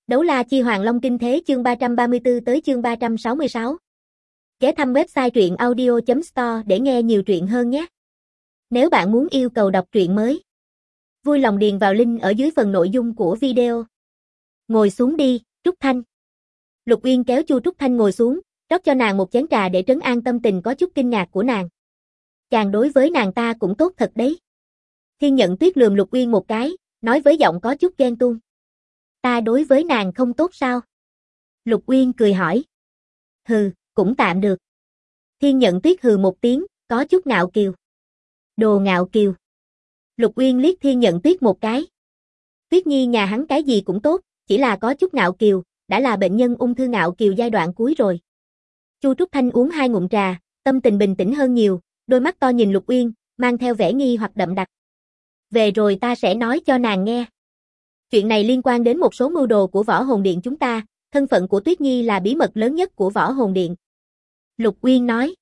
Đấu la chi Hoàng Long Kinh Thế chương 334 tới chương 366. Ghé thăm website truyện audio.store để nghe nhiều truyện hơn nhé. Nếu bạn muốn yêu cầu đọc truyện mới, vui lòng điền vào link ở dưới phần nội dung của video. Ngồi xuống đi, Trúc Thanh. Lục Uyên kéo Chu Trúc Thanh ngồi xuống, rót cho nàng một chén trà để trấn an tâm tình có chút kinh ngạc của nàng. Chàng đối với nàng ta cũng tốt thật đấy. Thiên Nhận Tuyết lườm Lục Uyên một cái, nói với giọng có chút ghen tuông. Ta đối với nàng không tốt sao? Lục Uyên cười hỏi. Hừ, cũng tạm được. Thiên Nhận Tuyết hừ một tiếng, có chút ngạo kiều. Đồ ngạo kiều. Lục Uyên liếc Thiên Nhận Tuyết một cái. Tuyết Nhi nhà hắn cái gì cũng tốt, chỉ là có chút ngạo kiều, đã là bệnh nhân ung thư ngạo kiều giai đoạn cuối rồi. Chu Trúc Thanh uống 2 ngụm trà, tâm tình bình tĩnh hơn nhiều, đôi mắt to nhìn Lục Uyên, mang theo vẻ nghi hoặc đậm đặc. Về rồi ta sẽ nói cho nàng nghe. Chuyện này liên quan đến một số mưu đồ của Võ Hồn Điện chúng ta, thân phận của Tuyết Nhi là bí mật lớn nhất của Võ Hồn Điện. Lục Uyên nói.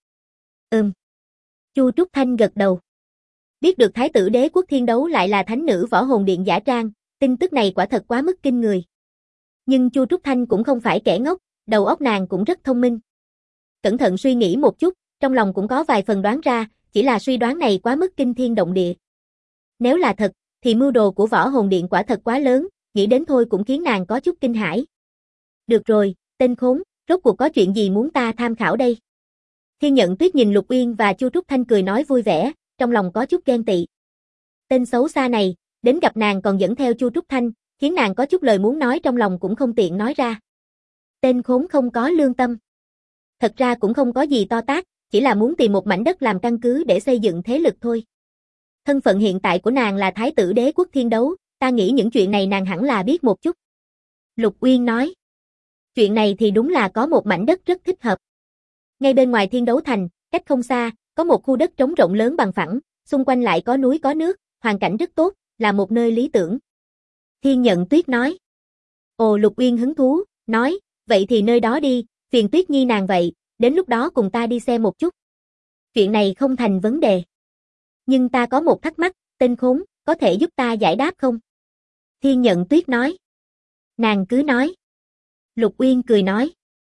Chu Trúc Thanh gật đầu. Biết được Thái tử Đế Quốc Thiên Đấu lại là thánh nữ Võ Hồn Điện giả trang, tin tức này quả thật quá mức kinh người. Nhưng Chu Trúc Thanh cũng không phải kẻ ngốc, đầu óc nàng cũng rất thông minh. Cẩn thận suy nghĩ một chút, trong lòng cũng có vài phần đoán ra, chỉ là suy đoán này quá mức kinh thiên động địa. Nếu là thật, thì mưu đồ của Võ Hồn Điện quả thật quá lớn, nghĩ đến thôi cũng khiến nàng có chút kinh hãi. Được rồi, tên khốn, rốt cuộc có chuyện gì muốn ta tham khảo đây? Thiên Nhận Tuyết nhìn Lục Uyên và Chu Trúc Thanh cười nói vui vẻ, trong lòng có chút ghen tị. Tên xấu xa này, đến gặp nàng còn dẫn theo Chu Trúc Thanh, khiến nàng có chút lời muốn nói trong lòng cũng không tiện nói ra. Tên khốn không có lương tâm. Thật ra cũng không có gì to tát, chỉ là muốn tìm một mảnh đất làm căn cứ để xây dựng thế lực thôi. Thân phận hiện tại của nàng là Thái tử Đế Quốc Thiên Đấu, ta nghĩ những chuyện này nàng hẳn là biết một chút. Lục Uyên nói. Chuyện này thì đúng là có một mảnh đất rất thích hợp. Ngay bên ngoài Thiên Đấu Thành, cách không xa, có một khu đất trống rộng lớn bằng phẳng, xung quanh lại có núi có nước, hoàn cảnh rất tốt, là một nơi lý tưởng. Thiên Nhận Tuyết nói. Ồ, Lục Uyên hứng thú, nói, vậy thì nơi đó đi, phiền Tuyết Nhi nàng vậy, đến lúc đó cùng ta đi xem một chút. Chuyện này không thành vấn đề. Nhưng ta có một thắc mắc, tên khốn, có thể giúp ta giải đáp không? Thiên Nhận Tuyết nói. Nàng cứ nói. Lục Uyên cười nói.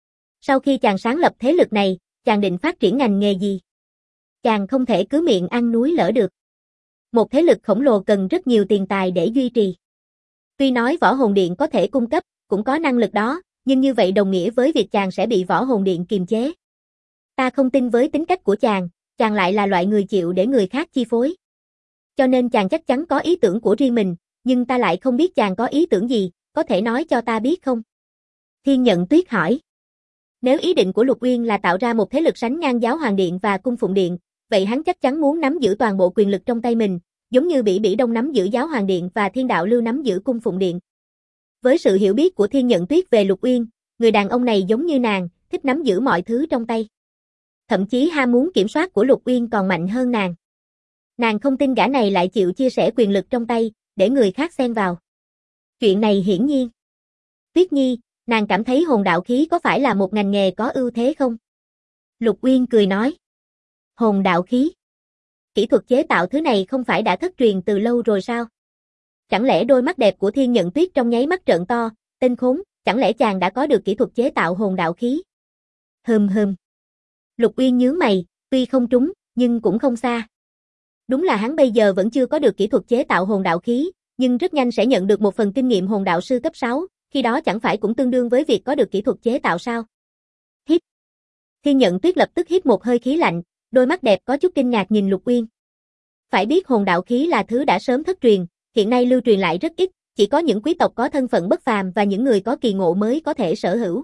Sau khi chàng sáng lập thế lực này, chàng định phát triển ngành nghề gì? Chàng không thể cứ miệng ăn núi lở được. Một thế lực khổng lồ cần rất nhiều tiền tài để duy trì. Tuy nói Võ Hồn Điện có thể cung cấp, cũng có năng lực đó, nhưng như vậy đồng nghĩa với việc chàng sẽ bị Võ Hồn Điện kiềm chế. Ta không tin với tính cách của chàng lại là loại người chịu để người khác chi phối. Cho nên chàng chắc chắn có ý tưởng của riêng mình, nhưng ta lại không biết chàng có ý tưởng gì, có thể nói cho ta biết không? Thiên Nhận Tuyết hỏi. Nếu ý định của Lục Uyên là tạo ra một thế lực sánh ngang Giáo Hoàng Điện và Cung Phụng Điện, vậy hắn chắc chắn muốn nắm giữ toàn bộ quyền lực trong tay mình, giống như Bỉ Bỉ Đông nắm giữ Giáo Hoàng Điện và Thiên Đạo Lưu nắm giữ Cung Phụng Điện. Với sự hiểu biết của Thiên Nhận Tuyết về Lục Uyên, người đàn ông này giống như nàng, thích nắm giữ mọi thứ trong tay. Thậm chí ham muốn kiểm soát của Lục Uyên còn mạnh hơn nàng. Nàng không tin gã này lại chịu chia sẻ quyền lực trong tay, để người khác xen vào. Chuyện này hiển nhiên. Tuyết Nhi, nàng cảm thấy hồn đạo khí có phải là một ngành nghề có ưu thế không? Lục Uyên cười nói. Hồn đạo khí? Kỹ thuật chế tạo thứ này không phải đã thất truyền từ lâu rồi sao? Chẳng lẽ đôi mắt đẹp của Thiên Nhận Tuyết trong nháy mắt trợn to, tên khốn, chẳng lẽ chàng đã có được kỹ thuật chế tạo hồn đạo khí? Hừm. Lục Uyên nhướng mày, tuy không trúng, nhưng cũng không xa. Đúng là hắn bây giờ vẫn chưa có được kỹ thuật chế tạo hồn đạo khí, nhưng rất nhanh sẽ nhận được một phần kinh nghiệm hồn đạo sư cấp 6, khi đó chẳng phải cũng tương đương với việc có được kỹ thuật chế tạo sao? Hít. Thiên Nhận Tuyết lập tức hít một hơi khí lạnh, đôi mắt đẹp có chút kinh ngạc nhìn Lục Uyên. Phải biết hồn đạo khí là thứ đã sớm thất truyền, hiện nay lưu truyền lại rất ít, chỉ có những quý tộc có thân phận bất phàm và những người có kỳ ngộ mới có thể sở hữu.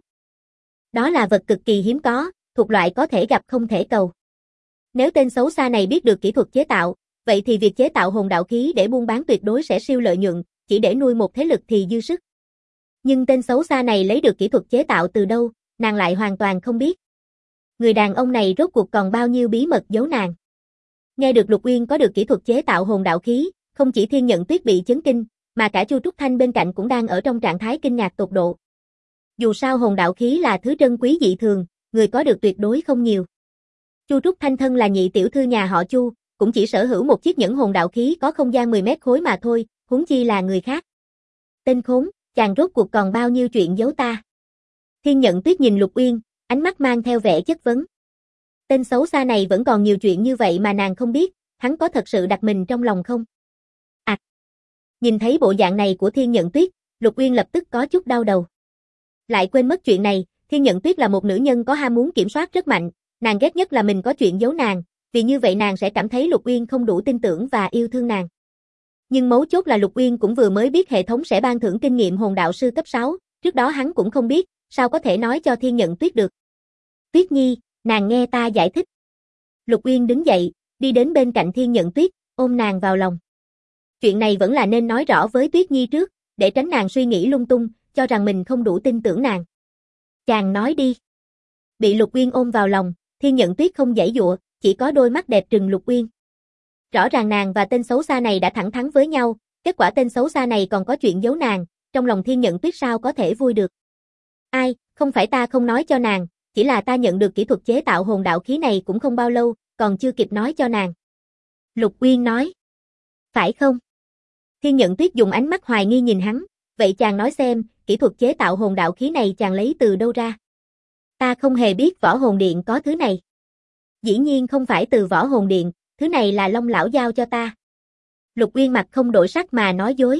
Đó là vật cực kỳ hiếm có, thuộc loại có thể gặp không thể cầu. Nếu tên xấu xa này biết được kỹ thuật chế tạo, vậy thì việc chế tạo hồn đạo khí để buôn bán tuyệt đối sẽ siêu lợi nhuận, chỉ để nuôi một thế lực thì dư sức. Nhưng tên xấu xa này lấy được kỹ thuật chế tạo từ đâu, nàng lại hoàn toàn không biết. Người đàn ông này rốt cuộc còn bao nhiêu bí mật giấu nàng. Nghe được Lục Uyên có được kỹ thuật chế tạo hồn đạo khí, không chỉ Thiên Nhận Tuyết bị chấn kinh, mà cả Chu Trúc Thanh bên cạnh cũng đang ở trong trạng thái kinh ngạc tột độ. Dù sao hồn đạo khí là thứ trân quý dị thường, người có được tuyệt đối không nhiều. Chu Trúc Thanh thân là nhị tiểu thư nhà họ Chu, cũng chỉ sở hữu một chiếc nhẫn hồn đạo khí có không gian 10 mét khối mà thôi, huống chi là người khác. Tên khốn, chàng rốt cuộc còn bao nhiêu chuyện giấu ta? Thiên Nhận Tuyết nhìn Lục Uyên, ánh mắt mang theo vẻ chất vấn. Tên xấu xa này vẫn còn nhiều chuyện như vậy mà nàng không biết, hắn có thật sự đặt mình trong lòng không? À! Nhìn thấy bộ dạng này của Thiên Nhận Tuyết, Lục Uyên lập tức có chút đau đầu. Lại quên mất chuyện này, Thiên Nhận Tuyết là một nữ nhân có ham muốn kiểm soát rất mạnh, nàng ghét nhất là mình có chuyện giấu nàng, vì như vậy nàng sẽ cảm thấy Lục Uyên không đủ tin tưởng và yêu thương nàng. Nhưng mấu chốt là Lục Uyên cũng vừa mới biết hệ thống sẽ ban thưởng kinh nghiệm hồn đạo sư cấp 6, trước đó hắn cũng không biết, sao có thể nói cho Thiên Nhận Tuyết được. Tuyết Nhi, nàng nghe ta giải thích. Lục Uyên đứng dậy, đi đến bên cạnh Thiên Nhận Tuyết, ôm nàng vào lòng. Chuyện này vẫn là nên nói rõ với Tuyết Nhi trước, để tránh nàng suy nghĩ lung tung, cho rằng mình không đủ tin tưởng nàng. Chàng nói đi. Bị Lục Uyên ôm vào lòng, Thiên Nhận Tuyết không giãy giụa, chỉ có đôi mắt đẹp trừng Lục Uyên. Rõ ràng nàng và tên xấu xa này đã thẳng thắn với nhau, kết quả tên xấu xa này còn có chuyện giấu nàng, trong lòng Thiên Nhận Tuyết sao có thể vui được. Ai, không phải ta không nói cho nàng, chỉ là ta nhận được kỹ thuật chế tạo hồn đạo khí này cũng không bao lâu, còn chưa kịp nói cho nàng. Lục Uyên nói. Phải không? Thiên Nhận Tuyết dùng ánh mắt hoài nghi nhìn hắn, vậy chàng nói xem, kỹ thuật chế tạo hồn đạo khí này chàng lấy từ đâu ra? Ta không hề biết Võ Hồn Điện có thứ này. Dĩ nhiên không phải từ Võ Hồn Điện, thứ này là Long lão giao cho ta. Lục Uyên mặt không đổi sắc mà nói dối.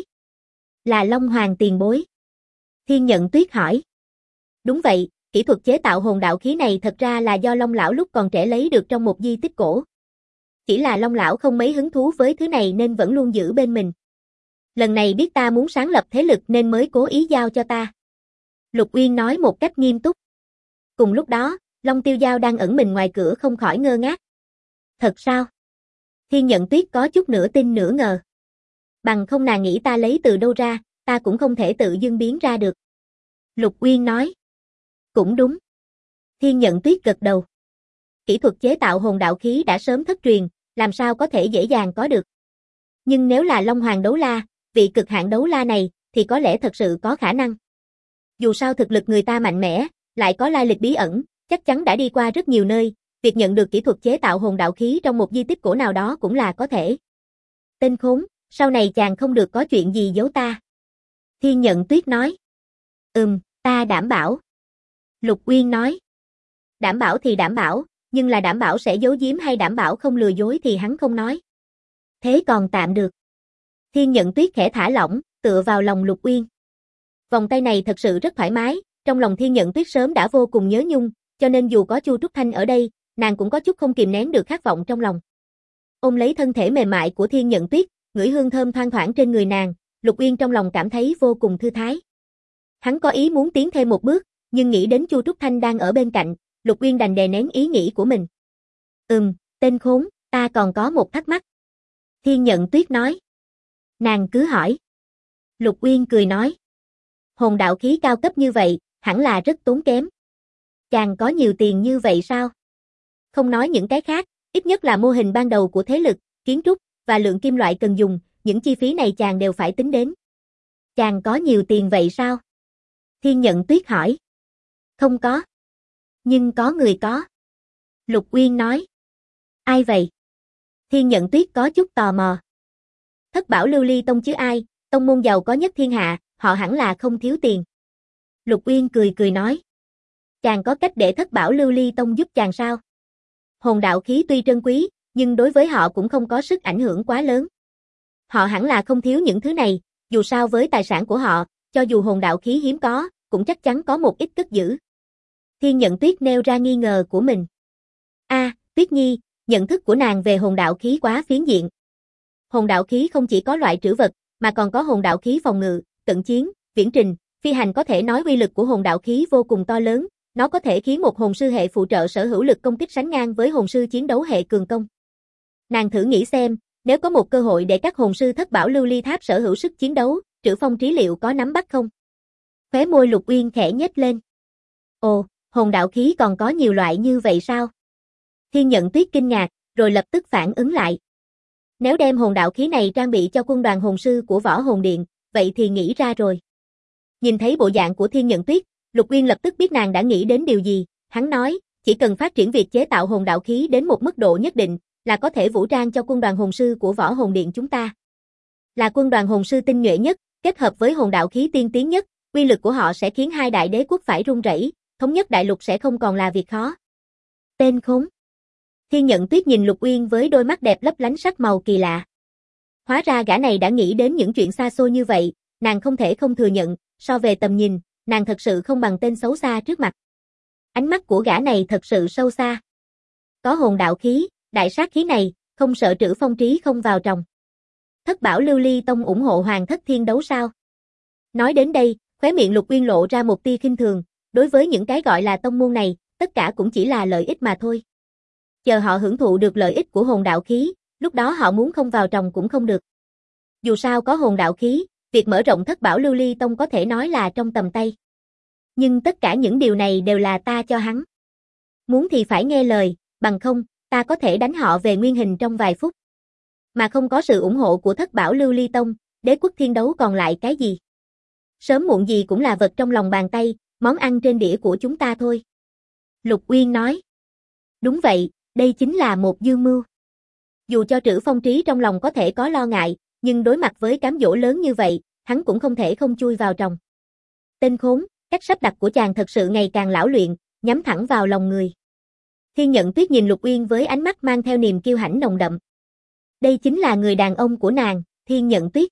Là Long Hoàng tiền bối. Thiên Nhận Tuyết hỏi. Đúng vậy, kỹ thuật chế tạo hồn đạo khí này thật ra là do Long lão lúc còn trẻ lấy được trong một di tích cổ. Chỉ là Long lão không mấy hứng thú với thứ này nên vẫn luôn giữ bên mình. Lần này biết ta muốn sáng lập thế lực nên mới cố ý giao cho ta. Lục Uyên nói một cách nghiêm túc. Cùng lúc đó, Long Tiêu Giao đang ẩn mình ngoài cửa không khỏi ngơ ngác. Thật sao? Thiên Nhận Tuyết có chút nửa tin nửa ngờ. Bằng không nàng nghĩ ta lấy từ đâu ra, ta cũng không thể tự dưng biến ra được. Lục Uyên nói. Cũng đúng. Thiên Nhận Tuyết gật đầu. Kỹ thuật chế tạo hồn đạo khí đã sớm thất truyền, làm sao có thể dễ dàng có được. Nhưng nếu là Long Hoàng đấu la, vị cực hạn đấu la này, thì có lẽ thật sự có khả năng. Dù sao thực lực người ta mạnh mẽ, lại có lai lịch bí ẩn, chắc chắn đã đi qua rất nhiều nơi, việc nhận được kỹ thuật chế tạo hồn đạo khí trong một di tích cổ nào đó cũng là có thể. Tên khốn, sau này chàng không được có chuyện gì giấu ta. Thiên Nhận Tuyết nói. Ta đảm bảo. Lục Uyên nói. Đảm bảo thì đảm bảo, nhưng là đảm bảo sẽ giấu giếm hay đảm bảo không lừa dối thì hắn không nói. Thế còn tạm được. Thiên Nhận Tuyết khẽ thả lỏng, tựa vào lòng Lục Uyên. Vòng tay này thật sự rất thoải mái, trong lòng Thiên Nhận Tuyết sớm đã vô cùng nhớ nhung, cho nên dù có Chu Trúc Thanh ở đây, nàng cũng có chút không kìm nén được khát vọng trong lòng. Ôm lấy thân thể mềm mại của Thiên Nhận Tuyết, ngửi hương thơm thoang thoảng trên người nàng, Lục Uyên trong lòng cảm thấy vô cùng thư thái. Hắn có ý muốn tiến thêm một bước, nhưng nghĩ đến Chu Trúc Thanh đang ở bên cạnh, Lục Uyên đành đè nén ý nghĩ của mình. Tên khốn, ta còn có một thắc mắc. Thiên Nhận Tuyết nói. Nàng cứ hỏi. Lục Uyên cười nói. Hồn đạo khí cao cấp như vậy, hẳn là rất tốn kém. Chàng có nhiều tiền như vậy sao? Không nói những cái khác, ít nhất là mô hình ban đầu của thế lực, kiến trúc, và lượng kim loại cần dùng, những chi phí này chàng đều phải tính đến. Chàng có nhiều tiền vậy sao? Thiên Nhận Tuyết hỏi. Không có. Nhưng có người có. Lục Uyên nói. Ai vậy? Thiên Nhận Tuyết có chút tò mò. Thất Bảo Lưu Ly Tông chứ ai, tông môn giàu có nhất thiên hạ, họ hẳn là không thiếu tiền. Lục Uyên cười nói. Chàng có cách để Thất Bảo Lưu Ly Tông giúp chàng sao? Hồn đạo khí tuy trân quý, nhưng đối với họ cũng không có sức ảnh hưởng quá lớn. Họ hẳn là không thiếu những thứ này, dù sao với tài sản của họ, cho dù hồn đạo khí hiếm có, cũng chắc chắn có một ít cất giữ. Thiên Nhận Tuyết nêu ra nghi ngờ của mình. Tuyết Nhi, nhận thức của nàng về hồn đạo khí quá phiến diện. Hồn đạo khí không chỉ có loại trữ vật, mà còn có hồn đạo khí phòng ngự, cận chiến, viễn trình, phi hành, có thể nói uy lực của hồn đạo khí vô cùng to lớn, nó có thể khiến một hồn sư hệ phụ trợ sở hữu lực công kích sánh ngang với hồn sư chiến đấu hệ cường công. Nàng thử nghĩ xem, nếu có một cơ hội để các hồn sư Thất Bảo Lưu Ly Tháp sở hữu sức chiến đấu, Trữ Phong Trí liệu có nắm bắt không? Khóe môi Lục Uyên khẽ nhếch lên. Ồ, hồn đạo khí còn có nhiều loại như vậy sao? Thiên Nhận Tuyết kinh ngạc, rồi lập tức phản ứng lại. Nếu đem hồn đạo khí này trang bị cho quân đoàn hồn sư của Võ Hồn Điện, vậy thì nghĩ ra rồi. Nhìn thấy bộ dạng của Thiên Nhận Tuyết, Lục Uyên lập tức biết nàng đã nghĩ đến điều gì, hắn nói, chỉ cần phát triển việc chế tạo hồn đạo khí đến một mức độ nhất định, là có thể vũ trang cho quân đoàn hồn sư của Võ Hồn Điện chúng ta. Là quân đoàn hồn sư tinh nhuệ nhất, kết hợp với hồn đạo khí tiên tiến nhất, Uy lực của họ sẽ khiến hai đại đế quốc phải run rẩy, thống nhất đại lục sẽ không còn là việc khó. Tên khốn. Thiên Nhận Tuyết nhìn Lục Uyên với đôi mắt đẹp lấp lánh sắc màu kỳ lạ. Hóa ra gã này đã nghĩ đến những chuyện xa xôi như vậy, nàng không thể không thừa nhận, so về tầm nhìn, nàng thật sự không bằng tên xấu xa trước mặt. Ánh mắt của gã này thật sự sâu xa. Có hồn đạo khí, đại sát khí này, không sợ Trữ Phong Trí không vào tròng. Thất bảo Lưu Ly Tông ủng hộ Hoàng Thất Thiên Đấu sao? Nói đến đây, khóe miệng Lục Uyên lộ ra một tia khinh thường, đối với những cái gọi là tông môn này, tất cả cũng chỉ là lợi ích mà thôi. Chờ họ hưởng thụ được lợi ích của hồn đạo khí, lúc đó họ muốn không vào tròng cũng không được. Dù sao có hồn đạo khí, việc mở rộng Thất bảo Lưu Ly Tông có thể nói là trong tầm tay. Nhưng tất cả những điều này đều là ta cho hắn. Muốn thì phải nghe lời, bằng không, ta có thể đánh họ về nguyên hình trong vài phút. Mà không có sự ủng hộ của Thất bảo Lưu Ly Tông, Đế quốc Thiên Đấu còn lại cái gì? Sớm muộn gì cũng là vật trong lòng bàn tay, món ăn trên đĩa của chúng ta thôi. Lục Uyên nói. Đúng vậy, đây chính là một dương mưu. Dù cho Trữ Phong Trí trong lòng có thể có lo ngại, nhưng đối mặt với cám dỗ lớn như vậy, hắn cũng không thể không chui vào tròng. Tên khốn, cách sắp đặt của chàng thật sự ngày càng lão luyện, nhắm thẳng vào lòng người. Thiên Nhận Tuyết nhìn Lục Uyên với ánh mắt mang theo niềm kiêu hãnh nồng đậm. Đây chính là người đàn ông của nàng, Thiên Nhận Tuyết.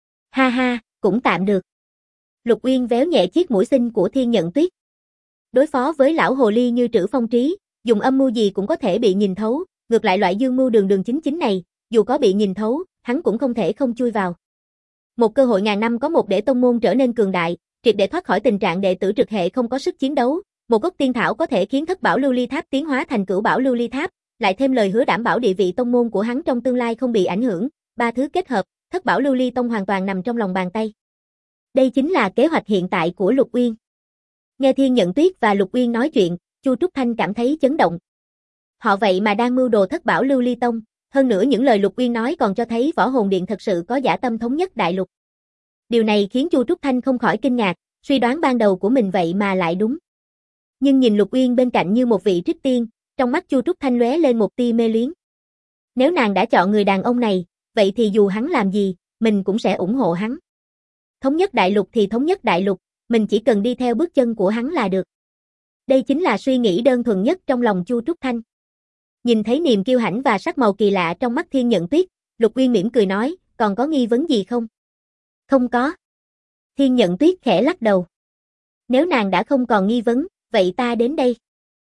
Ha ha, cũng tạm được. Lục Uyên véo nhẹ chiếc mũi xinh của Thiên Nhận Tuyết. Đối phó với lão hồ ly như Trữ Phong Trí, dùng âm mưu gì cũng có thể bị nhìn thấu, ngược lại loại dương mưu đường đường chính chính này, dù có bị nhìn thấu, hắn cũng không thể không chui vào. Một cơ hội ngàn năm có một để tông môn trở nên cường đại, triệt để thoát khỏi tình trạng đệ tử trực hệ không có sức chiến đấu, một gốc tiên thảo có thể khiến Thất bảo Lưu Ly Tháp tiến hóa thành Cửu bảo Lưu Ly Tháp, lại thêm lời hứa đảm bảo địa vị tông môn của hắn trong tương lai không bị ảnh hưởng, ba thứ kết hợp, Thất bảo Lưu Ly Tông hoàn toàn nằm trong lòng bàn tay. Đây chính là kế hoạch hiện tại của Lục Uyên. Nghe Thiên Nhận Tuyết và Lục Uyên nói chuyện, Chu Trúc Thanh cảm thấy chấn động. Họ vậy mà đang mưu đồ Thất bảo Lưu Ly Tông, hơn nữa những lời Lục Uyên nói còn cho thấy Võ Hồn Điện thật sự có dã tâm thống nhất đại lục. Điều này khiến Chu Trúc Thanh không khỏi kinh ngạc, suy đoán ban đầu của mình vậy mà lại đúng. Nhưng nhìn Lục Uyên bên cạnh như một vị trích tiên, trong mắt Chu Trúc Thanh lóe lên một tia mê luyến. Nếu nàng đã chọn người đàn ông này, vậy thì dù hắn làm gì, mình cũng sẽ ủng hộ hắn. Thống nhất đại lục thì thống nhất đại lục, mình chỉ cần đi theo bước chân của hắn là được. Đây chính là suy nghĩ đơn thuần nhất trong lòng Chu Trúc Thanh. Nhìn thấy niềm kiêu hãnh và sắc màu kỳ lạ trong mắt Thiên Nhận Tuyết, Lục Uyên mỉm cười nói, còn có nghi vấn gì không? Không có. Thiên Nhận Tuyết khẽ lắc đầu. Nếu nàng đã không còn nghi vấn, vậy ta đến đây.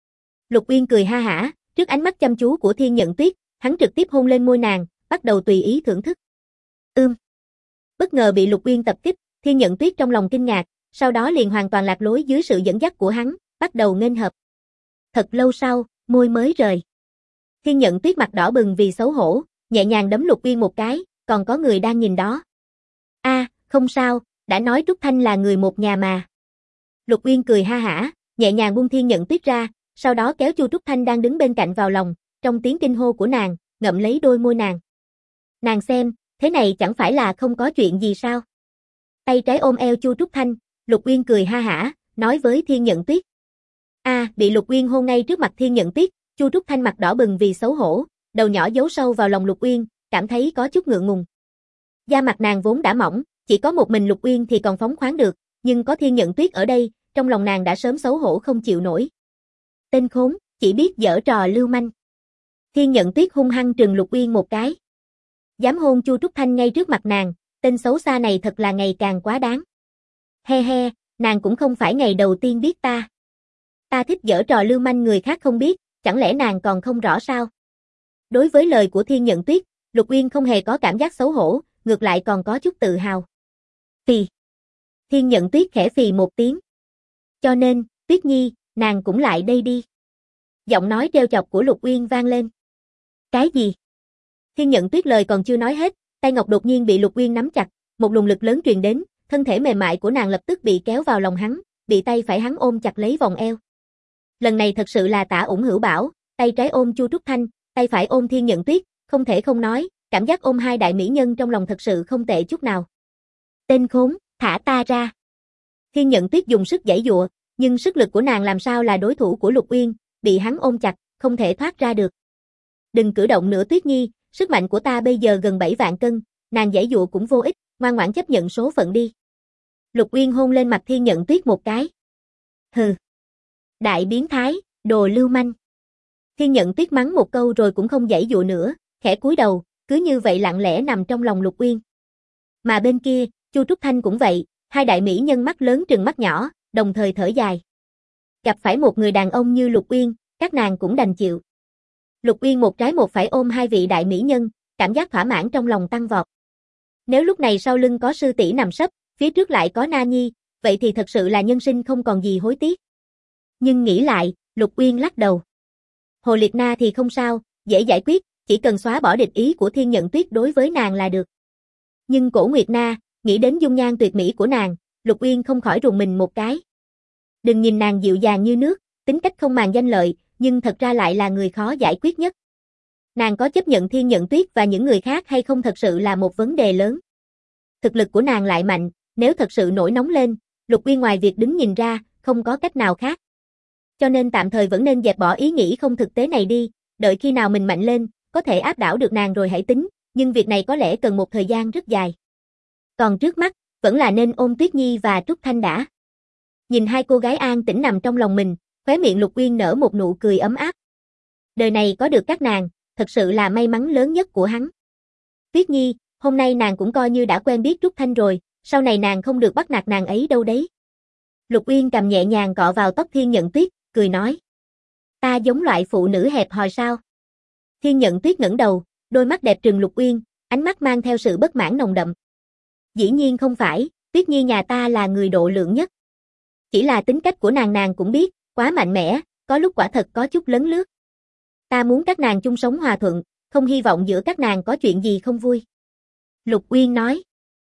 Lục Uyên cười ha hả, trước ánh mắt chăm chú của Thiên Nhận Tuyết, hắn trực tiếp hôn lên môi nàng, bắt đầu tùy ý thưởng thức. Bất ngờ bị Lục Uyên tập kích, Thiên Nhận Tuyết trong lòng kinh ngạc, sau đó liền hoàn toàn lạc lối dưới sự dẫn dắt của hắn, bắt đầu nghênh hợp. Thật lâu sau, môi mới rời. Thiên Nhận Tuyết mặt đỏ bừng vì xấu hổ, nhẹ nhàng đấm Lục Uyên một cái, còn có người đang nhìn đó. Không sao, đã nói Trúc Thanh là người một nhà mà. Lục Uyên cười ha hả, nhẹ nhàng buông Thiên Nhận Tuyết ra, sau đó kéo Chu Trúc Thanh đang đứng bên cạnh vào lòng, trong tiếng kinh hô của nàng, ngậm lấy đôi môi nàng. Nàng xem, thế này chẳng phải là không có chuyện gì sao? Tay trái ôm eo Chu Trúc Thanh, Lục Uyên cười ha hả, nói với Thiên Nhận Tuyết. Bị Lục Uyên hôn ngay trước mặt Thiên Nhận Tuyết, Chu Trúc Thanh mặt đỏ bừng vì xấu hổ, đầu nhỏ giấu sâu vào lòng Lục Uyên, cảm thấy có chút ngượng ngùng. Da mặt nàng vốn đã mỏng, chỉ có một mình Lục Uyên thì còn phóng khoáng được, nhưng có Thiên Nhận Tuyết ở đây, trong lòng nàng đã sớm xấu hổ không chịu nổi. Tên khốn, chỉ biết giở trò lưu manh. Thiên Nhận Tuyết hung hăng trừng Lục Uyên một cái. Dám hôn Chu Trúc Thanh ngay trước mặt nàng, tên xấu xa này thật là ngày càng quá đáng. He he, nàng cũng không phải ngày đầu tiên biết ta. Ta thích giở trò lưu manh người khác không biết, chẳng lẽ nàng còn không rõ sao? Đối với lời của Thiên Nhận Tuyết, Lục Uyên không hề có cảm giác xấu hổ, ngược lại còn có chút tự hào. Phì. Thiên Nhận Tuyết khẽ phì một tiếng. Cho nên, Tuyết Nhi, nàng cũng lại đây đi. Giọng nói trêu chọc của Lục Uyên vang lên. Cái gì? Thiên Nhận Tuyết lời còn chưa nói hết, tay ngọc đột nhiên bị Lục Uyên nắm chặt, một luồng lực lớn truyền đến, thân thể mềm mại của nàng lập tức bị kéo vào lòng hắn, bị tay phải hắn ôm chặt lấy vòng eo. Lần này thật sự là tả ủng hữu bảo, tay trái ôm Chu Trúc Thanh, tay phải ôm Thiên Nhận Tuyết, không thể không nói, cảm giác ôm hai đại mỹ nhân trong lòng thật sự không tệ chút nào. Tên khốn, thả ta ra. Thiên Nhận Tuyết dùng sức giãy giụa, nhưng sức lực của nàng làm sao là đối thủ của Lục Uyên, bị hắn ôm chặt, không thể thoát ra được. Đừng cử động nữa Tuyết Nhi, sức mạnh của ta bây giờ gần 7 vạn cân, nàng giãy giụa cũng vô ích, ngoan ngoãn chấp nhận số phận đi. Lục Uyên hôn lên mặt Thiên Nhận Tuyết một cái. Hừ. Đại biến thái, đồ lưu manh. Thiên Nhận Tuyết mắng một câu rồi cũng không giãy dụa nữa, khẽ cúi đầu, cứ như vậy lặng lẽ nằm trong lòng Lục Uyên. Mà bên kia, Chu Trúc Thanh cũng vậy, hai đại mỹ nhân mắt lớn trừng mắt nhỏ, đồng thời thở dài. Gặp phải một người đàn ông như Lục Uyên, các nàng cũng đành chịu. Lục Uyên một trái một phải ôm hai vị đại mỹ nhân, cảm giác thỏa mãn trong lòng tăng vọt. Nếu lúc này sau lưng có sư tỷ nằm sấp, phía trước lại có Na Nhi, vậy thì thật sự là nhân sinh không còn gì hối tiếc. Nhưng nghĩ lại, Lục Uyên lắc đầu. Hồ Liệt Na thì không sao, dễ giải quyết, chỉ cần xóa bỏ địch ý của Thiên Nhận Tuyết đối với nàng là được. Nhưng Cổ Nguyệt Na, nghĩ đến dung nhan tuyệt mỹ của nàng, Lục Uyên không khỏi rùng mình một cái. Đừng nhìn nàng dịu dàng như nước, tính cách không màng danh lợi, nhưng thật ra lại là người khó giải quyết nhất. Nàng có chấp nhận Thiên Nhận Tuyết và những người khác hay không thật sự là một vấn đề lớn. Thực lực của nàng lại mạnh, nếu thật sự nổi nóng lên, Lục Uyên ngoài việc đứng nhìn ra, không có cách nào khác. Cho nên tạm thời vẫn nên dẹp bỏ ý nghĩ không thực tế này đi, đợi khi nào mình mạnh lên, có thể áp đảo được nàng rồi hãy tính, nhưng việc này có lẽ cần một thời gian rất dài. Còn trước mắt, vẫn là nên ôm Tuyết Nhi và Trúc Thanh đã. Nhìn hai cô gái an tĩnh nằm trong lòng mình, khóe miệng Lục Uyên nở một nụ cười ấm áp. Đời này có được các nàng, thật sự là may mắn lớn nhất của hắn. Tuyết Nhi, hôm nay nàng cũng coi như đã quen biết Trúc Thanh rồi, sau này nàng không được bắt nạt nàng ấy đâu đấy. Lục Uyên cầm nhẹ nhàng cọ vào tóc Thiên Nhận Tuyết, cười nói. Ta giống loại phụ nữ hẹp hòi sao? Thiên Nhận Tuyết ngẩng đầu, đôi mắt đẹp trừng Lục Uyên, ánh mắt mang theo sự bất mãn nồng đậm. Dĩ nhiên không phải, Tuyết Nhi nhà ta là người độ lượng nhất. Chỉ là tính cách của nàng cũng biết, quá mạnh mẽ, có lúc quả thật có chút lấn lướt. Ta muốn các nàng chung sống hòa thuận, không hy vọng giữa các nàng có chuyện gì không vui. Lục Uyên nói.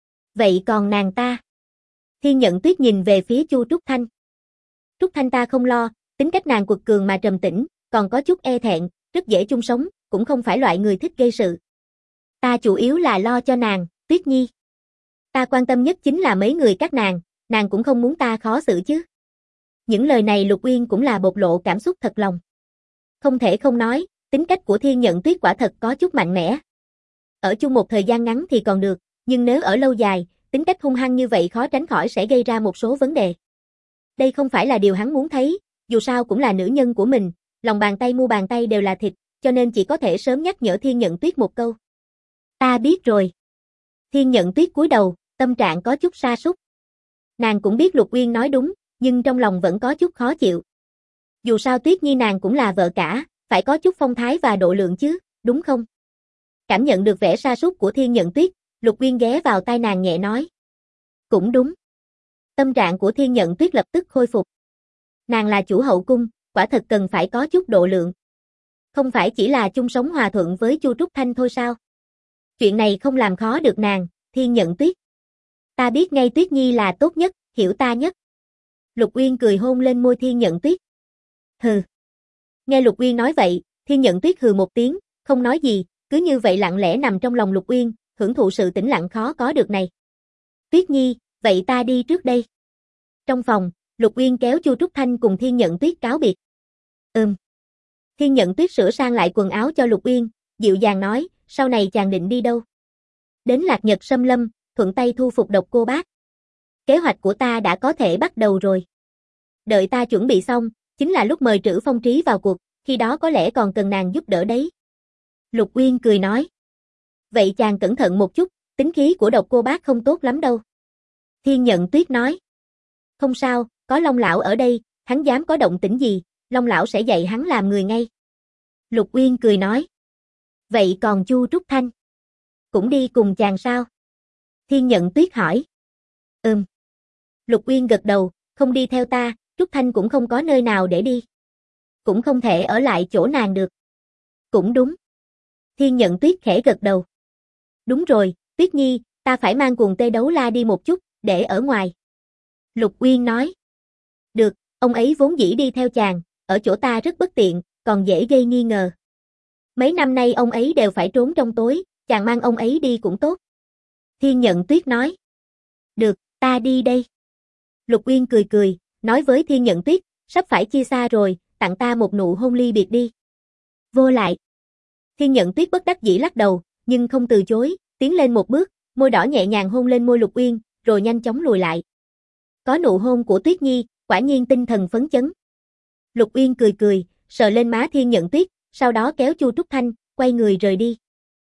Vậy còn nàng ta? Thiên Nhận Tuyết nhìn về phía Chu Trúc Thanh. Trúc Thanh ta không lo, tính cách nàng quật cường mà trầm tĩnh, còn có chút e thẹn, rất dễ chung sống, cũng không phải loại người thích gây sự. Ta chủ yếu là lo cho nàng, Tuyết Nhi. Ta quan tâm nhất chính là mấy người các nàng cũng không muốn ta khó xử chứ. Những lời này Lục Uyên cũng là bộc lộ cảm xúc thật lòng. Không thể không nói, tính cách của Thiên Nhận Tuyết quả thật có chút mạnh mẽ. Ở chung một thời gian ngắn thì còn được, nhưng nếu ở lâu dài, tính cách hung hăng như vậy khó tránh khỏi sẽ gây ra một số vấn đề. Đây không phải là điều hắn muốn thấy, dù sao cũng là nữ nhân của mình, lòng bàn tay mu bàn tay đều là thịt, cho nên chỉ có thể sớm nhắc nhở Thiên Nhận Tuyết một câu. Ta biết rồi. Thiên Nhận Tuyết cúi đầu, tâm trạng có chút sa sút. Nàng cũng biết Lục Uyên nói đúng, nhưng trong lòng vẫn có chút khó chịu. Dù sao Tuyết Nhi nàng cũng là vợ cả, phải có chút phong thái và độ lượng chứ, đúng không? Cảm nhận được vẻ sa sút của Thiên Nhận Tuyết, Lục Uyên ghé vào tai nàng nhẹ nói. Cũng đúng. Tâm trạng của Thiên Nhận Tuyết lập tức khôi phục. Nàng là chủ hậu cung, quả thật cần phải có chút độ lượng. Không phải chỉ là chung sống hòa thuận với Chu Trúc Thanh thôi sao? Chuyện này không làm khó được nàng, Thiên Nhận Tuyết. Ta biết ngay Tuyết Nhi là tốt nhất, hiểu ta nhất. Lục Uyên cười hôn lên môi Thiên Nhận Tuyết. Hừ. Nghe Lục Uyên nói vậy, Thiên Nhận Tuyết hừ một tiếng, không nói gì, cứ như vậy lặng lẽ nằm trong lòng Lục Uyên, hưởng thụ sự tĩnh lặng khó có được này. Tuyết Nhi, vậy ta đi trước đây. Trong phòng, Lục Uyên kéo Chu Trúc Thanh cùng Thiên Nhận Tuyết cáo biệt. Thiên Nhận Tuyết sửa sang lại quần áo cho Lục Uyên, dịu dàng nói, sau này chàng định đi đâu? Đến Lạc Nhật Xâm Lâm, thuận tay thu phục Độc Cô Bác. Kế hoạch của ta đã có thể bắt đầu rồi. Đợi ta chuẩn bị xong, chính là lúc mời Trữ Phong Trí vào cuộc, khi đó có lẽ còn cần nàng giúp đỡ đấy. Lục Uyên cười nói. Vậy chàng cẩn thận một chút, tính khí của Độc Cô Bác không tốt lắm đâu. Thiên Nhận Tuyết nói. Không sao, có Long Lão ở đây, hắn dám có động tĩnh gì, Long Lão sẽ dạy hắn làm người ngay. Lục Uyên cười nói. Vậy còn Chu Trúc Thanh? Cũng đi cùng chàng sao? Thiên Nhận Tuyết hỏi. Lục Uyên gật đầu, không đi theo ta, Trúc Thanh cũng không có nơi nào để đi. Cũng không thể ở lại chỗ nàng được. Cũng đúng. Thiên Nhận Tuyết khẽ gật đầu. Đúng rồi, Tuyết Nhi, ta phải mang quần tê đấu la đi một chút, để ở ngoài. Lục Uyên nói. Được, ông ấy vốn dĩ đi theo chàng, ở chỗ ta rất bất tiện, còn dễ gây nghi ngờ. Mấy năm nay ông ấy đều phải trốn trong tối, chàng mang ông ấy đi cũng tốt. Thiên Nhận Tuyết nói. Được, ta đi đây. Lục Uyên cười cười, nói với Thiên Nhận Tuyết, sắp phải chia xa rồi, tặng ta một nụ hôn ly biệt đi. Vô lại. Thiên Nhận Tuyết bất đắc dĩ lắc đầu, nhưng không từ chối, tiến lên một bước, môi đỏ nhẹ nhàng hôn lên môi Lục Uyên, rồi nhanh chóng lùi lại. Có nụ hôn của Tuyết Nhi, quả nhiên tinh thần phấn chấn. Lục Uyên cười cười, sờ lên má Thiên Nhận Tuyết, sau đó kéo Chu Trúc Thanh, quay người rời đi.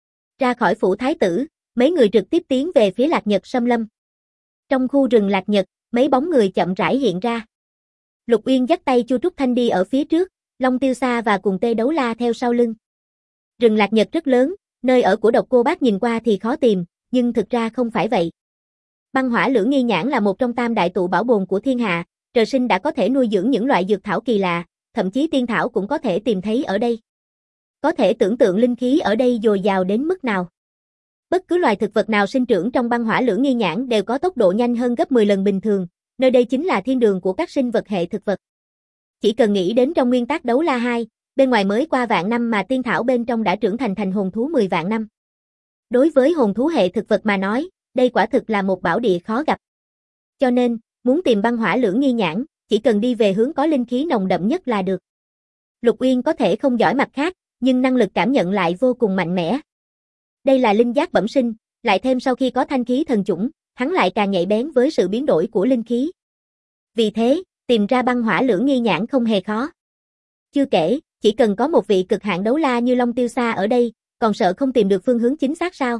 Ra khỏi phủ thái tử, mấy người trực tiếp tiến về phía Lạc Nhật Sâm Lâm. Trong khu rừng Lạc Nhật, mấy bóng người chậm rãi hiện ra. Lục Uyên dắt tay Chu Trúc Thanh đi ở phía trước, Long Tiêu Sa và cùng Tê Đấu La theo sau lưng. Rừng Lạc Nhật rất lớn, nơi ở của Độc Cô Bác nhìn qua thì khó tìm, nhưng thực ra không phải vậy. Băng Hỏa Lưỡng Nghi Nhãn là một trong tam đại tụ bảo bồn của thiên hạ, trời sinh đã có thể nuôi dưỡng những loại dược thảo kỳ lạ, thậm chí tiên thảo cũng có thể tìm thấy ở đây. Có thể tưởng tượng linh khí ở đây dồi dào đến mức nào. Bất cứ loài thực vật nào sinh trưởng trong Băng Hỏa Lưỡng Nghi Nhãn đều có tốc độ nhanh hơn gấp 10 lần bình thường, nơi đây chính là thiên đường của các sinh vật hệ thực vật. Chỉ cần nghĩ đến trong nguyên tắc Đấu La 2, bên ngoài mới qua vạn năm mà tiên thảo bên trong đã trưởng thành hồn thú 10 vạn năm. Đối với hồn thú hệ thực vật mà nói, đây quả thực là một bảo địa khó gặp. Cho nên, muốn tìm Băng Hỏa Lưỡng Nghi Nhãn, chỉ cần đi về hướng có linh khí nồng đậm nhất là được. Lục Uyên có thể không giỏi mặt khác, nhưng năng lực cảm nhận lại vô cùng mạnh mẽ. Đây là linh giác bẩm sinh, lại thêm sau khi có thanh khí thần chủng, hắn lại càng nhạy bén với sự biến đổi của linh khí. Vì thế, tìm ra Băng Hỏa Lưỡng Nghi Nhãn không hề khó. Chưa kể, chỉ cần có một vị cực hạn đấu la như Long Tiêu Sa ở đây, còn sợ không tìm được phương hướng chính xác sao?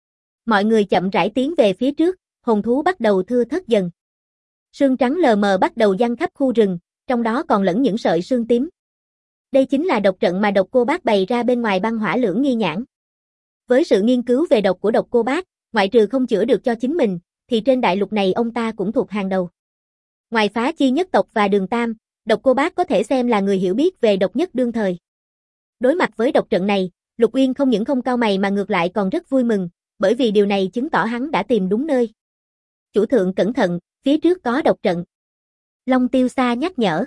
Mọi người chậm rãi tiến về phía trước, hồn thú bắt đầu thưa thớt dần. Sương trắng lờ mờ bắt đầu giăng khắp khu rừng, trong đó còn lẫn những sợi sương tím. Đây chính là độc trận mà Độc Cô Bác bày ra bên ngoài Băng Hỏa Lưỡng Nghi Nhãn. Với sự nghiên cứu về độc của Độc Cô Bác, ngoại trừ không chữa được cho chính mình, thì trên đại lục này ông ta cũng thuộc hàng đầu. Ngoài Phá Chi nhất tộc và Đường Tam, Độc Cô Bác có thể xem là người hiểu biết về độc nhất đương thời. Đối mặt với độc trận này, Lục Uyên không những không cau mày mà ngược lại còn rất vui mừng, bởi vì điều này chứng tỏ hắn đã tìm đúng nơi. Chủ thượng cẩn thận, phía trước có độc trận. Long Tiêu Sa nhắc nhở.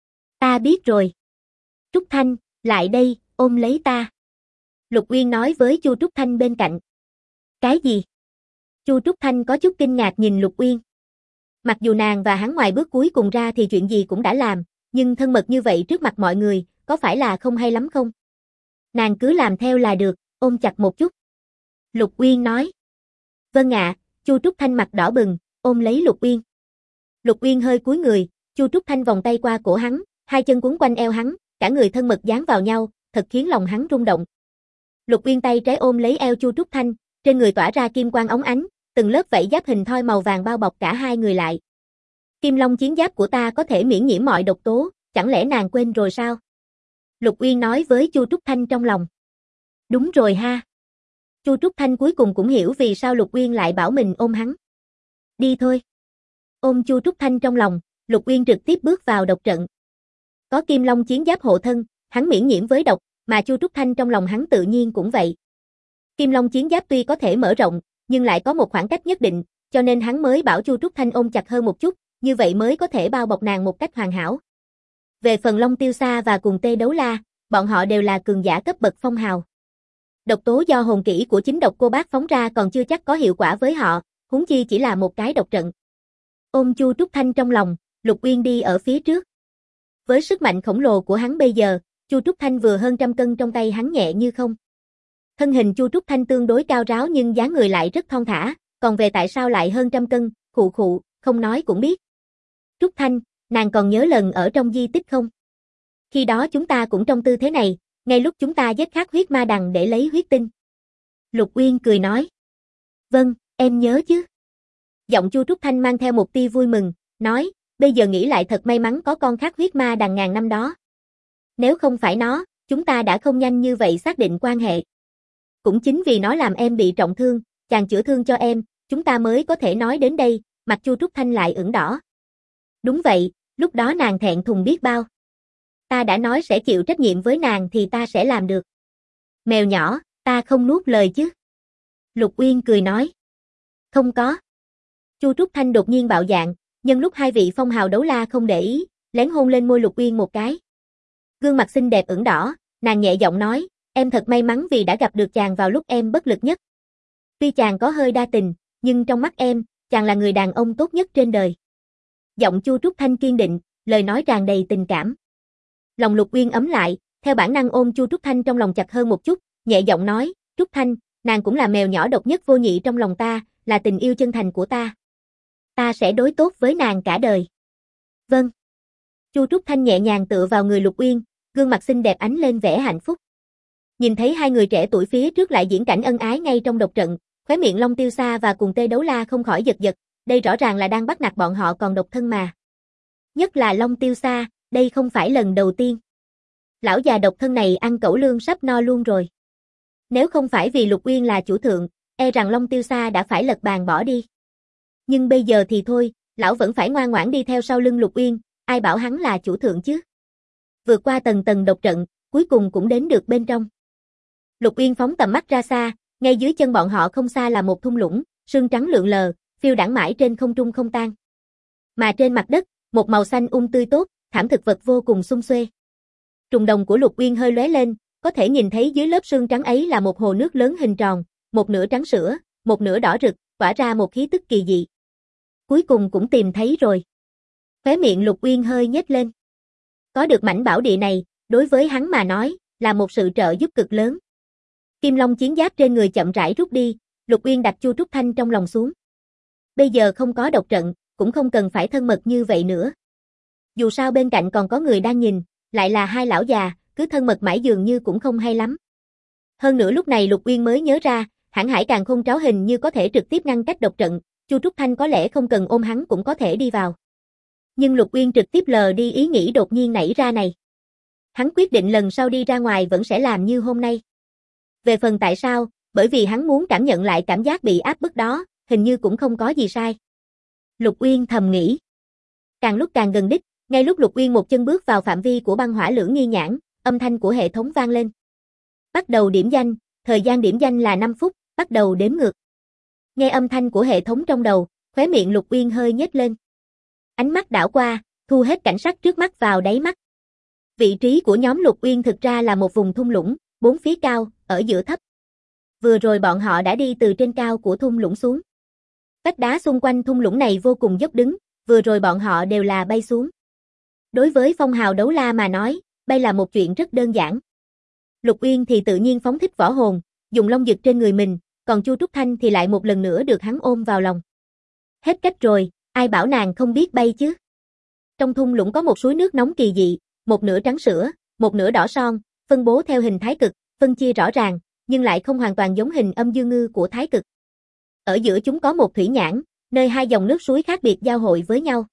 Ta biết rồi. Trúc Thanh, lại đây, ôm lấy ta. Lục Uyên nói với Chu Trúc Thanh bên cạnh. Cái gì? Chu Trúc Thanh có chút kinh ngạc nhìn Lục Uyên. Mặc dù nàng và hắn ngoài bước cuối cùng ra thì chuyện gì cũng đã làm, nhưng thân mật như vậy trước mặt mọi người, có phải là không hay lắm không? Nàng cứ làm theo là được, ôm chặt một chút. Lục Uyên nói. Vâng ạ, Chu Trúc Thanh mặt đỏ bừng, ôm lấy Lục Uyên. Lục Uyên hơi cúi người, Chu Trúc Thanh vòng tay qua cổ hắn, hai chân quấn quanh eo hắn, cả người thân mật dán vào nhau, thật khiến lòng hắn rung động. Lục Uyên tay trái ôm lấy eo Chu Trúc Thanh, trên người tỏa ra kim quang óng ánh, từng lớp vảy giáp hình thoi màu vàng bao bọc cả hai người lại. Kim Long chiến giáp của ta có thể miễn nhiễm mọi độc tố, chẳng lẽ nàng quên rồi sao? Lục Uyên nói với Chu Trúc Thanh trong lòng. Đúng rồi ha. Chu Trúc Thanh cuối cùng cũng hiểu vì sao Lục Uyên lại bảo mình ôm hắn. Đi thôi. Ôm Chu Trúc Thanh trong lòng, Lục Uyên trực tiếp bước vào độc trận. Có Kim Long chiến giáp hộ thân, hắn miễn nhiễm với độc, mà Chu Trúc Thanh trong lòng hắn tự nhiên cũng vậy. Kim Long chiến giáp tuy có thể mở rộng, nhưng lại có một khoảng cách nhất định, cho nên hắn mới bảo Chu Trúc Thanh ôm chặt hơn một chút, như vậy mới có thể bao bọc nàng một cách hoàn hảo. Về phần Long Tiêu Sa và cùng Tê Đấu La, bọn họ đều là cường giả cấp bậc phong hào. Độc tố do hồn kỹ của chính Độc Cô Bác phóng ra còn chưa chắc có hiệu quả với họ, huống chi chỉ là một cái độc trận. Ôm Chu Trúc Thanh trong lòng, Lục Uyên đi ở phía trước. Với sức mạnh khổng lồ của hắn bây giờ, Chu Trúc Thanh vừa hơn trăm cân trong tay hắn nhẹ như không. Thân hình Chu Trúc Thanh tương đối cao ráo nhưng dáng người lại rất thon thả, còn về tại sao lại hơn trăm cân, khụ khụ, không nói cũng biết. Trúc Thanh, nàng còn nhớ lần ở trong di tích không? Khi đó chúng ta cũng trong tư thế này, ngay lúc chúng ta giết khát huyết ma đằng để lấy huyết tinh. Lục Uyên cười nói. Vâng, em nhớ chứ. Giọng Chu Trúc Thanh mang theo một tia vui mừng, nói, bây giờ nghĩ lại thật may mắn có con khát huyết ma đằng ngàn năm đó. Nếu không phải nó, chúng ta đã không nhanh như vậy xác định quan hệ. Cũng chính vì nó làm em bị trọng thương, chàng chữa thương cho em, chúng ta mới có thể nói đến đây, mặt Chu Trúc Thanh lại ửng đỏ. Đúng vậy, lúc đó nàng thẹn thùng biết bao. Ta đã nói sẽ chịu trách nhiệm với nàng thì ta sẽ làm được. Mèo nhỏ, ta không nuốt lời chứ. Lục Uyên cười nói. Không có. Chu Trúc Thanh đột nhiên bạo dạn, nhân lúc hai vị phong hào đấu la không để ý, lén hôn lên môi Lục Uyên một cái. Gương mặt xinh đẹp ửng đỏ, nàng nhẹ giọng nói, em thật may mắn vì đã gặp được chàng vào lúc em bất lực nhất. Tuy chàng có hơi đa tình, nhưng trong mắt em, chàng là người đàn ông tốt nhất trên đời. Giọng Chu Trúc Thanh kiên định, lời nói tràn đầy tình cảm. Lòng Lục Uyên ấm lại, theo bản năng ôm Chu Trúc Thanh trong lòng chặt hơn một chút, nhẹ giọng nói, Trúc Thanh, nàng cũng là mèo nhỏ độc nhất vô nhị trong lòng ta, là tình yêu chân thành của ta. Ta sẽ đối tốt với nàng cả đời. Vâng. Chu Trúc Thanh nhẹ nhàng tựa vào người Lục Uyên, gương mặt xinh đẹp ánh lên vẻ hạnh phúc. Nhìn thấy hai người trẻ tuổi phía trước lại diễn cảnh ân ái ngay trong độc trận, khóe miệng Long Tiêu Sa và cùng Tê Đấu La không khỏi giật giật, đây rõ ràng là đang bắt nạt bọn họ còn độc thân mà. Nhất là Long Tiêu Sa, đây không phải lần đầu tiên. Lão già độc thân này ăn cẩu lương sắp no luôn rồi. Nếu không phải vì Lục Uyên là chủ thượng, e rằng Long Tiêu Sa đã phải lật bàn bỏ đi. Nhưng bây giờ thì thôi, lão vẫn phải ngoan ngoãn đi theo sau lưng Lục Uyên, ai bảo hắn là chủ thượng chứ. Vượt qua tầng tầng độc trận, cuối cùng cũng đến được bên trong. Lục Uyên phóng tầm mắt ra xa, ngay dưới chân bọn họ không xa là một thung lũng, sương trắng lượn lờ, phiêu đãng mãi trên không trung không tan. Mà trên mặt đất, một màu xanh tươi tốt, thảm thực vật vô cùng sum xuê. Trùng đồng của Lục Uyên hơi lóe lên, có thể nhìn thấy dưới lớp sương trắng ấy là một hồ nước lớn hình tròn, một nửa trắng sữa, một nửa đỏ rực, tỏa ra một khí tức kỳ dị. Cuối cùng cũng tìm thấy rồi. Khóe miệng Lục Uyên hơi nhếch lên. Có được mảnh bảo địa này, đối với hắn mà nói, là một sự trợ giúp cực lớn. Kim Long chiến giáp trên người chậm rãi rút đi, Lục Uyên đặt Chu Trúc Thanh trong lòng xuống. Bây giờ không có độc trận, cũng không cần phải thân mật như vậy nữa. Dù sao bên cạnh còn có người đang nhìn, lại là hai lão già, cứ thân mật mãi dường như cũng không hay lắm. Hơn nữa lúc này Lục Uyên mới nhớ ra, Hãn Hải Càn Khôn Tráo hình như có thể trực tiếp ngăn cách độc trận, Chu Trúc Thanh có lẽ không cần ôm hắn cũng có thể đi vào. Nhưng Lục Uyên trực tiếp lờ đi ý nghĩ đột nhiên nảy ra này. Hắn quyết định lần sau đi ra ngoài vẫn sẽ làm như hôm nay. Về phần tại sao, bởi vì hắn muốn cảm nhận lại cảm giác bị áp bức đó, hình như cũng không có gì sai. Lục Uyên thầm nghĩ. Càng lúc càng gần đích, ngay lúc Lục Uyên một chân bước vào phạm vi của băng hỏa lưỡng nghi nhãn, âm thanh của hệ thống vang lên. Bắt đầu điểm danh, thời gian điểm danh là 5 phút, bắt đầu đếm ngược. Nghe âm thanh của hệ thống trong đầu, khóe miệng Lục Uyên hơi nhếch lên. Ánh mắt đảo qua, thu hết cảnh sắc trước mắt vào đáy mắt. Vị trí của nhóm Lục Uyên thực ra là một vùng thung lũng, bốn phía cao, ở giữa thấp. Vừa rồi bọn họ đã đi từ trên cao của thung lũng xuống. Vách đá xung quanh thung lũng này vô cùng dốc đứng, vừa rồi bọn họ đều là bay xuống. Đối với phong hào đấu la mà nói, bay là một chuyện rất đơn giản. Lục Uyên thì tự nhiên phóng thích võ hồn, dùng long dực trên người mình, còn Chu Trúc Thanh thì lại một lần nữa được hắn ôm vào lòng. Hết cách rồi, ai bảo nàng không biết bay chứ? Trong thung lũng có một suối nước nóng kỳ dị, một nửa trắng sữa, một nửa đỏ son, phân bố theo hình thái cực, phân chia rõ ràng, nhưng lại không hoàn toàn giống hình âm dương ngư của thái cực. Ở giữa chúng có một thủy nhãn, nơi hai dòng nước suối khác biệt giao hội với nhau.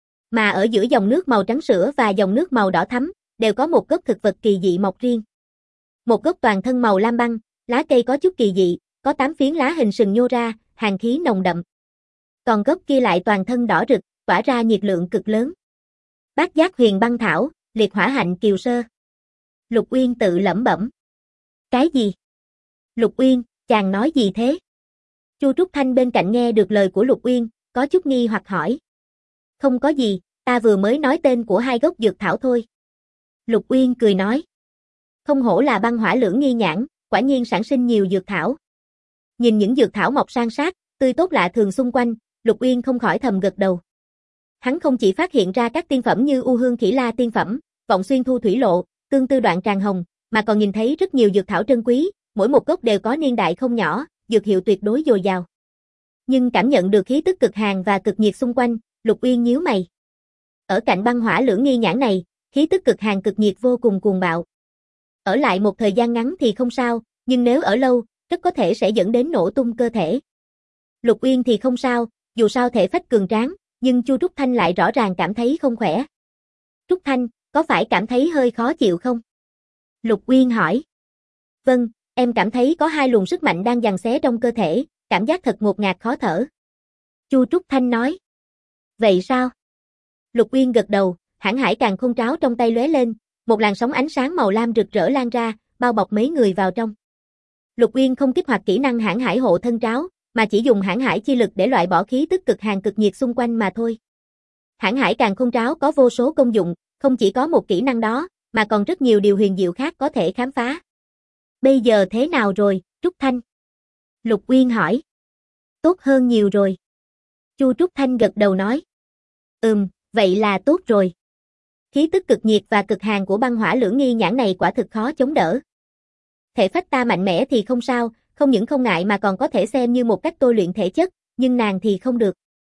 Mà ở giữa dòng nước màu trắng sữa và dòng nước màu đỏ thắm, đều có một gốc thực vật kỳ dị mọc riêng. Một gốc toàn thân màu lam băng, lá cây có chút kỳ dị, có 8 phiến lá hình sừng nhô ra, hàn khí nồng đậm. Còn gốc kia lại toàn thân đỏ rực, tỏa ra nhiệt lượng cực lớn. Bát Giác Huyền Băng Thảo, Liệt Hỏa Hạnh Kiều Sơ. Lục Uyên tự lẩm bẩm. Cái gì? Lục Uyên, chàng nói gì thế? Chu Trúc Thanh bên cạnh nghe được lời của Lục Uyên, có chút nghi hoặc hỏi. Không có gì, ta vừa mới nói tên của hai gốc dược thảo thôi. Lục Uyên cười nói. Không hổ là băng hỏa lưỡng nghi nhãn, quả nhiên sản sinh nhiều dược thảo. Nhìn những dược thảo mọc san sát, tươi tốt lạ thường xung quanh, Lục Uyên không khỏi thầm gật đầu. Hắn không chỉ phát hiện ra các tiên phẩm như U Hương Khỉ La tiên phẩm, Vọng Xuyên Thu Thủy Lộ, Tương Tư Đoạn Tràng Hồng, mà còn nhìn thấy rất nhiều dược thảo trân quý, mỗi một gốc đều có niên đại không nhỏ, dược hiệu tuyệt đối dồi dào. Nhưng cảm nhận được khí tức cực hàn và cực nhiệt xung quanh, Lục Uyên nhíu mày. Ở cạnh băng hỏa lưỡng nghi nhãn này, khí tức cực hàn cực nhiệt vô cùng cuồng bạo. Ở lại một thời gian ngắn thì không sao, nhưng nếu ở lâu, rất có thể sẽ dẫn đến nổ tung cơ thể. Lục Uyên thì không sao, dù sao thể phách cường tráng, nhưng Chu Trúc Thanh lại rõ ràng cảm thấy không khỏe. Trúc Thanh, có phải cảm thấy hơi khó chịu không? Lục Uyên hỏi. Vâng, em cảm thấy có hai luồng sức mạnh đang giằng xé trong cơ thể, cảm giác thật ngột ngạt khó thở. Chu Trúc Thanh nói. Vậy sao? Lục Uyên gật đầu, Hãn Hải Càn Khôn Tráo trong tay lóe lên, một làn sóng ánh sáng màu lam rực rỡ lan ra, bao bọc mấy người vào trong. Lục Uyên không kích hoạt kỹ năng Hãn Hải hộ thân tráo, mà chỉ dùng Hãn Hải chi lực để loại bỏ khí tức cực hàn cực nhiệt xung quanh mà thôi. Hãn Hải Càn Khôn Tráo có vô số công dụng, không chỉ có một kỹ năng đó, mà còn rất nhiều điều huyền diệu khác có thể khám phá. Bây giờ thế nào rồi, Trúc Thanh? Lục Uyên hỏi. Tốt hơn nhiều rồi. Chu Trúc Thanh gật đầu nói. Vậy là tốt rồi. Khí tức cực nhiệt và cực hàn của băng hỏa lưỡng nghi nhãn này quả thực khó chống đỡ. Thể phách ta mạnh mẽ thì không sao, không những không ngại mà còn có thể xem như một cách tôi luyện thể chất, nhưng nàng thì không được.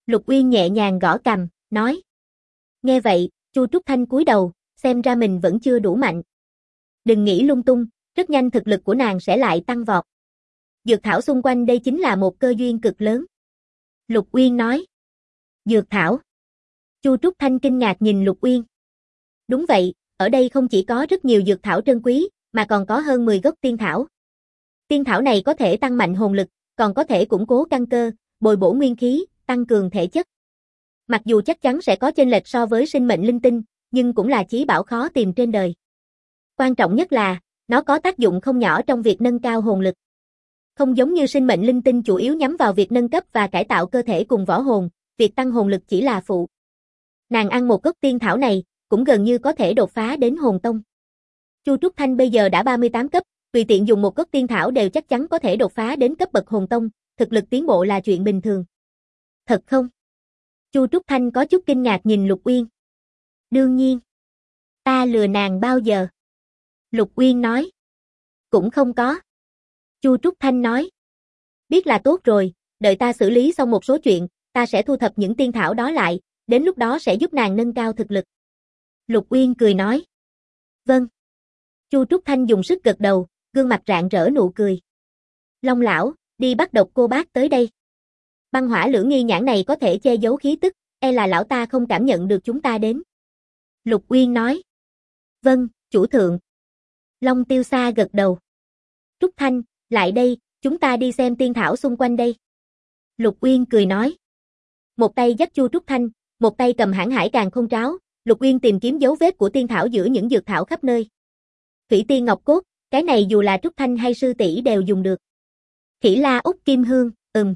Lục Uyên nhẹ nhàng gõ cằm, nói. Nghe vậy, Chu Trúc Thanh cúi đầu, xem ra mình vẫn chưa đủ mạnh. Đừng nghĩ lung tung, rất nhanh thực lực của nàng sẽ lại tăng vọt. Dược thảo xung quanh đây chính là một cơ duyên cực lớn. Lục Uyên nói. Dược thảo. Chu Trúc Thanh kinh ngạc nhìn Lục Uyên. Đúng vậy, ở đây không chỉ có rất nhiều dược thảo trân quý, mà còn có hơn 10 gốc tiên thảo. Tiên thảo này có thể tăng mạnh hồn lực, còn có thể củng cố căn cơ, bồi bổ nguyên khí, tăng cường thể chất. Mặc dù chắc chắn sẽ có chênh lệch so với sinh mệnh linh tinh, nhưng cũng là chí bảo khó tìm trên đời. Quan trọng nhất là, nó có tác dụng không nhỏ trong việc nâng cao hồn lực. Không giống như sinh mệnh linh tinh chủ yếu nhắm vào việc nâng cấp và cải tạo cơ thể cùng võ hồn, việc tăng hồn lực chỉ là phụ. Nàng ăn một gốc tiên thảo này, cũng gần như có thể đột phá đến hồn tông. Chu Trúc Thanh bây giờ đã 38 cấp, tùy tiện dùng một gốc tiên thảo đều chắc chắn có thể đột phá đến cấp bậc hồn tông, thực lực tiến bộ là chuyện bình thường. Thật không? Chu Trúc Thanh có chút kinh ngạc nhìn Lục Uyên. Đương nhiên. Ta lừa nàng bao giờ? Lục Uyên nói. Cũng không có. Chu Trúc Thanh nói. Biết là tốt rồi, đợi ta xử lý xong một số chuyện, ta sẽ thu thập những tiên thảo đó lại, đến lúc đó sẽ giúp nàng nâng cao thực lực. Lục Uyên cười nói. Vâng. Chu Trúc Thanh dùng sức gật đầu, gương mặt rạng rỡ nụ cười. Long lão, đi bắt Độc Cô Bác tới đây. Băng hỏa lưỡng nghi nhãn này có thể che giấu khí tức, e là lão ta không cảm nhận được chúng ta đến. Lục Uyên nói. Vâng, chủ thượng. Long Tiêu Sa gật đầu. Trúc Thanh, lại đây, chúng ta đi xem tiên thảo xung quanh đây. Lục Uyên cười nói. Một tay dắt Chu Trúc Thanh, một tay cầm hãn hải càn khôn tráo, Lục Uyên tìm kiếm dấu vết của tiên thảo giữa những dược thảo khắp nơi. Thủy tiên ngọc cốt, cái này dù là Trúc Thanh hay sư tỷ đều dùng được. Khỉ la úc kim hương,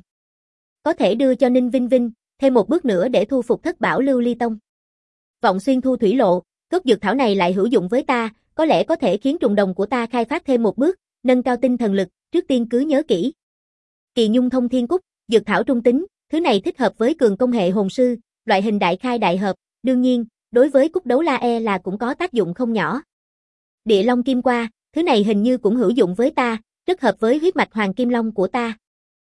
có thể đưa cho Ninh Vinh Vinh, thêm một bước nữa để thu phục thất bảo lưu ly tông. Vọng xuyên thu thủy lộ, gốc dược thảo này lại hữu dụng với ta, có lẽ có thể khiến trùng đồng của ta khai phát thêm một bước, nâng cao tinh thần lực, trước tiên cứ nhớ kỹ. Kỳ nhung thông thiên cúc, dược thảo trung tính, thứ này thích hợp với cường công hệ hồn sư, loại hình đại khai đại hợp, đương nhiên, đối với cúc đấu la e là cũng có tác dụng không nhỏ. Địa long kim qua, thứ này hình như cũng hữu dụng với ta, rất hợp với huyết mạch hoàng kim long của ta.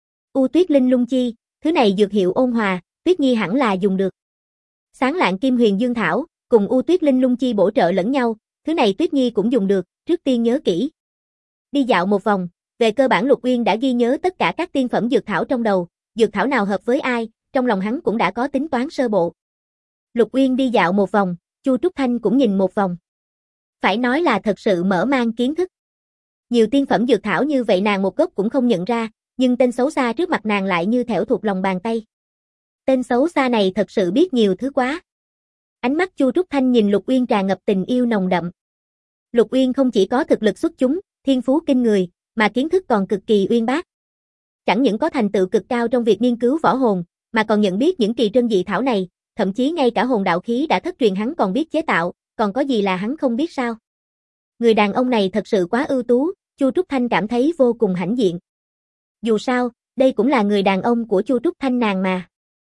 U tuyết linh lung chi, thứ này dược hiệu ôn hòa, Tuyết Nhi hẳn là dùng được. Sáng lạng kim huyền dương thảo, cùng U tuyết linh lung chi bổ trợ lẫn nhau, thứ này Tuyết Nhi cũng dùng được, trước tiên nhớ kỹ. Đi dạo một vòng, về cơ bản Lục Uyên đã ghi nhớ tất cả các tiên phẩm dược thảo trong đầu, dược thảo nào hợp với ai, trong lòng hắn cũng đã có tính toán sơ bộ. Lục Uyên đi dạo một vòng, Chu Trúc Thanh cũng nhìn một vòng. Phải nói là thật sự mở mang kiến thức. Nhiều tiên phẩm dược thảo như vậy nàng một gốc cũng không nhận ra, nhưng tên xấu xa trước mặt nàng lại như thẻo thuộc lòng bàn tay. Tên xấu xa này thật sự biết nhiều thứ quá. Ánh mắt Chu Trúc Thanh nhìn Lục Uyên tràn ngập tình yêu nồng đậm. Lục Uyên không chỉ có thực lực xuất chúng, thiên phú kinh người, mà kiến thức còn cực kỳ uyên bác. Chẳng những có thành tựu cực cao trong việc nghiên cứu võ hồn, mà còn nhận biết những kỳ trân dị thảo này, thậm chí ngay cả hồn đạo khí đã thất truyền hắn còn biết chế tạo, còn có gì là hắn không biết sao? Người đàn ông này thật sự quá ưu tú, Chu Trúc Thanh cảm thấy vô cùng hãnh diện. Dù sao, đây cũng là người đàn ông của Chu Trúc Thanh nàng mà.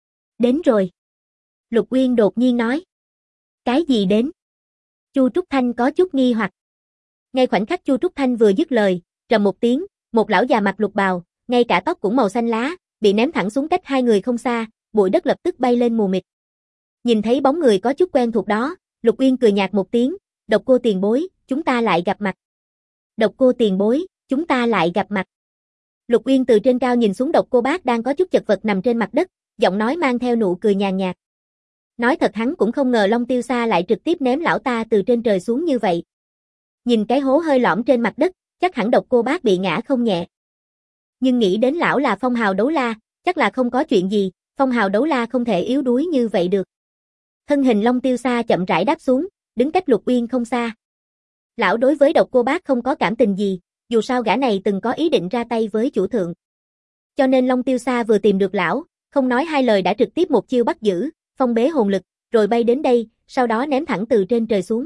Đến rồi. Lục Uyên đột nhiên nói. Cái gì đến? Chu Trúc Thanh có chút nghi hoặc. Ngay khoảnh khắc Chu Trúc Thanh vừa dứt lời, trầm một tiếng, một lão già mặc lục bào, ngay cả tóc cũng màu xanh lá, bị ném thẳng xuống cách hai người không xa, bụi đất lập tức bay lên mù mịt. Nhìn thấy bóng người có chút quen thuộc đó, Lục Uyên cười nhạt một tiếng, Độc Cô tiền bối, chúng ta lại gặp mặt. Độc Cô tiền bối, chúng ta lại gặp mặt. Lục Uyên từ trên cao nhìn xuống Độc Cô Bác đang có chút chật vật nằm trên mặt đất, giọng nói mang theo nụ cười nhàn nhạt. Nói thật hắn cũng không ngờ Long Tiêu Sa lại trực tiếp ném lão ta từ trên trời xuống như vậy. Nhìn cái hố hơi lõm trên mặt đất, chắc hẳn Độc Cô Bác bị ngã không nhẹ. Nhưng nghĩ đến lão là phong hào đấu la, chắc là không có chuyện gì, phong hào đấu la không thể yếu đuối như vậy được. Thân hình Long Tiêu Sa chậm rãi đáp xuống, đứng cách Lục Uyên không xa. Lão đối với Độc Cô Bác không có cảm tình gì, dù sao gã này từng có ý định ra tay với chủ thượng. Cho nên Long Tiêu Sa vừa tìm được lão, không nói hai lời đã trực tiếp một chiêu bắt giữ, phong bế hồn lực, rồi bay đến đây, sau đó ném thẳng từ trên trời xuống.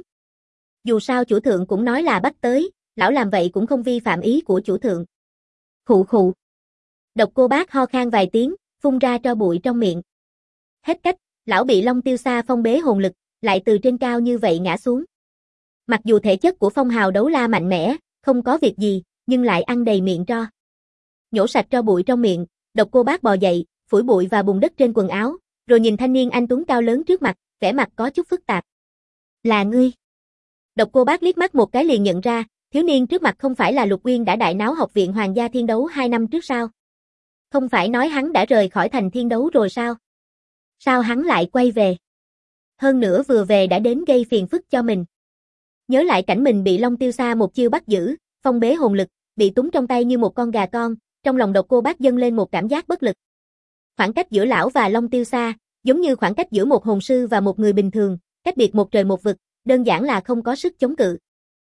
Dù sao chủ thượng cũng nói là bắt tới, lão làm vậy cũng không vi phạm ý của chủ thượng. Khụ khụ. Độc Cô Bác ho khan vài tiếng, phun ra tro bụi trong miệng. Hết cách, lão bị Long Tiêu Sa phong bế hồn lực, lại từ trên cao như vậy ngã xuống. Mặc dù thể chất của phong hào đấu la mạnh mẽ, không có việc gì, nhưng lại ăn đầy miệng tro. Nhổ sạch tro bụi trong miệng, Độc Cô Bác bò dậy, phủi bụi và bùn đất trên quần áo, Rồi nhìn thanh niên anh tuấn cao lớn trước mặt, vẻ mặt có chút phức tạp. Là ngươi. Độc Cô Bác liếc mắt một cái liền nhận ra, thiếu niên trước mặt không phải là Lục Uyên đã đại náo học viện Hoàng gia Thiên Đấu 2 năm trước sao? Không phải nói hắn đã rời khỏi thành Thiên Đấu rồi sao? Sao hắn lại quay về? Hơn nữa vừa về đã đến gây phiền phức cho mình. Nhớ lại cảnh mình bị Long Tiêu Sa một chiêu bắt giữ, phong bế hồn lực, bị túng trong tay như một con gà con, trong lòng Độc Cô Bác dâng lên một cảm giác bất lực. Khoảng cách giữa lão và Long Tiêu Sa, giống như khoảng cách giữa một hồn sư và một người bình thường, cách biệt một trời một vực, đơn giản là không có sức chống cự.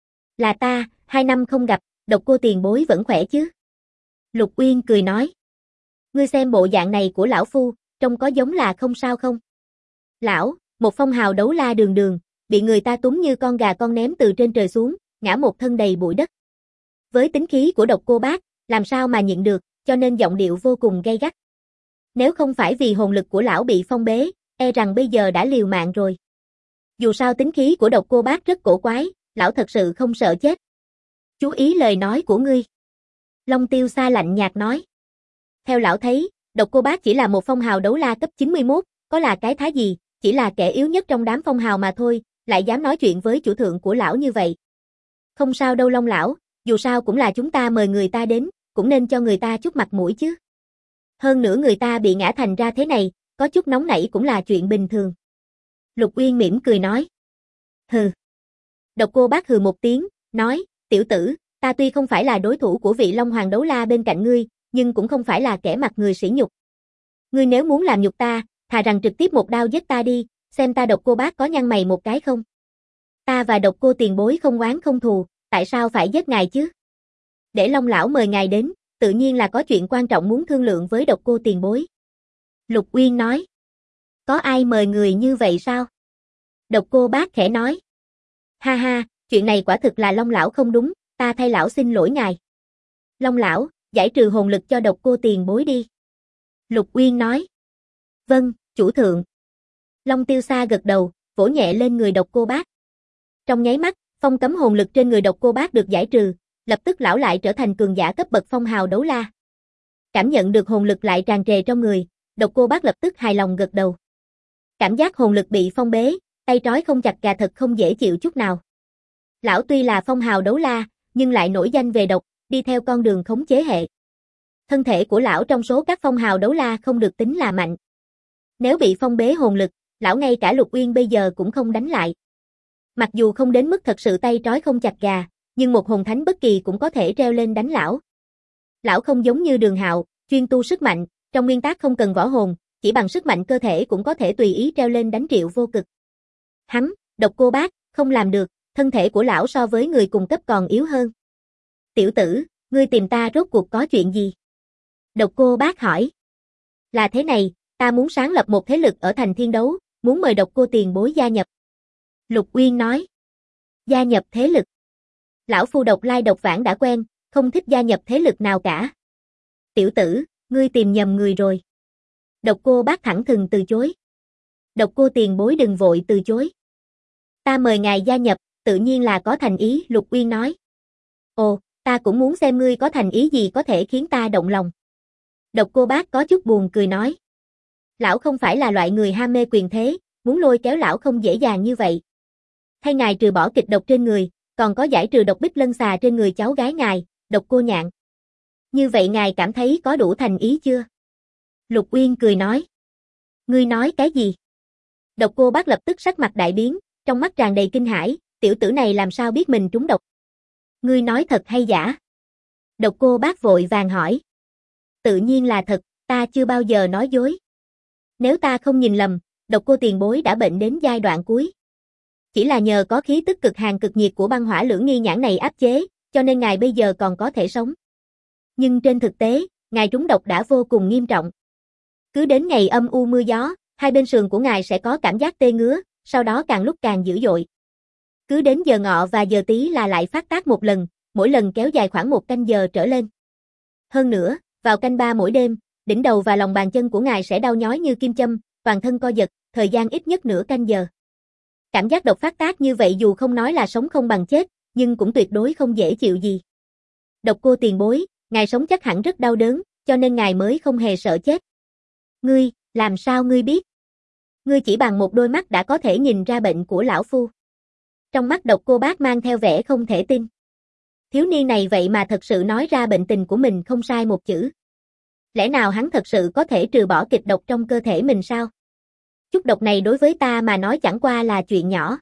Là ta, 2 năm không gặp, Độc Cô tiền bối vẫn khỏe chứ? Lục Uyên cười nói. Ngươi xem bộ dạng này của lão phu, trông có giống là không sao không? Lão, một phong hào đấu la đường đường, bị người ta túm như con gà con ném từ trên trời xuống, ngã một thân đầy bụi đất. Với tính khí của Độc Cô Bác, làm sao mà nhịn được, cho nên giọng điệu vô cùng gay gắt. Nếu không phải vì hồn lực của lão bị phong bế, e rằng bây giờ đã liều mạng rồi. Dù sao tính khí của Độc Cô Bác rất cổ quái, lão thật sự không sợ chết. Chú ý lời nói của ngươi. Long Tiêu Sa lạnh nhạt nói. Theo lão thấy, Độc Cô Bác chỉ là một phong hào đấu la cấp 91, có là cái thá gì, chỉ là kẻ yếu nhất trong đám phong hào mà thôi, lại dám nói chuyện với chủ thượng của lão như vậy. Không sao đâu Long lão, dù sao cũng là chúng ta mời người ta đến, cũng nên cho người ta chút mặt mũi chứ. Hơn nữa người ta bị ngã thành ra thế này, có chút nóng nảy cũng là chuyện bình thường. Lục Uyên mỉm cười nói. Hừ. Độc Cô Bác hừ một tiếng, nói, tiểu tử, ta tuy không phải là đối thủ của vị Long Hoàng đấu la bên cạnh ngươi, nhưng cũng không phải là kẻ mặt người sỉ nhục. Ngươi nếu muốn làm nhục ta, thà rằng trực tiếp một đao giết ta đi, xem ta Độc Cô Bác có nhăn mày một cái không. Ta và Độc Cô tiền bối không oán không thù, tại sao phải giết ngài chứ? Để Long lão mời ngài đến, tự nhiên là có chuyện quan trọng muốn thương lượng với Độc Cô tiền bối. Lục Uyên nói. Có ai mời người như vậy sao? Độc Cô Bác khẽ nói. Ha ha, chuyện này quả thực là Long lão không đúng, ta thay lão xin lỗi ngài. Long lão, giải trừ hồn lực cho Độc Cô tiền bối đi. Lục Uyên nói. Vâng, chủ thượng. Long Tiêu Sa gật đầu, vỗ nhẹ lên người Độc Cô Bác. Trong nháy mắt, phong cấm hồn lực trên người Độc Cô Bác được giải trừ, lập tức lão lại trở thành cường giả cấp bậc phong hào đấu la. Cảm nhận được hồn lực lại tràn trề trong người, Độc Cô Bác lập tức hài lòng gật đầu. Cảm giác hồn lực bị phong bế, tay trói không chặt gà thật không dễ chịu chút nào. Lão tuy là phong hào đấu la, nhưng lại nổi danh về độc, đi theo con đường khống chế hệ. Thân thể của lão trong số các phong hào đấu la không được tính là mạnh. Nếu bị phong bế hồn lực, lão ngay cả Lục Uyên bây giờ cũng không đánh lại. Mặc dù không đến mức thật sự tay trói không chặt gà, nhưng một hồn thánh bất kỳ cũng có thể treo lên đánh lão. Lão không giống như Đường Hạo, chuyên tu sức mạnh, trong nguyên tắc không cần võ hồn, chỉ bằng sức mạnh cơ thể cũng có thể tùy ý treo lên đánh Triệu Vô Cực. Hắn, Độc Cô Bác, không làm được, thân thể của lão so với người cùng cấp còn yếu hơn. Tiểu tử, ngươi tìm ta rốt cuộc có chuyện gì? Độc Cô Bác hỏi. Là thế này, ta muốn sáng lập một thế lực ở thành Thiên Đấu, muốn mời Độc Cô tiền bối gia nhập. Lục Uyên nói. Gia nhập thế lực. Lão phu độc lai độc vãng đã quen, không thích gia nhập thế lực nào cả. Tiểu tử, ngươi tìm nhầm người rồi. Độc Cô Bác thẳng thừng từ chối. Độc Cô tiền bối đừng vội từ chối. Ta mời ngài gia nhập, tự nhiên là có thành ý, Lục Uyên nói. Ồ, ta cũng muốn xem ngươi có thành ý gì có thể khiến ta động lòng. Độc Cô Bác có chút buồn cười nói. Lão không phải là loại người ham mê quyền thế, muốn lôi kéo lão không dễ dàng như vậy. Thay ngài trừ bỏ kịch độc trên người, còn có giải trừ độc bích lân xà trên người cháu gái ngài, Độc Cô Nhạn. Như vậy ngài cảm thấy có đủ thành ý chưa? Lục Uyên cười nói. Ngươi nói cái gì? Độc Cô Bác lập tức sắc mặt đại biến, trong mắt tràn đầy kinh hãi, tiểu tử này làm sao biết mình trúng độc? Ngươi nói thật hay giả? Độc Cô Bác vội vàng hỏi. Tự nhiên là thật, ta chưa bao giờ nói dối. Nếu ta không nhìn lầm, Độc Cô tiền bối đã bệnh đến giai đoạn cuối. Chỉ là nhờ có khí tức cực hàn cực nhiệt của băng hỏa lưỡng nghi nhãn này áp chế, cho nên ngài bây giờ còn có thể sống. Nhưng trên thực tế, ngài trúng độc đã vô cùng nghiêm trọng. Cứ đến ngày âm u mưa gió, hai bên sườn của ngài sẽ có cảm giác tê ngứa, sau đó càng lúc càng dữ dội. Cứ đến giờ ngọ và giờ tí là lại phát tác một lần, mỗi lần kéo dài khoảng 1 canh giờ trở lên. Hơn nữa, vào canh 3 mỗi đêm, đỉnh đầu và lòng bàn chân của ngài sẽ đau nhói như kim châm, toàn thân co giật, thời gian ít nhất nửa canh giờ. Cảm giác độc phát tác như vậy dù không nói là sống không bằng chết, nhưng cũng tuyệt đối không dễ chịu gì. Độc Cô tiền bối, ngài sống chắc hẳn rất đau đớn, cho nên ngài mới không hề sợ chết. Ngươi, làm sao ngươi biết? Ngươi chỉ bằng một đôi mắt đã có thể nhìn ra bệnh của lão phu. Trong mắt Độc Cô Bác mang theo vẻ không thể tin. Thiếu niên này vậy mà thật sự nói ra bệnh tình của mình không sai một chữ. Lẽ nào hắn thật sự có thể trừ bỏ kịch độc trong cơ thể mình sao? Chút độc này đối với ta mà nói chẳng qua là chuyện nhỏ.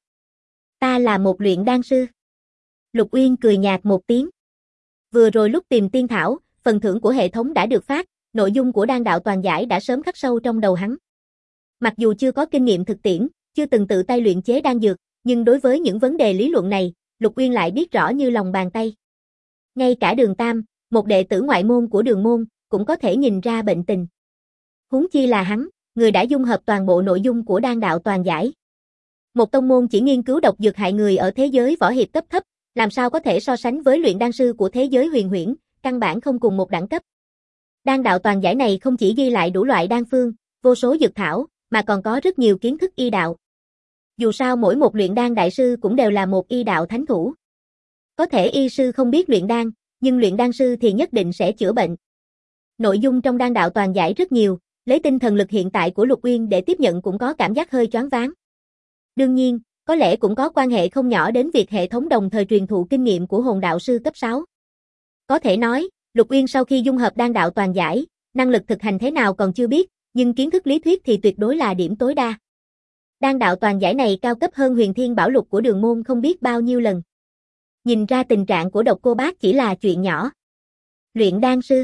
Ta là một luyện đan sư. Lục Uyên cười nhạt một tiếng. Vừa rồi lúc tìm tiên thảo, phần thưởng của hệ thống đã được phát, nội dung của đan đạo toàn giải đã sớm khắc sâu trong đầu hắn. Mặc dù chưa có kinh nghiệm thực tiễn, chưa từng tự tay luyện chế đan dược, nhưng đối với những vấn đề lý luận này, Lục Uyên lại biết rõ như lòng bàn tay. Ngay cả Đường Tam, một đệ tử ngoại môn của Đường môn, cũng có thể nhìn ra bệnh tình. Huống chi là hắn, người đã dung hợp toàn bộ nội dung của đan đạo toàn giải. Một tông môn chỉ nghiên cứu độc dược hại người ở thế giới võ hiệp cấp thấp, làm sao có thể so sánh với luyện đan sư của thế giới huyền huyễn, căn bản không cùng một đẳng cấp. Đan đạo toàn giải này không chỉ ghi lại đủ loại đan phương, vô số dược thảo, mà còn có rất nhiều kiến thức y đạo. Dù sao mỗi một luyện đan đại sư cũng đều là một y đạo thánh thủ. Có thể y sư không biết luyện đan, nhưng luyện đan sư thì nhất định sẽ chữa bệnh. Nội dung trong đan đạo toàn giải rất nhiều, lấy tinh thần lực hiện tại của Lục Uyên để tiếp nhận cũng có cảm giác hơi choáng váng. Đương nhiên, có lẽ cũng có quan hệ không nhỏ đến việc hệ thống đồng thời truyền thụ kinh nghiệm của hồn đạo sư cấp 6. Có thể nói, Lục Uyên sau khi dung hợp đan đạo toàn giải, năng lực thực hành thế nào còn chưa biết, nhưng kiến thức lý thuyết thì tuyệt đối là điểm tối đa. Đan đạo toàn giải này cao cấp hơn Huyền Thiên Bảo Lục của Đường môn không biết bao nhiêu lần. Nhìn ra tình trạng của Độc Cô Bác chỉ là chuyện nhỏ. Luyện đan sư.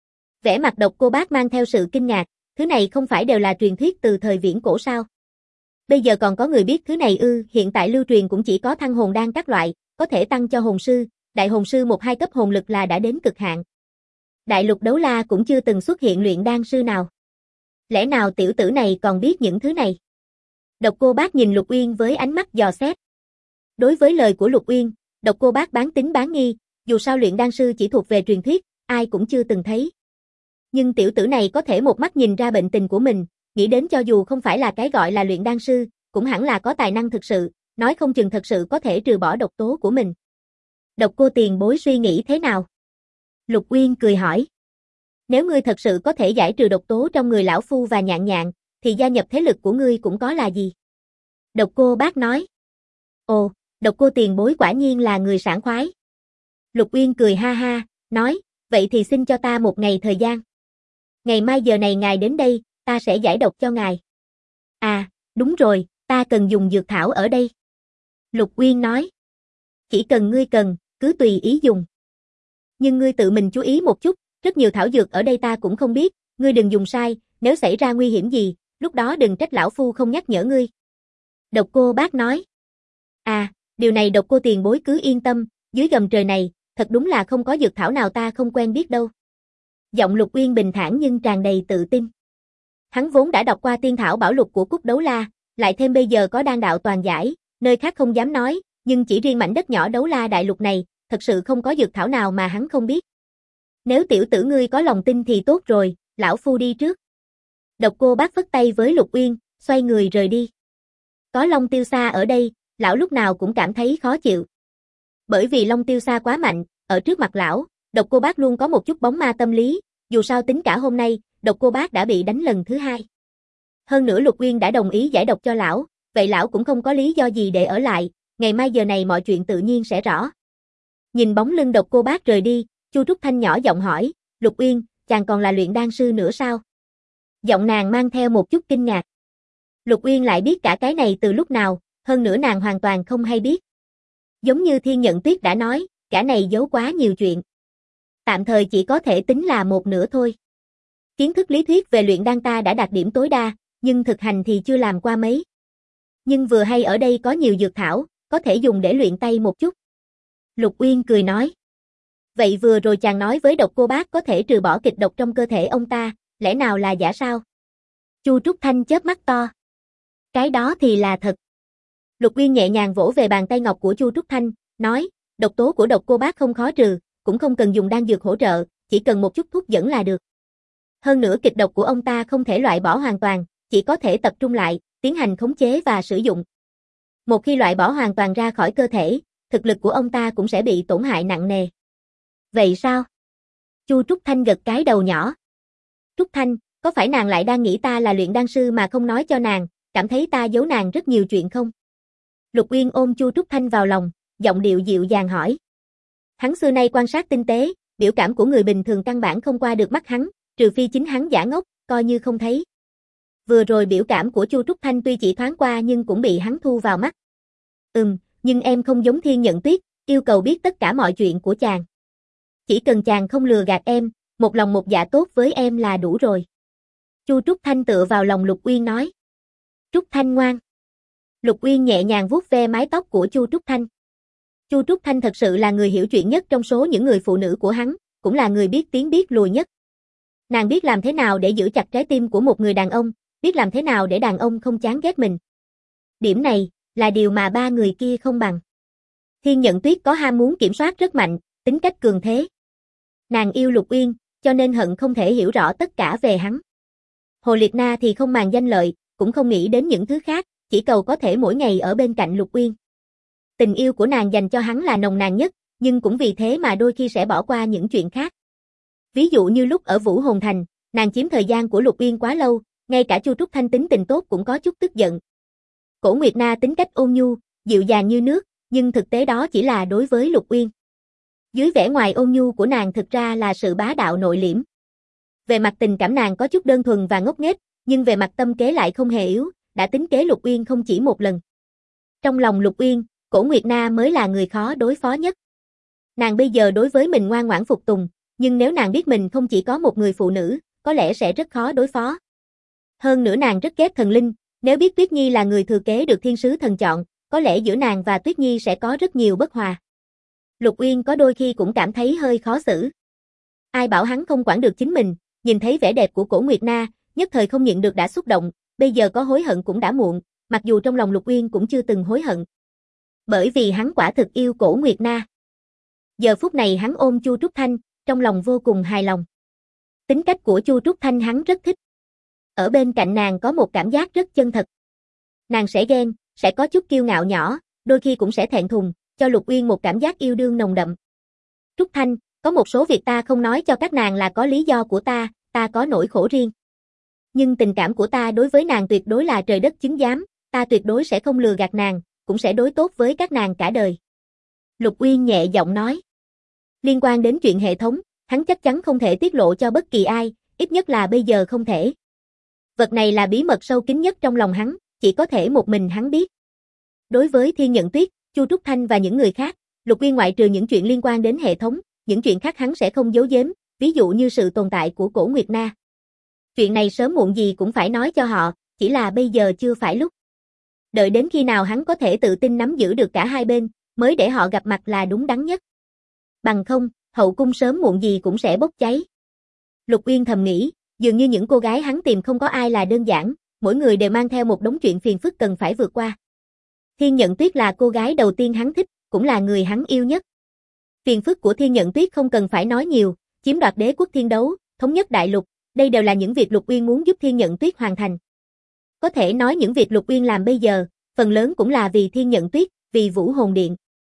Vẻ mặt Độc Cô Bác mang theo sự kinh ngạc, thứ này không phải đều là truyền thuyết từ thời viễn cổ sao? Bây giờ còn có người biết thứ này ư? Hiện tại lưu truyền cũng chỉ có thăng hồn đan các loại, có thể tăng cho hồn sư, đại hồn sư 1-2 cấp hồn lực là đã đến cực hạn. Đại lục đấu la cũng chưa từng xuất hiện luyện đan sư nào. Lẽ nào tiểu tử này còn biết những thứ này? Độc Cô Bác nhìn Lục Uyên với ánh mắt dò xét. Đối với lời của Lục Uyên, Độc Cô Bác bán tín bán nghi, dù sao luyện đan sư chỉ thuộc về truyền thuyết, ai cũng chưa từng thấy. Nhưng tiểu tử này có thể một mắt nhìn ra bệnh tình của mình, nghĩ đến cho dù không phải là cái gọi là luyện đan sư, cũng hẳn là có tài năng thực sự, nói không chừng thật sự có thể trừ bỏ độc tố của mình. Độc Cô tiền bối suy nghĩ thế nào? Lục Uyên cười hỏi. Nếu ngươi thật sự có thể giải trừ độc tố trong người lão phu và nhạn nhạn, thì gia nhập thế lực của ngươi cũng có là gì? Độc Cô Bác nói. Ồ, Độc Cô tiền bối quả nhiên là người sảng khoái. Lục Uyên cười ha ha, nói, vậy thì xin cho ta một ngày thời gian. Ngày mai giờ này ngài đến đây, ta sẽ giải độc cho ngài. À, đúng rồi, ta cần dùng dược thảo ở đây. Lục Uyên nói. Chỉ cần ngươi cần, cứ tùy ý dùng. Nhưng ngươi tự mình chú ý một chút, rất nhiều thảo dược ở đây ta cũng không biết, ngươi đừng dùng sai, nếu xảy ra nguy hiểm gì, lúc đó đừng trách lão phu không nhắc nhở ngươi. Độc Cô Bác nói. À, điều này Độc Cô tiền bối cứ yên tâm, dưới gầm trời này, thật đúng là không có dược thảo nào ta không quen biết đâu. Giọng Lục Uyên bình thản nhưng tràn đầy tự tin. Hắn vốn đã đọc qua tiên thảo bảo lục của Cúc Đấu La, lại thêm bây giờ có đan đạo toàn giải, nơi khác không dám nói, nhưng chỉ riêng mảnh đất nhỏ Đấu La đại lục này, thật sự không có dược thảo nào mà hắn không biết. Nếu tiểu tử ngươi có lòng tin thì tốt rồi, lão phu đi trước. Độc Cô Bác phất tay với Lục Uyên, xoay người rời đi. Có Long Tiêu Sa ở đây, lão lúc nào cũng cảm thấy khó chịu. Bởi vì Long Tiêu Sa quá mạnh, ở trước mặt lão, Độc Cô Bác luôn có một chút bóng ma tâm lý, dù sao tính cả hôm nay, Độc Cô Bác đã bị đánh lần thứ 2. Hơn nữa Lục Uyên đã đồng ý giải độc cho lão, vậy lão cũng không có lý do gì để ở lại, ngày mai giờ này mọi chuyện tự nhiên sẽ rõ. Nhìn bóng lưng Độc Cô Bác rời đi, Chu Trúc Thanh nhỏ giọng hỏi, Lục Uyên, chàng còn là luyện đan sư nữa sao? Giọng nàng mang theo một chút kinh ngạc. Lục Uyên lại biết cả cái này từ lúc nào, hơn nữa nàng hoàn toàn không hay biết. Giống như Thiên Nhận Tuyết đã nói, cả này giấu quá nhiều chuyện. Tạm thời chỉ có thể tính là một nửa thôi. Kiến thức lý thuyết về luyện đan ta đã đạt điểm tối đa, nhưng thực hành thì chưa làm qua mấy. Nhưng vừa hay ở đây có nhiều dược thảo, có thể dùng để luyện tay một chút. Lục Uyên cười nói. Vậy vừa rồi chàng nói với Độc Cô Bác có thể trừ bỏ kịch độc trong cơ thể ông ta, lẽ nào là giả sao? Chu Trúc Thanh chớp mắt to. Cái đó thì là thật. Lục Uyên nhẹ nhàng vỗ về bàn tay ngọc của Chu Trúc Thanh, nói, độc tố của Độc Cô Bác không khó trừ, cũng không cần dùng đan dược hỗ trợ, chỉ cần một chút thuốc dẫn là được. Hơn nữa kịch độc của ông ta không thể loại bỏ hoàn toàn, chỉ có thể tập trung lại, tiến hành khống chế và sử dụng. Một khi loại bỏ hoàn toàn ra khỏi cơ thể, thực lực của ông ta cũng sẽ bị tổn hại nặng nề. Vậy sao? Chu Trúc Thanh gật cái đầu nhỏ. Trúc Thanh, có phải nàng lại đang nghĩ ta là luyện đan sư mà không nói cho nàng, cảm thấy ta giấu nàng rất nhiều chuyện không? Lục Uyên ôm Chu Trúc Thanh vào lòng, giọng điệu dịu dàng hỏi. Hắn xưa nay quan sát tinh tế, biểu cảm của người bình thường căn bản không qua được mắt hắn, trừ phi chính hắn giả ngốc, coi như không thấy. Vừa rồi biểu cảm của Chu Trúc Thanh tuy chỉ thoáng qua nhưng cũng bị hắn thu vào mắt. Nhưng em không giống Thiên Nhận Tuyết, yêu cầu biết tất cả mọi chuyện của chàng. Chỉ cần chàng không lừa gạt em, một lòng một dạ tốt với em là đủ rồi. Chu Trúc Thanh tựa vào lòng Lục Uyên nói. Trúc Thanh ngoan. Lục Uyên nhẹ nhàng vuốt ve mái tóc của Chu Trúc Thanh. Chu Trúc Thanh thật sự là người hiểu chuyện nhất trong số những người phụ nữ của hắn, cũng là người biết tiến biết lùi nhất. Nàng biết làm thế nào để giữ chặt trái tim của một người đàn ông, biết làm thế nào để đàn ông không chán ghét mình. Điểm này, là điều mà ba người kia không bằng. Thiên Nhận Tuyết có ham muốn kiểm soát rất mạnh, tính cách cường thế. Nàng yêu Lục Uyên, cho nên hận không thể hiểu rõ tất cả về hắn. Hồ Liệt Na thì không màng danh lợi, cũng không nghĩ đến những thứ khác, chỉ cầu có thể mỗi ngày ở bên cạnh Lục Uyên. Tình yêu của nàng dành cho hắn là nồng nàn nhất, nhưng cũng vì thế mà đôi khi sẽ bỏ qua những chuyện khác. Ví dụ như lúc ở Vũ Hồn Thành, nàng chiếm thời gian của Lục Uyên quá lâu, ngay cả Chu Trúc Thanh tính tình tốt cũng có chút tức giận. Cổ Nguyệt Na tính cách ôn nhu, dịu dàng như nước, nhưng thực tế đó chỉ là đối với Lục Uyên. Dưới vẻ ngoài ôn nhu của nàng thực ra là sự bá đạo nội liễm. Về mặt tình cảm nàng có chút đơn thuần và ngốc nghếch, nhưng về mặt tâm kế lại không hề yếu, đã tính kế Lục Uyên không chỉ một lần. Trong lòng Lục Uyên, Cổ Nguyệt Na mới là người khó đối phó nhất. Nàng bây giờ đối với mình ngoan ngoãn phục tùng, nhưng nếu nàng biết mình không chỉ có một người phụ nữ, có lẽ sẽ rất khó đối phó. Hơn nữa nàng rất ghét thần linh, nếu biết Tuyết Nhi là người thừa kế được thiên sứ thần chọn, có lẽ giữa nàng và Tuyết Nhi sẽ có rất nhiều bất hòa. Lục Uyên có đôi khi cũng cảm thấy hơi khó xử. Ai bảo hắn không quản được chính mình, nhìn thấy vẻ đẹp của Cổ Nguyệt Na, nhất thời không nhịn được đã xúc động, bây giờ có hối hận cũng đã muộn, mặc dù trong lòng Lục Uyên cũng chưa từng hối hận. Bởi vì hắn quả thực yêu Cổ Nguyệt Na. Giờ phút này hắn ôm Chu Trúc Thanh, trong lòng vô cùng hài lòng. Tính cách của Chu Trúc Thanh hắn rất thích. Ở bên cạnh nàng có một cảm giác rất chân thật. Nàng sẽ ghen, sẽ có chút kiêu ngạo nhỏ, đôi khi cũng sẽ thẹn thùng, cho Lục Uyên một cảm giác yêu đương nồng đậm. Trúc Thanh, có một số việc ta không nói cho các nàng là có lý do của ta có nỗi khổ riêng. Nhưng tình cảm của ta đối với nàng tuyệt đối là trời đất chứng giám, ta tuyệt đối sẽ không lừa gạt nàng, cũng sẽ đối tốt với các nàng cả đời. Lục Uyên nhẹ giọng nói. Liên quan đến chuyện hệ thống, hắn chắc chắn không thể tiết lộ cho bất kỳ ai, ít nhất là bây giờ không thể. Vật này là bí mật sâu kín nhất trong lòng hắn, chỉ có thể một mình hắn biết. Đối với Thiên Nhận Tuyết, Chu Trúc Thanh và những người khác, Lục Uyên ngoại trừ những chuyện liên quan đến hệ thống, những chuyện khác hắn sẽ không giấu giếm, ví dụ như sự tồn tại của Cổ Nguyệt Na. Chuyện này sớm muộn gì cũng phải nói cho họ, chỉ là bây giờ chưa phải lúc. Đợi đến khi nào hắn có thể tự tin nắm giữ được cả hai bên, mới để họ gặp mặt là đúng đắn nhất. Bằng không, hậu cung sớm muộn gì cũng sẽ bốc cháy. Lục Uyên thầm nghĩ, dường như những cô gái hắn tìm không có ai là đơn giản, mỗi người đều mang theo một đống chuyện phiền phức cần phải vượt qua. Thiên Nhận Tuyết là cô gái đầu tiên hắn thích, cũng là người hắn yêu nhất. Phiền phức của Thiên Nhận Tuyết không cần phải nói nhiều, chiếm đoạt đế quốc thiên đấu, thống nhất đại lục, đây đều là những việc Lục Uyên muốn giúp Thiên Nhận Tuyết hoàn thành. Có thể nói những việc Lục Uyên làm bây giờ, phần lớn cũng là vì Thiên Nhận Tuyết, vì Vũ Hồn Điện.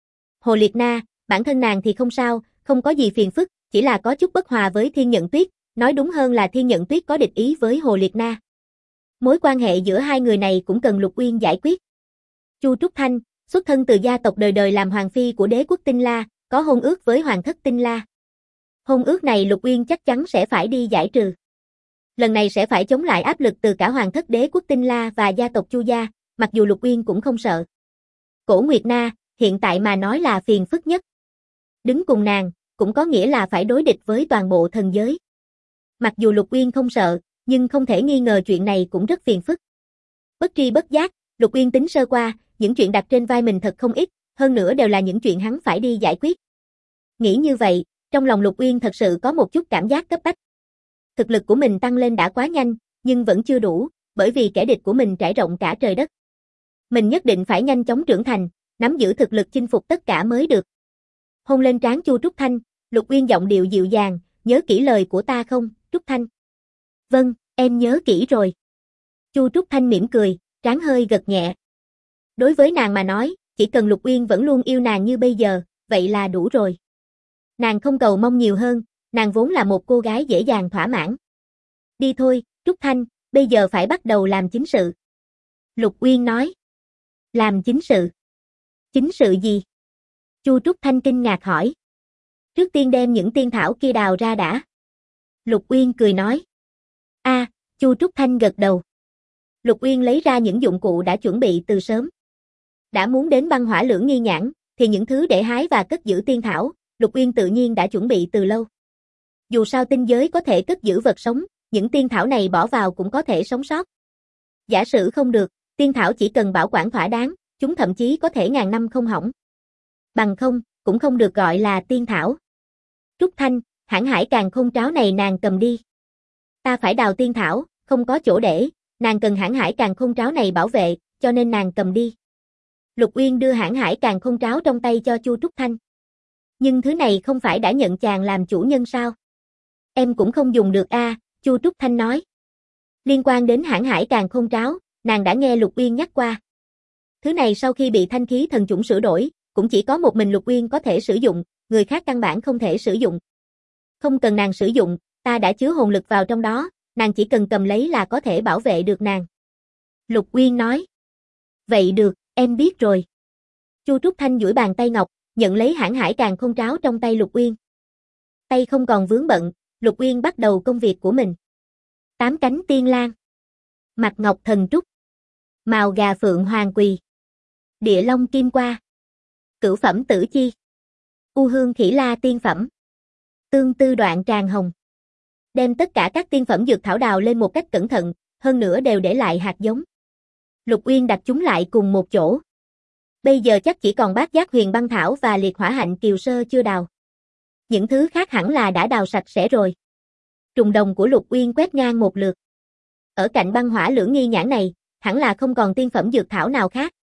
Hồ Liệt Na, bản thân nàng thì không sao, không có gì phiền phức, chỉ là có chút bất hòa với Thiên Nhận Tuyết, nói đúng hơn là Thiên Nhận Tuyết có địch ý với Hồ Liệt Na. Mối quan hệ giữa hai người này cũng cần Lục Uyên giải quyết. Chu Trúc Thanh, xuất thân từ gia tộc đời đời làm hoàng phi của đế quốc Tinh La, có hôn ước với hoàng thất Tinh La. Hôn ước này Lục Uyên chắc chắn sẽ phải đi giải trừ. Lần này sẽ phải chống lại áp lực từ cả hoàng thất đế quốc Tinh La và gia tộc Chu gia, mặc dù Lục Uyên cũng không sợ. Cổ Nguyệt Na, hiện tại mà nói là phiền phức nhất. Đứng cùng nàng, cũng có nghĩa là phải đối địch với toàn bộ thần giới. Mặc dù Lục Uyên không sợ, nhưng không thể nghi ngờ chuyện này cũng rất phiền phức. Bất tri bất giác, Lục Uyên tính sơ qua, những chuyện đặt trên vai mình thật không ít, hơn nữa đều là những chuyện hắn phải đi giải quyết. Nghĩ như vậy, trong lòng Lục Uyên thật sự có một chút cảm giác cấp bách. Thực lực của mình tăng lên đã quá nhanh, nhưng vẫn chưa đủ, bởi vì kẻ địch của mình trải rộng cả trời đất. Mình nhất định phải nhanh chóng trưởng thành, nắm giữ thực lực chinh phục tất cả mới được. Hôn lên trán Chu Trúc Thanh, Lục Uyên giọng điệu dịu dàng, nhớ kỹ lời của ta không, Trúc Thanh? Vâng, em nhớ kỹ rồi. Chu Trúc Thanh mỉm cười, trán hơi gật nhẹ. Đối với nàng mà nói, chỉ cần Lục Uyên vẫn luôn yêu nàng như bây giờ, vậy là đủ rồi. Nàng không cầu mong nhiều hơn, nàng vốn là một cô gái dễ dàng thỏa mãn. Đi thôi, Trúc Thanh, bây giờ phải bắt đầu làm chính sự. Lục Uyên nói. Làm chính sự. Chính sự gì? Chu Trúc Thanh kinh ngạc hỏi. Trước tiên đem những tiên thảo kia đào ra đã. Lục Uyên cười nói. Chu Trúc Thanh gật đầu. Lục Uyên lấy ra những dụng cụ đã chuẩn bị từ sớm. Đã muốn đến băng hỏa lưỡng nghi nhãn, thì những thứ để hái và cất giữ tiên thảo, Lục Uyên tự nhiên đã chuẩn bị từ lâu. Dù sao tinh giới có thể cất giữ vật sống, những tiên thảo này bỏ vào cũng có thể sống sót. Giả sử không được, tiên thảo chỉ cần bảo quản thỏa đáng, chúng thậm chí có thể ngàn năm không hỏng. Bằng không, cũng không được gọi là tiên thảo. Trúc Thanh, hãng hải càn khôn tráo này nàng cầm đi. Ta phải đào tiên thảo, không có chỗ để, nàng cần hãng hải càn khôn tráo này bảo vệ, cho nên nàng cầm đi. Lục Uyên đưa hãng hải càn khôn tráo trong tay cho Chu Trúc Thanh. Nhưng thứ này không phải đã nhận chàng làm chủ nhân sao? Em cũng không dùng được Chu Trúc Thanh nói. Liên quan đến hãng hải càn khôn tráo, nàng đã nghe Lục Uyên nhắc qua. Thứ này sau khi bị thanh khí thần chủng sửa đổi, cũng chỉ có một mình Lục Uyên có thể sử dụng, người khác căn bản không thể sử dụng. Không cần nàng sử dụng, ta đã chứa hồn lực vào trong đó, nàng chỉ cần cầm lấy là có thể bảo vệ được nàng. Lục Uyên nói. Vậy được, em biết rồi. Chu Trúc Thanh duỗi bàn tay ngọc, nhận lấy hãng hải càn khôn tráo trong tay Lục Uyên. Tay không còn vướng bận, Lục Uyên bắt đầu công việc của mình. 8 cánh tiên lang, mặt ngọc thần trúc, mào gà phượng hoàng quỳ, địa long kim qua, cửu phẩm tử chi, u hương khỉ la tiên phẩm, tương tư đoạn tràng hồng. Đem tất cả các tiên phẩm dược thảo đào lên một cách cẩn thận, hơn nữa đều để lại hạt giống. Lục Uyên đặt chúng lại cùng một chỗ. Bây giờ chắc chỉ còn bát giác huyền băng thảo và liệt hỏa hạnh kiều sơ chưa đào. Những thứ khác hẳn là đã đào sạch sẽ rồi. Trùng đồng của Lục Uyên quét ngang một lượt. Ở cạnh băng hỏa lưỡng nghi nhãn này, hẳn là không còn tiên phẩm dược thảo nào khác.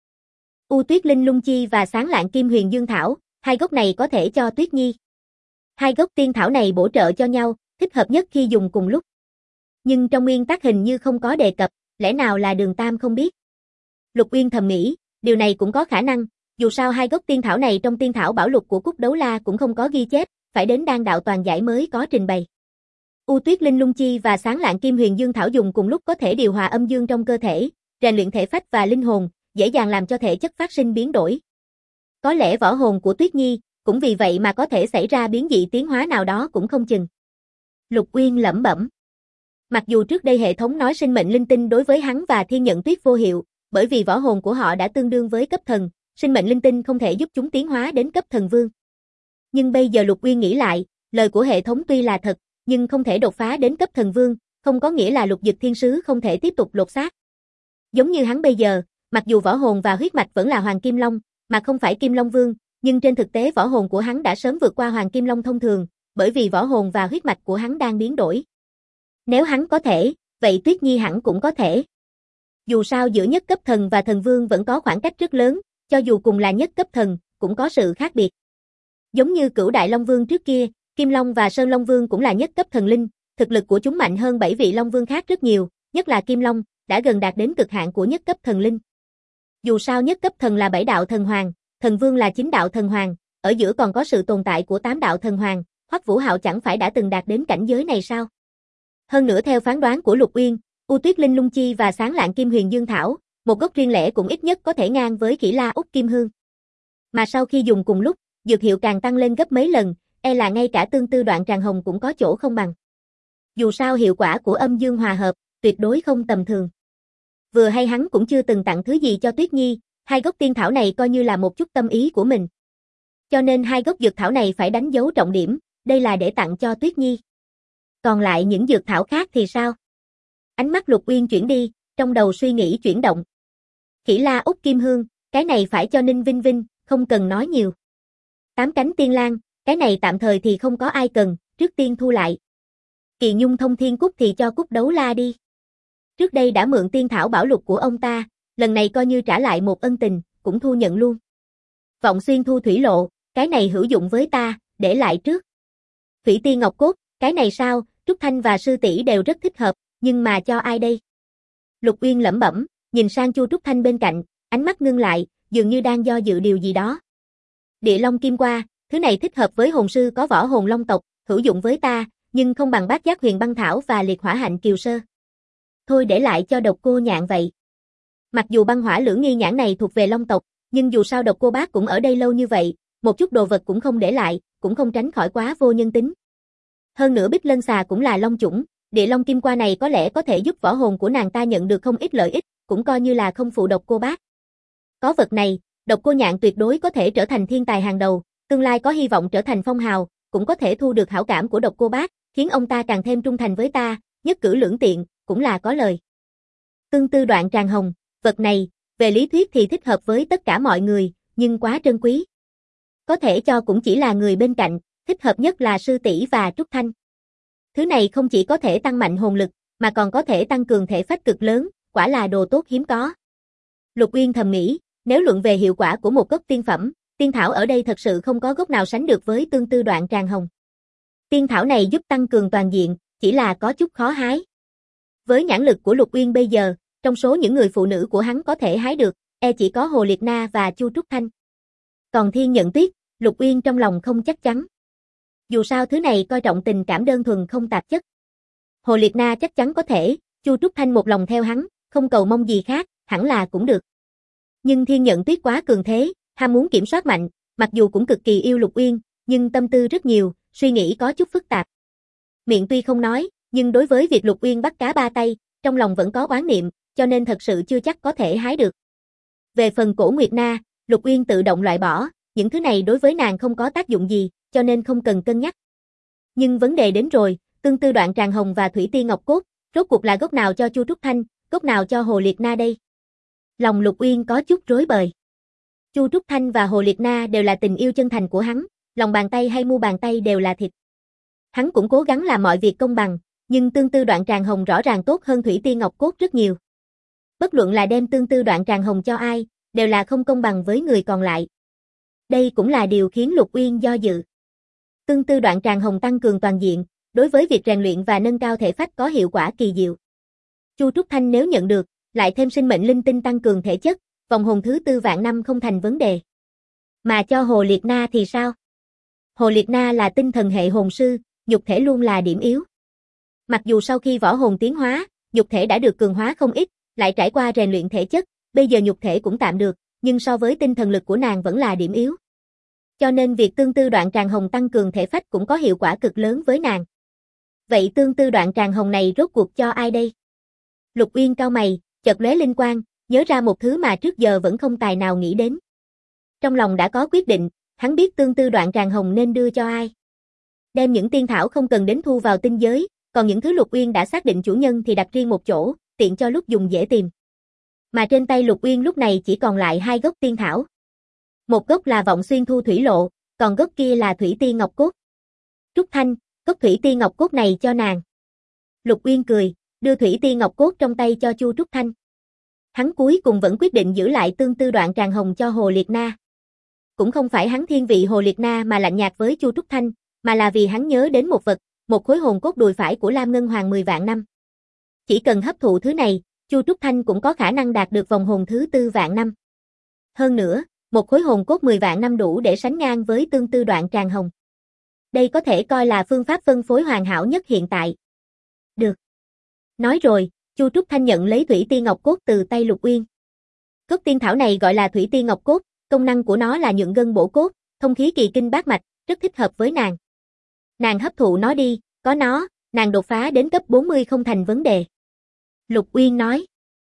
U Tuyết Linh Lung Chi và Sáng Lạng Kim Huyền Dương Thảo, hai gốc này có thể cho Tuyết Nhi. Hai gốc tiên thảo này bổ trợ cho nhau, thích hợp nhất khi dùng cùng lúc. Nhưng trong nguyên tắc hình như không có đề cập, lẽ nào là Đường Tam không biết? Lục Uyên thầm nghĩ, điều này cũng có khả năng, dù sao hai gốc tiên thảo này trong tiên thảo bảo lục của Cúc Đấu La cũng không có ghi chép, phải đến đan đạo toàn giải mới có trình bày. U Tuyết Linh Lung Chi và Sáng Lạng Kim Huyền Dương Thảo dùng cùng lúc có thể điều hòa âm dương trong cơ thể, rèn luyện thể phách và linh hồn, dễ dàng làm cho thể chất phát sinh biến đổi. Có lẽ võ hồn của Tuyết Nhi cũng vì vậy mà có thể xảy ra biến dị tiến hóa nào đó cũng không chừng. Lục Uyên lẩm bẩm. Mặc dù trước đây hệ thống nói sinh mệnh linh tinh đối với hắn và Thiên Nhận Tuyết vô hiệu, bởi vì võ hồn của họ đã tương đương với cấp thần, sinh mệnh linh tinh không thể giúp chúng tiến hóa đến cấp thần vương. Nhưng bây giờ Lục Uyên nghĩ lại, lời của hệ thống tuy là thật, nhưng không thể đột phá đến cấp thần vương, không có nghĩa là Lục Dực Thiên Sứ không thể tiếp tục lột xác. Giống như hắn bây giờ, mặc dù võ hồn và huyết mạch vẫn là Hoàng Kim Long, mà không phải Kim Long Vương, nhưng trên thực tế võ hồn của hắn đã sớm vượt qua Hoàng Kim Long thông thường, bởi vì võ hồn và huyết mạch của hắn đang biến đổi. Nếu hắn có thể, vậy Tuyết Nhi hẳn cũng có thể. Dù sao giữa nhất cấp thần và thần vương vẫn có khoảng cách rất lớn, cho dù cùng là nhất cấp thần, cũng có sự khác biệt. Giống như Cửu Đại Long Vương trước kia, Kim Long và Sơn Long Vương cũng là nhất cấp thần linh, thực lực của chúng mạnh hơn 7 vị Long Vương khác rất nhiều, nhất là Kim Long, đã gần đạt đến cực hạn của nhất cấp thần linh. Dù sao nhất cấp thần là 7 đạo thần hoàng, thần vương là 9 đạo thần hoàng, ở giữa còn có sự tồn tại của 8 đạo thần hoàng, Hoắc Vũ Hạo chẳng phải đã từng đạt đến cảnh giới này sao? Hơn nữa theo phán đoán của Lục Uyên, U Tuyết Linh Lung Chi và Sáng Lạng Kim Huyền Dương Thảo, một gốc riêng lẻ cũng ít nhất có thể ngang với Khỉ La Úc Kim Hương. Mà sau khi dùng cùng lúc, dược hiệu càng tăng lên gấp mấy lần, e là ngay cả tương tư đoạn tràng hồng cũng có chỗ không bằng. Dù sao hiệu quả của âm dương hòa hợp, tuyệt đối không tầm thường. Vừa hay hắn cũng chưa từng tặng thứ gì cho Tuyết Nhi, hai gốc tiên thảo này coi như là một chút tâm ý của mình. Cho nên hai gốc dược thảo này phải đánh dấu trọng điểm, đây là để tặng cho Tuyết Nhi. Còn lại những dược thảo khác thì sao? Ánh mắt Lục Uyên chuyển đi, trong đầu suy nghĩ chuyển động. Khỉ La Úc Kim Hương, cái này phải cho Ninh Vinh Vinh, không cần nói nhiều. 8 cánh tiên lang, cái này tạm thời thì không có ai cần, trước tiên thu lại. Kỳ Nhung Thông Thiên Cúc thì cho Cúc Đấu La đi. Trước đây đã mượn tiên thảo bảo lục của ông ta, lần này coi như trả lại một ân tình, cũng thu nhận luôn. Vọng Xuyên Thu Thủy Lộ, cái này hữu dụng với ta, để lại trước. Thủy Tiên Ngọc Cốt, cái này sao, Trúc Thanh và Sư tỷ đều rất thích hợp, nhưng mà cho ai đây? Lục Uyên lẩm bẩm, nhìn sang Chu Trúc Thanh bên cạnh, ánh mắt ngưng lại, dường như đang do dự điều gì đó. Địa Long Kim Qua, thứ này thích hợp với hồn sư có võ hồn long tộc, hữu dụng với ta, nhưng không bằng bát giác huyền băng thảo và liệt hỏa hạnh kiều sơ. Thôi để lại cho Độc Cô Nhạn vậy. Mặc dù băng hỏa lưỡng nghi nhãn này thuộc về Long tộc, nhưng dù sao Độc Cô Bác cũng ở đây lâu như vậy, một chút đồ vật cũng không để lại, cũng không tránh khỏi quá vô nhân tính. Hơn nữa Bích Lân Xà cũng là long chủng, địa long kim qua này có lẽ có thể giúp võ hồn của nàng ta nhận được không ít lợi ích, cũng coi như là không phụ Độc Cô Bác. Có vật này, Độc Cô Nhạn tuyệt đối có thể trở thành thiên tài hàng đầu, tương lai có hy vọng trở thành phong hào, cũng có thể thu được hảo cảm của Độc Cô Bác, khiến ông ta càng thêm trung thành với ta, nhất cử lưỡng tiện, cũng là có lời. Tương tư đoạn tràng hồng, vật này, về lý thuyết thì thích hợp với tất cả mọi người, nhưng quá trân quý. Có thể cho cũng chỉ là người bên cạnh, thích hợp nhất là sư tỷ và Trúc Thanh. Thứ này không chỉ có thể tăng mạnh hồn lực, mà còn có thể tăng cường thể phách cực lớn, quả là đồ tốt hiếm có. Lục Uyên thầm nghĩ, nếu luận về hiệu quả của một gốc tiên phẩm, tiên thảo ở đây thật sự không có gốc nào sánh được với tương tư đoạn tràng hồng. Tiên thảo này giúp tăng cường toàn diện, chỉ là có chút khó hái. Với nhãn lực của Lục Uyên bây giờ, trong số những người phụ nữ của hắn có thể hái được, chỉ có Hồ Liệt Na và Chu Trúc Thanh. Còn Thiên Nhận Tuyết, Lục Uyên trong lòng không chắc chắn. Dù sao thứ này coi trọng tình cảm đơn thuần không tạp chất. Hồ Liệt Na chắc chắn có thể, Chu Trúc Thanh một lòng theo hắn, không cầu mong gì khác, hẳn là cũng được. Nhưng Thiên Nhận Tuyết quá cường thế, ham muốn kiểm soát mạnh, mặc dù cũng cực kỳ yêu Lục Uyên, nhưng tâm tư rất nhiều, suy nghĩ có chút phức tạp. Miệng tuy không nói, nhưng đối với việc Lục Uyên bắt cá ba tay, trong lòng vẫn có oán niệm, cho nên thật sự chưa chắc có thể hái được. Về phần Cổ Nguyệt Na, Lục Uyên tự động loại bỏ, những thứ này đối với nàng không có tác dụng gì, cho nên không cần cân nhắc. Nhưng vấn đề đến rồi, tương tư đoạn tràng hồng và thủy tiên ngọc cốt, rốt cuộc là gốc nào cho Chu Trúc Thanh, gốc nào cho Hồ Liệt Na đây? Lòng Lục Uyên có chút rối bời. Chu Trúc Thanh và Hồ Liệt Na đều là tình yêu chân thành của hắn, lòng bàn tay hay mu bàn tay đều là thịt. Hắn cũng cố gắng làm mọi việc công bằng, nhưng tương tư đoạn tràng hồng rõ ràng tốt hơn thủy tiên ngọc cốt rất nhiều. Bất luận là đem tương tư đoạn tràng hồng cho ai, đều là không công bằng với người còn lại. Đây cũng là điều khiến Lục Uyên do dự. Tương tư đoạn tràng hồng tăng cường toàn diện, đối với việc rèn luyện và nâng cao thể phách có hiệu quả kỳ diệu. Chu Trúc Thanh nếu nhận được, lại thêm sinh mệnh linh tinh tăng cường thể chất, vòng hồn thứ tư vạn năm không thành vấn đề. Mà cho Hồ Liệt Na thì sao? Hồ Liệt Na là tinh thần hệ hồn sư, nhục thể luôn là điểm yếu. Mặc dù sau khi võ hồn tiến hóa, nhục thể đã được cường hóa không ít, lại trải qua rèn luyện thể chất, bây giờ nhục thể cũng tạm được, nhưng so với tinh thần lực của nàng vẫn là điểm yếu. Cho nên việc tương tư đoạn tràng hồng tăng cường thể phách cũng có hiệu quả cực lớn với nàng. Vậy tương tư đoạn tràng hồng này rốt cuộc cho ai đây? Lục Uyên cau mày, chợt lóe linh quang, nhớ ra một thứ mà trước giờ vẫn không tài nào nghĩ đến. Trong lòng đã có quyết định, hắn biết tương tư đoạn tràng hồng nên đưa cho ai. Đem những tiên thảo không cần đến thu vào tinh giới, còn những thứ Lục Uyên đã xác định chủ nhân thì đặt riêng một chỗ, tiện cho lúc dùng dễ tìm. Mà trên tay Lục Uyên lúc này chỉ còn lại 2 gốc tiên thảo. Một gốc là Vọng Xuyên Thu Thủy Lộ, còn gốc kia là Thủy Tiên Ngọc Cốt. Trúc Thanh, gốc Thủy Tiên Ngọc Cốt này cho nàng. Lục Uyên cười, đưa Thủy Tiên Ngọc Cốt trong tay cho Chu Trúc Thanh. Hắn cuối cùng vẫn quyết định giữ lại tương tư đoạn tràng hồng cho Hồ Liệt Na. Cũng không phải hắn thiên vị Hồ Liệt Na mà lạnh nhạt với Chu Trúc Thanh, mà là vì hắn nhớ đến một vật, một khối hồn cốt đùi phải của Lam Ngân Hoàng 10 vạn năm. Chỉ cần hấp thụ thứ này, Chu Trúc Thanh cũng có khả năng đạt được vòng hồn thứ tư vạn năm. Hơn nữa, một khối hồn cốt 10 vạn năm đủ để sánh ngang với tương tư đoạn tràng hồng. Đây có thể coi là phương pháp phân phối hoàn hảo nhất hiện tại. Được. Nói rồi, Chu Trúc Thanh nhận lấy Thủy Tiên Ngọc Cốt từ tay Lục Uyên. Gốc tiên thảo này gọi là Thủy Tiên Ngọc Cốt, công năng của nó là nhuận gân bổ cốt, thông khí kỳ kinh bát mạch, rất thích hợp với nàng. Nàng hấp thụ nó đi, có nó, nàng đột phá đến cấp 40 không thành vấn đề. Lục Uyên nói.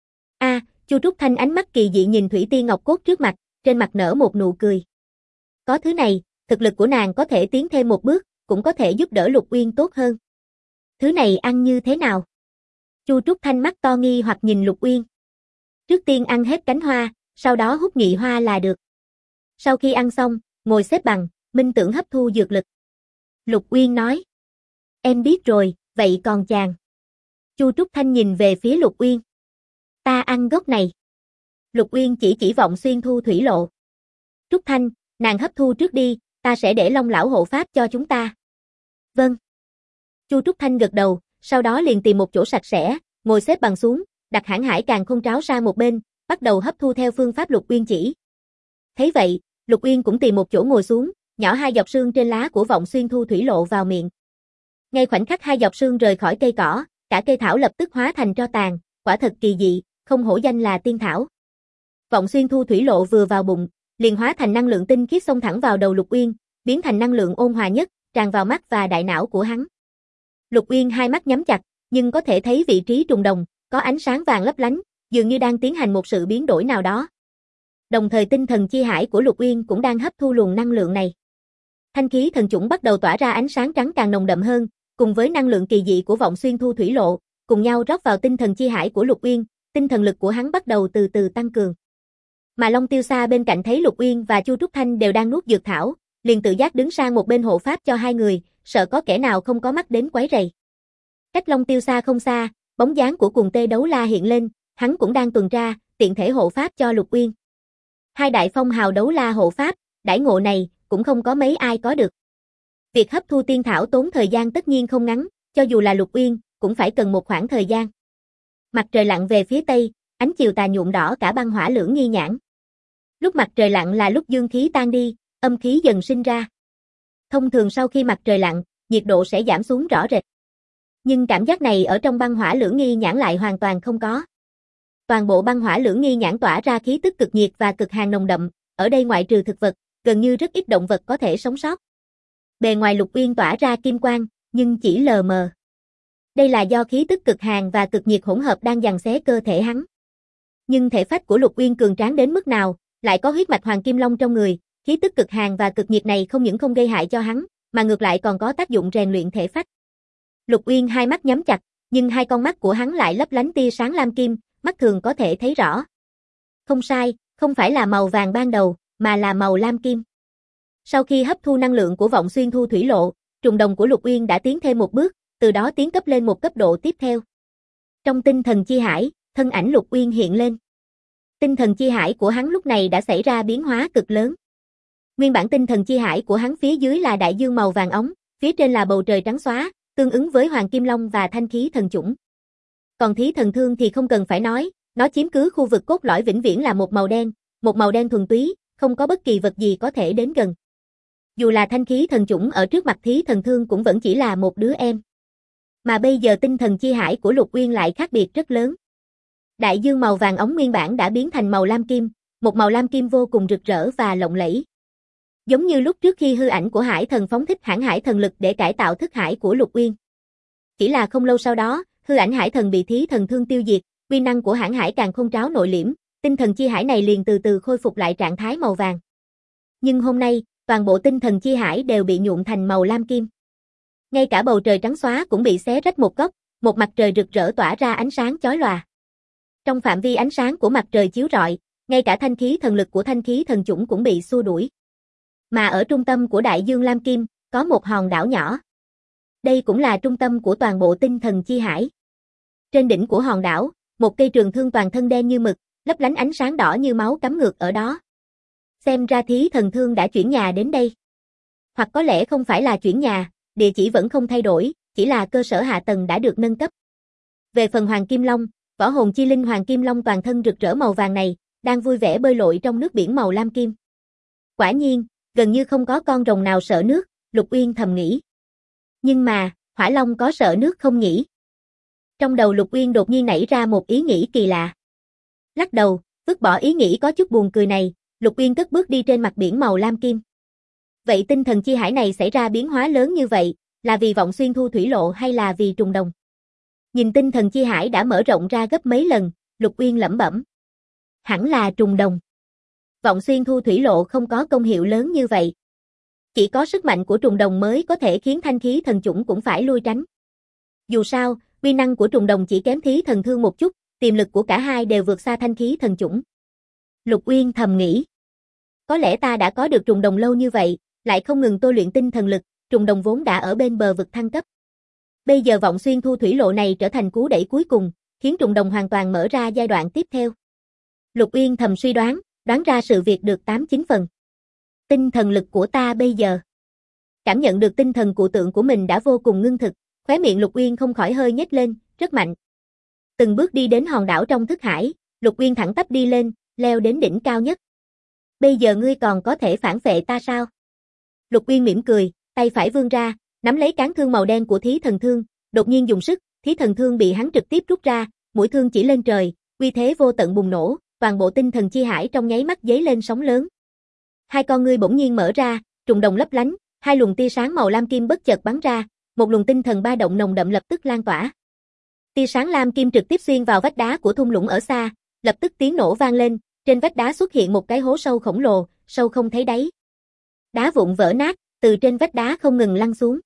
Chu Trúc Thanh ánh mắt kỳ dị nhìn Thủy Tiên Ngọc Cốt trước mặt, trên mặt nở một nụ cười. Có thứ này, thực lực của nàng có thể tiến thêm một bước, cũng có thể giúp đỡ Lục Uyên tốt hơn. Thứ này ăn như thế nào? Chu Trúc Thanh mắt to nghi hoặc nhìn Lục Uyên. Trước tiên ăn hết cánh hoa, sau đó hút nhị hoa là được. Sau khi ăn xong, ngồi xếp bằng, minh tưởng hấp thu dược lực. Lục Uyên nói. Em biết rồi, vậy còn chàng? Chu Trúc Thanh nhìn về phía Lục Uyên. Ta ăn gốc này. Lục Uyên chỉ Vọng Xuyên Thu Thủy Lộ. Trúc Thanh, nàng hấp thu trước đi, ta sẽ để Long lão hộ pháp cho chúng ta. Vâng. Chu Trúc Thanh gật đầu, sau đó liền tìm một chỗ sạch sẽ, ngồi xếp bằng xuống, đặt Hãn Hải Càn Khôn Tráo sang một bên, bắt đầu hấp thu theo phương pháp Lục Uyên chỉ. Thấy vậy, Lục Uyên cũng tìm một chỗ ngồi xuống, nhỏ 2 giọt sương trên lá của Vọng Xuyên Thu Thủy Lộ vào miệng. Ngay khoảnh khắc 2 giọt sương rời khỏi cây cỏ, cả cây thảo lập tức hóa thành tro tàn, quả thật kỳ dị, không hổ danh là tiên thảo. Vọng xuyên thu thủy lộ vừa vào bụng, liền hóa thành năng lượng tinh khiết xông thẳng vào đầu Lục Uyên, biến thành năng lượng ôn hòa nhất, tràn vào mắt và đại não của hắn. Lục Uyên hai mắt nhắm chặt, nhưng có thể thấy vị trí trùng đồng, có ánh sáng vàng lấp lánh, dường như đang tiến hành một sự biến đổi nào đó. Đồng thời tinh thần chi hải của Lục Uyên cũng đang hấp thu luồng năng lượng này. Thanh khí thần chủng bắt đầu tỏa ra ánh sáng trắng càng nồng đậm hơn, cùng với năng lượng kỳ dị của vọng xuyên thu thủy lộ, cùng nhau rót vào tinh thần chi hải của Lục Uyên, tinh thần lực của hắn bắt đầu từ từ tăng cường. Mà Long Tiêu Sa bên cạnh thấy Lục Uyên và Chu Trúc Thanh đều đang nuốt dược thảo, liền tự giác đứng sang một bên hộ pháp cho hai người, sợ có kẻ nào không có mắt đến quấy rầy. Cách Long Tiêu Sa không xa, bóng dáng của Cuồng Tê Đấu La hiện lên, hắn cũng đang tuần tra, tiện thể hộ pháp cho Lục Uyên. Hai đại phong hào đấu la hộ pháp, đãi ngộ này cũng không có mấy ai có được. Việc hấp thu tiên thảo tốn thời gian tất nhiên không ngắn, cho dù là Lục Uyên cũng phải cần một khoảng thời gian. Mặt trời lặn về phía tây, ánh chiều tà nhuộm đỏ cả băng hỏa lưỡng nghi nhãn. Lúc mặt trời lặn là lúc dương khí tan đi, âm khí dần sinh ra. Thông thường sau khi mặt trời lặn, nhiệt độ sẽ giảm xuống rõ rệt. Nhưng cảm giác này ở trong băng hỏa lưỡng nghi nhãn lại hoàn toàn không có. Toàn bộ băng hỏa lưỡng nghi nhãn tỏa ra khí tức cực nhiệt và cực hàn nồng đậm, ở đây ngoại trừ thực vật, gần như rất ít động vật có thể sống sót. Bề ngoài Lục Uyên tỏa ra kim quang, nhưng chỉ lờ mờ. Đây là do khí tức cực hàn và cực nhiệt hỗn hợp đang giằng xé cơ thể hắn. Nhưng thể phách của Lục Uyên cường tráng đến mức nào, lại có huyết mạch Hoàng Kim Long trong người, khí tức cực hàn và cực nhiệt này không những không gây hại cho hắn, mà ngược lại còn có tác dụng rèn luyện thể phách. Lục Uyên hai mắt nhắm chặt, nhưng hai con mắt của hắn lại lấp lánh tia sáng lam kim, mắt thường có thể thấy rõ. Không sai, không phải là màu vàng ban đầu, mà là màu lam kim. Sau khi hấp thu năng lượng của vọng xuyên thu thủy lộ, trùng đồng của Lục Uyên đã tiến thêm một bước, từ đó tiến cấp lên một cấp độ tiếp theo. Trong tinh thần chi hải, thân ảnh Lục Uyên hiện lên. Tinh thần chi hải của hắn lúc này đã xảy ra biến hóa cực lớn. Nguyên bản tinh thần chi hải của hắn phía dưới là đại dương màu vàng óng, phía trên là bầu trời trắng xóa, tương ứng với Hoàng Kim Long và thanh khí thần chủng. Còn Thí Thần Thương thì không cần phải nói, nó chiếm cứ khu vực cốt lõi vĩnh viễn là một màu đen thuần túy, không có bất kỳ vật gì có thể đến gần. Dù là thanh khí thần chủng ở trước mặt Thí Thần Thương cũng vẫn chỉ là một đứa em. Mà bây giờ tinh thần chi hải của Lục Uyên lại khác biệt rất lớn. Đại dương màu vàng óng nguyên bản đã biến thành màu lam kim, một màu lam kim vô cùng rực rỡ và lộng lẫy. Giống như lúc trước khi hư ảnh của Hải Thần phóng thích hãn hải thần lực để cải tạo thức hải của Lục Uyên. Chỉ là không lâu sau đó, hư ảnh Hải Thần bị Thí Thần Thương tiêu diệt, uy năng của hãn hải càng không tráo nội liễm, tinh thần chi hải này liền từ từ khôi phục lại trạng thái màu vàng. Nhưng hôm nay, toàn bộ tinh thần chi hải đều bị nhuộm thành màu lam kim. Ngay cả bầu trời trắng xóa cũng bị xé rách một góc, một mặt trời rực rỡ tỏa ra ánh sáng chói lòa. Trong phạm vi ánh sáng của mặt trời chiếu rọi, ngay cả thanh khí thần lực của thanh khí thần chủng cũng bị xua đuổi. Mà ở trung tâm của đại dương lam kim, có một hòn đảo nhỏ. Đây cũng là trung tâm của toàn bộ tinh thần chi hải. Trên đỉnh của hòn đảo, một cây trường thương toàn thân đen như mực, lấp lánh ánh sáng đỏ như máu cắm ngược ở đó. Xem ra Thí Thần Thương đã chuyển nhà đến đây. Hoặc có lẽ không phải là chuyển nhà, địa chỉ vẫn không thay đổi, chỉ là cơ sở hạ tầng đã được nâng cấp. Về phần Hoàng Kim Long, võ hồn chi linh Hoàng Kim Long toàn thân rực rỡ màu vàng này, đang vui vẻ bơi lội trong nước biển màu lam kim. Quả nhiên, gần như không có con rồng nào sợ nước, Lục Uyên thầm nghĩ. Nhưng mà, Hỏa Long có sợ nước không nhỉ? Trong đầu Lục Uyên đột nhiên nảy ra một ý nghĩ kỳ lạ. Lắc đầu, vứt bỏ ý nghĩ có chút buồn cười này, Lục Uyên cất bước đi trên mặt biển màu lam kim. Vậy tinh thần chi hải này xảy ra biến hóa lớn như vậy, là vì vọng xuyên thu thủy lộ hay là vì trùng đồng? Nhìn tinh thần chi hải đã mở rộng ra gấp mấy lần, Lục Uyên lẩm bẩm. Hẳn là trùng đồng. Vọng xuyên thu thủy lộ không có công hiệu lớn như vậy. Chỉ có sức mạnh của trùng đồng mới có thể khiến thanh khí thần chủng cũng phải lui tránh. Dù sao, uy năng của trùng đồng chỉ kém Thí Thần Thương một chút, tiềm lực của cả hai đều vượt xa thanh khí thần chủng. Lục Uyên thầm nghĩ. Có lẽ ta đã có được trùng đồng lâu như vậy, lại không ngừng tôi luyện tinh thần lực, trùng đồng vốn đã ở bên bờ vực thăng cấp. Bây giờ vọng xuyên thu thủy lộ này trở thành cú đẩy cuối cùng, khiến trùng đồng hoàn toàn mở ra giai đoạn tiếp theo. Lục Uyên thầm suy đoán ra sự việc được 8-9 phần. Tinh thần lực của ta bây giờ. Cảm nhận được tinh thần cụ tượng của mình đã vô cùng ngưng thực, khóe miệng Lục Uyên không khỏi hơi nhếch lên, rất mạnh. Từng bước đi đến hòn đảo trong thức hải, Lục Uyên thẳng tắp đi lên, leo đến đỉnh cao nhất. Bây giờ ngươi còn có thể phản vệ ta sao? Lục Uyên mỉm cười, tay phải vươn ra, nắm lấy cán thương màu đen của Thí Thần Thương, đột nhiên dùng sức, Thí Thần Thương bị hắn trực tiếp rút ra, mũi thương chỉ lên trời, uy thế vô tận bùng nổ, toàn bộ tinh thần chi hải trong nháy mắt dấy lên sóng lớn. Hai con ngươi bỗng nhiên mở ra, trùng đồng lấp lánh, hai luồng tia sáng màu lam kim bất chợt bắn ra, một luồng tinh thần ba động nồng đậm lập tức lan tỏa. Tia sáng lam kim trực tiếp xuyên vào vách đá của thung lũng ở xa, lập tức tiếng nổ vang lên, trên vách đá xuất hiện một cái hố sâu khổng lồ, sâu không thấy đáy. Đá vụn vỡ nát, từ trên vách đá không ngừng lăn xuống.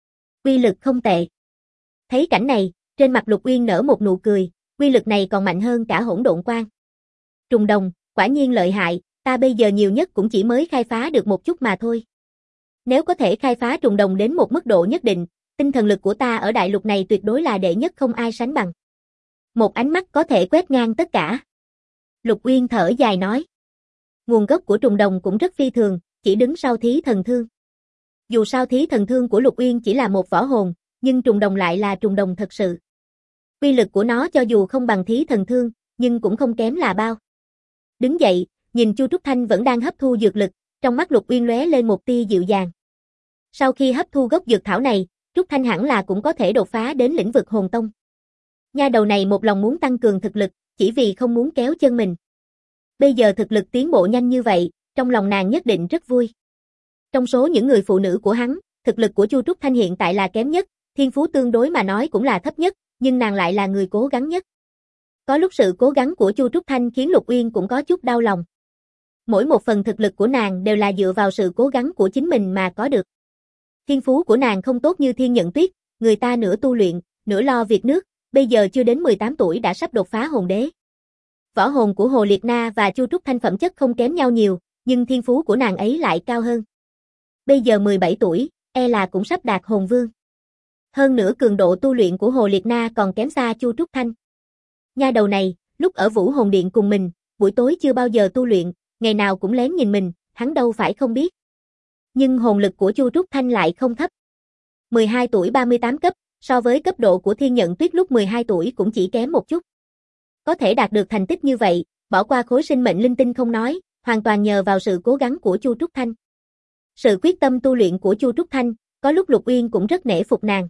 Uy lực không tệ. Thấy cảnh này, trên mặt Lục Uyên nở một nụ cười, uy lực này còn mạnh hơn cả hỗn độn quang. Trùng đồng, quả nhiên lợi hại, ta bây giờ nhiều nhất cũng chỉ mới khai phá được một chút mà thôi. Nếu có thể khai phá trùng đồng đến một mức độ nhất định, tinh thần lực của ta ở đại lục này tuyệt đối là đệ nhất không ai sánh bằng. Một ánh mắt có thể quét ngang tất cả. Lục Uyên thở dài nói. Nguồn gốc của trùng đồng cũng rất phi thường, chỉ đứng sau thí thần thương. Dù sao thí thần thương của Lục Uyên chỉ là một võ hồn, nhưng trùng đồng lại là trùng đồng thật sự. Uy lực của nó cho dù không bằng thí thần thương, nhưng cũng không kém là bao. Đứng dậy, nhìn Chu Trúc Thanh vẫn đang hấp thu dược lực, trong mắt Lục Uyên lóe lên một tia dịu dàng. Sau khi hấp thu gốc dược thảo này, Trúc Thanh hẳn là cũng có thể đột phá đến lĩnh vực hồn tông. Nha đầu này một lòng muốn tăng cường thực lực, chỉ vì không muốn kéo chân mình. Bây giờ thực lực tiến bộ nhanh như vậy, trong lòng nàng nhất định rất vui. Trong số những người phụ nữ của hắn, thực lực của Chu Trúc Thanh hiện tại là kém nhất, thiên phú tương đối mà nói cũng là thấp nhất, nhưng nàng lại là người cố gắng nhất. Có lúc sự cố gắng của Chu Trúc Thanh khiến Lục Uyên cũng có chút đau lòng. Mỗi một phần thực lực của nàng đều là dựa vào sự cố gắng của chính mình mà có được. Thiên phú của nàng không tốt như Thiên Nhận Tuyết, người ta nửa tu luyện, nửa lo việc nước, bây giờ chưa đến 18 tuổi đã sắp đột phá hồn đế. Võ hồn của Hồ Liệt Na và Chu Trúc Thanh phẩm chất không kém nhau nhiều, nhưng thiên phú của nàng ấy lại cao hơn. Bây giờ 17 tuổi, e là cũng sắp đạt hồn vương. Hơn nữa cường độ tu luyện của Hồ Liệt Na còn kém xa Chu Trúc Thanh. Nha đầu này, lúc ở Vũ Hồn Điện cùng mình, buổi tối chưa bao giờ tu luyện, ngày nào cũng lén nhìn mình, hắn đâu phải không biết. Nhưng hồn lực của Chu Trúc Thanh lại không thấp. 12 tuổi 38 cấp, so với cấp độ của Thiên Nhận Tuyết lúc 12 tuổi cũng chỉ kém một chút. Có thể đạt được thành tích như vậy, bỏ qua khối sinh mệnh linh tinh không nói, hoàn toàn nhờ vào sự cố gắng của Chu Trúc Thanh. Sự quyết tâm tu luyện của Chu Trúc Thanh, có lúc Lục Uyên cũng rất nể phục nàng.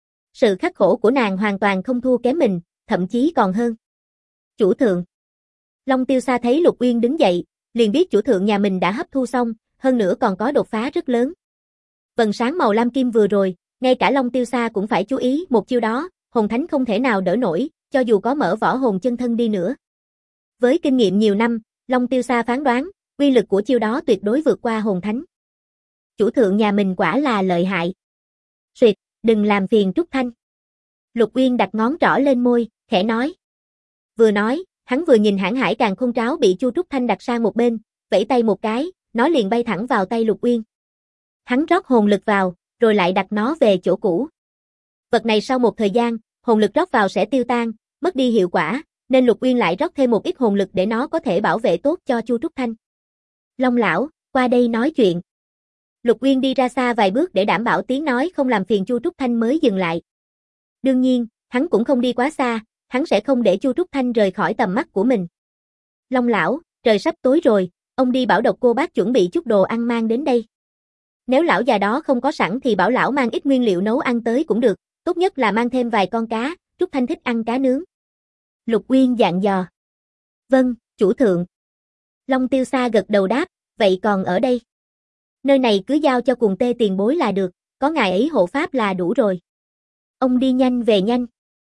Sự khắc khổ của nàng hoàn toàn không thua kém mình, thậm chí còn hơn. Chủ thượng. Long Tiêu Sa thấy Lục Uyên đứng dậy, liền biết chủ thượng nhà mình đã hấp thu xong, hơn nữa còn có đột phá rất lớn. Vầng sáng màu lam kim vừa rồi, ngay cả Long Tiêu Sa cũng phải chú ý một chiêu đó, hồn thánh không thể nào đỡ nổi, cho dù có mở võ hồn chân thân đi nữa. Với kinh nghiệm nhiều năm, Long Tiêu Sa phán đoán, uy lực của chiêu đó tuyệt đối vượt qua hồn thánh. Chủ thượng nhà mình quả là lợi hại. Xuyệt, đừng làm phiền Trúc Thanh. Lục Uyên đặt ngón trỏ lên môi, khẽ nói. Vừa nói, hắn vừa nhìn hãn hải càn khôn tráo bị Chu Trúc Thanh đặt sang một bên, vẫy tay một cái, nó liền bay thẳng vào tay Lục Uyên. Hắn rót hồn lực vào, rồi lại đặt nó về chỗ cũ. Vật này sau một thời gian, hồn lực rót vào sẽ tiêu tan, mất đi hiệu quả, nên Lục Uyên lại rót thêm một ít hồn lực để nó có thể bảo vệ tốt cho Chu Trúc Thanh. Long lão, qua đây nói chuyện. Lục Uyên đi ra xa vài bước để đảm bảo tiếng nói không làm phiền Chu Trúc Thanh mới dừng lại. Đương nhiên, hắn cũng không đi quá xa, hắn sẽ không để Chu Trúc Thanh rời khỏi tầm mắt của mình. Long lão, trời sắp tối rồi, ông đi bảo Độc Cô Bác chuẩn bị chút đồ ăn mang đến đây. Nếu lão già đó không có sẵn thì bảo lão mang ít nguyên liệu nấu ăn tới cũng được, tốt nhất là mang thêm vài con cá, Trúc Thanh thích ăn cá nướng. Lục Uyên dặn dò. Vâng, chủ thượng. Long Tiêu Sa gật đầu đáp, vậy còn ở đây? Nơi này cứ giao cho Cuồng Tê tiền bối là được, có ngài ấy hộ pháp là đủ rồi. Ông đi nhanh về nhanh.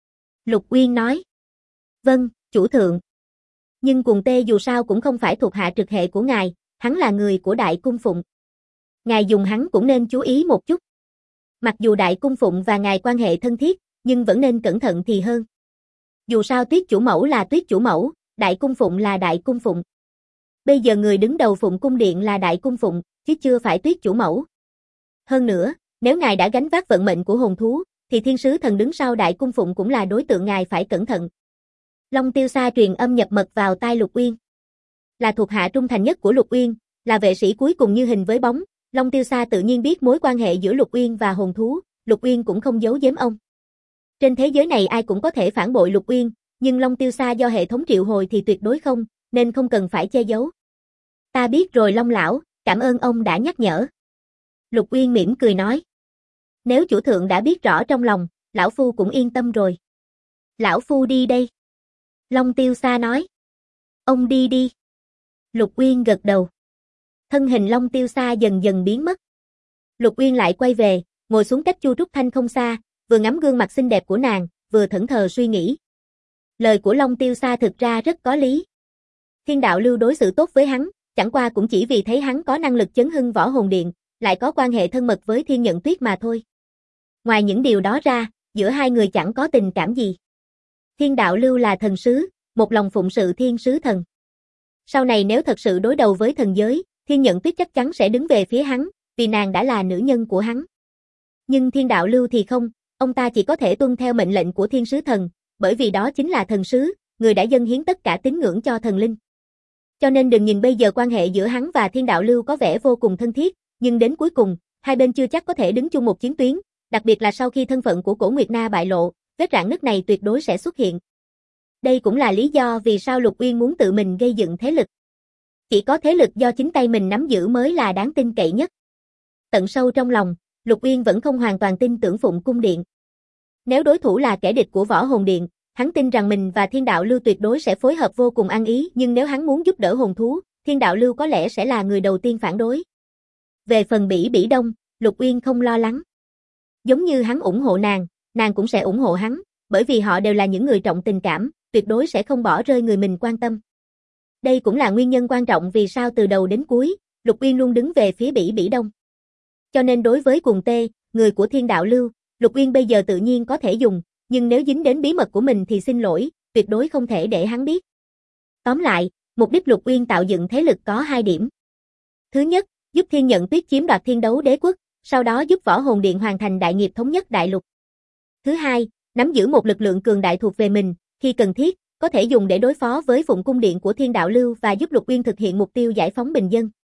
Lục Uyên nói. Vâng, chủ thượng. Nhưng Cuồng Tê dù sao cũng không phải thuộc hạ trực hệ của ngài, hắn là người của Đại Cung Phụng. Ngài dùng hắn cũng nên chú ý một chút. Mặc dù Đại Cung Phụng và ngài quan hệ thân thiết, nhưng vẫn nên cẩn thận thì hơn. Dù sao Tuyết chủ mẫu là Tuyết chủ mẫu, Đại Cung Phụng là Đại Cung Phụng. Bây giờ người đứng đầu Phụng Cung Điện là Đại Cung Phụng, chứ chưa phải Tuyết chủ mẫu. Hơn nữa, nếu ngài đã gánh vác vận mệnh của hồn thú, thì Thiên Sứ Thần đứng sau Đại Cung Phụng cũng là đối tượng ngài phải cẩn thận. Long Tiêu Sa truyền âm nhập mật vào tai Lục Uyên. Là thuộc hạ trung thành nhất của Lục Uyên, là vệ sĩ cuối cùng như hình với bóng, Long Tiêu Sa tự nhiên biết mối quan hệ giữa Lục Uyên và hồn thú, Lục Uyên cũng không giấu giếm ông. Trên thế giới này ai cũng có thể phản bội Lục Uyên, nhưng Long Tiêu Sa do hệ thống triệu hồi thì tuyệt đối không, nên không cần phải che giấu. Ta biết rồi Long lão, cảm ơn ông đã nhắc nhở. Lục Uyên mỉm cười nói. Nếu chủ thượng đã biết rõ trong lòng, lão phu cũng yên tâm rồi. Lão phu đi đây. Long Tiêu Sa nói. Ông đi đi. Lục Uyên gật đầu. Thân hình Long Tiêu Sa dần dần biến mất. Lục Uyên lại quay về, ngồi xuống cách Chu Trúc Thanh không xa, vừa ngắm gương mặt xinh đẹp của nàng, vừa thẫn thờ suy nghĩ. Lời của Long Tiêu Sa thực ra rất có lý. Thiên đạo lưu đối xử tốt với hắn, chẳng qua cũng chỉ vì thấy hắn có năng lực chấn hưng võ hồn điện, lại có quan hệ thân mật với Thiên Nhận Tuyết mà thôi. Ngoài những điều đó ra, giữa hai người chẳng có tình cảm gì. Thiên đạo lưu là thần sứ, một lòng phụng sự thiên sứ thần. Sau này nếu thật sự đối đầu với thần giới, Thiên Nhận Tuyết chắc chắn sẽ đứng về phía hắn, vì nàng đã là nữ nhân của hắn. Nhưng thiên đạo lưu thì không, ông ta chỉ có thể tuân theo mệnh lệnh của thiên sứ thần, bởi vì đó chính là thần sứ, người đã dâng hiến tất cả tín ngưỡng cho thần linh. Cho nên đừng nhìn bây giờ quan hệ giữa hắn và thiên đạo lưu có vẻ vô cùng thân thiết, nhưng đến cuối cùng, hai bên chưa chắc có thể đứng chung một chiến tuyến, đặc biệt là sau khi thân phận của Cổ Nguyệt Na bại lộ, vết rạn nứt này tuyệt đối sẽ xuất hiện. Đây cũng là lý do vì sao Lục Uyên muốn tự mình gây dựng thế lực. Chỉ có thế lực do chính tay mình nắm giữ mới là đáng tin cậy nhất. Tận sâu trong lòng, Lục Uyên vẫn không hoàn toàn tin tưởng Phụng Cung Điện. Nếu đối thủ là kẻ địch của Võ Hồn Điện, hắn tin rằng mình và Thiên Đạo Lưu tuyệt đối sẽ phối hợp vô cùng ăn ý, nhưng nếu hắn muốn giúp đỡ hồn thú, Thiên Đạo Lưu có lẽ sẽ là người đầu tiên phản đối. Về phần Bỉ Bỉ Đông, Lục Uyên không lo lắng. Giống như hắn ủng hộ nàng cũng sẽ ủng hộ hắn, bởi vì họ đều là những người trọng tình cảm, tuyệt đối sẽ không bỏ rơi người mình quan tâm. Đây cũng là nguyên nhân quan trọng vì sao từ đầu đến cuối, Lục Uyên luôn đứng về phía Bỉ Bỉ Đông. Cho nên đối với Cuồng Tê, người của Thiên Đạo Lưu, Lục Uyên bây giờ tự nhiên có thể dùng, nhưng nếu dính đến bí mật của mình thì xin lỗi, tuyệt đối không thể để hắn biết. Tóm lại, mục đích Lục Uyên tạo dựng thế lực có 2 điểm. Thứ nhất, giúp Thiên Nhận Tuyết chiếm đoạt Thiên Đấu Đế Quốc, sau đó giúp Võ Hồn Điện hoàn thành đại nghiệp thống nhất đại lục. Thứ hai, nắm giữ một lực lượng cường đại thuộc về mình, khi cần thiết, có thể dùng để đối phó với Phụng Cung Điện của Thiên Đạo Lưu và giúp Lục Uyên thực hiện mục tiêu giải phóng bình dân.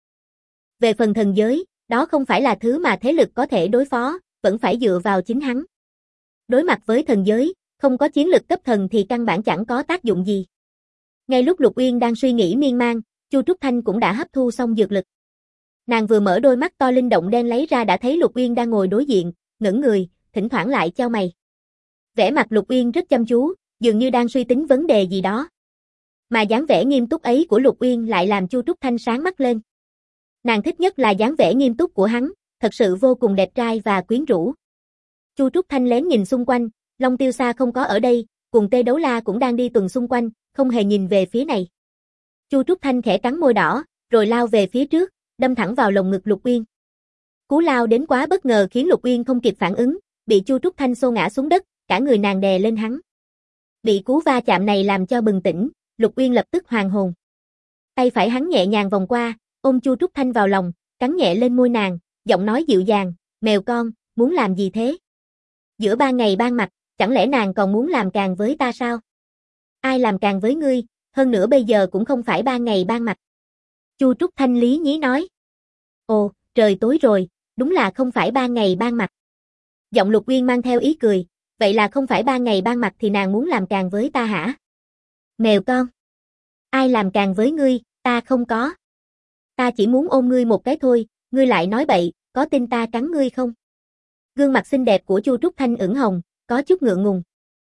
Về phần thần giới, đó không phải là thứ mà thế lực có thể đối phó, vẫn phải dựa vào chính hắn. Đối mặt với thần giới, không có chiến lực cấp thần thì căn bản chẳng có tác dụng gì. Ngay lúc Lục Uyên đang suy nghĩ miên man, Chu Trúc Thanh cũng đã hấp thu xong dược lực. Nàng vừa mở đôi mắt to linh động đen lấy ra đã thấy Lục Uyên đang ngồi đối diện, ngẩng người, thỉnh thoảng lại chau mày. Vẻ mặt Lục Uyên rất chăm chú, dường như đang suy tính vấn đề gì đó. Mà dáng vẻ nghiêm túc ấy của Lục Uyên lại làm Chu Trúc Thanh sáng mắt lên. Nàng thích nhất là dáng vẻ nghiêm túc của hắn, thật sự vô cùng đẹp trai và quyến rũ. Chu Trúc Thanh lén nhìn xung quanh, Long Tiêu Sa không có ở đây, cùng Tê Đấu La cũng đang đi tuần xung quanh, không hề nhìn về phía này. Chu Trúc Thanh khẽ cắn môi đỏ, rồi lao về phía trước, đâm thẳng vào lồng ngực Lục Uyên. Cú lao đến quá bất ngờ khiến Lục Uyên không kịp phản ứng, bị Chu Trúc Thanh xô ngã xuống đất, cả người nàng đè lên hắn. Bị cú va chạm này làm cho bừng tỉnh, Lục Uyên lập tức hoàn hồn. Tay phải hắn nhẹ nhàng vòng qua, ôm Chu Trúc Thanh vào lòng, cắn nhẹ lên môi nàng, giọng nói dịu dàng, "Mèo con, muốn làm gì thế? Giữa ban ngày ban mặt, chẳng lẽ nàng còn muốn làm càng với ta sao?" "Ai làm càng với ngươi, hơn nữa bây giờ cũng không phải ban ngày ban mặt." Chu Trúc Thanh lý nhí nói. "Ồ, trời tối rồi, đúng là không phải ban ngày ban mặt." Giọng Lục Uyên mang theo ý cười, "Vậy là không phải ban ngày ban mặt thì nàng muốn làm càng với ta hả?" "Mèo con, ai làm càng với ngươi, ta không có. Ta chỉ muốn ôm ngươi một cái thôi, ngươi lại nói bậy, có tin ta cắn ngươi không?" Gương mặt xinh đẹp của Chu Trúc Thanh ửng hồng, có chút ngượng ngùng.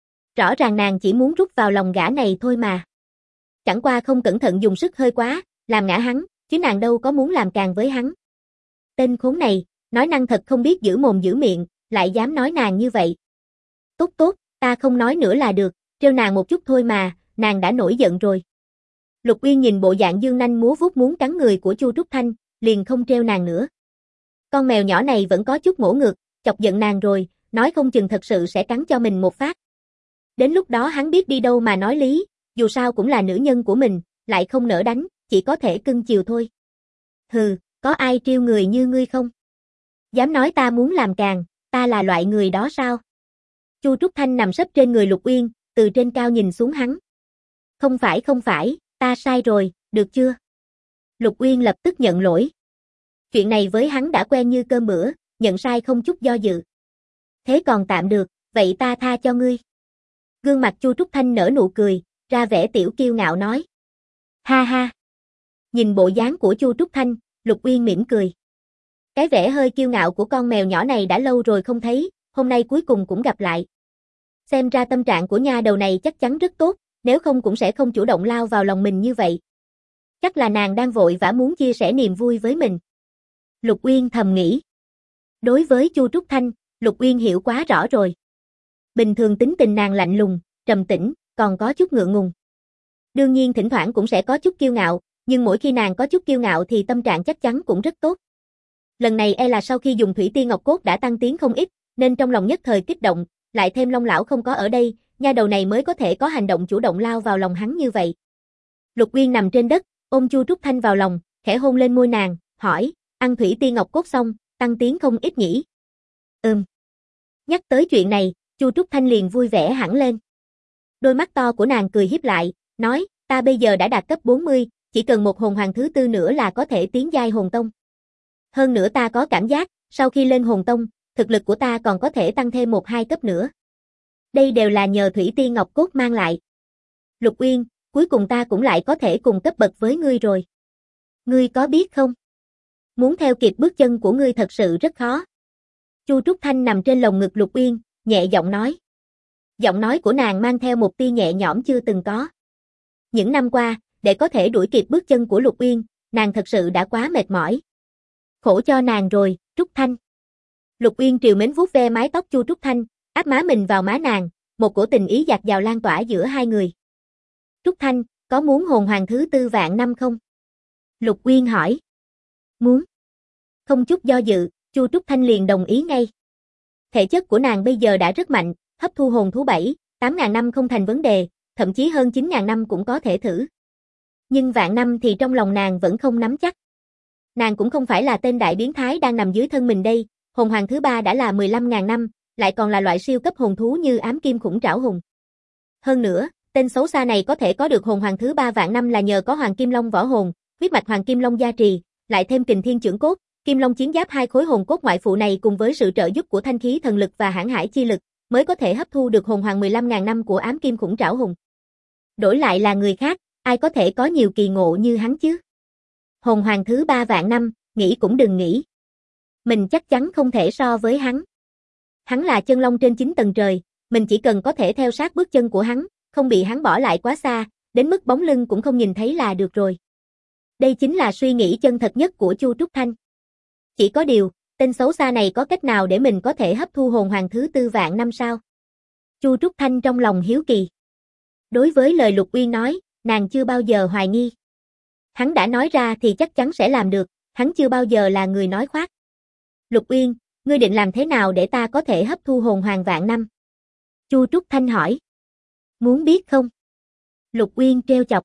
Rõ ràng nàng chỉ muốn rút vào lòng gã này thôi mà. Chẳng qua không cẩn thận dùng sức hơi quá, làm ngã hắn, chứ nàng đâu có muốn làm càng với hắn. Tên khốn này, nói năng thật không biết giữ mồm giữ miệng, lại dám nói nàng như vậy. Tốt tốt, ta không nói nữa là được, trêu nàng một chút thôi mà, nàng đã nổi giận rồi. Lục Uyên nhìn bộ dạng dương nanh múa vuốt muốn cắn người của Chu Trúc Thanh, liền không trêu nàng nữa. Con mèo nhỏ này vẫn có chút ngỗ ngược, chọc giận nàng rồi, nói không chừng thật sự sẽ cắn cho mình một phát. Đến lúc đó hắn biết đi đâu mà nói lý, dù sao cũng là nữ nhân của mình, lại không nỡ đánh, chỉ có thể cưng chiều thôi. Hừ, có ai trêu người như ngươi không? Dám nói ta muốn làm càng, ta là loại người đó sao? Chu Trúc Thanh nằm sấp trên người Lục Uyên, từ trên cao nhìn xuống hắn. Không phải, ta sai rồi, được chưa? Lục Uyên lập tức nhận lỗi. Chuyện này với hắn đã quen như cơm bữa, nhận sai không chút do dự. Thế còn tạm được, vậy ta tha cho ngươi. Gương mặt Chu Trúc Thanh nở nụ cười, ra vẻ tiểu kiêu ngạo nói. Ha ha. Nhìn bộ dáng của Chu Trúc Thanh, Lục Uyên mỉm cười. Cái vẻ hơi kiêu ngạo của con mèo nhỏ này đã lâu rồi không thấy, hôm nay cuối cùng cũng gặp lại. Xem ra tâm trạng của nha đầu này chắc chắn rất tốt, Nếu không cũng sẽ không chủ động lao vào lòng mình như vậy. Chắc là nàng đang vội vã muốn chia sẻ niềm vui với mình. Lục Uyên thầm nghĩ. Đối với Chu Trúc Thanh, Lục Uyên hiểu quá rõ rồi. Bình thường tính tình nàng lạnh lùng, trầm tĩnh, còn có chút ngượng ngùng. Đương nhiên thỉnh thoảng cũng sẽ có chút kiêu ngạo, nhưng mỗi khi nàng có chút kiêu ngạo thì tâm trạng chắc chắn cũng rất tốt. Lần này là sau khi dùng Thủy Tiên Ngọc Cốt đã tăng tiến không ít, nên trong lòng nhất thời kích động, lại thêm Long lão không có ở đây, nha đầu này mới có thể có hành động chủ động lao vào lòng hắn như vậy. Lục Uyên nằm trên đất, ôm Chu Trúc Thanh vào lòng, khẽ hôn lên môi nàng, hỏi, ăn Thủy Tiên Ngọc Cốt xong, tăng tiến không ít nhỉ? Nhắc tới chuyện này, Chu Trúc Thanh liền vui vẻ hẳn lên. Đôi mắt to của nàng cười híp lại, nói, ta bây giờ đã đạt cấp 40, chỉ cần một hồn hoàng thứ tư nữa là có thể tiến giai hồn tông. Hơn nữa ta có cảm giác, sau khi lên hồn tông, thực lực của ta còn có thể tăng thêm 1-2 cấp nữa. Đây đều là nhờ Thủy Tiên Ngọc Cốt mang lại. Lục Uyên, cuối cùng ta cũng lại có thể cùng cấp bậc với ngươi rồi. Ngươi có biết không? Muốn theo kịp bước chân của ngươi thật sự rất khó. Chu Trúc Thanh nằm trên lồng ngực Lục Uyên, nhẹ giọng nói. Giọng nói của nàng mang theo một tia nhẹ nhõm chưa từng có. Những năm qua, để có thể đuổi kịp bước chân của Lục Uyên, nàng thật sự đã quá mệt mỏi. Khổ cho nàng rồi, Trúc Thanh. Lục Uyên trìu mến vuốt ve mái tóc Chu Trúc Thanh, áp má mình vào má nàng, một cổ tình ý dạt dào lan tỏa giữa hai người. Trúc Thanh, có muốn hồn hoàng thứ tư vạn năm không? Lục Uyên hỏi. Muốn. Không chút do dự, Chu Trúc Thanh liền đồng ý ngay. Thể chất của nàng bây giờ đã rất mạnh, hấp thu hồn thú 7-8 ngàn năm không thành vấn đề, thậm chí hơn 9 ngàn năm cũng có thể thử. Nhưng vạn năm thì trong lòng nàng vẫn không nắm chắc. Nàng cũng không phải là tên đại biến thái đang nằm dưới thân mình đây, hồn hoàng thứ ba đã là 15.000 năm, lại còn là loại siêu cấp hồn thú như ám kim khủng trảo hùng. Hơn nữa, tên xấu xa này có thể có được hồn hoàng thứ ba vạn năm là nhờ có Hoàng Kim Long võ hồn, huyết mạch Hoàng Kim Long gia trì, lại thêm Kình Thiên Chưởng Cốt, Kim Long chiến giáp hai khối hồn cốt ngoại phụ này cùng với sự trợ giúp của thanh khí thần lực và hãn hải chi lực, mới có thể hấp thu được hồn hoàng 15.000 năm của ám kim khủng trảo hùng. Đổi lại là người khác, ai có thể có nhiều kỳ ngộ như hắn chứ? Hồn hoàng thứ ba vạn năm, nghĩ cũng đừng nghĩ. Mình chắc chắn không thể so với hắn. Hắn là chân long trên 9 tầng trời, mình chỉ cần có thể theo sát bước chân của hắn, không bị hắn bỏ lại quá xa, đến mức bóng lưng cũng không nhìn thấy là được rồi. Đây chính là suy nghĩ chân thật nhất của Chu Trúc Thanh. Chỉ có điều, tên xấu xa này có cách nào để mình có thể hấp thu hồn hoàng thứ tư vạn năm sao? Chu Trúc Thanh trong lòng hiếu kỳ. Đối với lời Lục Uyên nói, nàng chưa bao giờ hoài nghi. Hắn đã nói ra thì chắc chắn sẽ làm được, hắn chưa bao giờ là người nói khoác. Lục Uyên, ngươi định làm thế nào để ta có thể hấp thu hồn hoàng vạn năm? Chu Trúc Thanh hỏi. Muốn biết không? Lục Uyên trêu chọc.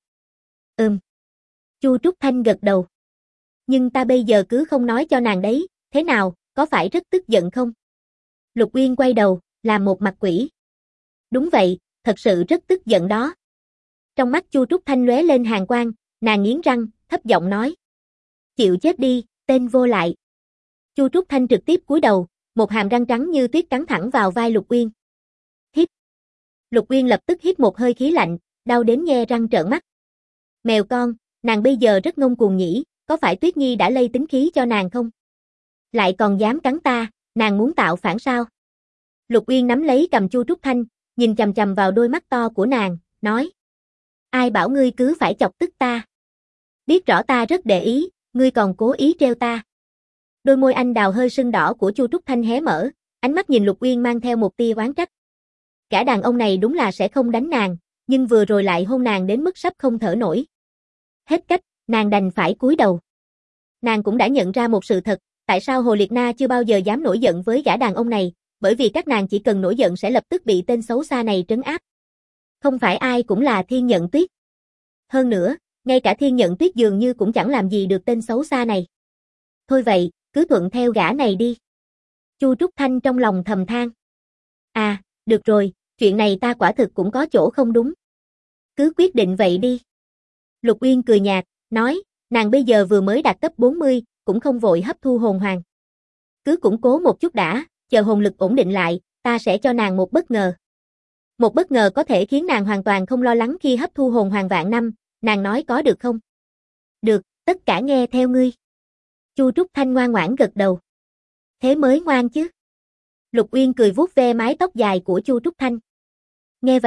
Chu Trúc Thanh gật đầu. Nhưng ta bây giờ cứ không nói cho nàng đấy, thế nào, có phải rất tức giận không? Lục Uyên quay đầu, làm một mặt quỷ. Đúng vậy, thật sự rất tức giận đó. Trong mắt Chu Trúc Thanh lóe lên hàn quang, nàng nghiến răng, thấp giọng nói. Chịu chết đi, tên vô lại. Chu Trúc Thanh trực tiếp cúi đầu, một hàm răng trắng như tuyết cắn thẳng vào vai Lục Uyên. Hít. Lục Uyên lập tức hít một hơi khí lạnh, đau đến nhe răng trợn mắt. Mèo con, nàng bây giờ rất ngông cuồng nhỉ, có phải Tuyết Nhi đã lây tính khí cho nàng không? Lại còn dám cắn ta, nàng muốn tạo phản sao? Lục Uyên nắm lấy cầm Chu Trúc Thanh, nhìn chằm chằm vào đôi mắt to của nàng, nói. Ai bảo ngươi cứ phải chọc tức ta? Biết rõ ta rất để ý, ngươi còn cố ý trêu ta. Đôi môi anh đào hơi sưng đỏ của Chu Trúc Thanh hé mở, ánh mắt nhìn Lục Uyên mang theo một tia oán trách. Gã đàn ông này đúng là sẽ không đánh nàng, nhưng vừa rồi lại hôn nàng đến mức sắp không thở nổi. Hết cách, nàng đành phải cúi đầu. Nàng cũng đã nhận ra một sự thật, tại sao Hồ Liệt Na chưa bao giờ dám nổi giận với gã đàn ông này, bởi vì các nàng chỉ cần nổi giận sẽ lập tức bị tên xấu xa này trấn áp. Không phải ai cũng là Thiên Nhận Tuyết. Hơn nữa, ngay cả Thiên Nhận Tuyết dường như cũng chẳng làm gì được tên xấu xa này. Thôi vậy, cứ thuận theo gã này đi. Chu Trúc Thanh trong lòng thầm than. À, được rồi, chuyện này ta quả thực cũng có chỗ không đúng. Cứ quyết định vậy đi. Lục Uyên cười nhạt, nói, nàng bây giờ vừa mới đạt cấp 40, cũng không vội hấp thu hồn hoàng. Cứ củng cố một chút đã, chờ hồn lực ổn định lại, ta sẽ cho nàng một bất ngờ. Một bất ngờ có thể khiến nàng hoàn toàn không lo lắng khi hấp thu hồn hoàng vạn năm, nàng nói có được không? Được, tất cả nghe theo ngươi. Chu Trúc Thanh ngoan ngoãn gật đầu. Thế mới ngoan chứ. Lục Uyên cười vuốt ve mái tóc dài của Chu Trúc Thanh. Nghe vậy,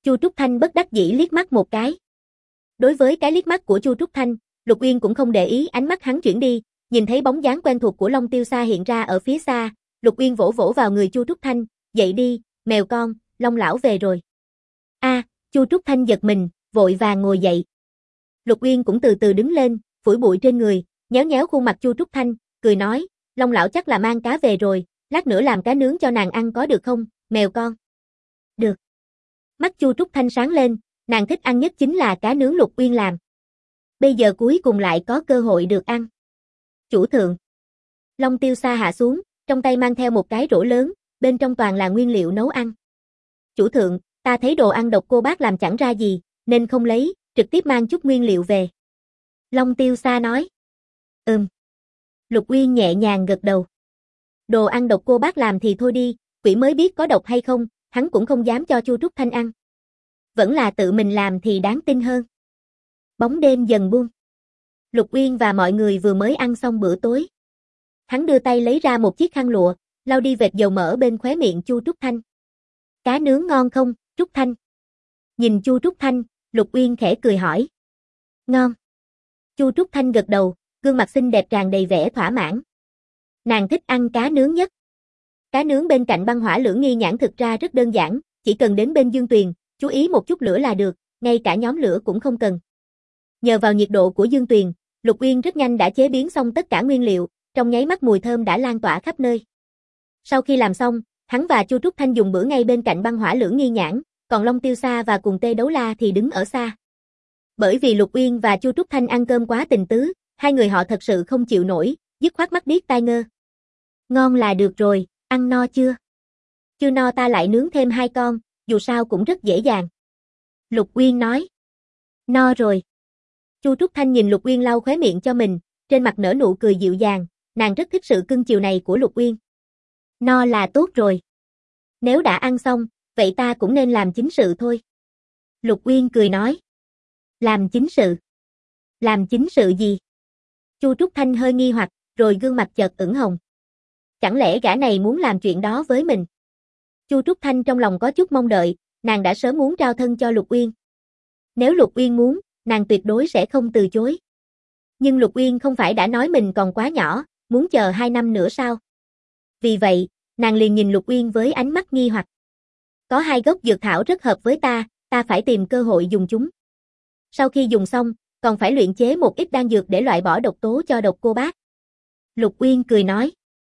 Chu Trúc Thanh bất đắc dĩ liếc mắt một cái. Đối với cái liếc mắt của Chu Trúc Thanh, Lục Uyên cũng không để ý, ánh mắt hắn chuyển đi, nhìn thấy bóng dáng quen thuộc của Long Tiêu Sa hiện ra ở phía xa, Lục Uyên vỗ vỗ vào người Chu Trúc Thanh, dậy đi, mèo con, Long lão về rồi. Chu Trúc Thanh giật mình, vội vàng ngồi dậy. Lục Uyên cũng từ từ đứng lên, phủi bụi trên người, nhéo nhéo khuôn mặt Chu Trúc Thanh, cười nói, Long lão chắc là mang cá về rồi, lát nữa làm cá nướng cho nàng ăn có được không, mèo con? Được. Mắt Chu Trúc Thanh sáng lên, nàng thích ăn nhất chính là cá nướng Lục Uyên làm. Bây giờ cuối cùng lại có cơ hội được ăn. Chủ thượng. Long Tiêu Sa hạ xuống, trong tay mang theo một cái rổ lớn, bên trong toàn là nguyên liệu nấu ăn. Chủ thượng, ta thấy đồ ăn độc cô bác làm chẳng ra gì, nên không lấy, trực tiếp mang chút nguyên liệu về. Long Tiêu Sa nói. Lục Uyên nhẹ nhàng gật đầu. Đồ ăn độc cô bác làm thì thôi đi, quỷ mới biết có độc hay không, hắn cũng không dám cho Chu Trúc Thanh ăn. Vẫn là tự mình làm thì đáng tin hơn. Bóng đêm dần buông. Lục Uyên và mọi người vừa mới ăn xong bữa tối. Hắn đưa tay lấy ra một chiếc khăn lụa, lau đi vệt dầu mỡ bên khóe miệng Chu Trúc Thanh. Cá nướng ngon không, Trúc Thanh? Nhìn Chu Trúc Thanh, Lục Uyên khẽ cười hỏi. Ngon. Chu Trúc Thanh gật đầu, gương mặt xinh đẹp tràn đầy vẻ thỏa mãn. Nàng thích ăn cá nướng nhất. Cá nướng bên cạnh băng hỏa lưỡng nghi nhãn thực ra rất đơn giản, chỉ cần đến bên Dương Tuyền, chú ý một chút lửa là được, ngay cả nhóm lửa cũng không cần. Nhờ vào nhiệt độ của Dương Tuyền, Lục Uyên rất nhanh đã chế biến xong tất cả nguyên liệu, trong nháy mắt mùi thơm đã lan tỏa khắp nơi. Sau khi làm xong, hắn và Chu Trúc Thanh dùng bữa ngay bên cạnh băng hỏa lưỡng nghi nhãn, còn Long Tiêu Sa và cùng Tê Đấu La thì đứng ở xa. Bởi vì Lục Uyên và Chu Trúc Thanh ăn cơm quá tình tứ, hai người họ thật sự không chịu nổi, dứt khoát mắt điếc tai ngơ. Ngon là được rồi, ăn no chưa? Chưa no ta lại nướng thêm 2 con, dù sao cũng rất dễ dàng. Lục Uyên nói. No rồi. Chu Trúc Thanh nhìn Lục Uyên lau khóe miệng cho mình, trên mặt nở nụ cười dịu dàng, nàng rất thích sự cưng chiều này của Lục Uyên. No là tốt rồi. Nếu đã ăn xong, vậy ta cũng nên làm chính sự thôi. Lục Uyên cười nói. Làm chính sự? Làm chính sự gì? Chu Trúc Thanh hơi nghi hoặc, rồi gương mặt chợt ửng hồng. Chẳng lẽ gã này muốn làm chuyện đó với mình? Chu Trúc Thanh trong lòng có chút mong đợi, nàng đã sớm muốn trao thân cho Lục Uyên. Nếu Lục Uyên muốn, nàng tuyệt đối sẽ không từ chối. Nhưng Lục Uyên không phải đã nói mình còn quá nhỏ, muốn chờ 2 năm nữa sao? Vì vậy, nàng liền nhìn Lục Uyên với ánh mắt nghi hoặc. Có 2 gốc dược thảo rất hợp với ta phải tìm cơ hội dùng chúng. Sau khi dùng xong, còn phải luyện chế một ít đan dược để loại bỏ độc tố cho độc cô bác. Lục Uyên cười nói.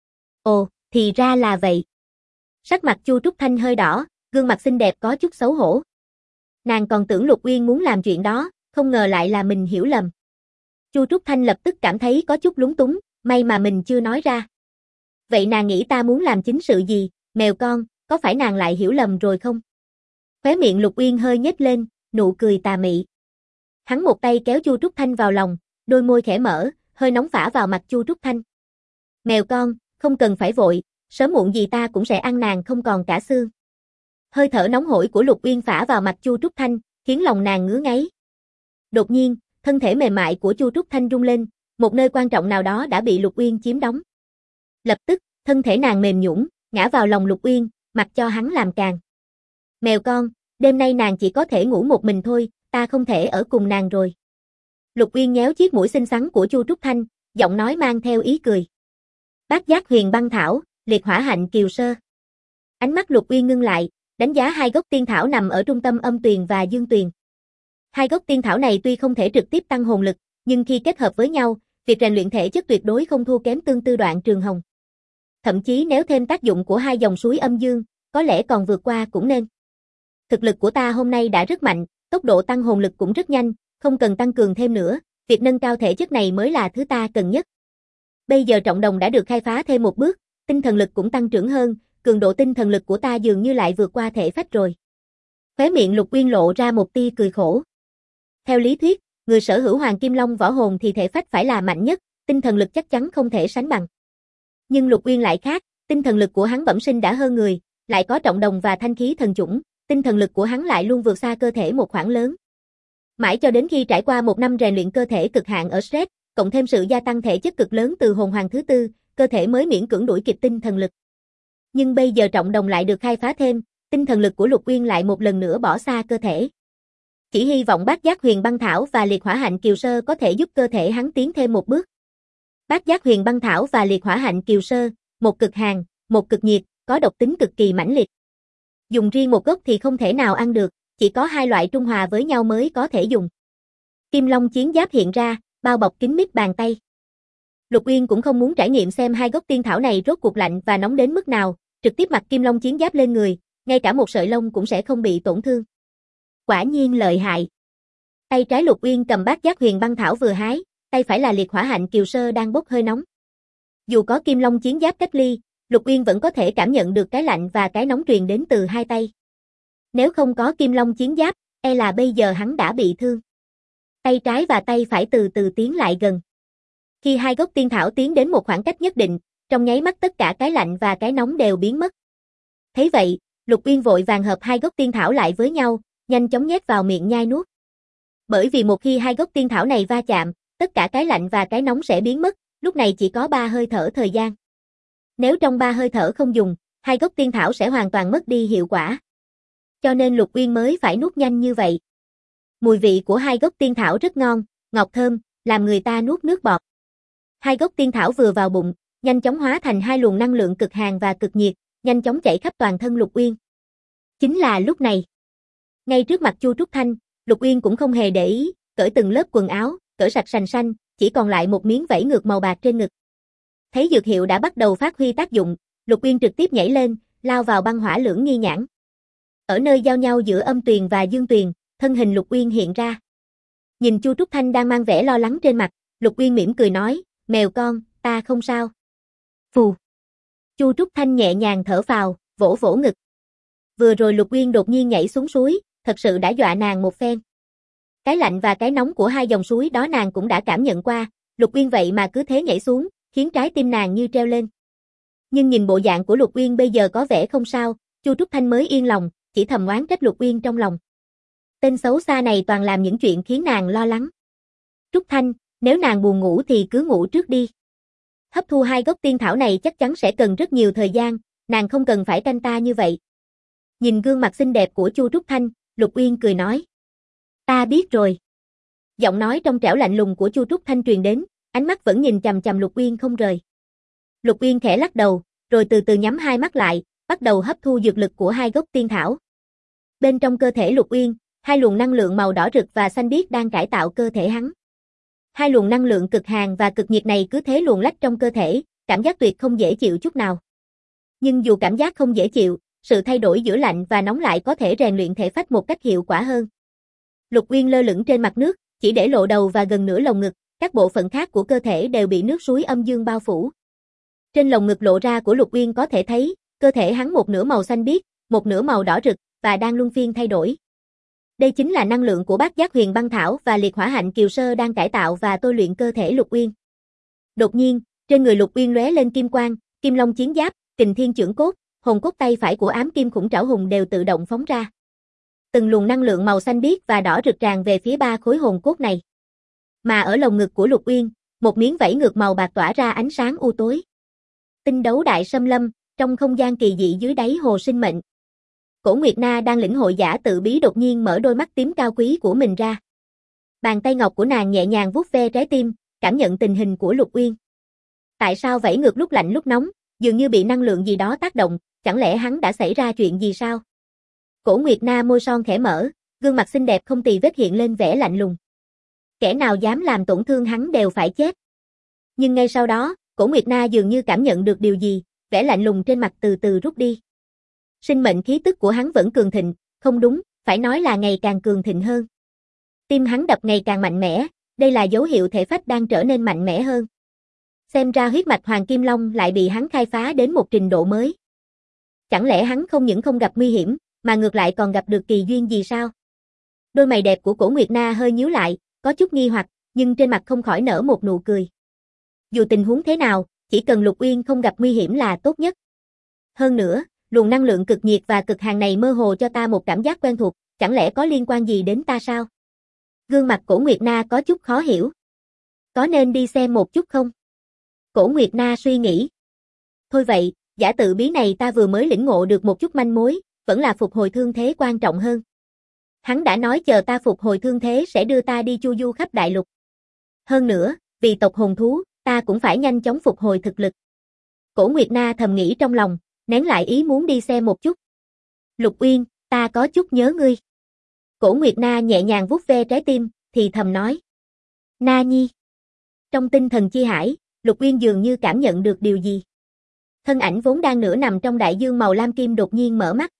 Ồ, thì ra là vậy. Sắc mặt Chu Trúc Thanh hơi đỏ, gương mặt xinh đẹp có chút xấu hổ. Nàng còn tưởng Lục Uyên muốn làm chuyện đó, không ngờ lại là mình hiểu lầm. Chu Trúc Thanh lập tức cảm thấy có chút lúng túng, may mà mình chưa nói ra. Vậy nàng nghĩ ta muốn làm chính sự gì, mèo con, có phải nàng lại hiểu lầm rồi không? Khóe miệng Lục Uyên hơi nhếch lên, nụ cười tà mị. Hắn một tay kéo Chu Trúc Thanh vào lòng, đôi môi khẽ mở, hơi nóng phả vào mặt Chu Trúc Thanh. Mèo con, không cần phải vội, sớm muộn gì ta cũng sẽ ăn nàng không còn cả xương. Hơi thở nóng hổi của Lục Uyên phả vào mặt Chu Trúc Thanh, khiến lòng nàng ngứa ngáy. Đột nhiên, thân thể mềm mại của Chu Trúc Thanh rung lên, một nơi quan trọng nào đó đã bị Lục Uyên chiếm đóng. Lập tức, thân thể nàng mềm nhũn, ngã vào lòng Lục Uyên, mặc cho hắn làm càng. Mèo con, đêm nay nàng chỉ có thể ngủ một mình thôi, ta không thể ở cùng nàng rồi. Lục Uyên nhéo chiếc mũi xinh xắn của Chu Trúc Thanh, giọng nói mang theo ý cười. Bát giác huyền băng thảo, liệt hỏa hạnh kiều sơ. Ánh mắt Lục Uyên ngưng lại, đánh giá 2 gốc tiên thảo nằm ở trung tâm âm tuyền và dương tuyền. 2 gốc tiên thảo này tuy không thể trực tiếp tăng hồn lực, nhưng khi kết hợp với nhau, việc rèn luyện thể chất tuyệt đối không thua kém Tương Tư Đoạn Trường Hồng. Thậm chí nếu thêm tác dụng của 2 dòng suối âm dương, có lẽ còn vượt qua cũng nên. Thực lực của ta hôm nay đã rất mạnh, tốc độ tăng hồn lực cũng rất nhanh, không cần tăng cường thêm nữa, việc nâng cao thể chất này mới là thứ ta cần nhất. Bây giờ trọng đồng đã được khai phá thêm một bước, tinh thần lực cũng tăng trưởng hơn, cường độ tinh thần lực của ta dường như lại vượt qua thể phách rồi. Khóe miệng Lục Uyên lộ ra một tia cười khổ. Theo lý thuyết, người sở hữu Hoàng Kim Long võ hồn thì thể phách phải là mạnh nhất, tinh thần lực chắc chắn không thể sánh bằng. Nhưng Lục Uyên lại khác, tinh thần lực của hắn bẩm sinh đã hơn người, lại có trọng đồng và thanh khí thần chủng, tinh thần lực của hắn lại luôn vượt xa cơ thể một khoảng lớn. Mãi cho đến khi trải qua 1 năm rèn luyện cơ thể cực hạn ở Stress, cộng thêm sự gia tăng thể chất cực lớn từ hồn hoàng thứ 4, cơ thể mới miễn cưỡng đuổi kịp tinh thần lực. Nhưng bây giờ trọng đồng lại được khai phá thêm, Tinh thần lực của Lục Uyên lại một lần nữa bỏ xa cơ thể. Chỉ hy vọng Bát Giác Huyền Băng Thảo và Liệt Hỏa Hạnh Kiều Sơ có thể giúp cơ thể hắn tiến thêm một bước. Bát Giác Huyền Băng Thảo và Liệt Hỏa Hạnh Kiều Sơ, một cực hàn, một cực nhiệt, có độc tính cực kỳ mãnh liệt. Dùng riêng một gốc thì không thể nào ăn được, chỉ có hai loại trung hòa với nhau mới có thể dùng. Kim Long chiến giáp hiện ra, bao bọc kín mít bàn tay. Lục Uyên cũng không muốn trải nghiệm xem hai gốc tiên thảo này rốt cuộc lạnh và nóng đến mức nào, trực tiếp mặc Kim Long chiến giáp lên người, ngay cả một sợi lông cũng sẽ không bị tổn thương. Quả nhiên lợi hại. Tay trái Lục Uyên cầm Bát Giác Huyền Băng Thảo vừa hái, tay phải là Liệt Hỏa Hạnh Kiều Sơ đang bốc hơi nóng. Dù có Kim Long chiến giáp cách ly, Lục Uyên vẫn có thể cảm nhận được cái lạnh và cái nóng truyền đến từ hai tay. Nếu không có Kim Long chiến giáp, e là bây giờ hắn đã bị thương. Tay trái và tay phải từ từ tiến lại gần. Khi hai gốc tiên thảo tiến đến một khoảng cách nhất định, trong nháy mắt tất cả cái lạnh và cái nóng đều biến mất. Thấy vậy, Lục Uyên vội vàng hợp hai gốc tiên thảo lại với nhau, nhanh chóng nhét vào miệng nhai nuốt. Bởi vì một khi hai gốc tiên thảo này va chạm, tất cả cái lạnh và cái nóng sẽ biến mất, lúc này chỉ có 3 hơi thở thời gian. Nếu trong 3 hơi thở không dùng, hai gốc tiên thảo sẽ hoàn toàn mất đi hiệu quả. Cho nên Lục Uyên mới phải nuốt nhanh như vậy. Mùi vị của hai gốc tiên thảo rất ngon, ngọt thơm, làm người ta nuốt nước bọt. Hai gốc tiên thảo vừa vào bụng, nhanh chóng hóa thành hai luồng năng lượng cực hàn và cực nhiệt, nhanh chóng chảy khắp toàn thân Lục Uyên. Chính là lúc này. Ngay trước mặt Chu Trúc Thanh, Lục Uyên cũng không hề để ý, cởi từng lớp quần áo, cởi sạch sành xanh, chỉ còn lại một miếng vảy ngược màu bạc trên ngực. Thấy dược hiệu đã bắt đầu phát huy tác dụng, Lục Uyên trực tiếp nhảy lên, lao vào băng hỏa lưỡng nghi nhãn. Ở nơi giao nhau giữa âm tuyền và dương tuyền, thân hình Lục Uyên hiện ra. Nhìn Chu Trúc Thanh đang mang vẻ lo lắng trên mặt, Lục Uyên mỉm cười nói, mèo con, ta không sao. Phù. Chu Trúc Thanh nhẹ nhàng thở phào, vỗ vỗ ngực. Vừa rồi Lục Uyên đột nhiên nhảy xuống suối, thật sự đã dọa nàng một phen. Cái lạnh và cái nóng của hai dòng suối đó nàng cũng đã cảm nhận qua, Lục Uyên vậy mà cứ thế nhảy xuống, khiến trái tim nàng như treo lên. Nhưng nhìn bộ dạng của Lục Uyên bây giờ có vẻ không sao, Chu Trúc Thanh mới yên lòng, chỉ thầm oán trách Lục Uyên trong lòng. Tên xấu xa này toàn làm những chuyện khiến nàng lo lắng. Trúc Thanh, nếu nàng buồn ngủ thì cứ ngủ trước đi. Hấp thu hai gốc tiên thảo này chắc chắn sẽ cần rất nhiều thời gian, nàng không cần phải canh ta như vậy. Nhìn gương mặt xinh đẹp của Chu Trúc Thanh, Lục Uyên cười nói. Ta biết rồi. Giọng nói trong trẻo lạnh lùng của Chu Trúc Thanh truyền đến, ánh mắt vẫn nhìn chằm chằm Lục Uyên không rời. Lục Uyên khẽ lắc đầu, rồi từ từ nhắm hai mắt lại, bắt đầu hấp thu dược lực của hai gốc tiên thảo. Bên trong cơ thể Lục Uyên, hai luồng năng lượng màu đỏ rực và xanh biếc đang cải tạo cơ thể hắn. Hai luồng năng lượng cực hàn và cực nhiệt này cứ thế luồn lách trong cơ thể, cảm giác tuyệt không dễ chịu chút nào. Nhưng dù cảm giác không dễ chịu, sự thay đổi giữa lạnh và nóng lại có thể rèn luyện thể phách một cách hiệu quả hơn. Lục Uyên lơ lửng trên mặt nước, chỉ để lộ đầu và gần nửa lồng ngực, các bộ phận khác của cơ thể đều bị nước suối âm dương bao phủ. Trên lồng ngực lộ ra của Lục Uyên có thể thấy, cơ thể hắn một nửa màu xanh biếc, một nửa màu đỏ rực, và đang luân phiên thay đổi. Đây chính là năng lượng của Bát Giác Huyền Băng Thảo và Liệt Hỏa Hạnh Kiều Sơ đang cải tạo và tôi luyện cơ thể Lục Uyên. Đột nhiên, trên người Lục Uyên lóe lên kim quang, Kim Long chiến giáp, Kình Thiên chưởng cốt, hồn cốt tay phải của Ám Kim Khủng Trảo Hùng đều tự động phóng ra. Từng luồng năng lượng màu xanh biếc và đỏ rực tràn về phía ba khối hồn cốt này. Mà ở lồng ngực của Lục Uyên, một miếng vảy ngược màu bạc tỏa ra ánh sáng u tối. Tinh đấu đại xâm lâm, trong không gian kỳ dị dưới đáy hồ sinh mệnh. Cổ Nguyệt Na đang lĩnh hội giả tự bí đột nhiên mở đôi mắt tím cao quý của mình ra. Bàn tay ngọc của nàng nhẹ nhàng vuốt ve trái tim, cảm nhận tình hình của Lục Uyên. Tại sao vảy ngược lúc lạnh lúc nóng, dường như bị năng lượng gì đó tác động, chẳng lẽ hắn đã xảy ra chuyện gì sao? Cổ Nguyệt Na môi son khẽ mở, gương mặt xinh đẹp không tì vết hiện lên vẻ lạnh lùng. Kẻ nào dám làm tổn thương hắn đều phải chết. Nhưng ngay sau đó, Cổ Nguyệt Na dường như cảm nhận được điều gì, vẻ lạnh lùng trên mặt từ từ rút đi. Sinh mệnh khí tức của hắn vẫn cường thịnh, không đúng, phải nói là ngày càng cường thịnh hơn. Tim hắn đập ngày càng mạnh mẽ, đây là dấu hiệu thể phách đang trở nên mạnh mẽ hơn. Xem ra huyết mạch Hoàng Kim Long lại bị hắn khai phá đến một trình độ mới. Chẳng lẽ hắn không những không gặp nguy hiểm, mà ngược lại còn gặp được kỳ duyên gì sao? Đôi mày đẹp của Cổ Nguyệt Na hơi nhíu lại, có chút nghi hoặc, nhưng trên mặt không khỏi nở một nụ cười. Dù tình huống thế nào, chỉ cần Lục Uyên không gặp nguy hiểm là tốt nhất. Hơn nữa, luồng năng lượng cực nhiệt và cực hàn này mơ hồ cho ta một cảm giác quen thuộc, chẳng lẽ có liên quan gì đến ta sao? Gương mặt Cổ Nguyệt Na có chút khó hiểu. Có nên đi xem một chút không? Cổ Nguyệt Na suy nghĩ. Thôi vậy, giả tự bí này ta vừa mới lĩnh ngộ được một chút manh mối, vẫn là phục hồi thương thế quan trọng hơn. Hắn đã nói chờ ta phục hồi thương thế sẽ đưa ta đi chu du khắp đại lục. Hơn nữa, vì tộc hồn thú, ta cũng phải nhanh chóng phục hồi thực lực. Cổ Nguyệt Na thầm nghĩ trong lòng, nén lại ý muốn đi xem một chút. Lục Uyên, ta có chút nhớ ngươi. Cổ Nguyệt Na nhẹ nhàng vuốt ve trái tim, thì thầm nói. Na Nhi. Trong tinh thần chi hải, Lục Uyên dường như cảm nhận được điều gì. Thân ảnh vốn đang nửa nằm trong đại dương màu lam kim đột nhiên mở mắt.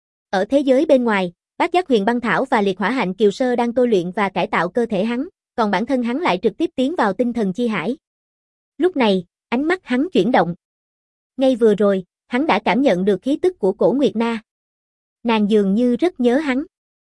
Ở thế giới bên ngoài, Bát Giác Huyền Băng Thảo và Liệt Hỏa Hạnh Kiều Sơ đang tôi luyện và cải tạo cơ thể hắn, còn bản thân hắn lại trực tiếp tiến vào tinh thần chi hải. Lúc này, ánh mắt hắn chuyển động. Ngay vừa rồi, hắn đã cảm nhận được khí tức của Cổ Nguyệt Na. Nàng dường như rất nhớ hắn.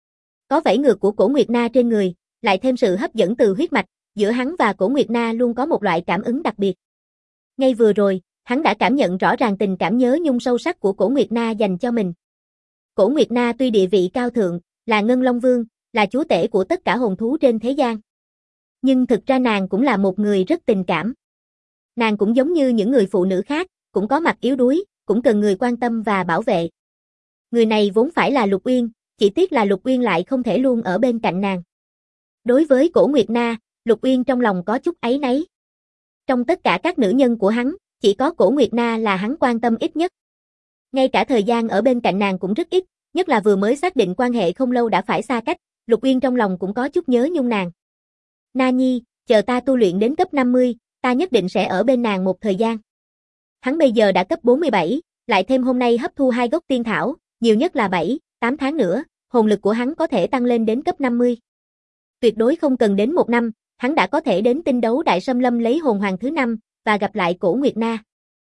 Có vảy ngược của Cổ Nguyệt Na trên người, lại thêm sự hấp dẫn từ huyết mạch, giữa hắn và Cổ Nguyệt Na luôn có một loại cảm ứng đặc biệt. Ngay vừa rồi, hắn đã cảm nhận rõ ràng tình cảm nhớ nhung sâu sắc của Cổ Nguyệt Na dành cho mình. Cổ Nguyệt Na tuy địa vị cao thượng, là Ngân Long Vương, là chúa tể của tất cả hồn thú trên thế gian. Nhưng thực ra nàng cũng là một người rất tình cảm. Nàng cũng giống như những người phụ nữ khác, cũng có mặt yếu đuối, cũng cần người quan tâm và bảo vệ. Người này vốn phải là Lục Uyên, chỉ tiếc là Lục Uyên lại không thể luôn ở bên cạnh nàng. Đối với Cổ Nguyệt Na, Lục Uyên trong lòng có chút áy náy. Trong tất cả các nữ nhân của hắn, chỉ có Cổ Nguyệt Na là hắn quan tâm ít nhất. Ngay cả thời gian ở bên cạnh nàng cũng rất ít, nhất là vừa mới xác định quan hệ không lâu đã phải xa cách, Lục Uyên trong lòng cũng có chút nhớ nhung nàng. Na Nhi, chờ ta tu luyện đến cấp 50, ta nhất định sẽ ở bên nàng một thời gian. Hắn bây giờ đã cấp 47, lại thêm hôm nay hấp thu 2 gốc tiên thảo, nhiều nhất là 7, 8 tháng nữa, hồn lực của hắn có thể tăng lên đến cấp 50. Tuyệt đối không cần đến 1 năm, hắn đã có thể đến tinh đấu đại xâm lâm lấy hồn hoàng thứ 5, và gặp lại Cổ Nguyệt Na.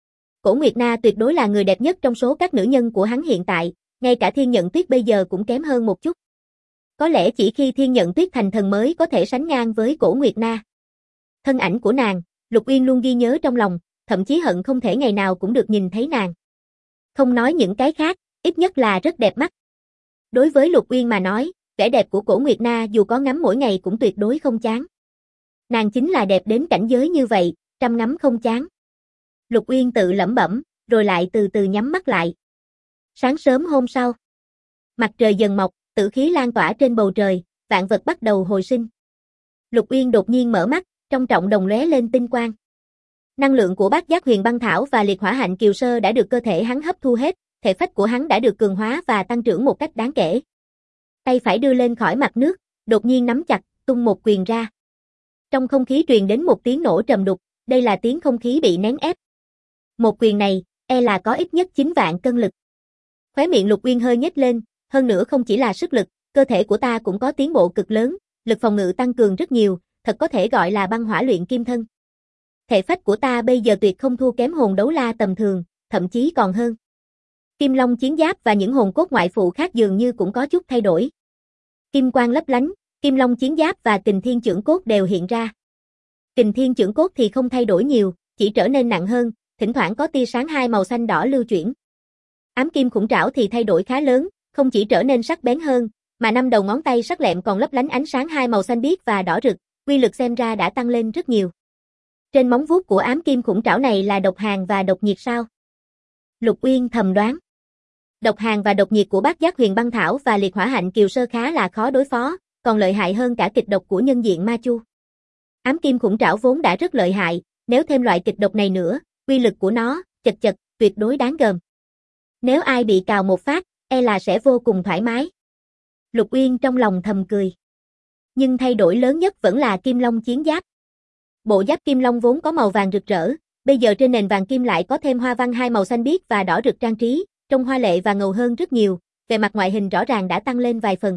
Cổ Nguyệt Na tuyệt đối là người đẹp nhất trong số các nữ nhân của hắn hiện tại, ngay cả Thiên Nhận Tuyết bây giờ cũng kém hơn một chút. Có lẽ chỉ khi Thiên Nhận Tuyết thành thần mới có thể sánh ngang với Cổ Nguyệt Na. Thân ảnh của nàng, Lục Uyên luôn ghi nhớ trong lòng, thậm chí hận không thể ngày nào cũng được nhìn thấy nàng. Không nói những cái khác, ít nhất là rất đẹp mắt. Đối với Lục Uyên mà nói, vẻ đẹp của Cổ Nguyệt Na dù có ngắm mỗi ngày cũng tuyệt đối không chán. Nàng chính là đẹp đến cảnh giới như vậy, trăm ngắm không chán. Lục Uyên tự lẩm bẩm, rồi lại từ từ nhắm mắt lại. Sáng sớm hôm sau, mặt trời dần mọc, tử khí lan tỏa trên bầu trời, vạn vật bắt đầu hồi sinh. Lục Uyên đột nhiên mở mắt, trong trọng đồng lóe lên tinh quang. Năng lượng của Bát Giác Huyền Băng Thảo và Liệt Hỏa Hạnh Kiều Sơ đã được cơ thể hắn hấp thu hết, thể phách của hắn đã được cường hóa và tăng trưởng một cách đáng kể. Tay phải đưa lên khỏi mặt nước, đột nhiên nắm chặt, tung một quyền ra. Trong không khí truyền đến một tiếng nổ trầm đục, đây là tiếng không khí bị nén ép. Một quyền này, là có ít nhất 9 vạn cân lực. Khóe miệng Lục Uyên hơi nhếch lên, hơn nữa không chỉ là sức lực, cơ thể của ta cũng có tiến bộ cực lớn, lực phòng ngự tăng cường rất nhiều, thật có thể gọi là băng hỏa luyện kim thân. Thể phách của ta bây giờ tuyệt không thua kém hồn đấu la tầm thường, thậm chí còn hơn. Kim Long chiến giáp và những hồn cốt ngoại phụ khác dường như cũng có chút thay đổi. Kim quang lấp lánh, Kim Long chiến giáp và Kình Thiên chưởng cốt đều hiện ra. Kình Thiên chưởng cốt thì không thay đổi nhiều, chỉ trở nên nặng hơn, thỉnh thoảng có tia sáng 2 màu xanh đỏ lưu chuyển. Ám kim khủng trảo thì thay đổi khá lớn, không chỉ trở nên sắc bén hơn, mà 5 đầu ngón tay sắc lẹm còn lấp lánh ánh sáng 2 màu xanh biếc và đỏ rực, uy lực xem ra đã tăng lên rất nhiều. Trên móng vuốt của ám kim khủng trảo này là độc hàn và độc nhiệt sao? Lục Uyên thầm đoán. Độc hàn và độc nhiệt của Bát Giác Huyền Băng Thảo và Liệt Hỏa Hạnh Kiều Sơ khá là khó đối phó, còn lợi hại hơn cả kịch độc của nhân diện ma chu. Ám kim khủng trảo vốn đã rất lợi hại, nếu thêm loại kịch độc này nữa, uy lực của nó, chật chật, tuyệt đối đáng gờm. Nếu ai bị cào một phát, là sẽ vô cùng thoải mái. Lục Uyên trong lòng thầm cười. Nhưng thay đổi lớn nhất vẫn là Kim Long chiến giáp. Bộ giáp Kim Long vốn có màu vàng rực rỡ, bây giờ trên nền vàng kim lại có thêm hoa văn 2 màu xanh biếc và đỏ rực trang trí, trông hoa lệ và ngầu hơn rất nhiều, về mặt ngoại hình rõ ràng đã tăng lên vài phần.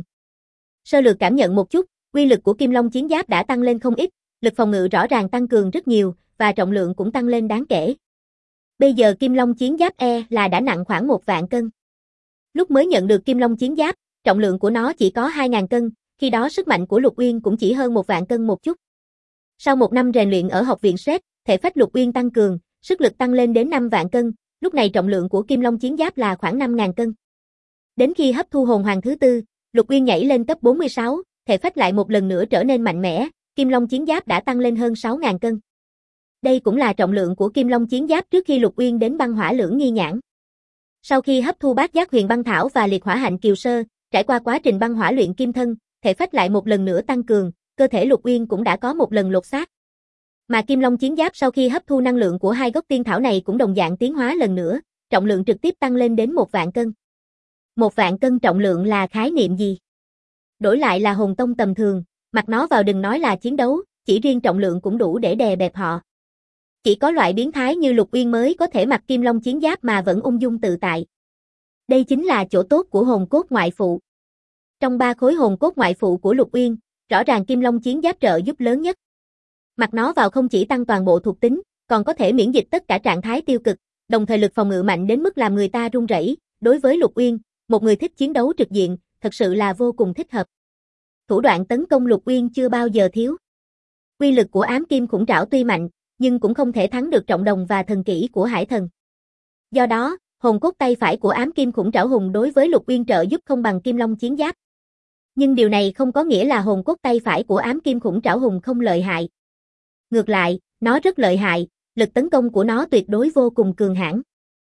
Sơ lược cảm nhận một chút, uy lực của Kim Long chiến giáp đã tăng lên không ít, lực phòng ngự rõ ràng tăng cường rất nhiều, và trọng lượng cũng tăng lên đáng kể. Bây giờ Kim Long chiến giáp là đã nặng khoảng 1 vạn cân. Lúc mới nhận được Kim Long chiến giáp, trọng lượng của nó chỉ có 2.000 cân, khi đó sức mạnh của Lục Uyên cũng chỉ hơn 1 vạn cân một chút. Sau 1 năm rèn luyện ở học viện Sret, thể phách Lục Uyên tăng cường, sức lực tăng lên đến 5 vạn cân, lúc này trọng lượng của Kim Long chiến giáp là khoảng 5.000 cân. Đến khi hấp thu hồn hoàng thứ 4, Lục Uyên nhảy lên cấp 46, thể phách lại một lần nữa trở nên mạnh mẽ, Kim Long chiến giáp đã tăng lên hơn 6.000 cân. Đây cũng là trọng lượng của Kim Long chiến giáp trước khi Lục Uyên đến băng hỏa lưỡng nghi nhãn. Sau khi hấp thu bát giác huyền băng thảo và liệt hỏa hạnh kiều sơ, trải qua quá trình băng hỏa luyện kim thân, thể phách lại một lần nữa tăng cường, cơ thể Lục Uyên cũng đã có một lần lột xác. Mà Kim Long chiến giáp sau khi hấp thu năng lượng của hai gốc tiên thảo này cũng đồng dạng tiến hóa lần nữa, trọng lượng trực tiếp tăng lên đến 1.000 cân. 1.000 cân trọng lượng là khái niệm gì? Đổi lại là hồn tông tầm thường, mặc nó vào đừng nói là chiến đấu, chỉ riêng trọng lượng cũng đủ để đè bẹp họ. Chỉ có loại biến thái như Lục Uyên mới có thể mặc Kim Long chiến giáp mà vẫn ung dung tự tại. Đây chính là chỗ tốt của hồn cốt ngoại phụ. Trong 3 khối hồn cốt ngoại phụ của Lục Uyên, rõ ràng Kim Long chiến giáp trợ giúp lớn nhất. Mặc nó vào không chỉ tăng toàn bộ thuộc tính, còn có thể miễn dịch tất cả trạng thái tiêu cực, đồng thời lực phòng ngự mạnh đến mức làm người ta run rẩy. Đối với Lục Uyên, một người thích chiến đấu trực diện, thật sự là vô cùng thích hợp. Thủ đoạn tấn công Lục Uyên chưa bao giờ thiếu. Uy lực của ám kim khủng trảo tuy mạnh, nhưng cũng không thể thắng được trọng đồng và thần kỹ của hải thần. Do đó, hồn cốt tay phải của ám kim khủng trảo hùng đối với Lục Uyên trợ giúp không bằng Kim Long chiến giáp. Nhưng điều này không có nghĩa là hồn cốt tay phải của ám kim khủng trảo hùng không lợi hại. Ngược lại, nó rất lợi hại, lực tấn công của nó tuyệt đối vô cùng cường hãn.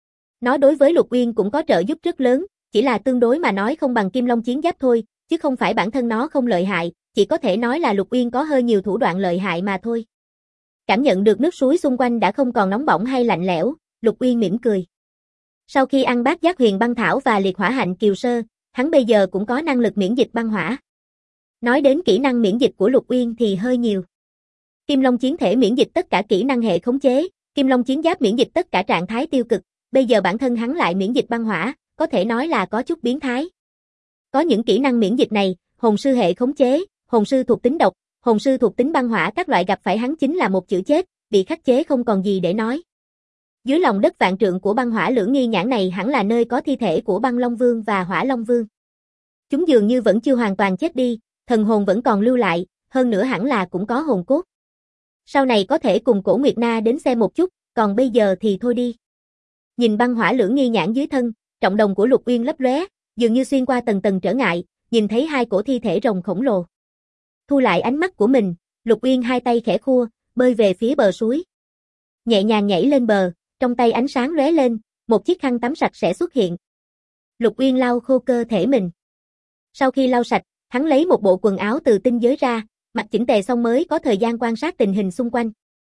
Nó đối với Lục Uyên cũng có trợ giúp rất lớn, chỉ là tương đối mà nói không bằng Kim Long chiến giáp thôi, chứ không phải bản thân nó không lợi hại, chỉ có thể nói là Lục Uyên có hơi nhiều thủ đoạn lợi hại mà thôi. Cảm nhận được nước suối xung quanh đã không còn nóng bỏng hay lạnh lẽo, Lục Uyên mỉm cười. Sau khi ăn bát giác huyền băng thảo và liệt hỏa hạnh kiều sơ, hắn bây giờ cũng có năng lực miễn dịch băng hỏa. Nói đến kỹ năng miễn dịch của Lục Uyên thì hơi nhiều. Kim Long chiến thể miễn dịch tất cả kỹ năng hệ khống chế, Kim Long chiến giáp miễn dịch tất cả trạng thái tiêu cực, bây giờ bản thân hắn lại miễn dịch băng hỏa, có thể nói là có chút biến thái. Có những kỹ năng miễn dịch này, hồn sư hệ khống chế, hồn sư thuộc tính độc, hồn sư thuộc tính băng hỏa các loại gặp phải hắn chính là một chữ chết, bị khắc chế không còn gì để nói. Dưới lòng đất vạn trượng của băng hỏa lưỡng nghi nhãn này hẳn là nơi có thi thể của băng Long Vương và Hỏa Long Vương. Chúng dường như vẫn chưa hoàn toàn chết đi, thần hồn vẫn còn lưu lại, hơn nữa hẳn là cũng có hồn cốt. Sau này có thể cùng Cổ Nguyệt Na đến xem một chút, còn bây giờ thì thôi đi. Nhìn băng hỏa lưỡng nghi nhãn dưới thân, trọng đồng của Lục Uyên lấp lóe, dường như xuyên qua tầng tầng trở ngại, nhìn thấy hai cổ thi thể rồng khổng lồ. Thu lại ánh mắt của mình, Lục Uyên hai tay khẽ khua, bơi về phía bờ suối. Nhẹ nhàng nhảy lên bờ, trong tay ánh sáng lóe lên, một chiếc khăn tắm sạch sẽ xuất hiện. Lục Uyên lau khô cơ thể mình. Sau khi lau sạch, hắn lấy một bộ quần áo từ tinh giới ra, mặc chỉnh tề xong mới có thời gian quan sát tình hình xung quanh.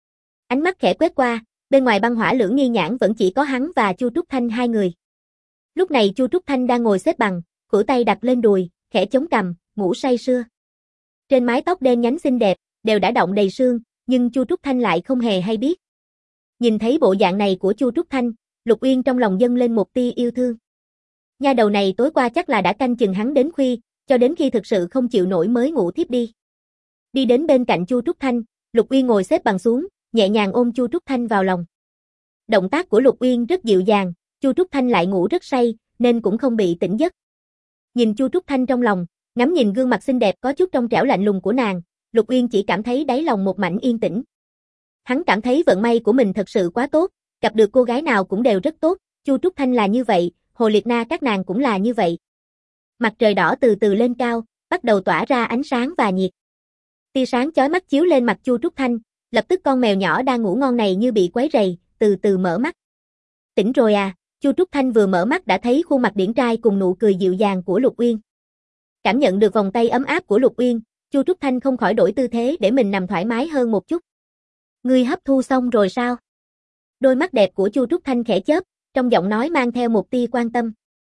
Ánh mắt khẽ quét qua, bên ngoài băng hỏa lưỡng nghi nhãn vẫn chỉ có hắn và Chu Trúc Thanh hai người. Lúc này Chu Trúc Thanh đang ngồi xếp bằng, khuỷu tay đặt lên đùi, khẽ chống cằm, ngủ say sưa. Trên mái tóc đen nhánh xinh đẹp, đều đã đọng đầy sương, nhưng Chu Trúc Thanh lại không hề hay biết. Nhìn thấy bộ dạng này của Chu Trúc Thanh, Lục Uyên trong lòng dâng lên một tia yêu thương. Nha đầu này tối qua chắc là đã canh chừng hắn đến khuya, cho đến khi thực sự không chịu nổi mới ngủ thiếp đi. Đi đến bên cạnh Chu Trúc Thanh, Lục Uyên ngồi xếp bằng xuống, nhẹ nhàng ôm Chu Trúc Thanh vào lòng. Động tác của Lục Uyên rất dịu dàng, Chu Trúc Thanh lại ngủ rất say, nên cũng không bị tỉnh giấc. Nhìn Chu Trúc Thanh trong lòng, ngắm nhìn gương mặt xinh đẹp có chút trong trẻo lạnh lùng của nàng, Lục Uyên chỉ cảm thấy đáy lòng một mảnh yên tĩnh. Hắn cảm thấy vận may của mình thật sự quá tốt, gặp được cô gái nào cũng đều rất tốt, Chu Trúc Thanh là như vậy, Hồ Liệt Na các nàng cũng là như vậy. Mặt trời đỏ từ từ lên cao, bắt đầu tỏa ra ánh sáng và nhiệt. Tia sáng chói mắt chiếu lên mặt Chu Trúc Thanh, lập tức con mèo nhỏ đang ngủ ngon này như bị quấy rầy, từ từ mở mắt. Tỉnh rồi à? Chu Trúc Thanh vừa mở mắt đã thấy khuôn mặt điển trai cùng nụ cười dịu dàng của Lục Uyên. Cảm nhận được vòng tay ấm áp của Lục Uyên, Chu Trúc Thanh không khỏi đổi tư thế để mình nằm thoải mái hơn một chút. Ngươi hấp thu xong rồi sao? Đôi mắt đẹp của Chu Trúc Thanh khẽ chớp, trong giọng nói mang theo một tia quan tâm.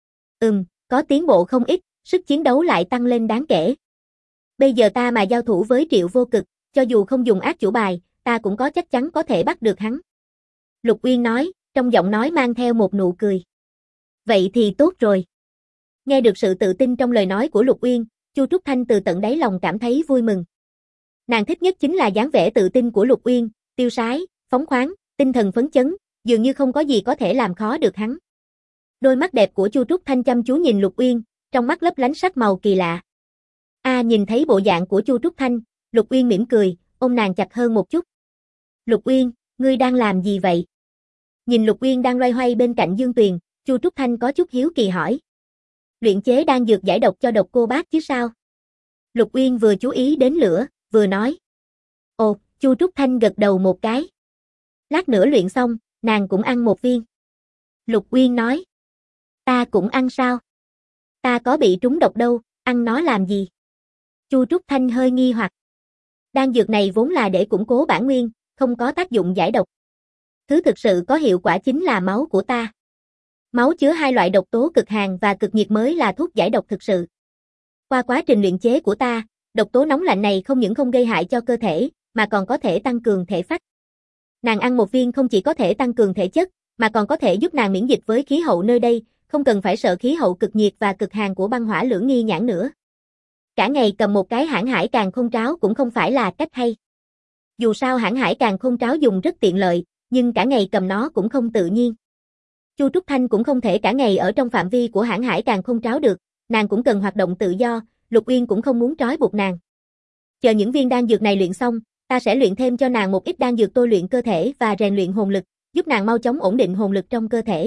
Có tiến bộ không ít, sức chiến đấu lại tăng lên đáng kể. Bây giờ ta mà giao thủ với Triệu Vô Cực, cho dù không dùng ác chủ bài, ta cũng có chắc chắn có thể bắt được hắn. Lục Uyên nói, trong giọng nói mang theo một nụ cười. Vậy thì tốt rồi. Nghe được sự tự tin trong lời nói của Lục Uyên, Chu Trúc Thanh từ tận đáy lòng cảm thấy vui mừng. Nàng thích nhất chính là dáng vẻ tự tin của Lục Uyên, tiêu sái, phóng khoáng, tinh thần phấn chấn, dường như không có gì có thể làm khó được hắn. Đôi mắt đẹp của Chu Trúc Thanh chăm chú nhìn Lục Uyên, trong mắt lấp lánh sắc màu kỳ lạ. Nhìn thấy bộ dạng của Chu Trúc Thanh, Lục Uyên mỉm cười, ôm nàng chặt hơn một chút. Lục Uyên, ngươi đang làm gì vậy? Nhìn Lục Uyên đang loay hoay bên cạnh Dương Tuyền, Chu Trúc Thanh có chút hiếu kỳ hỏi. Luyện chế đan dược giải độc cho độc cô bác chứ sao? Lục Uyên vừa chú ý đến lửa, vừa nói. Ồ, Chu Trúc Thanh gật đầu một cái. Lát nữa luyện xong, nàng cũng ăn một viên. Lục Uyên nói. Ta cũng ăn sao? Ta có bị trúng độc đâu, ăn nó làm gì? Chu Trúc Thanh hơi nghi hoặc. Đan dược này vốn là để củng cố bản nguyên, không có tác dụng giải độc. Thứ thực sự có hiệu quả chính là máu của ta. Máu chứa hai loại độc tố cực hàn và cực nhiệt mới là thuốc giải độc thực sự. Qua quá trình luyện chế của ta, độc tố nóng lạnh này không những không gây hại cho cơ thể, mà còn có thể tăng cường thể phách. Nàng ăn một viên không chỉ có thể tăng cường thể chất, mà còn có thể giúp nàng miễn dịch với khí hậu nơi đây, không cần phải sợ khí hậu cực nhiệt và cực hàn của băng hỏa lưỡng nghi nhãn nữa. Cả ngày cầm một cái hãn hải càn khôn tráo cũng không phải là cách hay. Dù sao hãn hải càn khôn tráo dùng rất tiện lợi, nhưng cả ngày cầm nó cũng không tự nhiên. Chu Trúc Thanh cũng không thể cả ngày ở trong phạm vi của hãn hải càn khôn tráo được, nàng cũng cần hoạt động tự do, Lục Uyên cũng không muốn trói buộc nàng. Chờ những viên đan dược này luyện xong, ta sẽ luyện thêm cho nàng một ít đan dược tôi luyện cơ thể và rèn luyện hồn lực, giúp nàng mau chóng ổn định hồn lực trong cơ thể.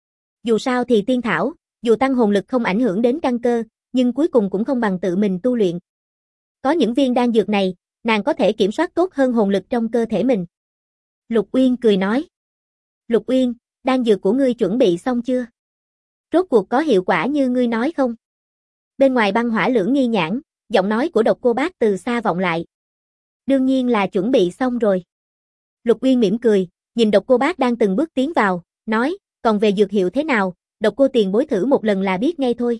Dù sao thì tiên thảo, dù tăng hồn lực không ảnh hưởng đến căn cơ, nhưng cuối cùng cũng không bằng tự mình tu luyện. Có những viên đan dược này, nàng có thể kiểm soát tốt hơn hồn lực trong cơ thể mình. Lục Uyên cười nói. Lục Uyên, đan dược của ngươi chuẩn bị xong chưa? Rốt cuộc có hiệu quả như ngươi nói không? Bên ngoài băng hỏa lưỡng nghi nhãn, giọng nói của Độc Cô Bác từ xa vọng lại. Đương nhiên là chuẩn bị xong rồi. Lục Uyên mỉm cười, nhìn Độc Cô Bác đang từng bước tiến vào, nói, còn về dược hiệu thế nào, Độc Cô tiền bối thử một lần là biết ngay thôi.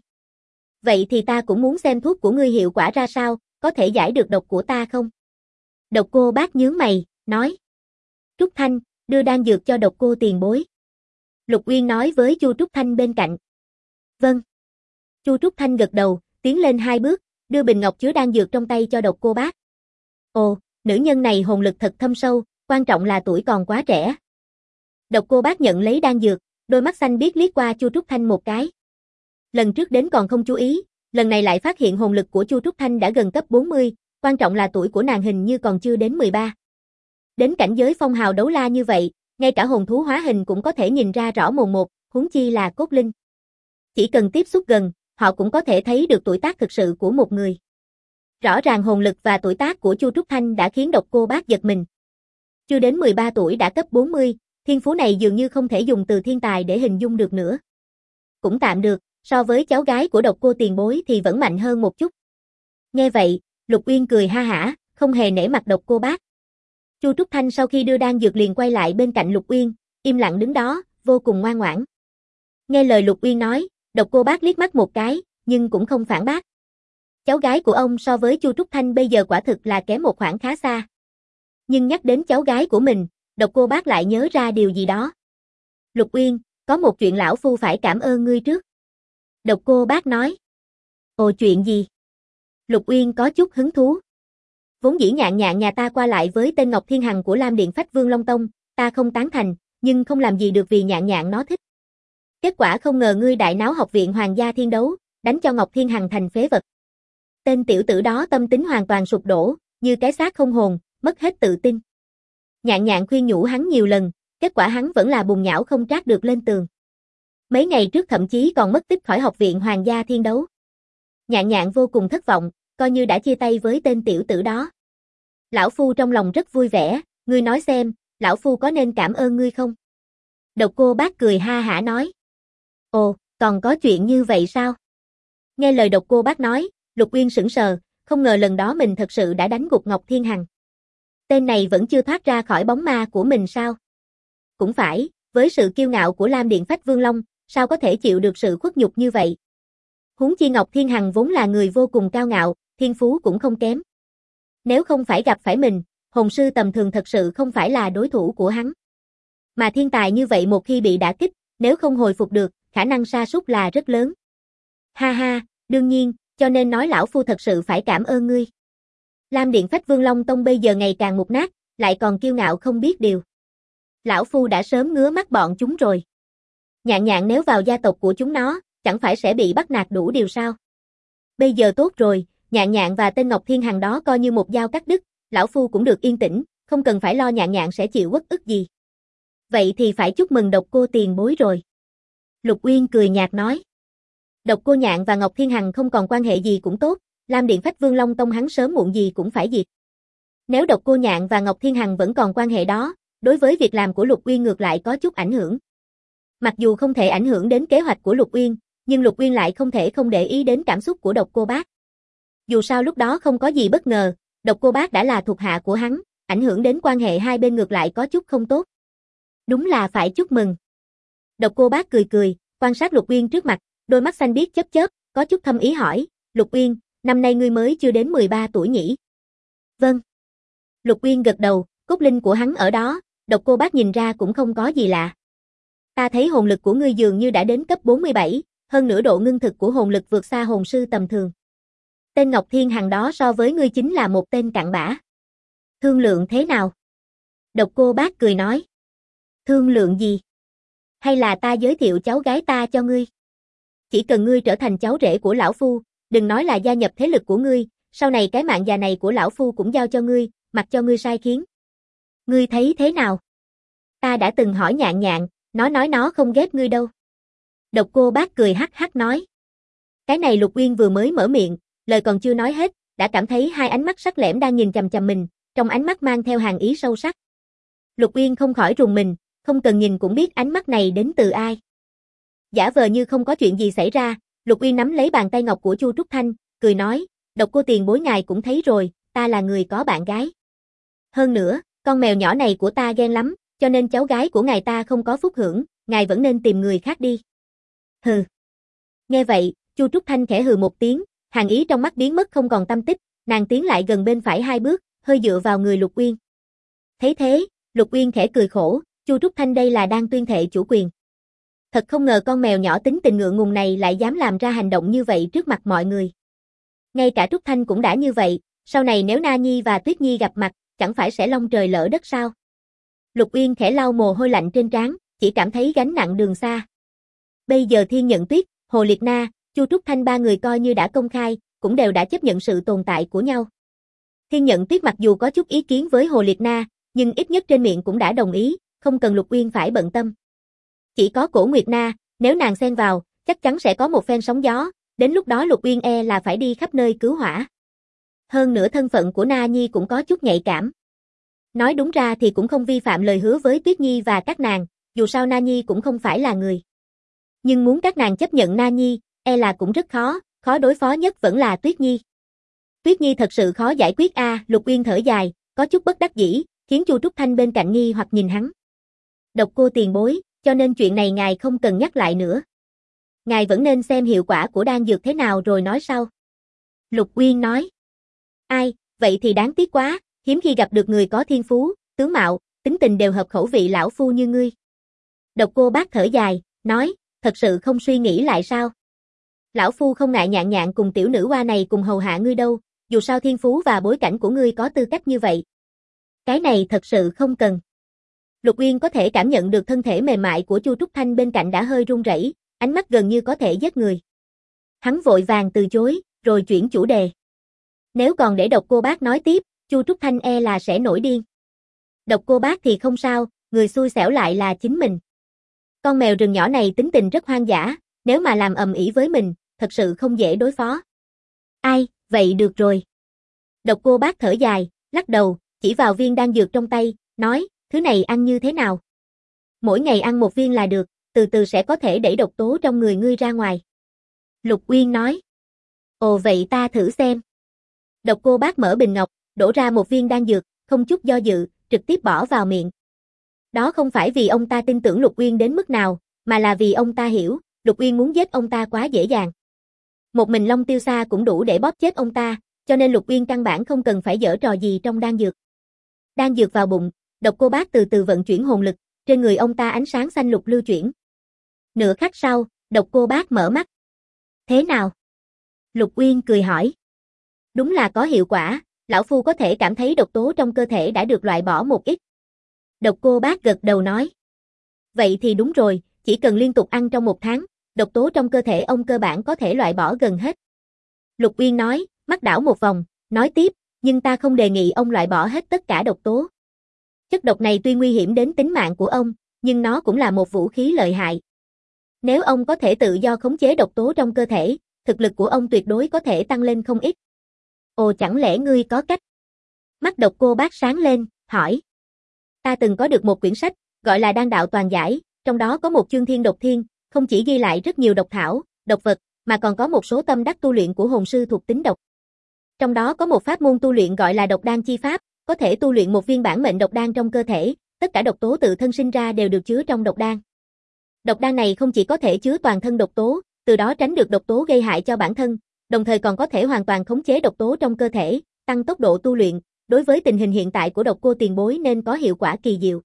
Vậy thì ta cũng muốn xem thuốc của ngươi hiệu quả ra sao, có thể giải được độc của ta không? Độc Cô Bác nhướng mày, nói. Trúc Thanh, đưa đan dược cho Độc Cô tiền bối. Lục Uyên nói với Chu Trúc Thanh bên cạnh. Vâng. Chu Trúc Thanh gật đầu, tiến lên 2 bước, đưa bình ngọc chứa đan dược trong tay cho Độc Cô Bác. Ồ, nữ nhân này hồn lực thật thâm sâu, quan trọng là tuổi còn quá trẻ. Độc Cô Bác nhận lấy đan dược, đôi mắt xanh biếc liếc qua Chu Trúc Thanh một cái. Lần trước đến còn không chú ý, lần này lại phát hiện hồn lực của Chu Trúc Thanh đã gần cấp 40, quan trọng là tuổi của nàng hình như còn chưa đến 13. Đến cảnh giới phong hào đấu la như vậy, ngay cả hồn thú hóa hình cũng có thể nhìn ra rõ mồn một, huống chi là cốt linh. Chỉ cần tiếp xúc gần, họ cũng có thể thấy được tuổi tác thực sự của một người. Rõ ràng hồn lực và tuổi tác của Chu Trúc Thanh đã khiến Độc Cô Bác giật mình. Chưa đến 13 tuổi đã cấp 40, thiên phú này dường như không thể dùng từ thiên tài để hình dung được nữa. Cũng tạm được, so với cháu gái của Độc Cô tiền bối thì vẫn mạnh hơn một chút. Nghe vậy, Lục Uyên cười ha hả, không hề nể mặt Độc Cô Bác. Chu Trúc Thanh sau khi đưa đan dược liền quay lại bên cạnh Lục Uyên, im lặng đứng đó, vô cùng ngoan ngoãn. Nghe lời Lục Uyên nói, Độc Cô Bác liếc mắt một cái, nhưng cũng không phản bác. Cháu gái của ông so với Chu Trúc Thanh bây giờ quả thực là kém một khoảng khá xa. Nhưng nhắc đến cháu gái của mình, Độc Cô Bác lại nhớ ra điều gì đó. Lục Uyên, có một chuyện lão phu phải cảm ơn ngươi trước. Độc Cô Bác nói. Ồ, chuyện gì? Lục Uyên có chút hứng thú. Vốn dĩ Nhạn Nhạn nhà ta qua lại với tên Ngọc Thiên Hằng của Lam Điện Phách Vương Long Tông, ta không tán thành, nhưng không làm gì được vì Nhạn Nhạn nó thích. Kết quả không ngờ ngươi đại náo học viện Hoàng gia thiên đấu, đánh cho Ngọc Thiên Hằng thành phế vật. Tên tiểu tử đó tâm tính hoàn toàn sụp đổ, như cái xác không hồn, mất hết tự tin. Nhạn Nhạn khuyên nhủ hắn nhiều lần, kết quả hắn vẫn là bùn nhão không trát được lên tường. Mấy ngày trước thậm chí còn mất tích khỏi học viện Hoàng gia thiên đấu. Nhạn Nhạn vô cùng thất vọng, coi như đã chia tay với tên tiểu tử đó. Lão phu trong lòng rất vui vẻ, ngươi nói xem, lão phu có nên cảm ơn ngươi không? Độc Cô Bác cười ha hả nói. Ồ, còn có chuyện như vậy sao? Nghe lời Độc Cô Bác nói, Lục Uyên sững sờ, không ngờ lần đó mình thật sự đã đánh gục Ngọc Thiên Hằng. Tên này vẫn chưa thoát ra khỏi bóng ma của mình sao? Cũng phải, với sự kiêu ngạo của Lam Điện Phách Vương Long, sao có thể chịu được sự khuất nhục như vậy? Huống chi Ngọc Thiên Hằng vốn là người vô cùng cao ngạo, thiên phú cũng không kém. Nếu không phải gặp phải mình, hồn sư tầm thường thật sự không phải là đối thủ của hắn. Mà thiên tài như vậy một khi bị đả kích, nếu không hồi phục được, khả năng sa sút là rất lớn. Ha ha, đương nhiên, cho nên nói lão phu thật sự phải cảm ơn ngươi. Lam Điện Phách Vương Long Tông bây giờ ngày càng mục nát, lại còn kiêu ngạo không biết điều. Lão phu đã sớm ngứa mắt bọn chúng rồi. Nhạn Nhạn nếu vào gia tộc của chúng nó, chẳng phải sẽ bị bắt nạt đủ điều sao? Bây giờ tốt rồi, Nhạn Nhạn và tên Ngọc Thiên Hằng đó coi như một dao cắt đứt, lão phu cũng được yên tĩnh, không cần phải lo Nhạn Nhạn sẽ chịu uất ức gì. Vậy thì phải chúc mừng Độc Cô tiền bối rồi. Lục Uyên cười nhạt nói. Độc Cô Nhạn và Ngọc Thiên Hằng không còn quan hệ gì cũng tốt, Lam Điện Phách Vương Long Tông hắn sớm muộn gì cũng phải diệt. Nếu Độc Cô Nhạn và Ngọc Thiên Hằng vẫn còn quan hệ đó, đối với việc làm của Lục Uyên ngược lại có chút ảnh hưởng. Mặc dù không thể ảnh hưởng đến kế hoạch của Lục Uyên, nhưng Lục Uyên lại không thể không để ý đến cảm xúc của Độc Cô Bác. Dù sao lúc đó không có gì bất ngờ, Độc Cô Bác đã là thuộc hạ của hắn, ảnh hưởng đến quan hệ hai bên ngược lại có chút không tốt. Đúng là phải chúc mừng. Độc Cô Bác cười cười, quan sát Lục Uyên trước mặt, đôi mắt xanh biếc chớp chớp, có chút thâm ý hỏi, Lục Uyên, năm nay ngươi mới chưa đến 13 tuổi nhỉ? Vâng. Lục Uyên gật đầu, cốt linh của hắn ở đó, Độc Cô Bác nhìn ra cũng không có gì lạ. Ta thấy hồn lực của ngươi dường như đã đến cấp 47, hơn nữa độ ngưng thực của hồn lực vượt xa hồn sư tầm thường. Tên Ngọc Thiên Hằng đó so với ngươi chính là một tên cặn bã. Thương lượng thế nào? Độc Cô Bác cười nói. Thương lượng gì? Hay là ta giới thiệu cháu gái ta cho ngươi? Chỉ cần ngươi trở thành cháu rể của lão phu, đừng nói là gia nhập thế lực của ngươi, sau này cái mạng già này của lão phu cũng giao cho ngươi, mặc cho ngươi sai khiến. Ngươi thấy thế nào? Ta đã từng hỏi Nhạn Nhạn, nó nói nó không ghét ngươi đâu. Độc Cô Bác cười hắc hắc nói. Cái này Lục Uyên vừa mới mở miệng, lời còn chưa nói hết, đã cảm thấy hai ánh mắt sắc lẻm đang nhìn chằm chằm mình, trong ánh mắt mang theo hàn ý sâu sắc. Lục Uyên không khỏi rùng mình, không cần nhìn cũng biết ánh mắt này đến từ ai. Giả vờ như không có chuyện gì xảy ra, Lục Uyên nắm lấy bàn tay ngọc của Chu Trúc Thanh, cười nói, Độc cô tiền bối ngài cũng thấy rồi, ta là người có bạn gái. Hơn nữa, con mèo nhỏ này của ta ghen lắm, cho nên cháu gái của ngài ta không có phúc hưởng, ngài vẫn nên tìm người khác đi. Hừ. Nghe vậy, Chu Trúc Thanh khẽ hừ một tiếng, hàn ý trong mắt biến mất không còn tâm tích, nàng tiến lại gần bên phải hai bước, hơi dựa vào người Lục Uyên. Thấy thế, Lục Uyên khẽ cười khổ, Chu Trúc Thanh đây là đang tuyên thệ chủ quyền. Thật không ngờ con mèo nhỏ tính tình ngượng ngùng này lại dám làm ra hành động như vậy trước mặt mọi người. Ngay cả Trúc Thanh cũng đã như vậy, sau này nếu Na Nhi và Tuyết Nhi gặp mặt, chẳng phải sẽ long trời lỡ đất sao? Lục Uyên khẽ lau mồ hôi lạnh trên trán, chỉ cảm thấy gánh nặng đường xa. Bây giờ Thiên Nhận Tuyết, Hồ Liệt Na, Chu Trúc Thanh ba người coi như đã công khai, cũng đều đã chấp nhận sự tồn tại của nhau. Thiên Nhận Tuyết mặc dù có chút ý kiến với Hồ Liệt Na, nhưng ít nhất trên miệng cũng đã đồng ý, không cần Lục Uyên phải bận tâm. Chỉ có Cổ Nguyệt Na, nếu nàng xen vào, chắc chắn sẽ có một phen sóng gió, đến lúc đó Lục Uyên e là phải đi khắp nơi cứu hỏa. Hơn nữa thân phận của Na Nhi cũng có chút nhạy cảm. Nói đúng ra thì cũng không vi phạm lời hứa với Tuyết Nhi và các nàng, dù sao Na Nhi cũng không phải là người. Nhưng muốn các nàng chấp nhận Na Nhi, e là cũng rất khó, khó đối phó nhất vẫn là Tuyết Nhi. Tuyết Nhi thật sự khó giải quyết Lục Uyên thở dài, có chút bất đắc dĩ, khiến Chu Trúc Thanh bên cạnh nghi hoặc nhìn hắn. Độc cô tiền bối, cho nên chuyện này ngài không cần nhắc lại nữa. Ngài vẫn nên xem hiệu quả của đan dược thế nào rồi nói sau. Lục Uyên nói. Ai, vậy thì đáng tiếc quá, hiếm khi gặp được người có thiên phú, tướng mạo, tính tình đều hợp khẩu vị lão phu như ngươi. Độc Cô Bác thở dài, nói, thật sự không suy nghĩ lại sao? Lão phu không ngại Nhạn Nhạn cùng tiểu nữ hoa này cùng hầu hạ ngươi đâu, dù sao thiên phú và bối cảnh của ngươi có tư cách như vậy. Cái này thật sự không cần. Lục Uyên có thể cảm nhận được thân thể mềm mại của Chu Trúc Thanh bên cạnh đã hơi run rẩy, ánh mắt gần như có thể giết người. Hắn vội vàng từ chối, rồi chuyển chủ đề. Nếu còn để Độc Cô Bác nói tiếp, Chu Trúc Thanh e là sẽ nổi điên. Độc Cô Bác thì không sao, người xui xẻo lại là chính mình. Con mèo rừng nhỏ này tính tình rất hoang dã, nếu mà làm ầm ĩ với mình, thật sự không dễ đối phó. Ai, vậy được rồi. Độc Cô Bác thở dài, lắc đầu, chỉ vào viên đan dược trong tay, nói, thứ này ăn như thế nào? Mỗi ngày ăn một viên là được, từ từ sẽ có thể đẩy độc tố trong người ngươi ra ngoài. Lục Uyên nói. Ồ vậy ta thử xem. Độc Cô Bác mở bình ngọc, đổ ra một viên đan dược, không chút do dự, trực tiếp bỏ vào miệng. Đó không phải vì ông ta tin tưởng Lục Uyên đến mức nào, mà là vì ông ta hiểu, Lục Uyên muốn giết ông ta quá dễ dàng. Một mình Long Tiêu Sa cũng đủ để bóp chết ông ta, cho nên Lục Uyên căn bản không cần phải giở trò gì trong đan dược. Đan dược vào bụng, Độc Cô Bác từ từ vận chuyển hồn lực, trên người ông ta ánh sáng xanh lục lưu chuyển. Nửa khắc sau, Độc Cô Bác mở mắt. Thế nào? Lục Uyên cười hỏi. Đúng là có hiệu quả, lão phu có thể cảm thấy độc tố trong cơ thể đã được loại bỏ một ít. Độc Cô Bác gật đầu nói. Vậy thì đúng rồi, chỉ cần liên tục ăn trong một tháng, độc tố trong cơ thể ông cơ bản có thể loại bỏ gần hết. Lục Uyên nói, mắt đảo một vòng, nói tiếp, nhưng ta không đề nghị ông loại bỏ hết tất cả độc tố. Chất độc này tuy nguy hiểm đến tính mạng của ông, nhưng nó cũng là một vũ khí lợi hại. Nếu ông có thể tự do khống chế độc tố trong cơ thể, thực lực của ông tuyệt đối có thể tăng lên không ít. Ồ chẳng lẽ ngươi có cách? Mắt Độc Cô Bác sáng lên, hỏi. Ta từng có được một quyển sách, gọi là Đan Đạo Toàn Giải, Trong đó có một chương thiên độc thiên, không chỉ ghi lại rất nhiều độc thảo, độc vật, mà còn có một số tâm đắc tu luyện của hồn sư thuộc tính độc. Trong đó có một pháp môn tu luyện gọi là độc đan chi pháp, có thể tu luyện một viên bản mệnh độc đan trong cơ thể, tất cả độc tố tự thân sinh ra đều được chứa trong độc đan. Độc đan này không chỉ có thể chứa toàn thân độc tố, từ đó tránh được độc tố gây hại cho bản thân, đồng thời còn có thể hoàn toàn khống chế độc tố trong cơ thể, tăng tốc độ tu luyện, đối với tình hình hiện tại của Độc Cô tiền bối nên có hiệu quả kỳ diệu.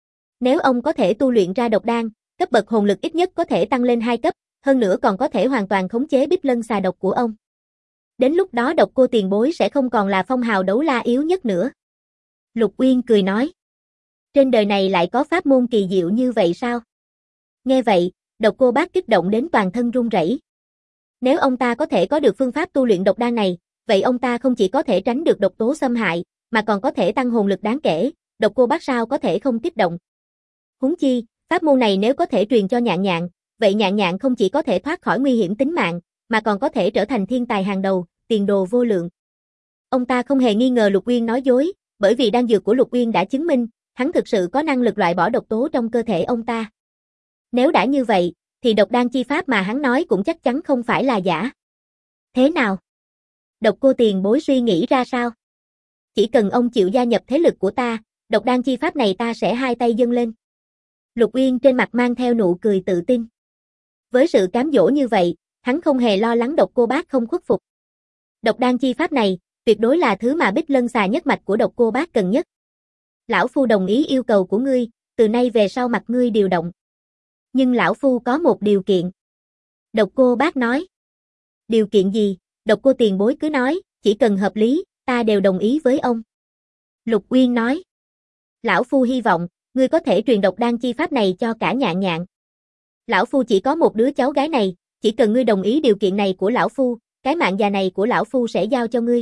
Nếu ông có thể tu luyện ra độc đan, cấp bậc hồn lực ít nhất có thể tăng lên 2 cấp, hơn nữa còn có thể hoàn toàn khống chế Bích Lân xà độc của ông. Đến lúc đó Độc Cô tiền bối sẽ không còn là phong hào đấu la yếu nhất nữa. Lục Uyên cười nói. Trên đời này lại có pháp môn kỳ diệu như vậy sao? Nghe vậy, Độc Cô Bác kích động đến toàn thân run rẩy. Nếu ông ta có thể có được phương pháp tu luyện độc đan này, vậy ông ta không chỉ có thể tránh được độc tố xâm hại, mà còn có thể tăng hồn lực đáng kể, Độc Cô Bác sao có thể không kích động. Huống chi, pháp môn này nếu có thể truyền cho Nhạn Nhạn, vậy Nhạn Nhạn không chỉ có thể thoát khỏi nguy hiểm tính mạng, mà còn có thể trở thành thiên tài hàng đầu, tiền đồ vô lượng. Ông ta không hề nghi ngờ Lục Uyên nói dối, bởi vì đan dược của Lục Uyên đã chứng minh, hắn thực sự có năng lực loại bỏ độc tố trong cơ thể ông ta. Nếu đã như vậy, thì độc đan chi pháp mà hắn nói cũng chắc chắn không phải là giả. Thế nào? Độc Cô tiền bối suy nghĩ ra sao? Chỉ cần ông chịu gia nhập thế lực của ta, độc đan chi pháp này ta sẽ hai tay dâng lên. Lục Uyên trên mặt mang theo nụ cười tự tin. Với sự cám dỗ như vậy, hắn không hề lo lắng Độc Cô Bác không khuất phục. Độc đan chi pháp này, tuyệt đối là thứ mà Bích Lân xà nhất mạch của Độc Cô Bác cần nhất. Lão Phu đồng ý yêu cầu của ngươi, từ nay về sau mặt ngươi điều động. Nhưng Lão Phu có một điều kiện. Độc Cô Bác nói. Điều kiện gì? Độc Cô tiền bối cứ nói, chỉ cần hợp lý, ta đều đồng ý với ông. Lục Uyên nói. Lão Phu hy vọng, ngươi có thể truyền độc đan chi pháp này cho cả Nhạn Nhạn. Lão Phu chỉ có một đứa cháu gái này, chỉ cần ngươi đồng ý điều kiện này của Lão Phu, cái mạng già này của Lão Phu sẽ giao cho ngươi.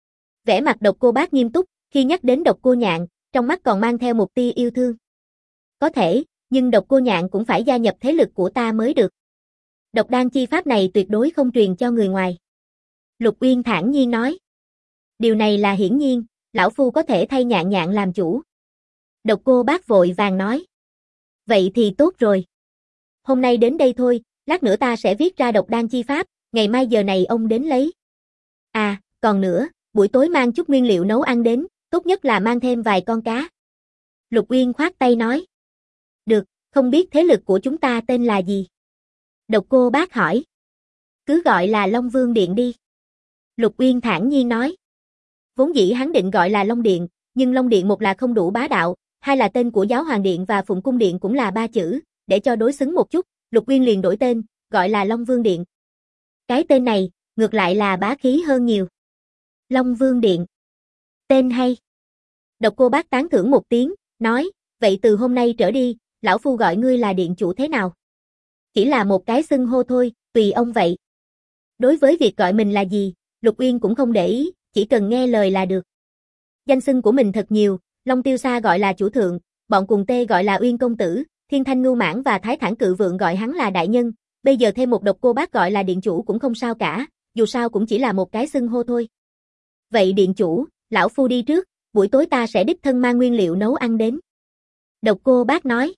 Vẻ mặt Độc Cô Bác nghiêm túc, khi nhắc đến Độc Cô Nhạn, trong mắt còn mang theo một tia yêu thương. Có thể, nhưng Độc Cô Nhạn cũng phải gia nhập thế lực của ta mới được. Độc đan chi pháp này tuyệt đối không truyền cho người ngoài. Lục Uyên thản nhiên nói. Điều này là hiển nhiên, Lão Phu có thể thay Nhạn Nhạn làm chủ. Độc Cô Bác vội vàng nói. Vậy thì tốt rồi. Hôm nay đến đây thôi, lát nữa ta sẽ viết ra độc đan chi pháp, ngày mai giờ này ông đến lấy. À, còn nữa, buổi tối mang chút nguyên liệu nấu ăn đến, tốt nhất là mang thêm vài con cá. Lục Uyên khoát tay nói. Được, không biết thế lực của chúng ta tên là gì? Độc Cô Bác hỏi. Cứ gọi là Long Vương Điện đi. Lục Uyên thản nhiên nói. Vốn dĩ hắn định gọi là Long Điện, nhưng Long Điện một là không đủ bá đạo, hai là tên của Giáo Hoàng Điện và Phụng Cung Điện cũng là 3 chữ, để cho đối xứng một chút, Lục Uyên liền đổi tên, gọi là Long Vương Điện. Cái tên này, ngược lại là bá khí hơn nhiều. Long Vương Điện. Tên hay. Độc Cô Bác tán thưởng một tiếng, nói, vậy từ hôm nay trở đi, Lão Phu gọi ngươi là điện chủ thế nào? Chỉ là một cái xưng hô thôi, tùy ông vậy. Đối với việc gọi mình là gì, Lục Uyên cũng không để ý, chỉ cần nghe lời là được. Danh xưng của mình thật nhiều, Long Tiêu Sa gọi là chủ thượng, bọn Cùng Tê gọi là Uyên công tử, Thiên Thanh Ngưu Mãn và Thái Thản Cự Vượng gọi hắn là đại nhân, bây giờ thêm một Độc Cô Bác gọi là điện chủ cũng không sao cả, dù sao cũng chỉ là một cái xưng hô thôi. Vậy điện chủ, Lão Phu đi trước, buổi tối ta sẽ đích thân mang nguyên liệu nấu ăn đến. Độc Cô Bác nói.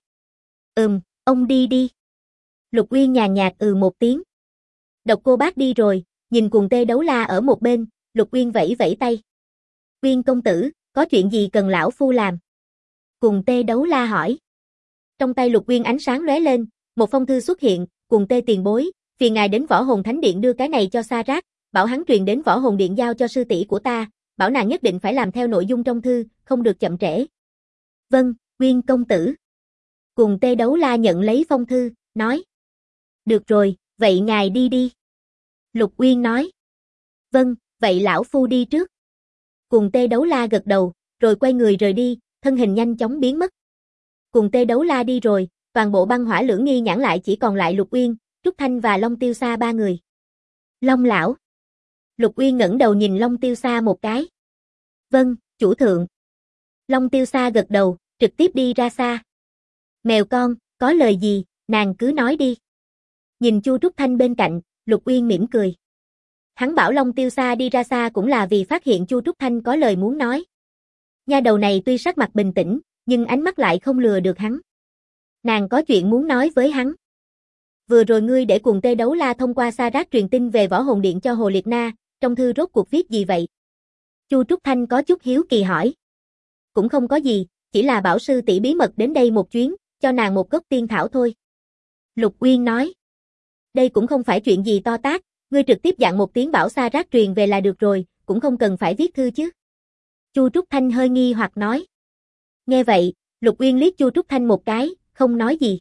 Ông đi đi. Lục Uyên nhàn nhạt một tiếng. Độc Cô Bác đi rồi, nhìn Cùng Tê Đấu La ở một bên, Lục Uyên vẫy vẫy tay. Uyên công tử, có chuyện gì cần Lão Phu làm? Cùng Tê Đấu La hỏi. Trong tay Lục Uyên ánh sáng lóe lên, một phong thư xuất hiện, Cùng Tê tiền bối, phiền ngài đến Võ Hồn Thánh Điện đưa cái này cho Sa Rác, bảo hắn truyền đến Võ Hồn Điện giao cho sư tỷ của ta, bảo nàng nhất định phải làm theo nội dung trong thư, không được chậm trễ. Vâng, Uyên công tử. Cùng Tê Đấu La nhận lấy phong thư, nói. Được rồi, vậy ngài đi đi. Lục Uyên nói. Vâng, vậy Lão Phu đi trước. Cùng Tê Đấu La gật đầu, rồi quay người rời đi, thân hình nhanh chóng biến mất. Cùng Tê Đấu La đi rồi, toàn bộ băng hỏa lưỡng nghi nhãn lại chỉ còn lại Lục Uyên, Trúc Thanh và Long Tiêu Sa 3 người. Long lão. Lục Uyên ngẩng đầu nhìn Long Tiêu Sa một cái. Vâng, chủ thượng. Long Tiêu Sa gật đầu, trực tiếp đi ra xa. Mèo con, có lời gì, nàng cứ nói đi. Nhìn Chu Trúc Thanh bên cạnh, Lục Uyên mỉm cười. Hắn bảo Long Tiêu Sa đi ra xa cũng là vì phát hiện Chu Trúc Thanh có lời muốn nói. Nha đầu này tuy sắc mặt bình tĩnh, nhưng ánh mắt lại không lừa được hắn. Nàng có chuyện muốn nói với hắn. Vừa rồi ngươi để cùng Tê Đấu La thông qua Sa Rát truyền tin về Võ Hồn Điện cho Hồ Liệt Na, trong thư rốt cuộc viết gì vậy? Chu Trúc Thanh có chút hiếu kỳ hỏi. Cũng không có gì, chỉ là bảo sư tỷ bí mật đến đây một chuyến, cho nàng một gốc tiên thảo thôi. Lục Uyên nói. Đây cũng không phải chuyện gì to tát, ngươi trực tiếp dặn một tiếng bảo Sa Rát truyền về là được rồi, cũng không cần phải viết thư chứ. Chu Trúc Thanh hơi nghi hoặc nói. Nghe vậy, Lục Uyên liếc Chu Trúc Thanh một cái, không nói gì.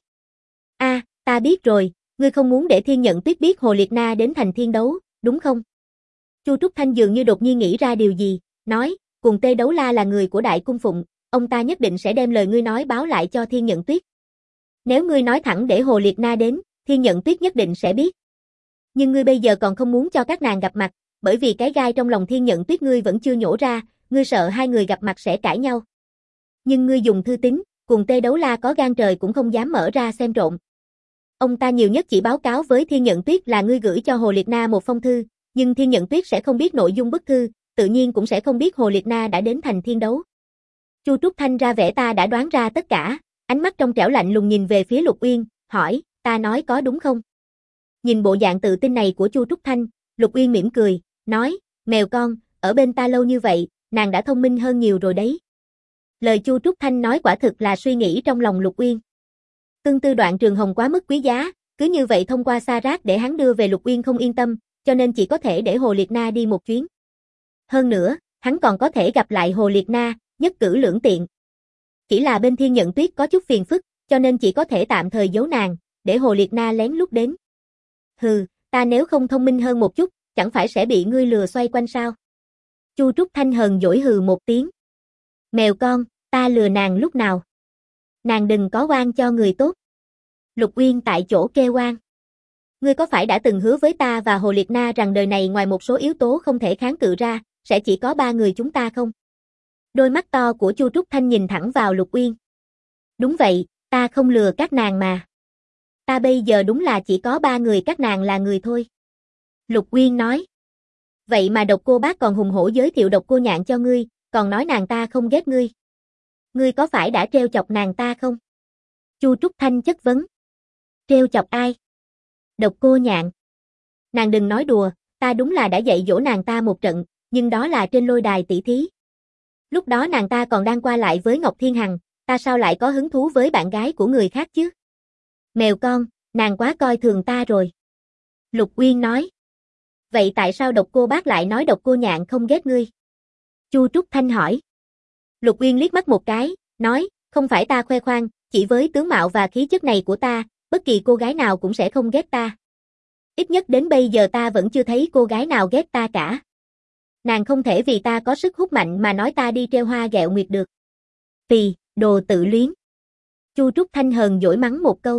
Ta biết rồi, ngươi không muốn để Thiên Nhận Tuyết biết Hồ Liệt Na đến thành thiên đấu, đúng không? Chu Trúc Thanh dường như đột nhiên nghĩ ra điều gì, nói, cùng Tê Đấu La là người của Đại Cung Phụng, ông ta nhất định sẽ đem lời ngươi nói báo lại cho Thiên Nhận Tuyết. Nếu ngươi nói thẳng để Hồ Liệt Na đến, Thiên Nhận Tuyết nhất định sẽ biết. Nhưng ngươi bây giờ còn không muốn cho các nàng gặp mặt, bởi vì cái gai trong lòng Thiên Nhận Tuyết ngươi vẫn chưa nhổ ra, ngươi sợ hai người gặp mặt sẽ cãi nhau. Nhưng ngươi dùng thư tín, cùng Tê Đấu La có gan trời cũng không dám mở ra xem trộm. Ông ta nhiều nhất chỉ báo cáo với Thiên Nhận Tuyết là ngươi gửi cho Hồ Liệt Na một phong thư, nhưng Thiên Nhận Tuyết sẽ không biết nội dung bức thư, tự nhiên cũng sẽ không biết Hồ Liệt Na đã đến thành thiên đấu. Chu Trúc Thanh ra vẻ ta đã đoán ra tất cả, ánh mắt trong trẻo lạnh lùng nhìn về phía Lục Uyên, hỏi, ta nói có đúng không? Nhìn bộ dạng tự tin này của Chu Trúc Thanh, Lục Uyên mỉm cười, nói, mèo con, ở bên ta lâu như vậy, nàng đã thông minh hơn nhiều rồi đấy. Lời Chu Trúc Thanh nói quả thực là suy nghĩ trong lòng Lục Uyên. Tương tư đoạn Trường Hồng quá mức quý giá, cứ như vậy thông qua Sa Rát để hắn đưa về Lục Uyên không yên tâm, cho nên chỉ có thể để Hồ Liệt Na đi một chuyến. Hơn nữa, hắn còn có thể gặp lại Hồ Liệt Na, nhất cử lưỡng tiện. Chỉ là bên Thiên Nhận Tuyết có chút phiền phức, cho nên chỉ có thể tạm thời giấu nàng, để Hồ Liệt Na lén lút đến. Hừ, ta nếu không thông minh hơn một chút, chẳng phải sẽ bị ngươi lừa xoay quanh sao? Chu Trúc Thanh hờn dỗi hừ một tiếng. Mèo con, ta lừa nàng lúc nào? Nàng đừng có oan cho người tốt. Lục Uyên tại chỗ kêu oan. Ngươi có phải đã từng hứa với ta và Hồ Liệt Na rằng đời này ngoài một số yếu tố không thể kháng cự ra, sẽ chỉ có ba người chúng ta không? Đôi mắt to của Chu Trúc Thanh nhìn thẳng vào Lục Uyên. Đúng vậy, ta không lừa các nàng mà. Ta bây giờ đúng là chỉ có ba người các nàng là người thôi. Lục Uyên nói. Vậy mà Độc Cô Bác còn hùng hổ giới thiệu Độc Cô Nhạn cho ngươi, còn nói nàng ta không ghét ngươi. Ngươi có phải đã trêu chọc nàng ta không? Chu Trúc Thanh chất vấn. Trêu chọc ai? Độc Cô Nhạn. Nàng đừng nói đùa, ta đúng là đã dạy dỗ nàng ta một trận, nhưng đó là trên lôi đài tỷ thí. Lúc đó nàng ta còn đang qua lại với Ngọc Thiên Hằng, ta sao lại có hứng thú với bạn gái của người khác chứ? Mèo con, nàng quá coi thường ta rồi. Lục Uyên nói. Vậy tại sao Độc Cô Bác lại nói Độc Cô Nhạn không ghét ngươi? Chu Trúc Thanh hỏi. Lục Uyên liếc mắt một cái, nói, không phải ta khoe khoang, chỉ với tướng mạo và khí chất này của ta, bất kỳ cô gái nào cũng sẽ không ghét ta. Ít nhất đến bây giờ ta vẫn chưa thấy cô gái nào ghét ta cả. Nàng không thể vì ta có sức hút mạnh mà nói ta đi treo hoa ghẹo nguyệt được. Phì, đồ tự luyến. Chu Trúc Thanh hờn dỗi mắng một câu.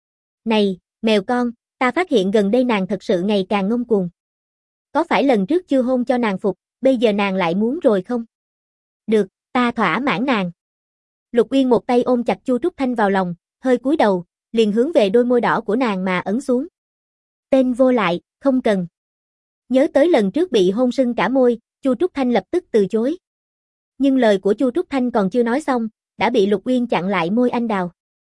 Này, mèo con, ta phát hiện gần đây nàng thật sự ngày càng ngông cuồng. Có phải lần trước chưa hôn cho nàng phục, bây giờ nàng lại muốn rồi không? Được, ta thỏa mãn nàng. Lục Uyên một tay ôm chặt Chu Trúc Thanh vào lòng, hơi cúi đầu, liền hướng về đôi môi đỏ của nàng mà ấn xuống. Tên vô lại, không cần. Nhớ tới lần trước bị hôn sưng cả môi, Chu Trúc Thanh lập tức từ chối. Nhưng lời của Chu Trúc Thanh còn chưa nói xong, đã bị Lục Uyên chặn lại môi anh đào.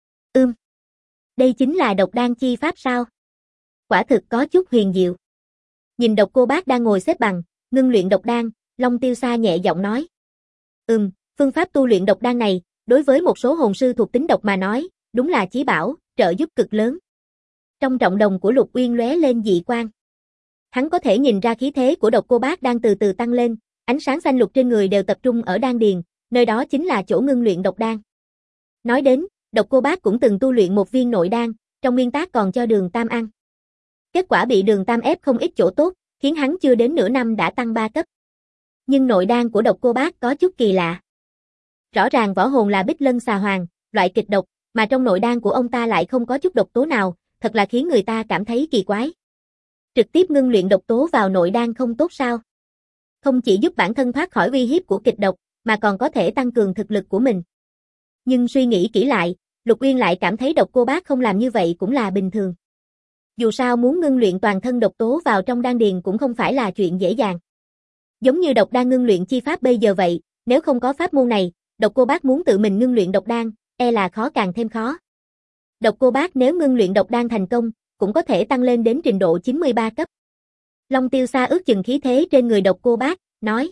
Đây chính là độc đan chi pháp sao? Quả thực có chút huyền diệu. Nhìn Độc Cô Bác đang ngồi xếp bằng, ngưng luyện độc đan, Long Tiêu Sa nhẹ giọng nói. Phương pháp tu luyện độc đan này, đối với một số hồn sư thuộc tính độc mà nói, đúng là chí bảo, trợ giúp cực lớn. Trong trọng đồng của Lục Uyên lóe lên dị quang. Hắn có thể nhìn ra khí thế của Độc Cô Bác đang từ từ tăng lên, ánh sáng xanh lục trên người đều tập trung ở đan điền, nơi đó chính là chỗ ngưng luyện độc đan. Nói đến, Độc Cô Bác cũng từng tu luyện một viên nội đan, trong nguyên tắc còn cho Đường Tam ăn. Kết quả bị Đường Tam ép không ít chỗ tốt, khiến hắn chưa đến nửa năm đã tăng 3 cấp. Nhưng nội đan của Độc Cô Bác có chút kỳ lạ. Rõ ràng võ hồn là Bích Lân Xà Hoàng, loại kịch độc, mà trong nội đan của ông ta lại không có chút độc tố nào, thật là khiến người ta cảm thấy kỳ quái. Trực tiếp ngưng luyện độc tố vào nội đan không tốt sao? Không chỉ giúp bản thân thoát khỏi uy hiếp của kịch độc, mà còn có thể tăng cường thực lực của mình. Nhưng suy nghĩ kỹ lại, Lục Uyên lại cảm thấy Độc Cô Bác không làm như vậy cũng là bình thường. Dù sao muốn ngưng luyện toàn thân độc tố vào trong đan điền cũng không phải là chuyện dễ dàng. Giống như độc đan ngưng luyện chi pháp bây giờ vậy, nếu không có pháp môn này, Độc Cô Bác muốn tự mình ngưng luyện độc đan, e là khó càng thêm khó. Độc Cô Bác nếu ngưng luyện độc đan thành công, cũng có thể tăng lên đến trình độ 93 cấp. Long Tiêu Sa ước chừng khí thế trên người Độc Cô Bác, nói.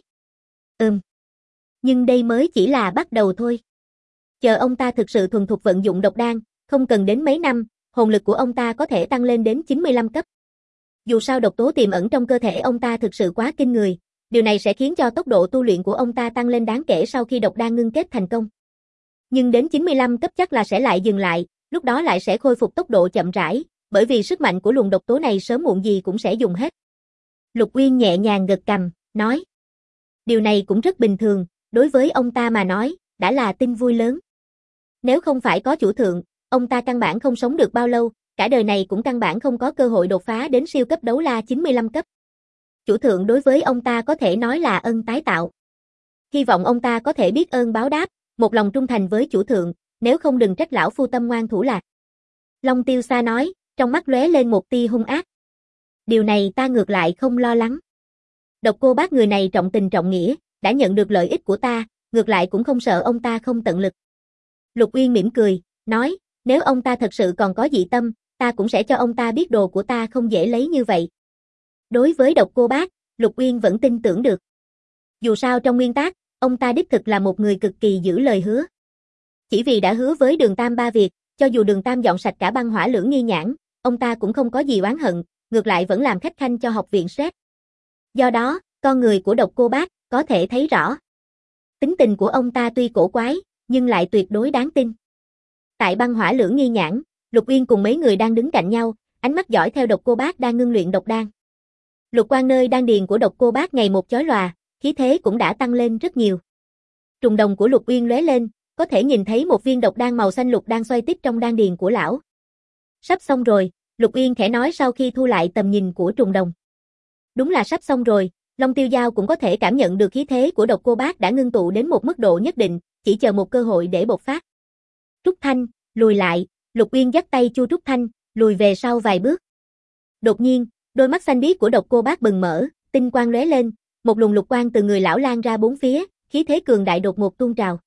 Nhưng đây mới chỉ là bắt đầu thôi. Chờ ông ta thực sự thuần thục vận dụng độc đan, không cần đến mấy năm, hồn lực của ông ta có thể tăng lên đến 95 cấp. Dù sao độc tố tiềm ẩn trong cơ thể ông ta thực sự quá kinh người, điều này sẽ khiến cho tốc độ tu luyện của ông ta tăng lên đáng kể sau khi độc đan ngưng kết thành công. Nhưng đến 95 cấp chắc là sẽ lại dừng lại, lúc đó lại sẽ khôi phục tốc độ chậm rãi, bởi vì sức mạnh của luồng độc tố này sớm muộn gì cũng sẽ dùng hết. Lục Uyên nhẹ nhàng gật cằm, nói. Điều này cũng rất bình thường, đối với ông ta mà nói, đã là tin vui lớn. Nếu không phải có chủ thượng, ông ta căn bản không sống được bao lâu, cả đời này cũng căn bản không có cơ hội đột phá đến siêu cấp đấu la 95 cấp. Chủ thượng đối với ông ta có thể nói là ân tái tạo. Hy vọng ông ta có thể biết ơn báo đáp, một lòng trung thành với chủ thượng, nếu không đừng trách lão phu tâm ngoan thủ lạc. Long Tiêu Sa nói, trong mắt lóe lên một tia hung ác. Điều này ta ngược lại không lo lắng. Độc Cô Bác người này trọng tình trọng nghĩa, đã nhận được lợi ích của ta, ngược lại cũng không sợ ông ta không tận lực. Lục Uyên mỉm cười, nói, nếu ông ta thật sự còn có dị tâm, ta cũng sẽ cho ông ta biết đồ của ta không dễ lấy như vậy. Đối với Độc Cô Bác, Lục Uyên vẫn tin tưởng được. Dù sao trong nguyên tắc, ông ta đích thực là một người cực kỳ giữ lời hứa. Chỉ vì đã hứa với Đường Tam ba việc, cho dù Đường Tam dọn sạch cả băng hỏa lưỡng nghi nhãn, ông ta cũng không có gì oán hận, ngược lại vẫn làm khách khanh cho học viện SRED. Do đó, con người của Độc Cô Bác có thể thấy rõ. Tính tình của ông ta tuy cổ quái, nhưng lại tuyệt đối đáng tin. Tại băng hỏa lưỡng nghi nhãn, Lục Uyên cùng mấy người đang đứng cạnh nhau, ánh mắt dõi theo Độc Cô Bác đang ngưng luyện độc đan. Lục quang nơi đan điền của Độc Cô Bác ngày một chói lòa, khí thế cũng đã tăng lên rất nhiều. Trùng đồng của Lục Uyên lóe lên, có thể nhìn thấy một viên độc đan màu xanh lục đang xoay tiếp trong đan điền của lão. Sắp xong rồi, Lục Uyên khẽ nói sau khi thu lại tầm nhìn của trùng đồng. Đúng là sắp xong rồi, Long Tiêu Giao cũng có thể cảm nhận được khí thế của Độc Cô Bác đã ngưng tụ đến một mức độ nhất định, chỉ chờ một cơ hội để bộc phát. Trúc Thanh, lùi lại, Lục Uyên dắt tay Chu Trúc Thanh, lùi về sau vài bước. Đột nhiên, đôi mắt xanh biếc của Độc Cô Bác bừng mở, tinh quang lóe lên, một luồng lục quang từ người lão lan ra bốn phía, khí thế cường đại đột ngột tuôn trào.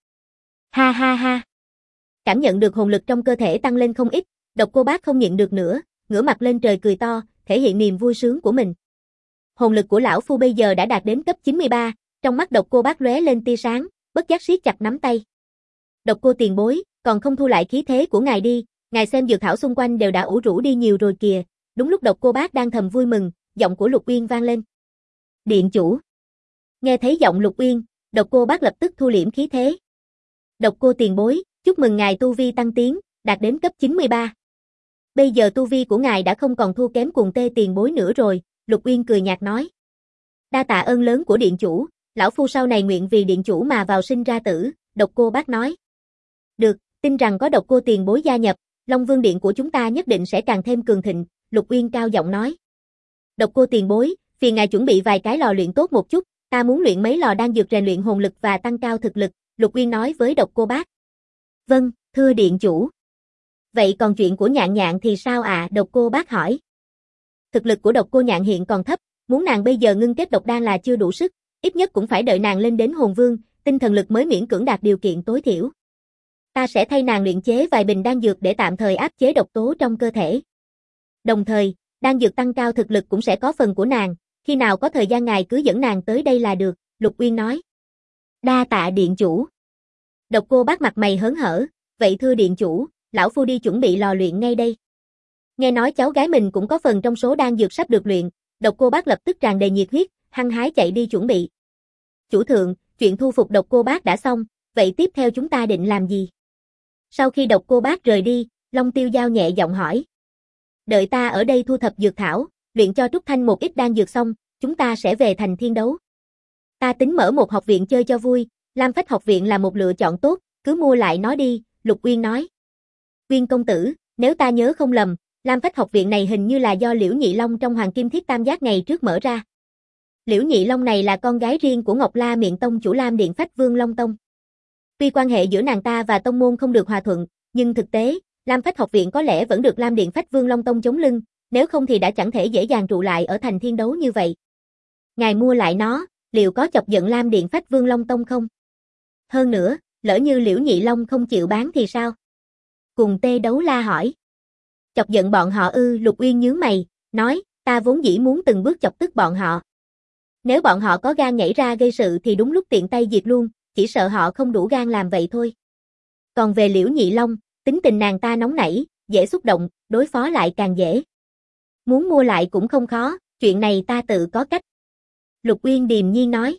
Ha ha ha. Cảm nhận được hồn lực trong cơ thể tăng lên không ít, Độc Cô Bác không nhịn được nữa, ngửa mặt lên trời cười to, thể hiện niềm vui sướng của mình. Hồn lực của lão phu bây giờ đã đạt đến cấp 93, trong mắt Độc Cô Bác lóe lên tia sáng, bất giác siết chặt nắm tay. Độc Cô tiền bối, còn không thu lại khí thế của ngài đi, ngài xem dược thảo xung quanh đều đã ủ rũ đi nhiều rồi kìa. Đúng lúc Độc Cô Bác đang thầm vui mừng, giọng của Lục Uyên vang lên. Điện chủ. Nghe thấy giọng Lục Uyên, Độc Cô Bác lập tức thu liễm khí thế. Độc Cô tiền bối, chúc mừng ngài tu vi tăng tiến, đạt đến cấp 93. Bây giờ tu vi của ngài đã không còn thua kém Cuồng Tê tiền bối nữa rồi, Lục Uyên cười nhạt nói. Đa tạ ơn lớn của điện chủ, lão phu sau này nguyện vì điện chủ mà vào sinh ra tử, Độc Cô Bác nói. Được, tin rằng có Độc Cô tiền bối gia nhập, Long Vương điện của chúng ta nhất định sẽ càng thêm cường thịnh, Lục Uyên cao giọng nói. Độc Cô tiền bối, phiền ngài chuẩn bị vài cái lò luyện tốt một chút, ta muốn luyện mấy lò đan dược rèn luyện hồn lực và tăng cao thực lực, Lục Uyên nói với Độc Cô Bác. Vâng, thưa điện chủ. Vậy còn chuyện của Nhạn Nhạn thì sao ạ? Độc Cô Bác hỏi. Thực lực của Độc Cô Nhạn hiện còn thấp, muốn nàng bây giờ ngưng kết độc đan là chưa đủ sức, ít nhất cũng phải đợi nàng lên đến hồn vương, tinh thần lực mới miễn cưỡng đạt điều kiện tối thiểu. Ta sẽ thay nàng luyện chế vài bình đan dược để tạm thời áp chế độc tố trong cơ thể. Đồng thời, đan dược tăng cao thực lực cũng sẽ có phần của nàng, khi nào có thời gian ngài cứ dẫn nàng tới đây là được, Lục Uyên nói. Đa tạ điện chủ. Độc Cô Bác mặt mày hớn hở, vậy thưa điện chủ, lão phu đi chuẩn bị lò luyện ngay đây. Nghe nói cháu gái mình cũng có phần trong số đan dược sắp được luyện, Độc Cô Bác lập tức tràn đầy nhiệt huyết, hăng hái chạy đi chuẩn bị. Chủ thượng, chuyện thu phục Độc Cô Bác đã xong, vậy tiếp theo chúng ta định làm gì? Sau khi Độc Cô Bác rời đi, Long Tiêu Giao nhẹ giọng hỏi. Đợi ta ở đây thu thập dược thảo, luyện cho Trúc Thanh một ít đan dược xong, chúng ta sẽ về thành Thiên Đấu. Ta tính mở một học viện chơi cho vui, Lam Phách học viện là một lựa chọn tốt, cứ mua lại nó đi, Lục Uyên nói. Uyên công tử, nếu ta nhớ không lầm, Lam Phách học viện này hình như là do Liễu Nhị Long trong Hoàng Kim Thiết Tam Giác ngày trước mở ra. Liễu Nhị Long này là con gái riêng của Ngọc La Miện Tông chủ Lam Điện Phách Vương Long Tông. Tuy quan hệ giữa nàng ta và tông môn không được hòa thuận, nhưng thực tế, Lam Phách học viện có lẽ vẫn được Lam Điện Phách Vương Long Tông chống lưng, nếu không thì đã chẳng thể dễ dàng trụ lại ở thành Thiên Đấu như vậy. Ngài mua lại nó, liệu có chọc giận Lam Điện Phách Vương Long Tông không? Hơn nữa, lỡ như Liễu Nhị Long không chịu bán thì sao? Cùng Tê Đấu La hỏi. Chọc giận bọn họ ư? Lục Uyên nhướng mày, nói, ta vốn dĩ muốn từng bước chọc tức bọn họ. Nếu bọn họ có gan nhảy ra gây sự thì đúng lúc tiện tay diệt luôn, chỉ sợ họ không đủ gan làm vậy thôi. Còn về Liễu Nhị Long, tính tình nàng ta nóng nảy, dễ xúc động, đối phó lại càng dễ. Muốn mua lại cũng không khó, chuyện này ta tự có cách. Lục Uyên điềm nhiên nói.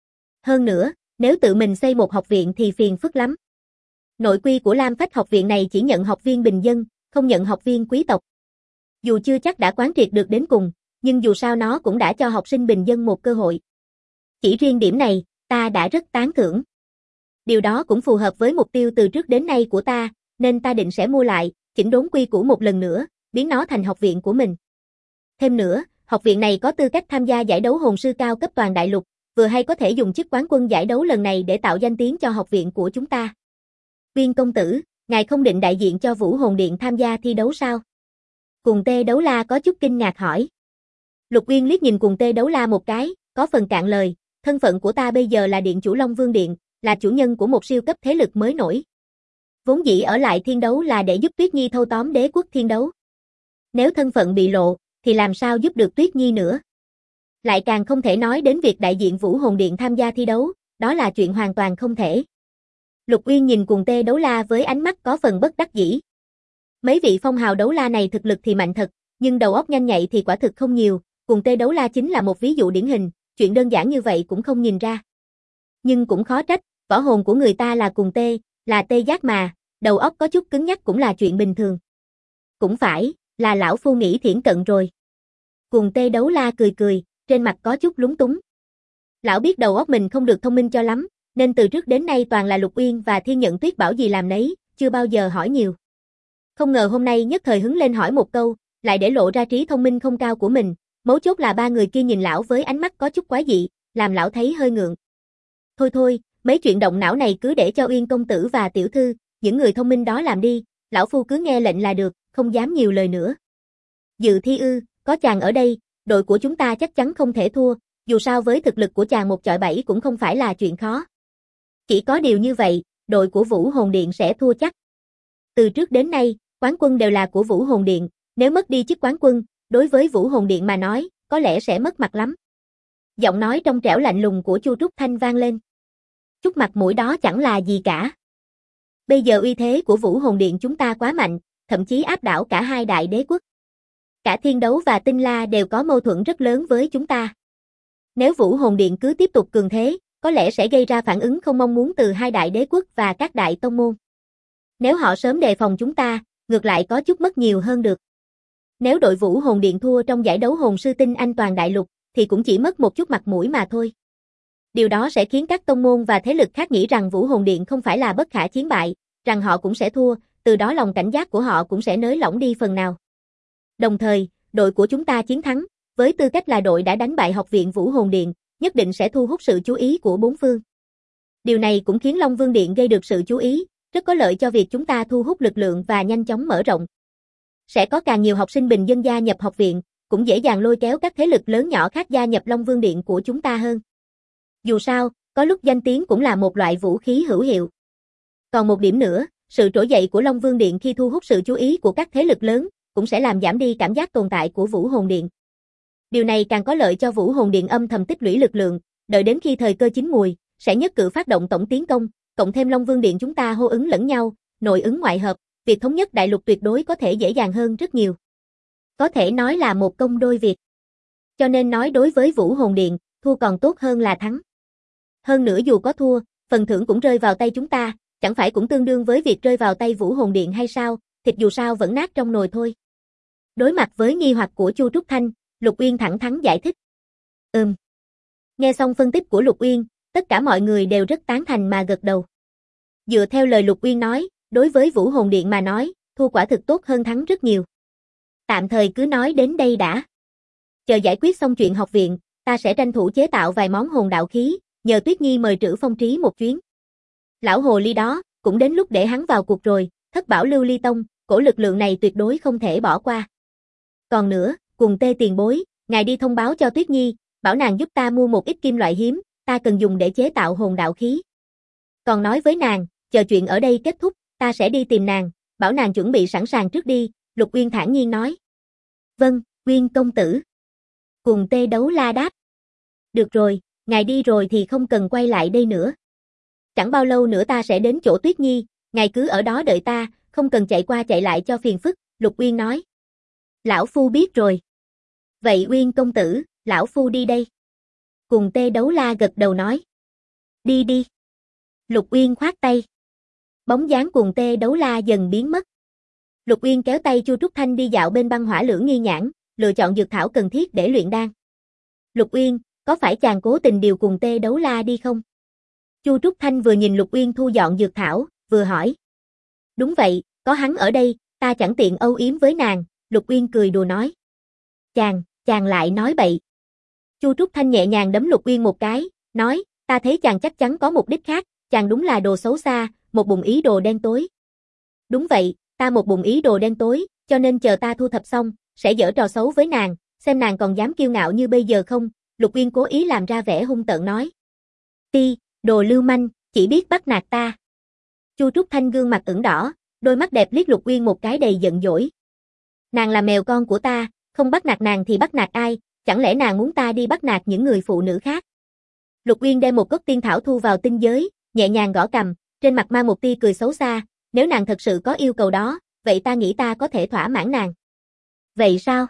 Hơn nữa, nếu tự mình xây một học viện thì phiền phức lắm. Nội quy của Lam Phách học viện này chỉ nhận học viên bình dân, không nhận học viên quý tộc. Dù chưa chắc đã quán triệt được đến cùng, nhưng dù sao nó cũng đã cho học sinh bình dân một cơ hội. Chỉ riêng điểm này, ta đã rất tán thưởng. Điều đó cũng phù hợp với mục tiêu từ trước đến nay của ta, nên ta định sẽ mua lại, chỉnh đốn quy củ một lần nữa, biến nó thành học viện của mình. Thêm nữa, học viện này có tư cách tham gia giải đấu hồn sư cao cấp toàn đại lục, vừa hay có thể dùng chức quán quân giải đấu lần này để tạo danh tiếng cho học viện của chúng ta. Uyên công tử, ngài không định đại diện cho Vũ Hồn Điện tham gia thi đấu sao? Cùng Tê Đấu La có chút kinh ngạc hỏi. Lục Uyên liếc nhìn Cùng Tê Đấu La một cái, có phần cạn lời, thân phận của ta bây giờ là điện chủ Long Vương Điện, là chủ nhân của một siêu cấp thế lực mới nổi. Vốn dĩ ở lại thiên đấu là để giúp Tuyết Nhi thâu tóm đế quốc thiên đấu. Nếu thân phận bị lộ, thì làm sao giúp được Tuyết Nhi nữa? Lại càng không thể nói đến việc đại diện Vũ Hồn Điện tham gia thi đấu, đó là chuyện hoàn toàn không thể. Lục Uyên nhìn Cùng Tê Đấu La với ánh mắt có phần bất đắc dĩ. Mấy vị phong hào đấu la này thực lực thì mạnh thật, nhưng đầu óc nhanh nhạy thì quả thực không nhiều, Cùng Tê Đấu La chính là một ví dụ điển hình, chuyện đơn giản như vậy cũng không nhìn ra. Nhưng cũng khó trách, võ hồn của người ta là Cùng Tê, là tê giác mà, đầu óc có chút cứng nhắc cũng là chuyện bình thường. Cũng phải, là lão phu nghĩ thiển cận rồi. Cùng Tê Đấu La cười cười, trên mặt có chút lúng túng. Lão biết đầu óc mình không được thông minh cho lắm, nên từ trước đến nay toàn là Lục Uyên và Thiên Nhận Tuyết bảo gì làm nấy, chưa bao giờ hỏi nhiều. Không ngờ hôm nay nhất thời hứng lên hỏi một câu, lại để lộ ra trí thông minh không cao của mình, mấu chốt là ba người kia nhìn lão với ánh mắt có chút quái dị, làm lão thấy hơi ngượng. Thôi thôi, mấy chuyện động não này cứ để cho Uyên công tử và tiểu thư, những người thông minh đó làm đi, lão phu cứ nghe lệnh là được, không dám nhiều lời nữa. Dự thi ư, có chàng ở đây, đội của chúng ta chắc chắn không thể thua, dù sao với thực lực của chàng 1-7 cũng không phải là chuyện khó. Chỉ có điều như vậy, đội của Vũ Hồn Điện sẽ thua chắc. Từ trước đến nay, quán quân đều là của Vũ Hồn Điện, nếu mất đi chức quán quân, đối với Vũ Hồn Điện mà nói, có lẽ sẽ mất mặt lắm. Giọng nói trong trẻo lạnh lùng của Chu Trúc Thanh vang lên. Chút mặt mũi đó chẳng là gì cả. Bây giờ uy thế của Vũ Hồn Điện chúng ta quá mạnh, thậm chí áp đảo cả hai đại đế quốc. Cả Thiên Đấu và Tinh La đều có mâu thuẫn rất lớn với chúng ta. Nếu Vũ Hồn Điện cứ tiếp tục cường thế, có lẽ sẽ gây ra phản ứng không mong muốn từ hai đại đế quốc và các đại tông môn. Nếu họ sớm đề phòng chúng ta, ngược lại có chút mất nhiều hơn được. Nếu đội Vũ Hồn Điện thua trong giải đấu hồn sư tinh anh toàn đại lục, thì cũng chỉ mất một chút mặt mũi mà thôi. Điều đó sẽ khiến các tông môn và thế lực khác nghĩ rằng Vũ Hồn Điện không phải là bất khả chiến bại, rằng họ cũng sẽ thua, từ đó lòng cảnh giác của họ cũng sẽ nới lỏng đi phần nào. Đồng thời, đội của chúng ta chiến thắng, với tư cách là đội đã đánh bại học viện Vũ Hồn Điện, nhất định sẽ thu hút sự chú ý của bốn phương. Điều này cũng khiến Long Vương Điện gây được sự chú ý, rất có lợi cho việc chúng ta thu hút lực lượng và nhanh chóng mở rộng. Sẽ có càng nhiều học sinh bình dân gia nhập học viện, cũng dễ dàng lôi kéo các thế lực lớn nhỏ khác gia nhập Long Vương Điện của chúng ta hơn. Dù sao, có lúc danh tiếng cũng là một loại vũ khí hữu hiệu. Còn một điểm nữa, sự trỗi dậy của Long Vương Điện khi thu hút sự chú ý của các thế lực lớn, cũng sẽ làm giảm đi cảm giác tồn tại của Vũ Hồn Điện. Điều này càng có lợi cho Vũ Hồn Điện âm thầm tích lũy lực lượng, đợi đến khi thời cơ chín mùi, sẽ nhất cử phát động tổng tiến công, cộng thêm Long Vương Điện chúng ta hô ứng lẫn nhau, nội ứng ngoại hợp, việc thống nhất đại lục tuyệt đối có thể dễ dàng hơn rất nhiều. Có thể nói là một công đôi việc. Cho nên nói đối với Vũ Hồn Điện, thua còn tốt hơn là thắng. Hơn nữa dù có thua, phần thưởng cũng rơi vào tay chúng ta, chẳng phải cũng tương đương với việc rơi vào tay Vũ Hồn Điện hay sao, thịt dù sao vẫn nát trong nồi thôi. Đối mặt với nghi hoặc của Chu Trúc Thanh, Lục Uyên thẳng thắn giải thích. Nghe xong phân tích của Lục Uyên, tất cả mọi người đều rất tán thành mà gật đầu. Dựa theo lời Lục Uyên nói, đối với Vũ Hồn Điện mà nói, thua quả thực tốt hơn thắng rất nhiều. Tạm thời cứ nói đến đây đã. Chờ giải quyết xong chuyện học viện, ta sẽ tranh thủ chế tạo vài món hồn đạo khí, nhờ Tuyết Nhi mời Trữ Phong Trí một chuyến. Lão hồ ly đó, cũng đến lúc để hắn vào cuộc rồi, Thất Bảo Lưu Ly Tông, cổ lực lượng này tuyệt đối không thể bỏ qua. Còn nữa, Cùng Tê tiền bối, ngài đi thông báo cho Tuyết Nhi, bảo nàng giúp ta mua một ít kim loại hiếm, ta cần dùng để chế tạo hồn đạo khí. Còn nói với nàng, chờ chuyện ở đây kết thúc, ta sẽ đi tìm nàng, bảo nàng chuẩn bị sẵn sàng trước đi, Lục Uyên thản nhiên nói. Vâng, Uyên công tử. Cùng Tê Đấu La đáp. Được rồi, ngài đi rồi thì không cần quay lại đây nữa. Chẳng bao lâu nữa ta sẽ đến chỗ Tuyết Nhi, ngài cứ ở đó đợi ta, không cần chạy qua chạy lại cho phiền phức, Lục Uyên nói. Lão phu biết rồi. Vậy Uyên công tử, lão phu đi đây. Cùng Tê Đấu La gật đầu nói. Đi đi. Lục Uyên khoát tay. Bóng dáng Cùng Tê Đấu La dần biến mất. Lục Uyên kéo tay Chu Trúc Thanh đi dạo bên băng hỏa lưỡng nghi nhãn, lựa chọn dược thảo cần thiết để luyện đan. Lục Uyên, có phải chàng cố tình điều Cùng Tê Đấu La đi không? Chu Trúc Thanh vừa nhìn Lục Uyên thu dọn dược thảo, vừa hỏi. Đúng vậy, có hắn ở đây, ta chẳng tiện âu yếm với nàng, Lục Uyên cười đùa nói. Chàng lại nói bậy. Chu Trúc Thanh nhẹ nhàng đấm Lục Uyên một cái, nói, ta thấy chàng chắc chắn có mục đích khác, chàng đúng là đồ xấu xa, một bụng ý đồ đen tối. Đúng vậy, ta một bụng ý đồ đen tối, cho nên chờ ta thu thập xong, sẽ giở trò xấu với nàng, xem nàng còn dám kiêu ngạo như bây giờ không, Lục Uyên cố ý làm ra vẻ hung tợn nói. Đồ lưu manh, chỉ biết bắt nạt ta. Chu Trúc Thanh gương mặt ửng đỏ, đôi mắt đẹp liếc Lục Uyên một cái đầy giận dỗi. Nàng là mèo con của ta, không bắt nạt nàng thì bắt nạt ai, chẳng lẽ nàng muốn ta đi bắt nạt những người phụ nữ khác? Lục Uyên đem một cốc tiên thảo thu vào tinh giới, nhẹ nhàng gõ cằm, trên mặt mang một tia cười xấu xa, nếu nàng thật sự có yêu cầu đó, vậy ta nghĩ ta có thể thỏa mãn nàng. Vậy sao?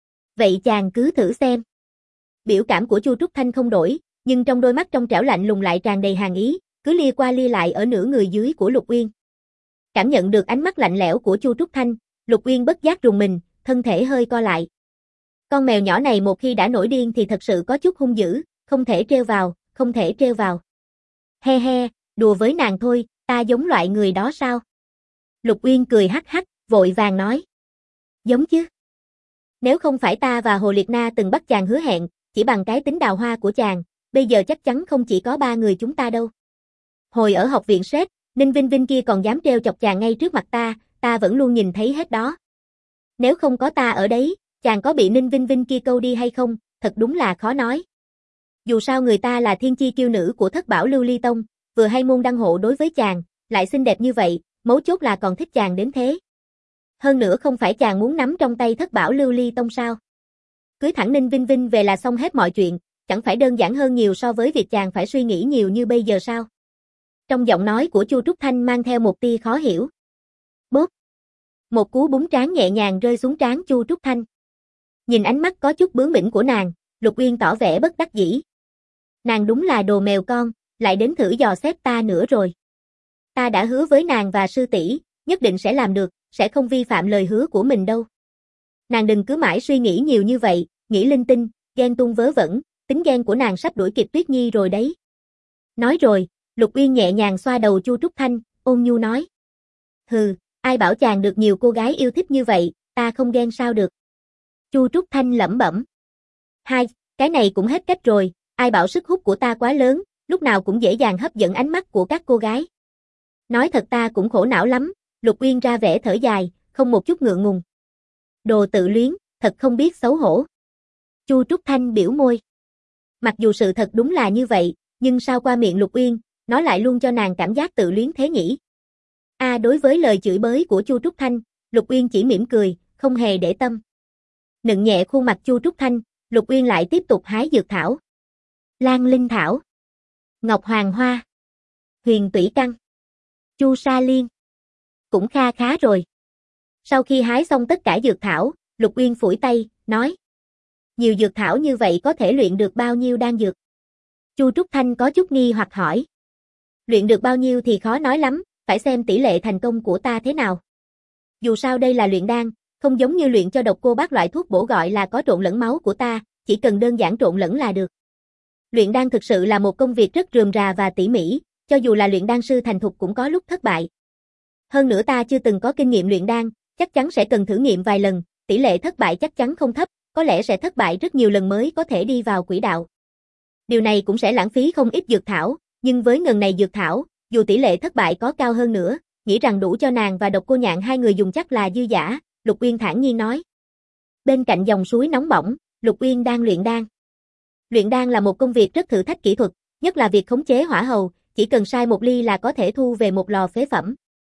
Vậy chàng cứ thử xem. Biểu cảm của Chu Trúc Thanh không đổi, nhưng trong đôi mắt trong trẻo lạnh lùng lại tràn đầy hàn ý, cứ lia qua lia lại ở nửa người dưới của Lục Uyên. Cảm nhận được ánh mắt lạnh lẽo của Chu Trúc Thanh, Lục Uyên bất giác rùng mình, thân thể hơi co lại. Con mèo nhỏ này một khi đã nổi điên thì thật sự có chút hung dữ, không thể trêu vào, không thể trêu vào. He he, đùa với nàng thôi, ta giống loại người đó sao? Lục Uyên cười hắc hắc, vội vàng nói. Giống chứ. Nếu không phải ta và Hồ Liệt Na từng bắt chàng hứa hẹn, chỉ bằng cái tính đào hoa của chàng, bây giờ chắc chắn không chỉ có 3 người chúng ta đâu. Hồi ở học viện Sét, Ninh Vinh Vinh kia còn dám trêu chọc chàng ngay trước mặt ta vẫn luôn nhìn thấy hết đó. Nếu không có ta ở đấy, chàng có bị Ninh Vinh Vinh kia câu đi hay không, thật đúng là khó nói. Dù sao người ta là thiên chi kiêu nữ của Thất Bảo Lưu Ly Tông, vừa hay môn đăng hộ đối với chàng, lại xinh đẹp như vậy, mấu chốt là còn thích chàng đến thế. Hơn nữa không phải chàng muốn nắm trong tay Thất Bảo Lưu Ly Tông sao? Cưới thẳng Ninh Vinh Vinh về là xong hết mọi chuyện, chẳng phải đơn giản hơn nhiều so với việc chàng phải suy nghĩ nhiều như bây giờ sao? Trong giọng nói của Chu Trúc Thanh mang theo một tia khó hiểu. Bốp! Một cú búng trán nhẹ nhàng rơi xuống trán Chu Trúc Thanh. Nhìn ánh mắt có chút bướng bỉnh của nàng, Lục Uyên tỏ vẻ bất đắc dĩ. Nàng đúng là đồ mèo con, lại đến thử dò xét ta nữa rồi. Ta đã hứa với nàng và sư tỷ, nhất định sẽ làm được, sẽ không vi phạm lời hứa của mình đâu. Nàng đừng cứ mãi suy nghĩ nhiều như vậy, nghĩ linh tinh, ghen tuông vớ vẩn, tính ghen của nàng sắp đuổi kịp Tuyết Nhi rồi đấy. Nói rồi, Lục Uyên nhẹ nhàng xoa đầu Chu Trúc Thanh, ôn nhu nói. Hừ, ai bảo chàng được nhiều cô gái yêu thích như vậy, ta không ghen sao được. Chu Trúc Thanh lẩm bẩm. Hai, cái này cũng hết cách rồi, ai bảo sức hút của ta quá lớn, lúc nào cũng dễ dàng hấp dẫn ánh mắt của các cô gái. Nói thật ta cũng khổ não lắm, Lục Uyên ra vẻ thở dài, không một chút ngượng ngùng. Đồ tự luyến, thật không biết xấu hổ. Chu Trúc Thanh biểu môi. Mặc dù sự thật đúng là như vậy, nhưng sao qua miệng Lục Uyên, nó lại luôn cho nàng cảm giác tự luyến thế nhỉ? Đối với lời chửi bới của Chu Trúc Thanh, Lục Uyên chỉ mỉm cười, không hề để tâm. Nựng nhẹ khuôn mặt Chu Trúc Thanh, Lục Uyên lại tiếp tục hái dược thảo. Lan Linh Thảo, Ngọc Hoàng Hoa, Huyền Tủy Căn, Chu Sa Liên. Cũng kha khá rồi. Sau khi hái xong tất cả dược thảo, Lục Uyên phủi tay, nói. Nhiều dược thảo như vậy có thể luyện được bao nhiêu đan dược? Chu Trúc Thanh có chút nghi hoặc hỏi. Luyện được bao nhiêu thì khó nói lắm, phải xem tỷ lệ thành công của ta thế nào. Dù sao đây là luyện đan, không giống như luyện cho độc cô bác loại thuốc bổ gọi là có trộn lẫn máu của ta, chỉ cần đơn giản trộn lẫn là được. Luyện đan thực sự là một công việc rất rườm rà và tỉ mỉ, cho dù là luyện đan sư thành thục cũng có lúc thất bại. Hơn nữa ta chưa từng có kinh nghiệm luyện đan, chắc chắn sẽ cần thử nghiệm vài lần, tỷ lệ thất bại chắc chắn không thấp, có lẽ sẽ thất bại rất nhiều lần mới có thể đi vào quỹ đạo. Điều này cũng sẽ lãng phí không ít dược thảo, nhưng với ngần này dược thảo, dù tỷ lệ thất bại có cao hơn nữa, nghĩ rằng đủ cho nàng và Độc Cô Nhạn hai người dùng chắc là dư dả, Lục Uyên thản nhiên nói. Bên cạnh dòng suối nóng bỏng, Lục Uyên đang luyện đan. Luyện đan là một công việc rất thử thách kỹ thuật, nhất là việc khống chế hỏa hầu, chỉ cần sai một ly là có thể thu về một lò phế phẩm.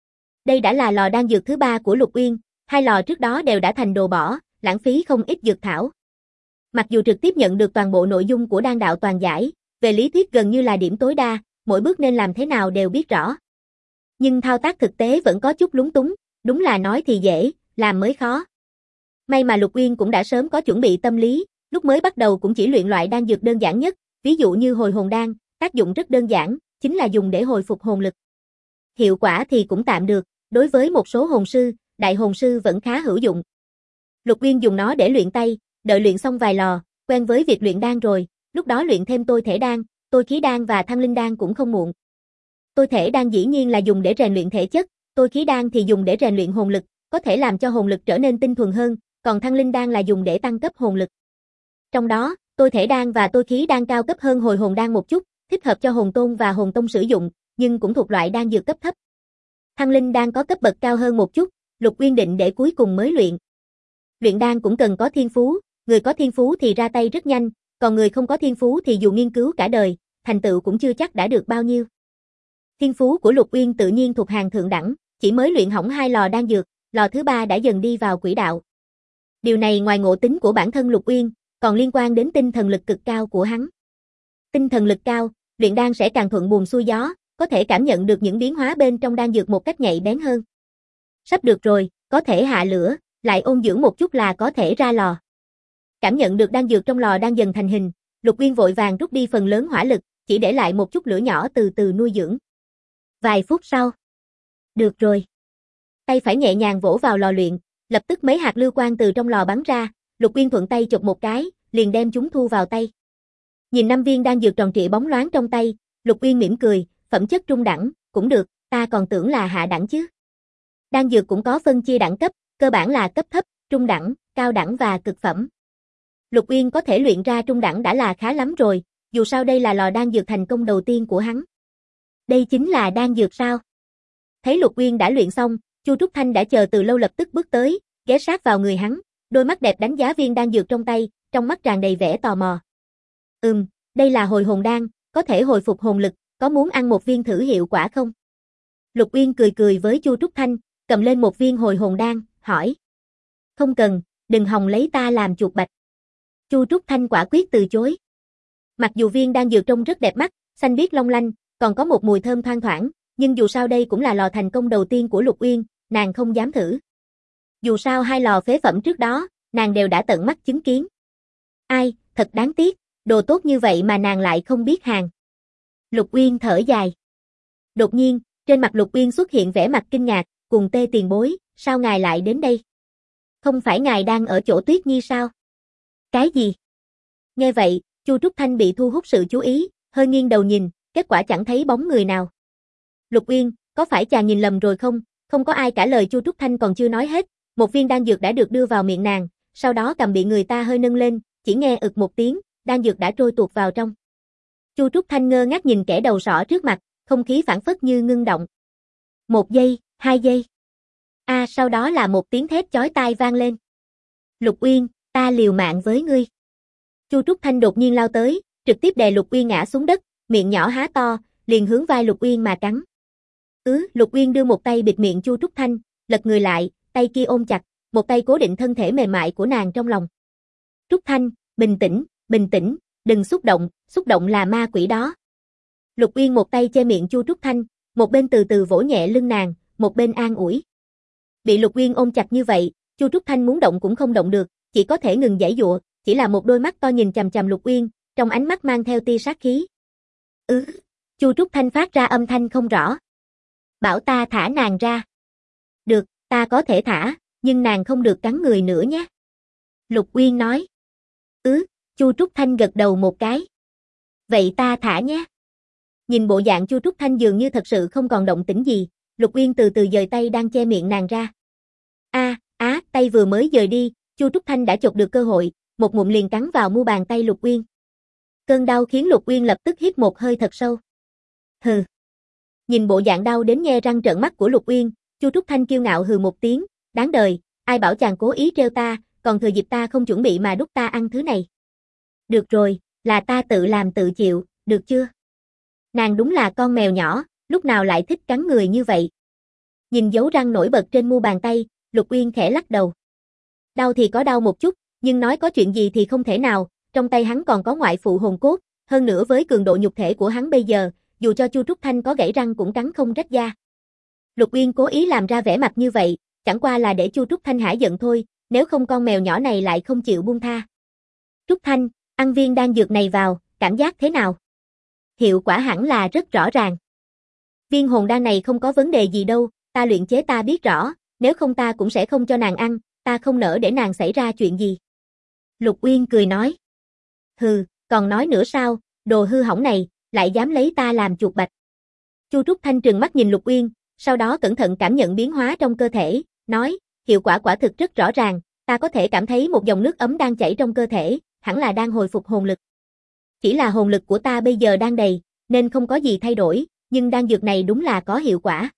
Đây đã là lò đan dược thứ 3 của Lục Uyên, 2 lò trước đó đều đã thành đồ bỏ, lãng phí không ít dược thảo. Mặc dù trực tiếp nhận được toàn bộ nội dung của đan đạo toàn giải, về lý thuyết gần như là điểm tối đa, mỗi bước nên làm thế nào đều biết rõ. Nhưng thao tác thực tế vẫn có chút lúng túng, đúng là nói thì dễ, làm mới khó. May mà Lục Uyên cũng đã sớm có chuẩn bị tâm lý, lúc mới bắt đầu cũng chỉ luyện loại đan dược đơn giản nhất, ví dụ như hồi hồn đan, tác dụng rất đơn giản, chính là dùng để hồi phục hồn lực. Hiệu quả thì cũng tạm được, đối với một số hồn sư, đại hồn sư vẫn khá hữu dụng. Lục Uyên dùng nó để luyện tay, đợi luyện xong vài lò, quen với việc luyện đan rồi, lúc đó luyện thêm tôi thể đan, tôi khí đan và thăng linh đan cũng không muộn. Tôi thể đan dĩ nhiên là dùng để rèn luyện thể chất, tôi khí đan thì dùng để rèn luyện hồn lực, có thể làm cho hồn lực trở nên tinh thuần hơn, còn thăng linh đan là dùng để tăng cấp hồn lực. Trong đó, tôi thể đan và tôi khí đan cao cấp hơn hồi hồn đan một chút, thích hợp cho hồn tôn và hồn tông sử dụng, nhưng cũng thuộc loại đan dược cấp thấp. Thăng linh đan có cấp bậc cao hơn một chút, Lục Uyên định để cuối cùng mới luyện. Luyện đan cũng cần có thiên phú, người có thiên phú thì ra tay rất nhanh, còn người không có thiên phú thì dù nghiên cứu cả đời, thành tựu cũng chưa chắc đã được bao nhiêu. Thiên phú của Lục Uyên tự nhiên thuộc hàng thượng đẳng, chỉ mới luyện hỏng 2 lò đan dược, lò thứ 3 đã dần đi vào quỹ đạo. Điều này ngoài ngộ tính của bản thân Lục Uyên, còn liên quan đến tinh thần lực cực cao của hắn. Tinh thần lực cao, luyện đan sẽ càng thuận buồm xuôi gió, có thể cảm nhận được những biến hóa bên trong đan dược một cách nhạy bén hơn. Sắp được rồi, có thể hạ lửa, lại ôn dưỡng một chút là có thể ra lò. Cảm nhận được đan dược trong lò đang dần thành hình, Lục Uyên vội vàng rút đi phần lớn hỏa lực, chỉ để lại một chút lửa nhỏ từ từ nuôi dưỡng. Vài phút sau. Được rồi. Tay phải nhẹ nhàng vỗ vào lò luyện, lập tức mấy hạt lưu quang từ trong lò bắn ra, Lục Uyên thuận tay chụp một cái, liền đem chúng thu vào tay. Nhìn 5 viên đan dược tròn trịa bóng loáng trong tay, Lục Uyên mỉm cười, phẩm chất trung đẳng, cũng được, ta còn tưởng là hạ đẳng chứ. Đan dược cũng có phân chia đẳng cấp, cơ bản là cấp thấp, trung đẳng, cao đẳng và cực phẩm. Lục Uyên có thể luyện ra trung đẳng đã là khá lắm rồi, dù sao đây là lò đan dược thành công đầu tiên của hắn. Đây chính là đan dược sao? Thấy Lục Uyên đã luyện xong, Chu Trúc Thanh đã chờ từ lâu lập tức bước tới, ghé sát vào người hắn, đôi mắt đẹp đánh giá viên đan dược trong tay, trong mắt tràn đầy vẻ tò mò. Đây là hồi hồn đan, có thể hồi phục hồn lực, có muốn ăn một viên thử hiệu quả không? Lục Uyên cười cười với Chu Trúc Thanh, cầm lên một viên hồi hồn đan, hỏi. Không cần, đừng hòng lấy ta làm chuột bạch. Chu Trúc Thanh quả quyết từ chối. Mặc dù viên đan dược trông rất đẹp mắt, xanh biếc long lanh, còn có một mùi thơm thoang thoảng, nhưng dù sao đây cũng là lò thành công đầu tiên của Lục Uyên, nàng không dám thử. Dù sao 2 lò phế phẩm trước đó, nàng đều đã tận mắt chứng kiến. Ai, thật đáng tiếc, đồ tốt như vậy mà nàng lại không biết hàng. Lục Uyên thở dài. Đột nhiên, trên mặt Lục Uyên xuất hiện vẻ mặt kinh ngạc, cùng Tê tiền bối, sao ngài lại đến đây? Không phải ngài đang ở chỗ Tuyết Nhi sao? Cái gì? Nghe vậy, Chu Trúc Thanh bị thu hút sự chú ý, hơi nghiêng đầu nhìn, kết quả chẳng thấy bóng người nào. Lục Uyên, có phải chàng nhìn lầm rồi không? Không có ai trả lời Chu Trúc Thanh còn chưa nói hết, một viên đan dược đã được đưa vào miệng nàng, sau đó cầm bị người ta hơi nâng lên, chỉ nghe ực một tiếng, đan dược đã trôi tuột vào trong. Chu Trúc Thanh ngơ ngác nhìn kẻ đầu sỏ trước mặt, không khí phảng phất như ngưng động. 1 giây, 2 giây. Sau đó là một tiếng thét chói tai vang lên. Lục Uyên, ta liều mạng với ngươi. Chu Trúc Thanh đột nhiên lao tới, trực tiếp đè Lục Uyên ngã xuống đất, miệng nhỏ há to, liền hướng vai Lục Uyên mà cắn. Lục Uyên đưa một tay bịt miệng Chu Trúc Thanh, lật người lại, tay kia ôm chặt, một tay cố định thân thể mềm mại của nàng trong lòng. Trúc Thanh, bình tĩnh, đừng xúc động là ma quỷ đó. Lục Uyên một tay che miệng Chu Trúc Thanh, một bên từ từ vỗ nhẹ lưng nàng, một bên an ủi. Bị Lục Uyên ôm chặt như vậy, Chu Trúc Thanh muốn động cũng không động được, chỉ có thể ngừng giãy giụa, chỉ là một đôi mắt to nhìn chằm chằm Lục Uyên, trong ánh mắt mang theo tia sát khí. Chu Trúc Thanh phát ra âm thanh không rõ. Bảo ta thả nàng ra. Được, ta có thể thả, nhưng nàng không được cắn người nữa nhé. Lục Uyên nói. Chu Trúc Thanh gật đầu một cái. Vậy ta thả nhé. Nhìn bộ dạng Chu Trúc Thanh dường như thật sự không còn động tĩnh gì, Lục Uyên từ từ dời tay đang che miệng nàng ra. Tay vừa mới dời đi, Chu Trúc Thanh đã chộp được cơ hội, một ngụm liền cắn vào mu bàn tay Lục Uyên. Cơn đau khiến Lục Uyên lập tức hít một hơi thật sâu. Hừ. Nhìn bộ dạng đau đến nhe răng trợn mắt của Lục Uyên, Chu Trúc Thanh kiêu ngạo hừ một tiếng, đáng đời, ai bảo chàng cố ý trêu ta, còn thừa dịp ta không chuẩn bị mà đút ta ăn thứ này. Được rồi, là ta tự làm tự chịu, được chưa? Nàng đúng là con mèo nhỏ, lúc nào lại thích cắn người như vậy. Nhìn dấu răng nổi bật trên mu bàn tay, Lục Uyên khẽ lắc đầu. Đau thì có đau một chút, nhưng nói có chuyện gì thì không thể nào, trong tay hắn còn có ngoại phụ hồn cốt, hơn nữa với cường độ nhục thể của hắn bây giờ, dù cho Chu Trúc Thanh có gãy răng cũng cắn không rách da. Lục Uyên cố ý làm ra vẻ mặt như vậy, chẳng qua là để Chu Trúc Thanh hả giận thôi, nếu không con mèo nhỏ này lại không chịu buông tha. Trúc Thanh, ăn viên đan dược này vào, cảm giác thế nào? Hiệu quả hẳn là rất rõ ràng. Viên hồn đan này không có vấn đề gì đâu, ta luyện chế ta biết rõ, nếu không ta cũng sẽ không cho nàng ăn, ta không nỡ để nàng xảy ra chuyện gì. Lục Uyên cười nói. Hừ, còn nói nữa sao, đồ hư hỏng này, lại dám lấy ta làm chuột bạch. Chu Trúc Thanh trừng mắt nhìn Lục Uyên, sau đó cẩn thận cảm nhận biến hóa trong cơ thể, nói, hiệu quả quả thực rất rõ ràng, ta có thể cảm thấy một dòng nước ấm đang chảy trong cơ thể, hẳn là đang hồi phục hồn lực. Chỉ là hồn lực của ta bây giờ đang đầy, nên không có gì thay đổi, nhưng đan dược này đúng là có hiệu quả.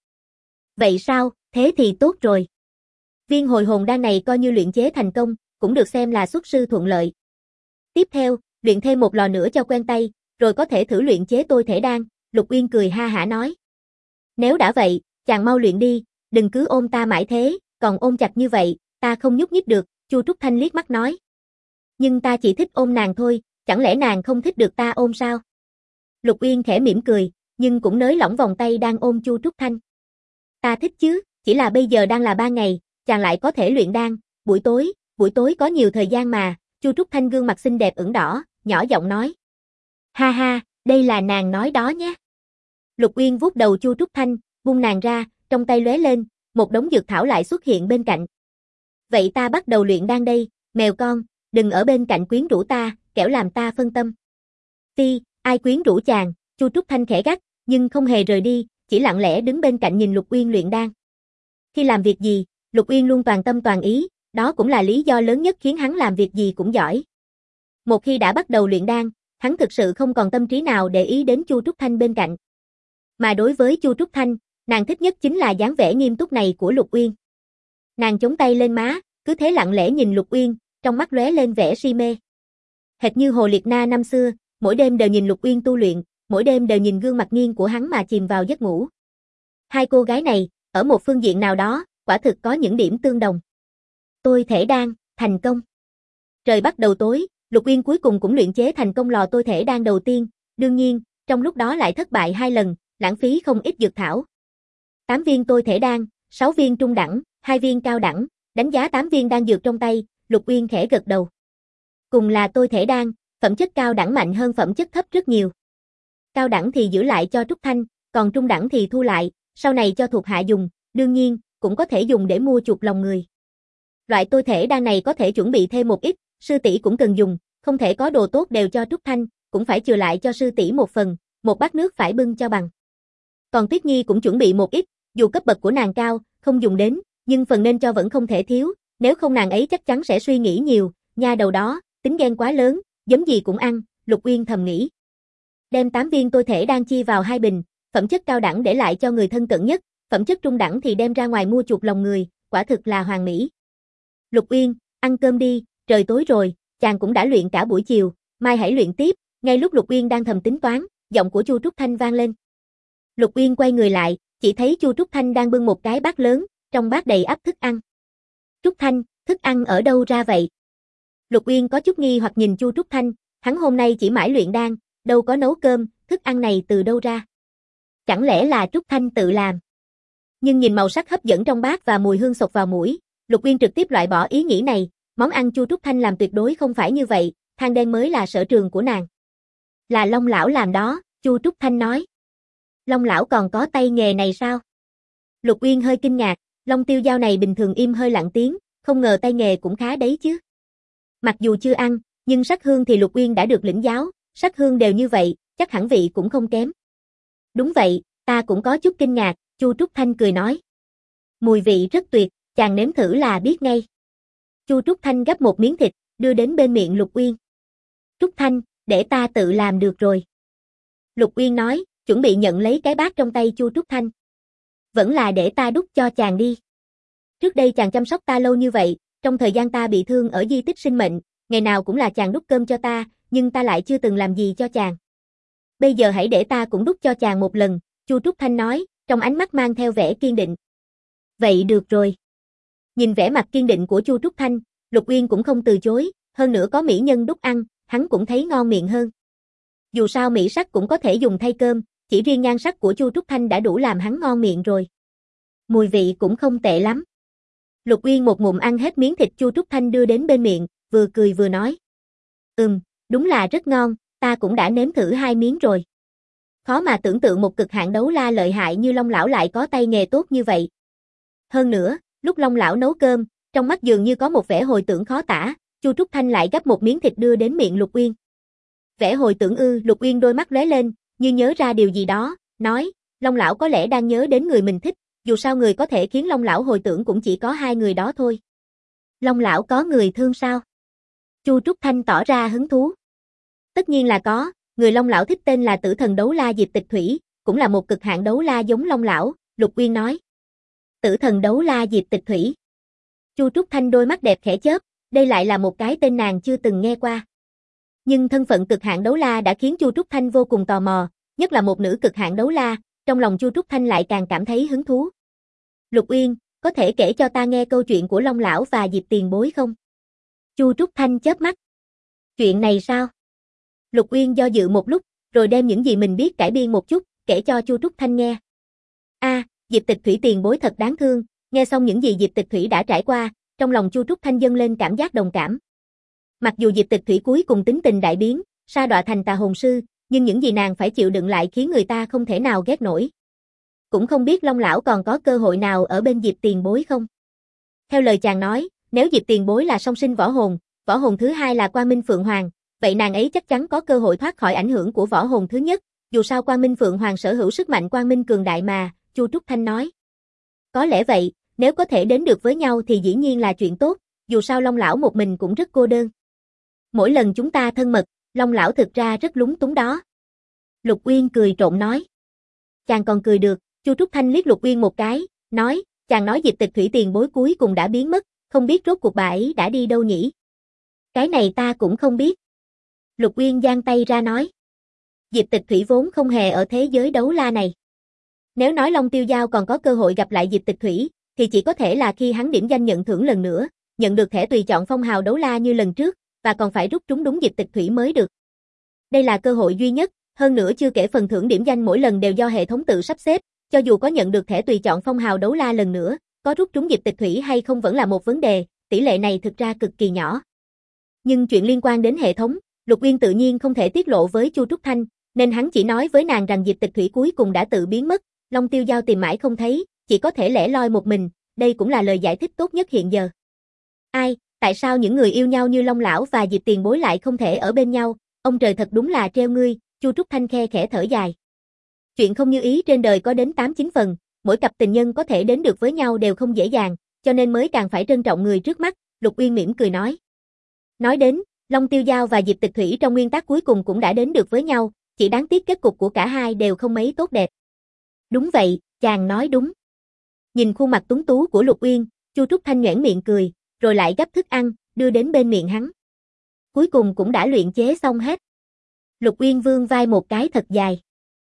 Vậy sao, thế thì tốt rồi. Viên hồi hồn đan này coi như luyện chế thành công, cũng được xem là xuất sư thuận lợi. Tiếp theo, luyện thêm một lò nữa cho quen tay, rồi có thể thử luyện chế tôi thể đan, Lục Uyên cười ha hả nói. Nếu đã vậy, chàng mau luyện đi, đừng cứ ôm ta mãi thế, còn ôm chặt như vậy, ta không nhúc nhích được, Chu Trúc Thanh liếc mắt nói. Nhưng ta chỉ thích ôm nàng thôi, chẳng lẽ nàng không thích được ta ôm sao? Lục Uyên khẽ mỉm cười, nhưng cũng nới lỏng vòng tay đang ôm Chu Trúc Thanh. Ta thích chứ, chỉ là bây giờ đang là 3 ngày, chàng lại có thể luyện đan, buổi tối có nhiều thời gian mà, Chu Trúc Thanh gương mặt xinh đẹp ửng đỏ, nhỏ giọng nói. Ha ha, đây là nàng nói đó nhé. Lục Uyên vuốt đầu Chu Trúc Thanh, buông nàng ra, trong tay lóe lên, một đống dược thảo lại xuất hiện bên cạnh. Vậy ta bắt đầu luyện đan đây, mèo con, đừng ở bên cạnh quyến rũ ta, kẻo làm ta phân tâm. Ti, ai quyến rũ chàng, Chu Trúc Thanh khẽ gắt, nhưng không hề rời đi, chỉ lặng lẽ đứng bên cạnh nhìn Lục Uyên luyện đan. Khi làm việc gì, Lục Uyên luôn toàn tâm toàn ý, đó cũng là lý do lớn nhất khiến hắn làm việc gì cũng giỏi. Một khi đã bắt đầu luyện đan, hắn thực sự không còn tâm trí nào để ý đến Chu Trúc Thanh bên cạnh. Mà đối với Chu Trúc Thanh, nàng thích nhất chính là dáng vẻ nghiêm túc này của Lục Uyên. Nàng chống tay lên má, cứ thế lặng lẽ nhìn Lục Uyên, trong mắt lóe lên vẻ si mê. Hệt như Hồ Liệt Na năm xưa, mỗi đêm đều nhìn Lục Uyên tu luyện, mỗi đêm đều nhìn gương mặt nghiêng của hắn mà chìm vào giấc ngủ. Hai cô gái này, ở một phương diện nào đó, quả thực có những điểm tương đồng. Tôi thể đan, thành công. Trời bắt đầu tối, Lục Uyên cuối cùng cũng luyện chế thành công lò tôi thể đan đầu tiên, đương nhiên, trong lúc đó lại thất bại 2 lần, lãng phí không ít dược thảo. 8 viên tôi thể đan, 6 viên trung đẳng, 2 viên cao đẳng, đánh giá 8 viên đan dược trong tay, Lục Uyên khẽ gật đầu. Cùng là tôi thể đan, phẩm chất cao đẳng mạnh hơn phẩm chất thấp rất nhiều. Cao đẳng thì giữ lại cho Trúc Thanh, còn trung đẳng thì thu lại, sau này cho thuộc hạ dùng, đương nhiên, cũng có thể dùng để mua chuộc lòng người. Loại tôi thể đan này có thể chuẩn bị thêm một ít, sư tỷ cũng cần dùng, không thể có đồ tốt đều cho Trúc Thanh, cũng phải chừa lại cho sư tỷ một phần, một bát nước phải bưng cho bằng. Còn Tuyết Nhi cũng chuẩn bị một ít, dù cấp bậc của nàng cao, không dùng đến, nhưng phần nên cho vẫn không thể thiếu, nếu không nàng ấy chắc chắn sẽ suy nghĩ nhiều, nha đầu đó, tính ghen quá lớn, giống gì cũng ăn, Lục Uyên thầm nghĩ. Đem 8 viên tôi thể đan chia vào 2 bình, phẩm chất cao đẳng để lại cho người thân cận nhất, phẩm chất trung đẳng thì đem ra ngoài mua chuộc lòng người, quả thực là hoàn mỹ. Lục Uyên, ăn cơm đi, trời tối rồi, chàng cũng đã luyện cả buổi chiều, mai hãy luyện tiếp, ngay lúc Lục Uyên đang thầm tính toán, giọng của Chu Trúc Thanh vang lên. Lục Uyên quay người lại, chỉ thấy Chu Trúc Thanh đang bưng một cái bát lớn, trong bát đầy ắp thức ăn. Trúc Thanh, thức ăn ở đâu ra vậy? Lục Uyên có chút nghi hoặc nhìn Chu Trúc Thanh, hắn hôm nay chỉ mãi luyện đan, đâu có nấu cơm, thức ăn này từ đâu ra? Chẳng lẽ là Trúc Thanh tự làm? Nhưng nhìn màu sắc hấp dẫn trong bát và mùi hương xộc vào mũi, Lục Uyên trực tiếp loại bỏ ý nghĩ này, món ăn Chu Trúc Thanh làm tuyệt đối không phải như vậy, than đen mới là sở trường của nàng. Là Long lão làm đó, Chu Trúc Thanh nói. Long lão còn có tay nghề này sao? Lục Uyên hơi kinh ngạc, Long tiêu dao này bình thường im hơi lặng tiếng, không ngờ tay nghề cũng khá đấy chứ. Mặc dù chưa ăn, nhưng sắc hương thì Lục Uyên đã được lĩnh giáo, sắc hương đều như vậy, chắc hẳn vị cũng không kém. Đúng vậy, ta cũng có chút kinh ngạc, Chu Trúc Thanh cười nói. Mùi vị rất tuyệt, chàng nếm thử là biết ngay. Chu Trúc Thanh gắp một miếng thịt, đưa đến bên miệng Lục Uyên. Trúc Thanh, để ta tự làm được rồi. Lục Uyên nói, chuẩn bị nhận lấy cái bát trong tay Chu Trúc Thanh. Vẫn là để ta đút cho chàng đi. Trước đây chàng chăm sóc ta lâu như vậy, trong thời gian ta bị thương ở di tích sinh mệnh, ngày nào cũng là chàng đút cơm cho ta, nhưng ta lại chưa từng làm gì cho chàng. Bây giờ hãy để ta cũng đút cho chàng một lần, Chu Trúc Thanh nói, trong ánh mắt mang theo vẻ kiên định. Vậy được rồi. Nhìn vẻ mặt kiên định của Chu Trúc Thanh, Lục Uyên cũng không từ chối, hơn nữa có mỹ nhân đút ăn, hắn cũng thấy ngon miệng hơn. Dù sao mỹ sắc cũng có thể dùng thay cơm, chỉ riêng nhan sắc của Chu Trúc Thanh đã đủ làm hắn ngon miệng rồi. Mùi vị cũng không tệ lắm. Lục Uyên một ngụm ăn hết miếng thịt Chu Trúc Thanh đưa đến bên miệng, vừa cười vừa nói. Đúng là rất ngon, ta cũng đã nếm thử 2 miếng rồi. Khó mà tưởng tượng một cực hạn đấu la lợi hại như Long lão lại có tay nghề tốt như vậy. Hơn nữa, lúc Long lão nấu cơm, trong mắt dường như có một vẻ hồi tưởng khó tả, Chu Trúc Thanh lại gắp một miếng thịt đưa đến miệng Lục Uyên. Vẻ hồi tưởng ư? Lục Uyên đôi mắt lóe lên, như nhớ ra điều gì đó, nói, Long lão có lẽ đang nhớ đến người mình thích, dù sao người có thể khiến Long lão hồi tưởng cũng chỉ có 2 người đó thôi. Long lão có người thương sao? Chu Trúc Thanh tỏ ra hứng thú. Tất nhiên là có, người Long lão thích tên là Tử Thần Đấu La Diệp Tịch Thủy, cũng là một cực hạn đấu la giống Long lão, Lục Uyên nói. Tử Thần Đấu La Diệp Tịch Thủy. Chu Trúc Thanh đôi mắt đẹp khẽ chớp, đây lại là một cái tên nàng chưa từng nghe qua. Nhưng thân phận cực hạn đấu la đã khiến Chu Trúc Thanh vô cùng tò mò, nhất là một nữ cực hạn đấu la, trong lòng Chu Trúc Thanh lại càng cảm thấy hứng thú. Lục Uyên, có thể kể cho ta nghe câu chuyện của Long lão và Diệp tiền bối không? Chu Trúc Thanh chớp mắt. Chuyện này sao? Lục Uyên do dự một lúc, rồi đem những gì mình biết cải biên một chút, kể cho Chu Trúc Thanh nghe. Diệp Tịch Thủy tiền bối thật đáng thương, nghe xong những gì Diệp Tịch Thủy đã trải qua, trong lòng Chu Trúc Thanh dâng lên cảm giác đồng cảm. Mặc dù Diệp Tịch Thủy cuối cùng tính tình đại biến, sa đọa thành tà hồn sư, nhưng những gì nàng phải chịu đựng lại khiến người ta không thể nào ghét nổi. Cũng không biết Long lão còn có cơ hội nào ở bên Diệp tiền bối không? Theo lời chàng nói, nếu Diệp tiền bối là song sinh võ hồn thứ hai là Quang Minh Phượng Hoàng, vậy nàng ấy chắc chắn có cơ hội thoát khỏi ảnh hưởng của võ hồn thứ nhất, dù sao Quang Minh Phượng Hoàng sở hữu sức mạnh quang minh cường đại mà, Chu Trúc Thanh nói. Có lẽ vậy, nếu có thể đến được với nhau thì dĩ nhiên là chuyện tốt, dù sao Long lão một mình cũng rất cô đơn. Mỗi lần chúng ta thân mật, Long lão thực ra rất lúng túng đó. Lục Uyên cười trộm nói. Chàng còn cười được, Chu Trúc Thanh liếc Lục Uyên một cái, nói, chàng nói Diệp Tịch Thủy tiền bối cuối cùng đã biến mất, không biết rốt cuộc bà ấy đã đi đâu nhỉ? Cái này ta cũng không biết. Lục Uyên giang tay ra nói. Diệp Tịch Thủy vốn không hề ở thế giới đấu la này. Nếu nói Long Tiêu Giao còn có cơ hội gặp lại Diệp Tịch Thủy, thì chỉ có thể là khi hắn điểm danh nhận thưởng lần nữa, nhận được thẻ tùy chọn phong hào đấu la như lần trước, và còn phải rút trúng đúng Diệp Tịch Thủy mới được. Đây là cơ hội duy nhất, hơn nữa chưa kể phần thưởng điểm danh mỗi lần đều do hệ thống tự sắp xếp, cho dù có nhận được thẻ tùy chọn phong hào đấu la lần nữa, có rút trúng Diệp Tịch Thủy hay không vẫn là một vấn đề, tỷ lệ này thực ra cực kỳ nhỏ. Nhưng chuyện liên quan đến hệ thống, Lục Uyên tự nhiên không thể tiết lộ với Chu Trúc Thanh, nên hắn chỉ nói với nàng rằng Diệp Tịch Thủy cuối cùng đã tự biến mất, Long Tiêu Giao tìm mãi không thấy, chỉ có thể lẻ loi một mình, đây cũng là lời giải thích tốt nhất hiện giờ. Tại sao những người yêu nhau như Long lão và Diệp tiền bối lại không thể ở bên nhau, ông trời thật đúng là treo ngươi, Chu Trúc Thanh khe khẽ thở dài. Chuyện không như ý trên đời có đến 8-9 phần, mỗi cặp tình nhân có thể đến được với nhau đều không dễ dàng, cho nên mới càng phải trân trọng người trước mắt, Lục Uyên mỉm cười nói. Nói đến, Long Tiêu Giao và Diệp Tịch Thủy trong nguyên tắc cuối cùng cũng đã đến được với nhau, chỉ đáng tiếc kết cục của cả hai đều không mấy tốt đẹp. Đúng vậy, chàng nói đúng. Nhìn khuôn mặt tuấn tú của Lục Uyên, Chu Trúc Thanh nhoẻn miệng cười, rồi lại gắp thức ăn, đưa đến bên miệng hắn. Cuối cùng cũng đã luyện chế xong hết. Lục Uyên vươn vai một cái thật dài.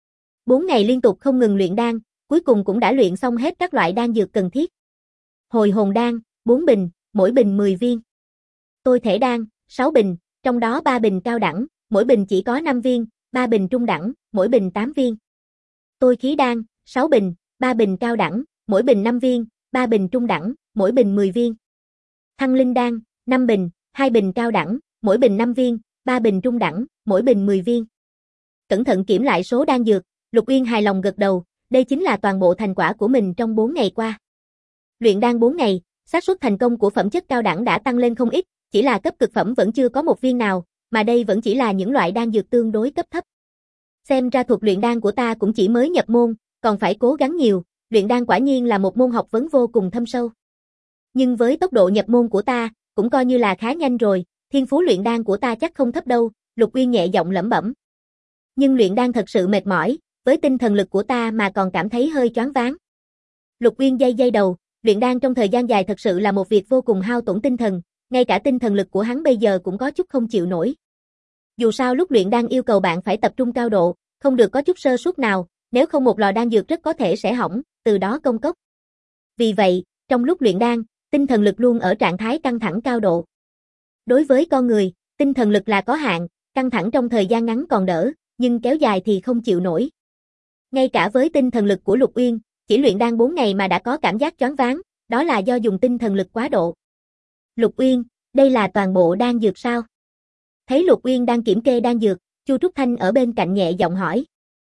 4 ngày liên tục không ngừng luyện đan, cuối cùng cũng đã luyện xong hết các loại đan dược cần thiết. Hồi hồn đan, 4 bình, mỗi bình 10 viên. Tôi thể đan, 6 bình, trong đó 3 bình cao đẳng, mỗi bình chỉ có 5 viên, 3 bình trung đẳng, mỗi bình 8 viên. Tôi khí đan, 6 bình, 3 bình cao đẳng, mỗi bình 5 viên, 3 bình trung đẳng, mỗi bình 10 viên. Thăng linh đan, 5 bình, 2 bình cao đẳng, mỗi bình 5 viên, 3 bình trung đẳng, mỗi bình 10 viên. Cẩn thận kiểm lại số đan dược, Lục Uyên hài lòng gật đầu, đây chính là toàn bộ thành quả của mình trong 4 ngày qua. Luyện đan 4 ngày, xác suất thành công của phẩm chất cao đẳng đã tăng lên không ít, chỉ là cấp cực phẩm vẫn chưa có một viên nào, mà đây vẫn chỉ là những loại đan dược tương đối cấp thấp. Xem ra thuật luyện đan của ta cũng chỉ mới nhập môn, còn phải cố gắng nhiều, luyện đan quả nhiên là một môn học vấn vô cùng thâm sâu. Nhưng với tốc độ nhập môn của ta, cũng coi như là khá nhanh rồi, thiên phú luyện đan của ta chắc không thấp đâu, Lục Uyên nhẹ giọng lẩm bẩm. Nhưng luyện đan thật sự mệt mỏi, với tinh thần lực của ta mà còn cảm thấy hơi choáng váng. Lục Uyên day đầu, luyện đan trong thời gian dài thật sự là một việc vô cùng hao tổn tinh thần, ngay cả tinh thần lực của hắn bây giờ cũng có chút không chịu nổi. Dù sao lúc luyện đan yêu cầu bạn phải tập trung cao độ, không được có chút sơ suất nào, nếu không một lò đan dược rất có thể sẽ hỏng, từ đó công cốc. Vì vậy, trong lúc luyện đan, tinh thần lực luôn ở trạng thái căng thẳng cao độ. Đối với con người, tinh thần lực là có hạn, căng thẳng trong thời gian ngắn còn đỡ, nhưng kéo dài thì không chịu nổi. Ngay cả với tinh thần lực của Lục Uyên, chỉ luyện đan 4 ngày mà đã có cảm giác choáng váng, đó là do dùng tinh thần lực quá độ. Lục Uyên, đây là toàn bộ đan dược sao? Thấy Lục Uyên đang kiểm kê đan dược, Chu Trúc Thanh ở bên cạnh nhẹ giọng hỏi.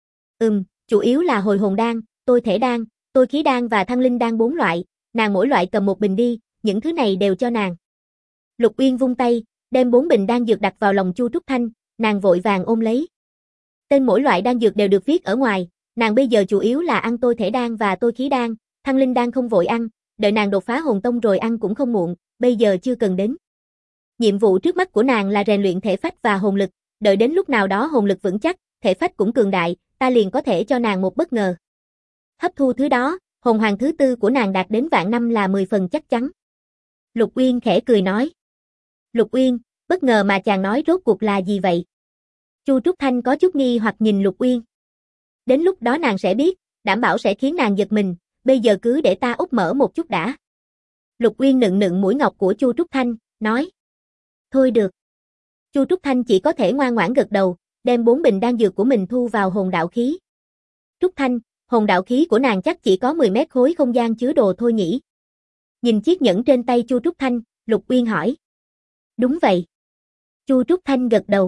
Chủ yếu là hồi hồn đan, tôi thể đan, tôi khí đan và thăng linh đan 4 loại, nàng mỗi loại cầm một bình đi, những thứ này đều cho nàng. Lục Uyên vung tay, đem 4 bình đan dược đặt vào lòng Chu Trúc Thanh, nàng vội vàng ôm lấy. Tên mỗi loại đan dược đều được viết ở ngoài, nàng bây giờ chủ yếu là ăn tôi thể đan và tôi khí đan, thăng linh đan không vội ăn, đợi nàng đột phá hồn tông rồi ăn cũng không muộn, bây giờ chưa cần đến. Nhiệm vụ trước mắt của nàng là rèn luyện thể phách và hồn lực, đợi đến lúc nào đó hồn lực vững chắc, thể phách cũng cường đại, ta liền có thể cho nàng một bất ngờ. Hấp thu thứ đó, hồn hoàng thứ 4 của nàng đạt đến vạn năm là 10 phần chắc chắn. Lục Uyên khẽ cười nói. Lục Uyên, bất ngờ mà chàng nói rốt cuộc là gì vậy? Chu Trúc Thanh có chút nghi hoặc nhìn Lục Uyên. Đến lúc đó nàng sẽ biết, đảm bảo sẽ khiến nàng giật mình, bây giờ cứ để ta úp mở một chút đã. Lục Uyên nựng mũi ngọc của Chu Trúc Thanh, nói. Thôi được. Chu Trúc Thanh chỉ có thể ngoan ngoãn gật đầu, đem 4 bình đan dược của mình thu vào hồn đạo khí. Trúc Thanh, hồn đạo khí của nàng chắc chỉ có 10 mét khối không gian chứa đồ thôi nhỉ? Nhìn chiếc nhẫn trên tay Chu Trúc Thanh, Lục Uyên hỏi. Đúng vậy. Chu Trúc Thanh gật đầu.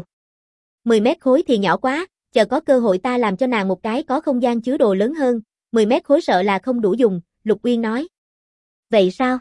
10 mét khối thì nhỏ quá, chờ có cơ hội ta làm cho nàng một cái có không gian chứa đồ lớn hơn, 10 mét khối sợ là không đủ dùng, Lục Uyên nói. Vậy sao?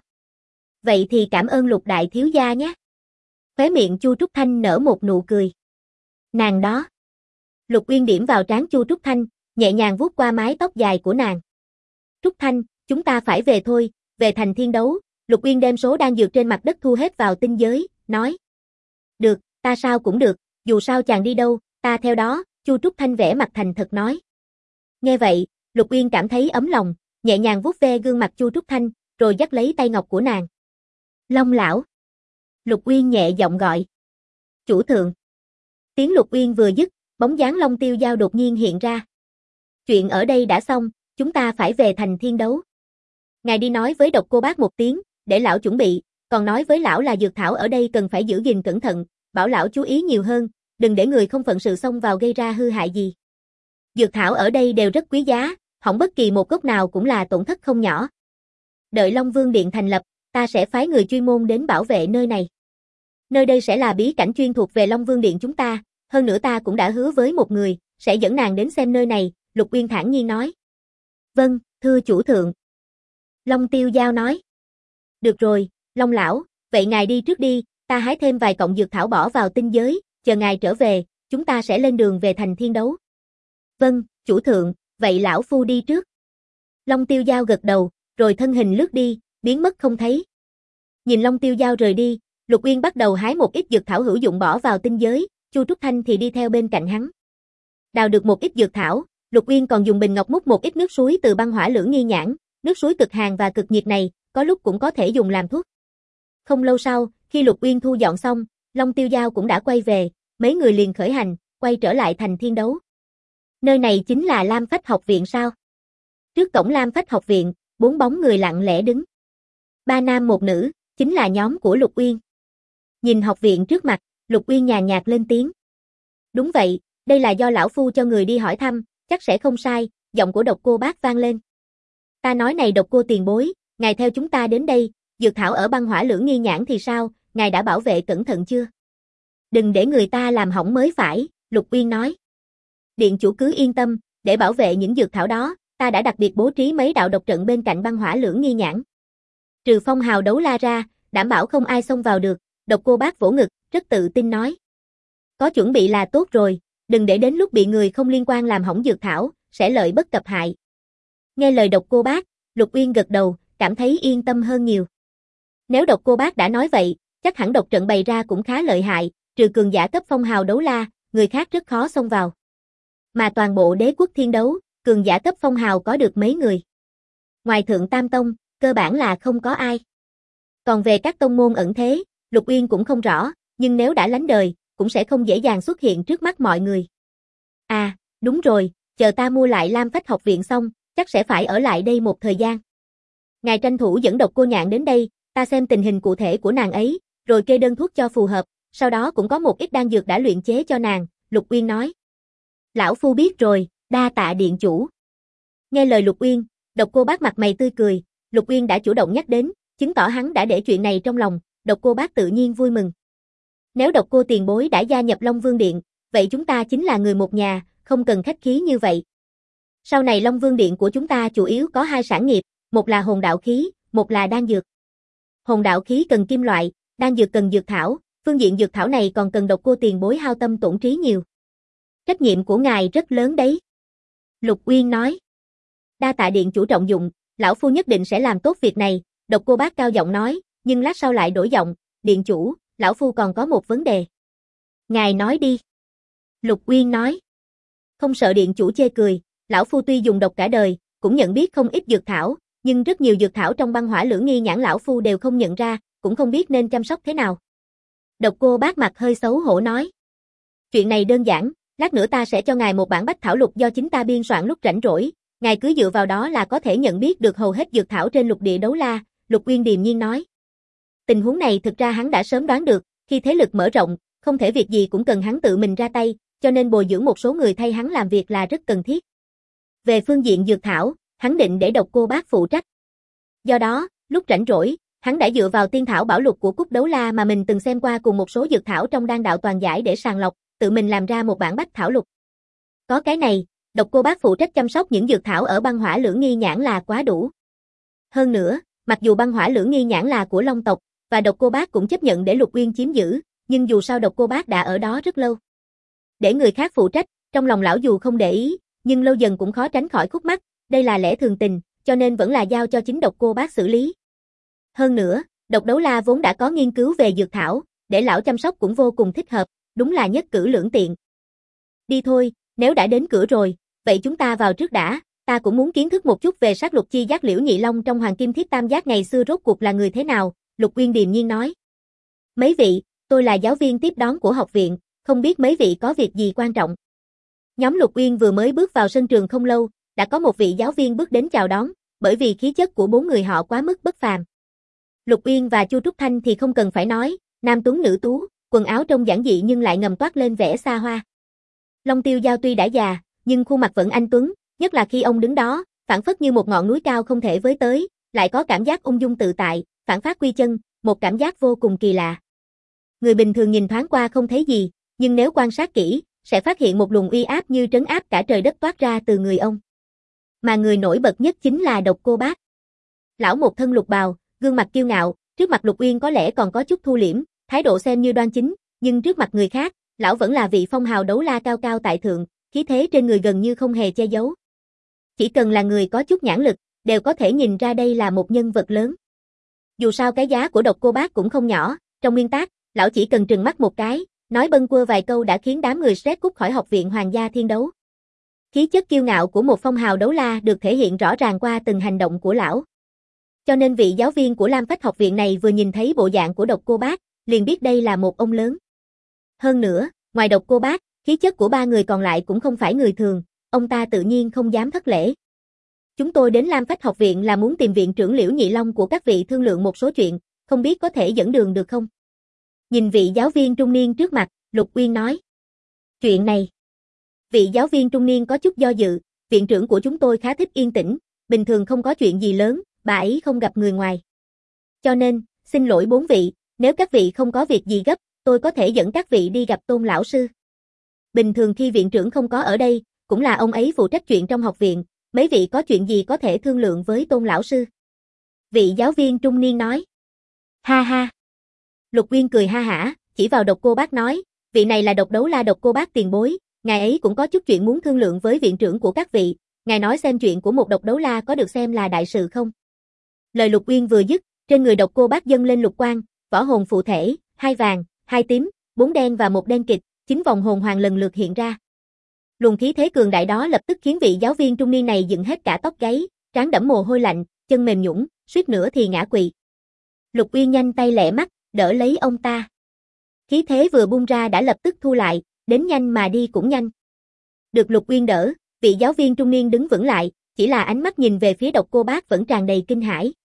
Vậy thì cảm ơn Lục đại thiếu gia nhé. Khóe miệng Chu Trúc Thanh nở một nụ cười. Nàng đó. Lục Uyên điểm vào trán Chu Trúc Thanh, nhẹ nhàng vuốt qua mái tóc dài của nàng. Trúc Thanh, chúng ta phải về thôi, về thành thiên đấu. Lục Uyên đem số đan dược trên mặt đất thu hết vào tinh giới, nói. Được, ta sao cũng được, dù sao chàng đi đâu, ta theo đó, Chu Trúc Thanh vẻ mặt thành thật nói. Nghe vậy, Lục Uyên cảm thấy ấm lòng, nhẹ nhàng vuốt ve gương mặt Chu Trúc Thanh, rồi dắt lấy tay ngọc của nàng. Long lão. Lục Uyên nhẹ giọng gọi. Chủ thượng. Tiếng Lục Uyên vừa dứt, bóng dáng Long Tiêu Dao đột nhiên hiện ra. Chuyện ở đây đã xong, chúng ta phải về thành thiên đấu. Ngài đi nói với Độc Cô Bác một tiếng, để lão chuẩn bị, còn nói với lão là dược thảo ở đây cần phải giữ gìn cẩn thận, bảo lão chú ý nhiều hơn, đừng để người không phận sự xông vào gây ra hư hại gì. Dược thảo ở đây đều rất quý giá, hỏng bất kỳ một gốc nào cũng là tổn thất không nhỏ. Đợi Long Vương Điện thành lập, ta sẽ phái người chuyên môn đến bảo vệ nơi này. Nơi đây sẽ là bí cảnh chuyên thuộc về Long Vương Điện chúng ta, hơn nữa ta cũng đã hứa với một người, sẽ dẫn nàng đến xem nơi này, Lục Uyên thản nhiên nói. Vâng, thưa chủ thượng. Long Tiêu Dao nói. Được rồi, Long lão, vậy ngài đi trước đi, ta hái thêm vài cọng dược thảo bỏ vào tinh giới, chờ ngài trở về, chúng ta sẽ lên đường về thành thiên đấu. Vâng, chủ thượng, vậy lão phu đi trước. Long Tiêu Dao gật đầu, rồi thân hình lướt đi, biến mất không thấy. Nhìn Long Tiêu Dao rời đi, Lục Uyên bắt đầu hái một ít dược thảo hữu dụng bỏ vào tinh giới, Chu Trúc Thanh thì đi theo bên cạnh hắn. Đào được một ít dược thảo, Lục Uyên còn dùng bình ngọc múc một ít nước suối từ băng hỏa lưỡng nghi nhãn, nước suối cực hàn và cực nhiệt này, có lúc cũng có thể dùng làm thuốc. Không lâu sau, khi Lục Uyên thu dọn xong, Long Tiêu Dao cũng đã quay về, mấy người liền khởi hành, quay trở lại thành thiên đấu. Nơi này chính là Lam Phách học viện sao? Trước cổng Lam Phách học viện, 4 bóng người lặng lẽ đứng. 3 nam 1 nữ, chính là nhóm của Lục Uyên. Nhìn học viện trước mặt, Lục Uyên nhàn nhạt lên tiếng. Đúng vậy, đây là do lão phu cho người đi hỏi thăm, chắc sẽ không sai, giọng của Độc Cô Bác vang lên. Ta nói này Độc Cô tiền bối, ngài theo chúng ta đến đây, dược thảo ở băng hỏa lưỡng nghi nhãn thì sao, ngài đã bảo vệ cẩn thận chưa? Đừng để người ta làm hỏng mới phải, Lục Uyên nói. Điện chủ cứ yên tâm, để bảo vệ những dược thảo đó, ta đã đặc biệt bố trí mấy đạo độc trận bên cạnh băng hỏa lưỡng nghi nhãn. Trừ phong hào đấu la ra, đảm bảo không ai xông vào được, Độc Cô Bác vỗ ngực, rất tự tin nói. Có chuẩn bị là tốt rồi, đừng để đến lúc bị người không liên quan làm hỏng dược thảo, sẽ lợi bất cập hại. Nghe lời Độc Cô Bác, Lục Uyên gật đầu, cảm thấy yên tâm hơn nhiều. Nếu Độc Cô Bác đã nói vậy, chắc hẳn độc trận bày ra cũng khá lợi hại, trừ cường giả cấp phong hào đấu la, người khác rất khó xông vào. Mà toàn bộ đế quốc thiên đấu, cường giả cấp phong hào có được mấy người. Ngoài Thượng Tam Tông, cơ bản là không có ai. Còn về các tông môn ẩn thế, Lục Uyên cũng không rõ, nhưng nếu đã lánh đời, cũng sẽ không dễ dàng xuất hiện trước mắt mọi người. À, đúng rồi, chờ ta mua lại Lam Phách học viện xong, chắc sẽ phải ở lại đây một thời gian. Ngài tranh thủ dẫn độc cô nhạn đến đây, ta xem tình hình cụ thể của nàng ấy, rồi kê đơn thuốc cho phù hợp, sau đó cũng có một ít đan dược đã luyện chế cho nàng, Lục Uyên nói. Lão phu biết rồi, đa tạ điện chủ. Nghe lời Lục Uyên, Độc Cô Bác mặt mày tươi cười, Lục Uyên đã chủ động nhắc đến, chứng tỏ hắn đã để chuyện này trong lòng, Độc Cô Bác tự nhiên vui mừng. Nếu Độc Cô tiền bối đã gia nhập Long Vương Điện, vậy chúng ta chính là người một nhà, không cần khách khí như vậy. Sau này Long Vương Điện của chúng ta chủ yếu có 2 sản nghiệp, một là hồn đạo khí, một là đan dược. Hồn đạo khí cần kim loại, đan dược cần dược thảo, phương diện dược thảo này còn cần Độc Cô tiền bối hao tâm tổn trí nhiều. Trách nhiệm của ngài rất lớn đấy. Lục Uyên nói. Đa tạ điện chủ trọng dụng, lão phu nhất định sẽ làm tốt việc này, Độc Cô Bác cao giọng nói, nhưng lát sau lại đổi giọng, điện chủ, lão phu còn có một vấn đề. Ngài nói đi. Lục Uyên nói. Không sợ điện chủ chê cười, lão phu tuy dùng độc cả đời, cũng nhận biết không ít dược thảo, nhưng rất nhiều dược thảo trong băng hỏa lưỡng nghi nhãn lão phu đều không nhận ra, cũng không biết nên chăm sóc thế nào. Độc Cô Bác mặt hơi xấu hổ nói. Chuyện này đơn giản, lát nữa ta sẽ cho ngài một bản bách thảo lục do chính ta biên soạn lúc rảnh rỗi, ngài cứ dựa vào đó là có thể nhận biết được hầu hết dược thảo trên lục địa đấu la, Lục Uyên điềm nhiên nói. Tình huống này thực ra hắn đã sớm đoán được, khi thế lực mở rộng, không thể việc gì cũng cần hắn tự mình ra tay, cho nên bồi dưỡng một số người thay hắn làm việc là rất cần thiết. Về phương diện dược thảo, hắn định để Độc Cô Bác phụ trách. Do đó, lúc rảnh rỗi, hắn đã dựa vào tiên thảo bảo lục của Cúc Đấu La mà mình từng xem qua cùng một số dược thảo trong đan đạo toàn giải để sàng lọc, tự mình làm ra một bản bách thảo lục. Có cái này, Độc Cô Bác phụ trách chăm sóc những dược thảo ở băng hỏa lưỡng nghi nhãn là quá đủ. Hơn nữa, mặc dù băng hỏa lưỡng nghi nhãn là của Long tộc, và Độc Cô Bác cũng chấp nhận để Lục Uyên chiếm giữ, nhưng dù sao Độc Cô Bác đã ở đó rất lâu. Để người khác phụ trách, trong lòng lão dù không để ý, nhưng lâu dần cũng khó tránh khỏi khúc mắc, đây là lẽ thường tình, cho nên vẫn là giao cho chính Độc Cô Bác xử lý. Hơn nữa, Độc Đấu La vốn đã có nghiên cứu về dược thảo, để lão chăm sóc cũng vô cùng thích hợp, đúng là nhất cử lưỡng tiện. Đi thôi, nếu đã đến cửa rồi, vậy chúng ta vào trước đã, ta cũng muốn kiến thức một chút về sát lục chi giác Liễu Nhị Long trong Hoàng Kim Thiết Tam Giác ngày xưa rốt cuộc là người thế nào, Lục Uyên điềm nhiên nói. Mấy vị, tôi là giáo viên tiếp đón của học viện, không biết mấy vị có việc gì quan trọng. Nhóm Lục Uyên vừa mới bước vào sân trường không lâu, đã có một vị giáo viên bước đến chào đón, bởi vì khí chất của 4 người họ quá mức bất phàm. Lục Uyên và Chu Trúc Thanh thì không cần phải nói, nam tuấn nữ tú, quần áo trông giản dị nhưng lại ngầm toát lên vẻ xa hoa. Long Tiêu Giao tuy đã già, nhưng khuôn mặt vẫn anh tuấn, nhất là khi ông đứng đó, phảng phất như một ngọn núi cao không thể với tới, lại có cảm giác ung dung tự tại, phản phát quy chân, một cảm giác vô cùng kỳ lạ. Người bình thường nhìn thoáng qua không thấy gì, nhưng nếu quan sát kỹ, sẽ phát hiện một luồng uy áp như trấn áp cả trời đất toát ra từ người ông. Mà người nổi bật nhất chính là Độc Cô Bác. Lão một thân lục bào, gương mặt kiêu ngạo, trước mặt Lục Uyên có lẽ còn có chút thu liễm, thái độ xem như đoan chính, nhưng trước mặt người khác, lão vẫn là vị phong hào đấu la cao cao tại thượng, khí thế trên người gần như không hề che giấu. Chỉ cần là người có chút nhãn lực, đều có thể nhìn ra đây là một nhân vật lớn. Dù sao cái giá của Độc Cô Bác cũng không nhỏ, trong nguyên tắc, lão chỉ cần trừng mắt một cái, nói bâng quơ vài câu đã khiến đám người stress cút khỏi học viện Hoàng gia Thiên Đấu. Khí chất kiêu ngạo của một phong hào đấu la được thể hiện rõ ràng qua từng hành động của lão. Cho nên vị giáo viên của Lam Phách học viện này vừa nhìn thấy bộ dạng của Độc Cô Bác, liền biết đây là một ông lớn. Hơn nữa, ngoài Độc Cô Bác, khí chất của 3 người còn lại cũng không phải người thường, ông ta tự nhiên không dám thất lễ. Chúng tôi đến Lam Phách học viện là muốn tìm viện trưởng Liễu Nhị Long của các vị thương lượng một số chuyện, không biết có thể dẫn đường được không? Nhìn vị giáo viên trung niên trước mặt, Lục Uyên nói. Chuyện này. Vị giáo viên trung niên có chút do dự, viện trưởng của chúng tôi khá thích yên tĩnh, bình thường không có chuyện gì lớn, bà ấy không gặp người ngoài. Cho nên, xin lỗi 4 vị, nếu các vị không có việc gì gấp, tôi có thể dẫn các vị đi gặp Tôn lão sư. Bình thường khi viện trưởng không có ở đây, cũng là ông ấy phụ trách chuyện trong học viện, mấy vị có chuyện gì có thể thương lượng với Tôn lão sư. Vị giáo viên trung niên nói. Ha ha. Lục Uyên cười ha hả, chỉ vào Độc Cô Bác nói, vị này là Độc Đấu La Độc Cô Bác tiền bối, ngài ấy cũng có chút chuyện muốn thương lượng với viện trưởng của các vị, ngài nói xem chuyện của một Độc Đấu La có được xem là đại sự không? Lời Lục Uyên vừa dứt, trên người Độc Cô Bác dâng lên lục quang, võ hồn phụ thể, 2 vàng, 2 tím, 4 đen và 1 đen kịch, 9 vòng hồn hoàng lần lượt hiện ra. Luồng khí thế cường đại đó lập tức khiến vị giáo viên trung niên này dựng hết cả tóc gáy, trán đẫm mồ hôi lạnh, chân mềm nhũn, suýt nữa thì ngã quỵ. Lục Uyên nhanh tay lẹ mắt, đỡ lấy ông ta. Khí thế vừa bung ra đã lập tức thu lại, đến nhanh mà đi cũng nhanh. Được Lục Uyên đỡ, vị giáo viên trung niên đứng vững lại, chỉ là ánh mắt nhìn về phía Độc Cô Bác vẫn tràn đầy kinh hãi.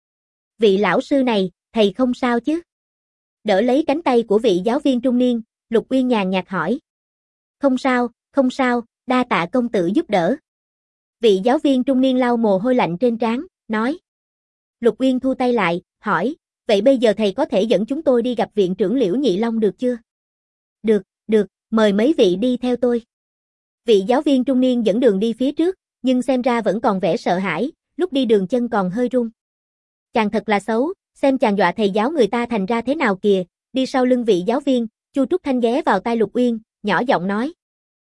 Vị lão sư này, thầy không sao chứ? Đỡ lấy cánh tay của vị giáo viên trung niên, Lục Uyên nhàn nhạt hỏi. Không sao, đa tạ công tử giúp đỡ. Vị giáo viên trung niên lau mồ hôi lạnh trên trán, nói. Lục Uyên thu tay lại, hỏi, vậy bây giờ thầy có thể dẫn chúng tôi đi gặp viện trưởng Liễu Nhị Long được chưa? Được, mời mấy vị đi theo tôi. Vị giáo viên trung niên dẫn đường đi phía trước, nhưng xem ra vẫn còn vẻ sợ hãi, lúc đi đường chân còn hơi run. Chàng thật là xấu, xem chàng dọa thầy giáo người ta thành ra thế nào kìa, đi sau lưng vị giáo viên, Chu Trúc Thanh ghé vào tai Lục Uyên, nhỏ giọng nói.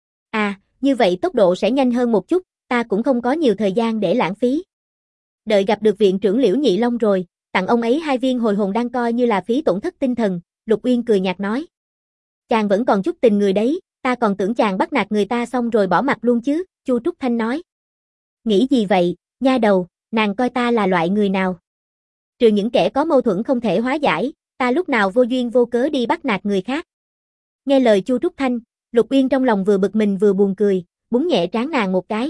À, như vậy tốc độ sẽ nhanh hơn một chút, ta cũng không có nhiều thời gian để lãng phí. Đợi gặp được viện trưởng Liễu Nhị Long rồi, tặng ông ấy 2 viên hồi hồn đan coi như là phí tổn thất tinh thần, Lục Uyên cười nhạt nói. Chàng vẫn còn chút tình người đấy, ta còn tưởng chàng bắt nạt người ta xong rồi bỏ mặt luôn chứ, Chu Trúc Thanh nói. Nghĩ gì vậy, nha đầu, nàng coi ta là loại người nào? Trừ những kẻ có mâu thuẫn không thể hóa giải, ta lúc nào vô duyên vô cớ đi bắt nạt người khác. Nghe lời Chu Trúc Thanh, Lục Uyên trong lòng vừa bực mình vừa buồn cười, búng nhẹ trán nàng một cái.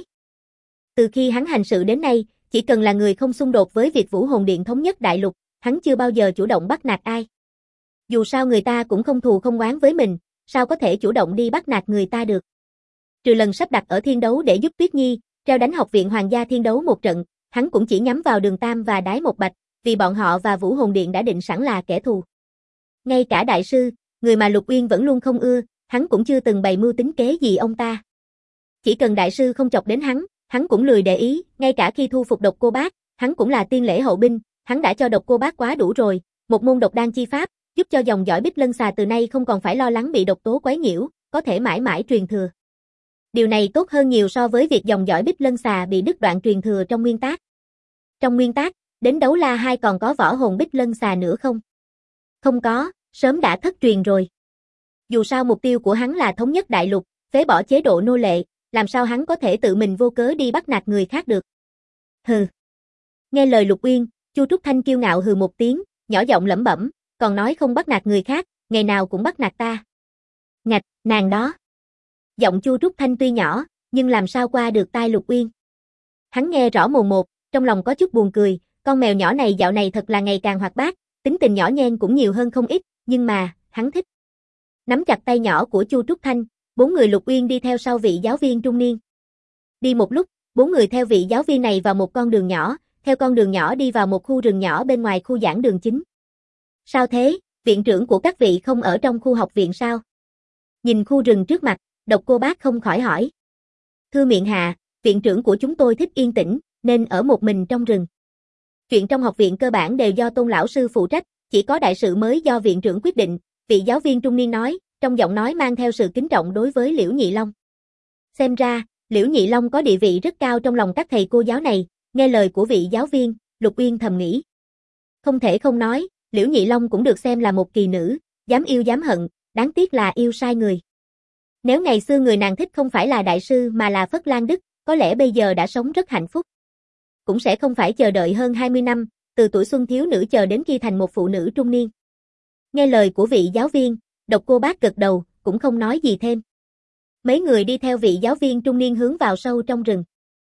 Từ khi hắn hành sự đến nay, chỉ cần là người không xung đột với việc Vũ Hồn Điện thống nhất đại lục, hắn chưa bao giờ chủ động bắt nạt ai. Dù sao người ta cũng không thù không oán với mình, sao có thể chủ động đi bắt nạt người ta được. Trừ lần sắp đặt ở Thiên Đấu để giúp Tuyết Nhi treo đánh Học viện Hoàng gia Thiên Đấu một trận, hắn cũng chỉ nhắm vào Đường Tam và Đái Một Bạch, vì bọn họ và Vũ Hồn Điện đã định sẵn là kẻ thù. Ngay cả đại sư, người mà Lục Uyên vẫn luôn không ưa, hắn cũng chưa từng bày mưu tính kế gì ông ta. Chỉ cần đại sư không chọc đến hắn cũng lười để ý, ngay cả khi thu phục Độc Cô Bác, hắn cũng là tiên lễ hậu binh, hắn đã cho Độc Cô Bác quá đủ rồi, một môn độc đan chi pháp, giúp cho dòng dõi Bích Lân Xà từ nay không còn phải lo lắng bị độc tố quấy nhiễu, có thể mãi mãi truyền thừa. Điều này tốt hơn nhiều so với việc dòng dõi Bích Lân Xà bị đứt đoạn truyền thừa trong nguyên tác. Trong nguyên tác, đến Đấu La 2 còn có võ hồn Bích Lân Xà nữa không? Không có, sớm đã thất truyền rồi. Dù sao mục tiêu của hắn là thống nhất đại lục, phế bỏ chế độ nô lệ, làm sao hắn có thể tự mình vô cớ đi bắt nạt người khác được. Hừ. Nghe lời Lục Uyên, Chu Trúc Thanh kiêu ngạo hừ một tiếng, nhỏ giọng lẩm bẩm, còn nói không bắt nạt người khác, ngày nào cũng bắt nạt ta. Ngạch, nàng đó. Giọng Chu Trúc Thanh tuy nhỏ, nhưng làm sao qua được tai Lục Uyên. Hắn nghe rõ mồn một, trong lòng có chút buồn cười, con mèo nhỏ này dạo này thật là ngày càng hoạt bát, tính tình nhỏ nhen cũng nhiều hơn không ít, nhưng mà, hắn thích. Nắm chặt tay nhỏ của Chu Trúc Thanh, 4 người Lục Uyên đi theo sau vị giáo viên trung niên. Đi một lúc, 4 người theo vị giáo viên này vào một con đường nhỏ, theo con đường nhỏ đi vào một khu rừng nhỏ bên ngoài khu giảng đường chính. Sao thế, viện trưởng của các vị không ở trong khu học viện sao? Nhìn khu rừng trước mặt, Độc Cô Bác không khỏi hỏi. Thưa miện hạ, viện trưởng của chúng tôi thích yên tĩnh, nên ở một mình trong rừng. Chuyện trong học viện cơ bản đều do Tôn lão sư phụ trách, chỉ có đại sự mới do viện trưởng quyết định, vị giáo viên trung niên nói, trong giọng nói mang theo sự kính trọng đối với Liễu Nhị Long. Xem ra, Liễu Nhị Long có địa vị rất cao trong lòng các thầy cô giáo này, nghe lời của vị giáo viên, Lục Uyên thầm nghĩ. Không thể không nói, Liễu Nhị Long cũng được xem là một kỳ nữ, dám yêu dám hận, đáng tiếc là yêu sai người. Nếu ngày xưa người nàng thích không phải là đại sư mà là Phất Lan Đức, có lẽ bây giờ đã sống rất hạnh phúc. Cũng sẽ không phải chờ đợi hơn 20 năm, từ tuổi xuân thiếu nữ chờ đến khi thành một phụ nữ trung niên. Nghe lời của vị giáo viên, Độc Cô Bác gật đầu, cũng không nói gì thêm. Mấy người đi theo vị giáo viên trung niên hướng vào sâu trong rừng.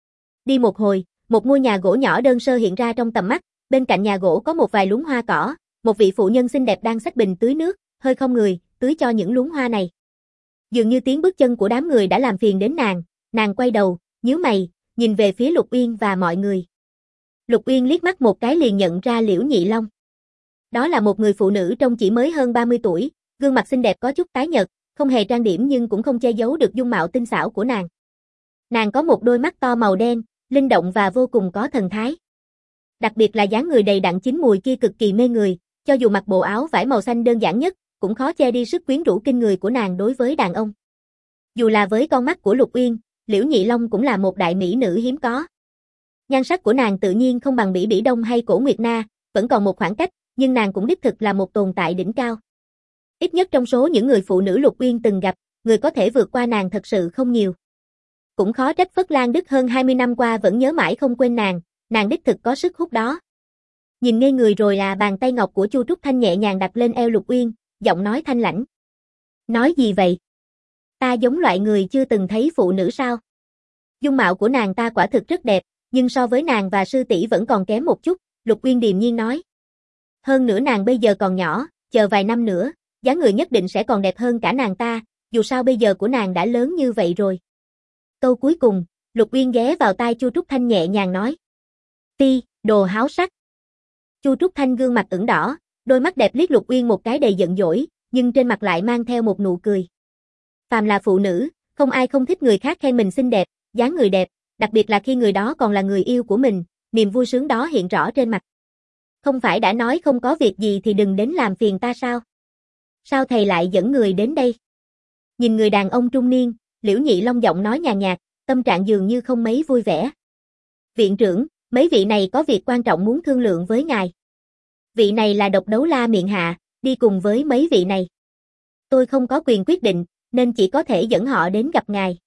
Đi một hồi, một ngôi nhà gỗ nhỏ đơn sơ hiện ra trong tầm mắt, bên cạnh nhà gỗ có một vài luống hoa cỏ, một vị phụ nhân xinh đẹp đang xách bình tưới nước, hơi không người, tưới cho những luống hoa này. Dường như tiếng bước chân của đám người đã làm phiền đến nàng quay đầu, nhíu mày, nhìn về phía Lục Uyên và mọi người. Lục Uyên liếc mắt một cái liền nhận ra Liễu Nhị Long. Đó là một người phụ nữ trông chỉ mới hơn 30 tuổi, gương mặt xinh đẹp có chút tái nhợt, không hề trang điểm nhưng cũng không che giấu được dung mạo tinh xảo của nàng. Nàng có một đôi mắt to màu đen, linh động và vô cùng có thần thái. Đặc biệt là dáng người đầy đặn chín mùi kia cực kỳ mê người, cho dù mặc bộ áo vải màu xanh đơn giản nhất, cũng khó che đi sức quyến rũ kinh người của nàng đối với đàn ông. Dù là với con mắt của Lục Uyên, Liễu Nhị Long cũng là một đại mỹ nữ hiếm có. Nhan sắc của nàng tự nhiên không bằng Bỉ Bỉ Đông hay Cổ Nguyệt Na, vẫn còn một khoảng cách, nhưng nàng cũng đích thực là một tồn tại đỉnh cao. Ít nhất trong số những người phụ nữ Lục Uyên từng gặp, người có thể vượt qua nàng thật sự không nhiều. Cũng khó trách Phất Lan Đức hơn 20 năm qua vẫn nhớ mãi không quên nàng đích thực có sức hút đó. Nhìn ngây người rồi bàn tay ngọc của Chu Trúc Thanh nhẹ nhàng đặt lên eo Lục Uyên, giọng nói thanh lãnh. Nói gì vậy? Ta giống loại người chưa từng thấy phụ nữ sao? Dung mạo của nàng ta quả thực rất đẹp, nhưng so với nàng và sư tỷ vẫn còn kém một chút, Lục Uyên điềm nhiên nói. Hơn nữa nàng bây giờ còn nhỏ, chờ vài năm nữa, dáng người nhất định sẽ còn đẹp hơn cả nàng ta, dù sao bây giờ của nàng đã lớn như vậy rồi. Câu cuối cùng, Lục Uyên ghé vào tai Chu Trúc Thanh nhẹ nhàng nói. Ti, đồ háo sắc. Chu Trúc Thanh gương mặt ửng đỏ, đôi mắt đẹp liếc Lục Uyên một cái đầy giận dỗi, nhưng trên mặt lại mang theo một nụ cười. Phàm là phụ nữ, không ai không thích người khác khen mình xinh đẹp, dáng người đẹp, đặc biệt là khi người đó còn là người yêu của mình, niềm vui sướng đó hiện rõ trên mặt. Không phải đã nói không có việc gì thì đừng đến làm phiền ta sao? Sao thầy lại dẫn người đến đây? Nhìn người đàn ông trung niên, Liễu Nhị Long giọng nói nhàn nhạt, tâm trạng dường như không mấy vui vẻ. Viện trưởng, mấy vị này có việc quan trọng muốn thương lượng với ngài. Vị này là Độc Đấu La miệng hạ, đi cùng với mấy vị này. Tôi không có quyền quyết định, nên chỉ có thể dẫn họ đến gặp ngài.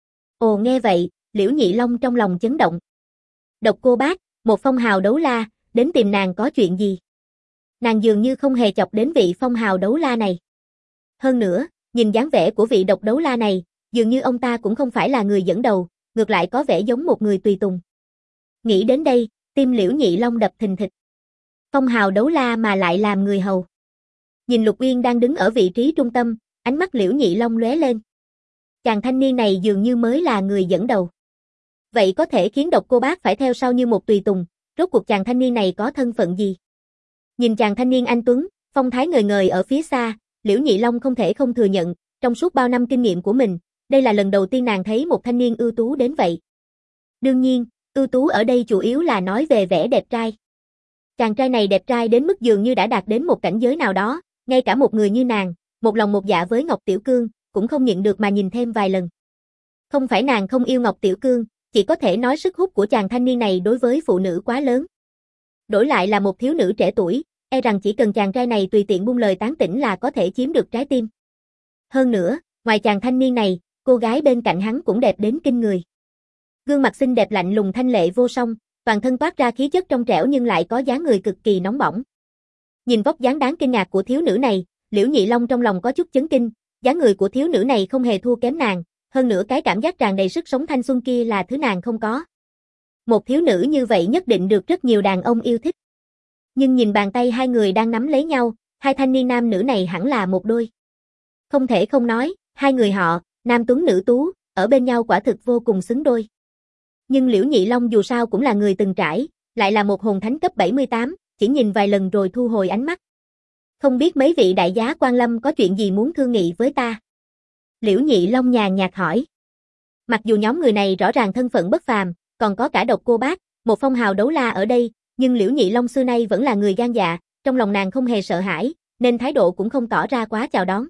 Ồ nghe vậy, Liễu Nhị Long trong lòng chấn động. Độc Cô Bác, một phong hào đấu la, đến tìm nàng có chuyện gì? Nàng dường như không hề chọc đến vị phong hào đấu la này. Hơn nữa, nhìn dáng vẻ của vị độc đấu la này, dường như ông ta cũng không phải là người dẫn đầu, ngược lại có vẻ giống một người tùy tùng. Nghĩ đến đây, tim Liễu Nhị Long đập thình thịch. Phong hào đấu la mà lại làm người hầu. Nhìn Lục Uyên đang đứng ở vị trí trung tâm, ánh mắt Liễu Nhị Long lóe lên. Chàng thanh niên này dường như mới là người dẫn đầu. Vậy có thể khiến Độc Cô Bác phải theo sau như một tùy tùng, rốt cuộc chàng thanh niên này có thân phận gì? Nhìn chàng thanh niên anh tuấn, phong thái ngời ngời ở phía xa, Liễu Nhị Long không thể không thừa nhận, trong suốt bao năm kinh nghiệm của mình, đây là lần đầu tiên nàng thấy một thanh niên ưu tú đến vậy. Đương nhiên, ưu tú ở đây chủ yếu là nói về vẻ đẹp trai. Chàng trai này đẹp trai đến mức dường như đã đạt đến một cảnh giới nào đó, ngay cả một người như nàng, một lòng một dạ với Ngọc Tiểu Cương, cũng không nhịn được mà nhìn thêm vài lần. Không phải nàng không yêu Ngọc Tiểu Cương, chỉ có thể nói sức hút của chàng thanh niên này đối với phụ nữ quá lớn. Đổi lại là một thiếu nữ trẻ tuổi, e rằng chỉ cần chàng trai này tùy tiện buông lời tán tỉnh là có thể chiếm được trái tim. Hơn nữa, ngoài chàng thanh niên này, cô gái bên cạnh hắn cũng đẹp đến kinh người. Gương mặt xinh đẹp lạnh lùng thanh lệ vô song, toàn thân toát ra khí chất trong trẻo nhưng lại có dáng người cực kỳ nóng bỏng. Nhìn vóc dáng đáng kinh ngạc của thiếu nữ này, Liễu Nhị Long trong lòng có chút chấn kinh, dáng người của thiếu nữ này không hề thua kém nàng, hơn nữa cái cảm giác tràn đầy sức sống thanh xuân kia là thứ nàng không có. Một thiếu nữ như vậy nhất định được rất nhiều đàn ông yêu thích. Nhưng nhìn bàn tay hai người đang nắm lấy nhau, hai thanh niên nam nữ này hẳn là một đôi. Không thể không nói, hai người họ, nam tuấn nữ tú, ở bên nhau quả thực vô cùng xứng đôi. Nhưng Liễu Nhị Long dù sao cũng là người từng trải, lại là một hồn thánh cấp 78, chỉ nhìn vài lần rồi thu hồi ánh mắt. Không biết mấy vị đại giá quan lâm có chuyện gì muốn thương nghị với ta? Liễu Nhị Long nhàn nhạt hỏi. Mặc dù nhóm người này rõ ràng thân phận bất phàm, còn có cả Độc Cô Bác, một phong hào đấu la ở đây, nhưng Liễu Nhị Long xưa nay vẫn là người gan dạ, trong lòng nàng không hề sợ hãi, nên thái độ cũng không tỏ ra quá chào đón.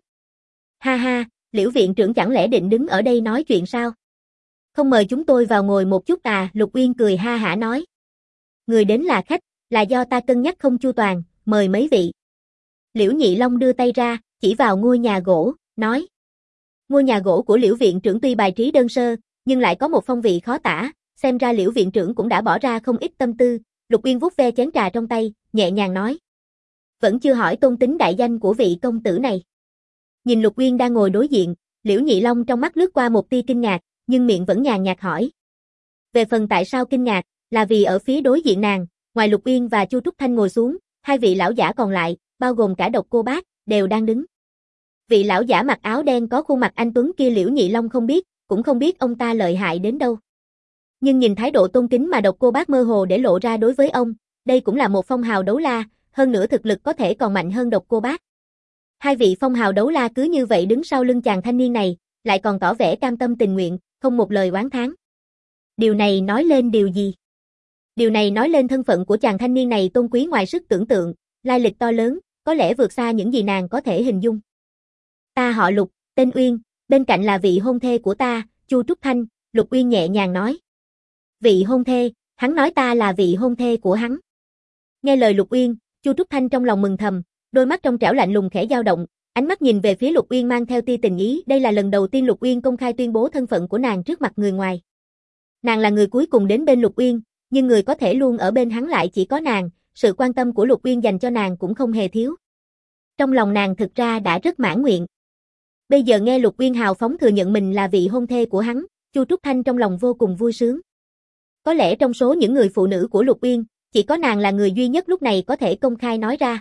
Ha ha, Liễu viện trưởng chẳng lẽ định đứng ở đây nói chuyện sao? Không mời chúng tôi vào ngồi một chút à? Lục Uyên cười ha hả nói. Người đến là khách, là do ta cân nhắc không chu toàn, mời mấy vị. Liễu Nhị Long đưa tay ra, chỉ vào ngôi nhà gỗ, nói. Ngôi nhà gỗ của Liễu viện trưởng tuy bài trí đơn sơ, nhưng lại có một phong vị khó tả, xem ra Liễu viện trưởng cũng đã bỏ ra không ít tâm tư. Lục Uyên vuốt ve chén trà trong tay, nhẹ nhàng nói. Vẫn chưa hỏi tôn tính đại danh của vị công tử này. Nhìn Lục Uyên đang ngồi đối diện, Liễu Nhị Long trong mắt lướt qua một tia kinh ngạc, nhưng miệng vẫn nhàn nhạt hỏi. Về phần tại sao kinh ngạc, là vì ở phía đối diện nàng, ngoài Lục Uyên và Chu Trúc Thanh ngồi xuống, hai vị lão giả còn lại, bao gồm cả Độc Cô Bác, đều đang đứng. Vị lão giả mặc áo đen có khuôn mặt anh tuấn kia Liễu Nhị Long không biết, cũng không biết ông ta lợi hại đến đâu. Nhưng nhìn thái độ tôn kính mà Độc Cô Bác mơ hồ để lộ ra đối với ông, đây cũng là một phong hào đấu la, hơn nữa thực lực có thể còn mạnh hơn Độc Cô Bác. Hai vị phong hào đấu la cứ như vậy đứng sau lưng chàng thanh niên này, lại còn tỏ vẻ cam tâm tình nguyện, không một lời oán thán. Điều này nói lên điều gì? Điều này nói lên thân phận của chàng thanh niên này tôn quý ngoài sức tưởng tượng, lai lịch to lớn, có lẽ vượt xa những gì nàng có thể hình dung. Ta họ Lục, tên Uyên, bên cạnh là vị hôn thê của ta, Chu Trúc Thanh, Lục Uyên nhẹ nhàng nói. Vị hôn thê, hắn nói ta là vị hôn thê của hắn. Nghe lời Lục Uyên, Chu Trúc Thanh trong lòng mừng thầm, đôi mắt trong trẻo lạnh lùng khẽ dao động, ánh mắt nhìn về phía Lục Uyên mang theo tia tình ý, đây là lần đầu tiên Lục Uyên công khai tuyên bố thân phận của nàng trước mặt người ngoài. Nàng là người cuối cùng đến bên Lục Uyên, nhưng người có thể luôn ở bên hắn lại chỉ có nàng, sự quan tâm của Lục Uyên dành cho nàng cũng không hề thiếu. Trong lòng nàng thực ra đã rất mãn nguyện. Bây giờ nghe Lục Uyên hào phóng thừa nhận mình là vị hôn thê của hắn, Chu Trúc Thanh trong lòng vô cùng vui sướng. Có lẽ trong số những người phụ nữ của Lục Uyên, chỉ có nàng là người duy nhất lúc này có thể công khai nói ra.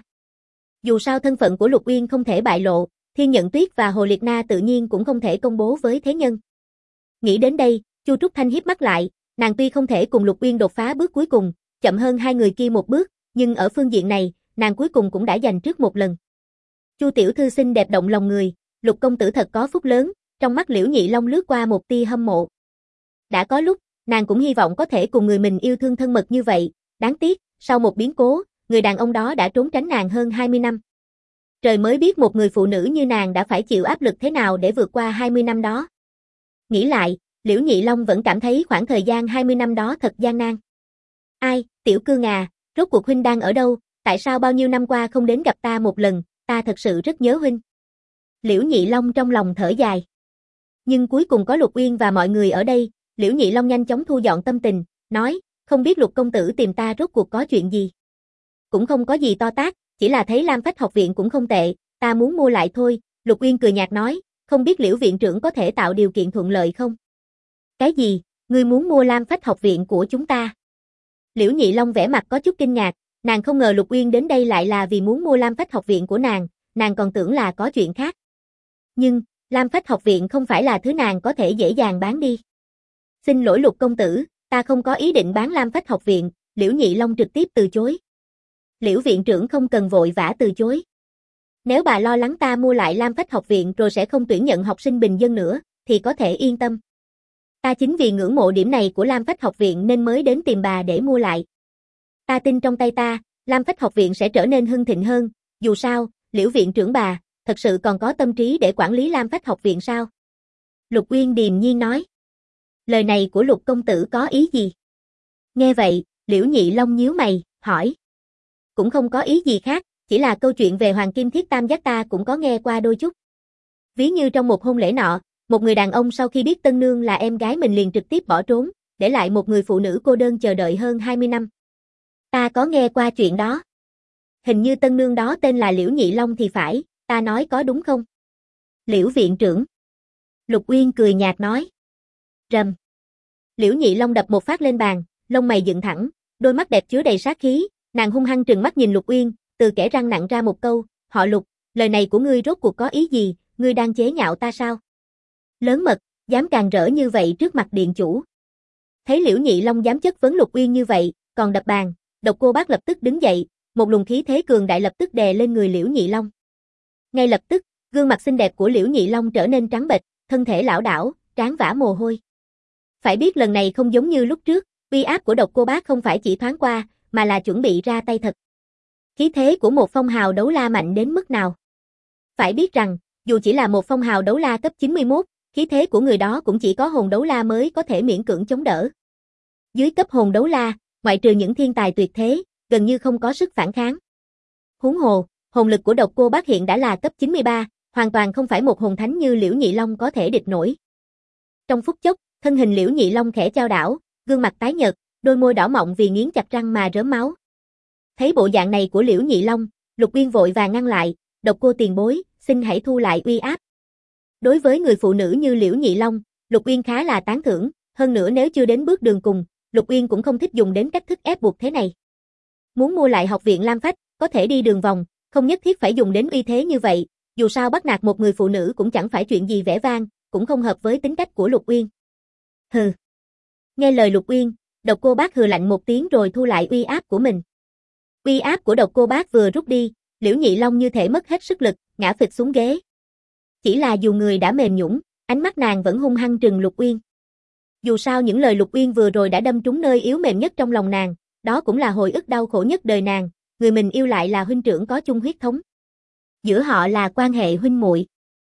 Dù sao thân phận của Lục Uyên không thể bại lộ, Thiên Nhận Tuyết và Hồ Liệt Na tự nhiên cũng không thể công bố với thế nhân. Nghĩ đến đây, Chu Trúc Thanh híp mắt lại, nàng tuy không thể cùng Lục Uyên đột phá bước cuối cùng, chậm hơn hai người kia một bước, nhưng ở phương diện này, nàng cuối cùng cũng đã giành trước một lần. Chu tiểu thư xinh đẹp động lòng người, Lục công tử thật có phúc lớn, trong mắt Liễu Nhị Long lướt qua một tia hâm mộ. Đã có lúc, nàng cũng hy vọng có thể cùng người mình yêu thương thân mật như vậy, đáng tiếc, sau một biến cố, người đàn ông đó đã trốn tránh nàng hơn 20 năm. Trời mới biết một người phụ nữ như nàng đã phải chịu áp lực thế nào để vượt qua 20 năm đó. Nghĩ lại, Liễu Nhị Long vẫn cảm thấy khoảng thời gian 20 năm đó thật gian nan. Ai, Tiểu Cương à, rốt cuộc huynh đang ở đâu, tại sao bao nhiêu năm qua không đến gặp ta một lần, ta thật sự rất nhớ huynh. Liễu Nhị Long trong lòng thở dài. Nhưng cuối cùng có Lục Uyên và mọi người ở đây, Liễu Nhị Long nhanh chóng thu dọn tâm tình, nói, không biết Lục công tử tìm ta rốt cuộc có chuyện gì. Cũng không có gì to tát, chỉ là thấy Lam Phách học viện cũng không tệ, ta muốn mua lại thôi. Lục Uyên cười nhạt nói, không biết Liễu viện trưởng có thể tạo điều kiện thuận lợi không? Cái gì, ngươi muốn mua Lam Phách học viện của chúng ta? Liễu Nhị Long vẻ mặt có chút kinh ngạc, nàng không ngờ Lục Uyên đến đây lại là vì muốn mua Lam Phách học viện của nàng còn tưởng là có chuyện khác. Nhưng, Lam Phách học viện không phải là thứ nàng có thể dễ dàng bán đi. Xin lỗi Lục công tử, ta không có ý định bán Lam Phách học viện, Liễu Nhị Long trực tiếp từ chối. Liễu viện trưởng không cần vội vã từ chối. Nếu bà lo lắng ta mua lại Lam Phách học viện rồi sẽ không tuyển nhận học sinh bình dân nữa, thì có thể yên tâm. Ta chính vì ngưỡng mộ điểm này của Lam Phách học viện nên mới đến tìm bà để mua lại. Ta tin trong tay ta, Lam Phách học viện sẽ trở nên hưng thịnh hơn, dù sao, Liễu viện trưởng bà, thật sự còn có tâm trí để quản lý Lam Phách học viện sao? Lục Uyên điềm nhiên nói. Lời này của Lục công tử có ý gì? Nghe vậy, Liễu Nhị Long nhíu mày, hỏi. Cũng không có ý gì khác, chỉ là câu chuyện về Hoàng Kim Thiết Tam Giác ta cũng có nghe qua đôi chút. Ví như trong một hôn lễ nọ, một người đàn ông sau khi biết tân nương là em gái mình liền trực tiếp bỏ trốn, để lại một người phụ nữ cô đơn chờ đợi hơn 20 năm. Ta có nghe qua chuyện đó. Hình như tân nương đó tên là Liễu Nhị Long thì phải, ta nói có đúng không? Liễu viện trưởng. Lục Uyên cười nhạt nói. Rầm. Liễu Nhị Long đập một phát lên bàn, lông mày dựng thẳng, đôi mắt đẹp chứa đầy sát khí, nàng hung hăng trừng mắt nhìn Lục Uyên, từ kẽ răng nặn ra một câu, họ Lục, lời này của ngươi rốt cuộc có ý gì, ngươi đang chế nhạo ta sao? Lớn mật, dám càn rỡ như vậy trước mặt điện chủ. Thấy Liễu Nhị Long dám chất vấn Lục Uyên như vậy, còn đập bàn, Độc Cô Bác lập tức đứng dậy, một luồng khí thế cường đại lập tức đè lên người Liễu Nhị Long. Ngay lập tức, gương mặt xinh đẹp của Liễu Nhị Long trở nên trắng bệch, thân thể lảo đảo, trán vã mồ hôi. Phải biết lần này không giống như lúc trước, uy áp của Độc Cô Bác không phải chỉ thoáng qua, mà là chuẩn bị ra tay thật. Khí thế của một phong hào đấu la mạnh đến mức nào? Phải biết rằng, dù chỉ là một phong hào đấu la cấp 91, khí thế của người đó cũng chỉ có hồn đấu la mới có thể miễn cưỡng chống đỡ. Dưới cấp hồn đấu la, ngoại trừ những thiên tài tuyệt thế, gần như không có sức phản kháng. Huống hồ, hồn lực của Độc Cô Bác hiện đã là cấp 93, hoàn toàn không phải một hồn thánh như Liễu Nhị Long có thể địch nổi. Trong phút chốc, thân hình Liễu Nhị Long khẽ chao đảo, gương mặt tái nhợt, đôi môi đỏ mọng vì nghiến chặt răng mà rớm máu. Thấy bộ dạng này của Liễu Nhị Long, Lục Uyên vội vàng ngăn lại, Độc Cô tiền bối, xin hãy thu lại uy áp. Đối với người phụ nữ như Liễu Nhị Long, Lục Uyên khá là tán thưởng, hơn nữa nếu chưa đến bước đường cùng, Lục Uyên cũng không thích dùng đến cách thức ép buộc thế này. Muốn mua lại học viện Lam Phách, có thể đi đường vòng, không nhất thiết phải dùng đến uy thế như vậy, dù sao bắt nạt một người phụ nữ cũng chẳng phải chuyện gì vẻ vang, cũng không hợp với tính cách của Lục Uyên. Hừ. Nghe lời Lục Uyên, Độc Cô Bác hừ lạnh một tiếng rồi thu lại uy áp của mình. Uy áp của Độc Cô Bác vừa rút đi, Liễu Nhị Long như thể mất hết sức lực, ngã phịch xuống ghế. Chỉ là dù người đã mềm nhũn, ánh mắt nàng vẫn hung hăng trừng Lục Uyên. Dù sao những lời Lục Uyên vừa rồi đã đâm trúng nơi yếu mềm nhất trong lòng nàng, đó cũng là hồi ức đau khổ nhất đời nàng, người mình yêu lại là huynh trưởng có chung huyết thống. Giữa họ là quan hệ huynh muội.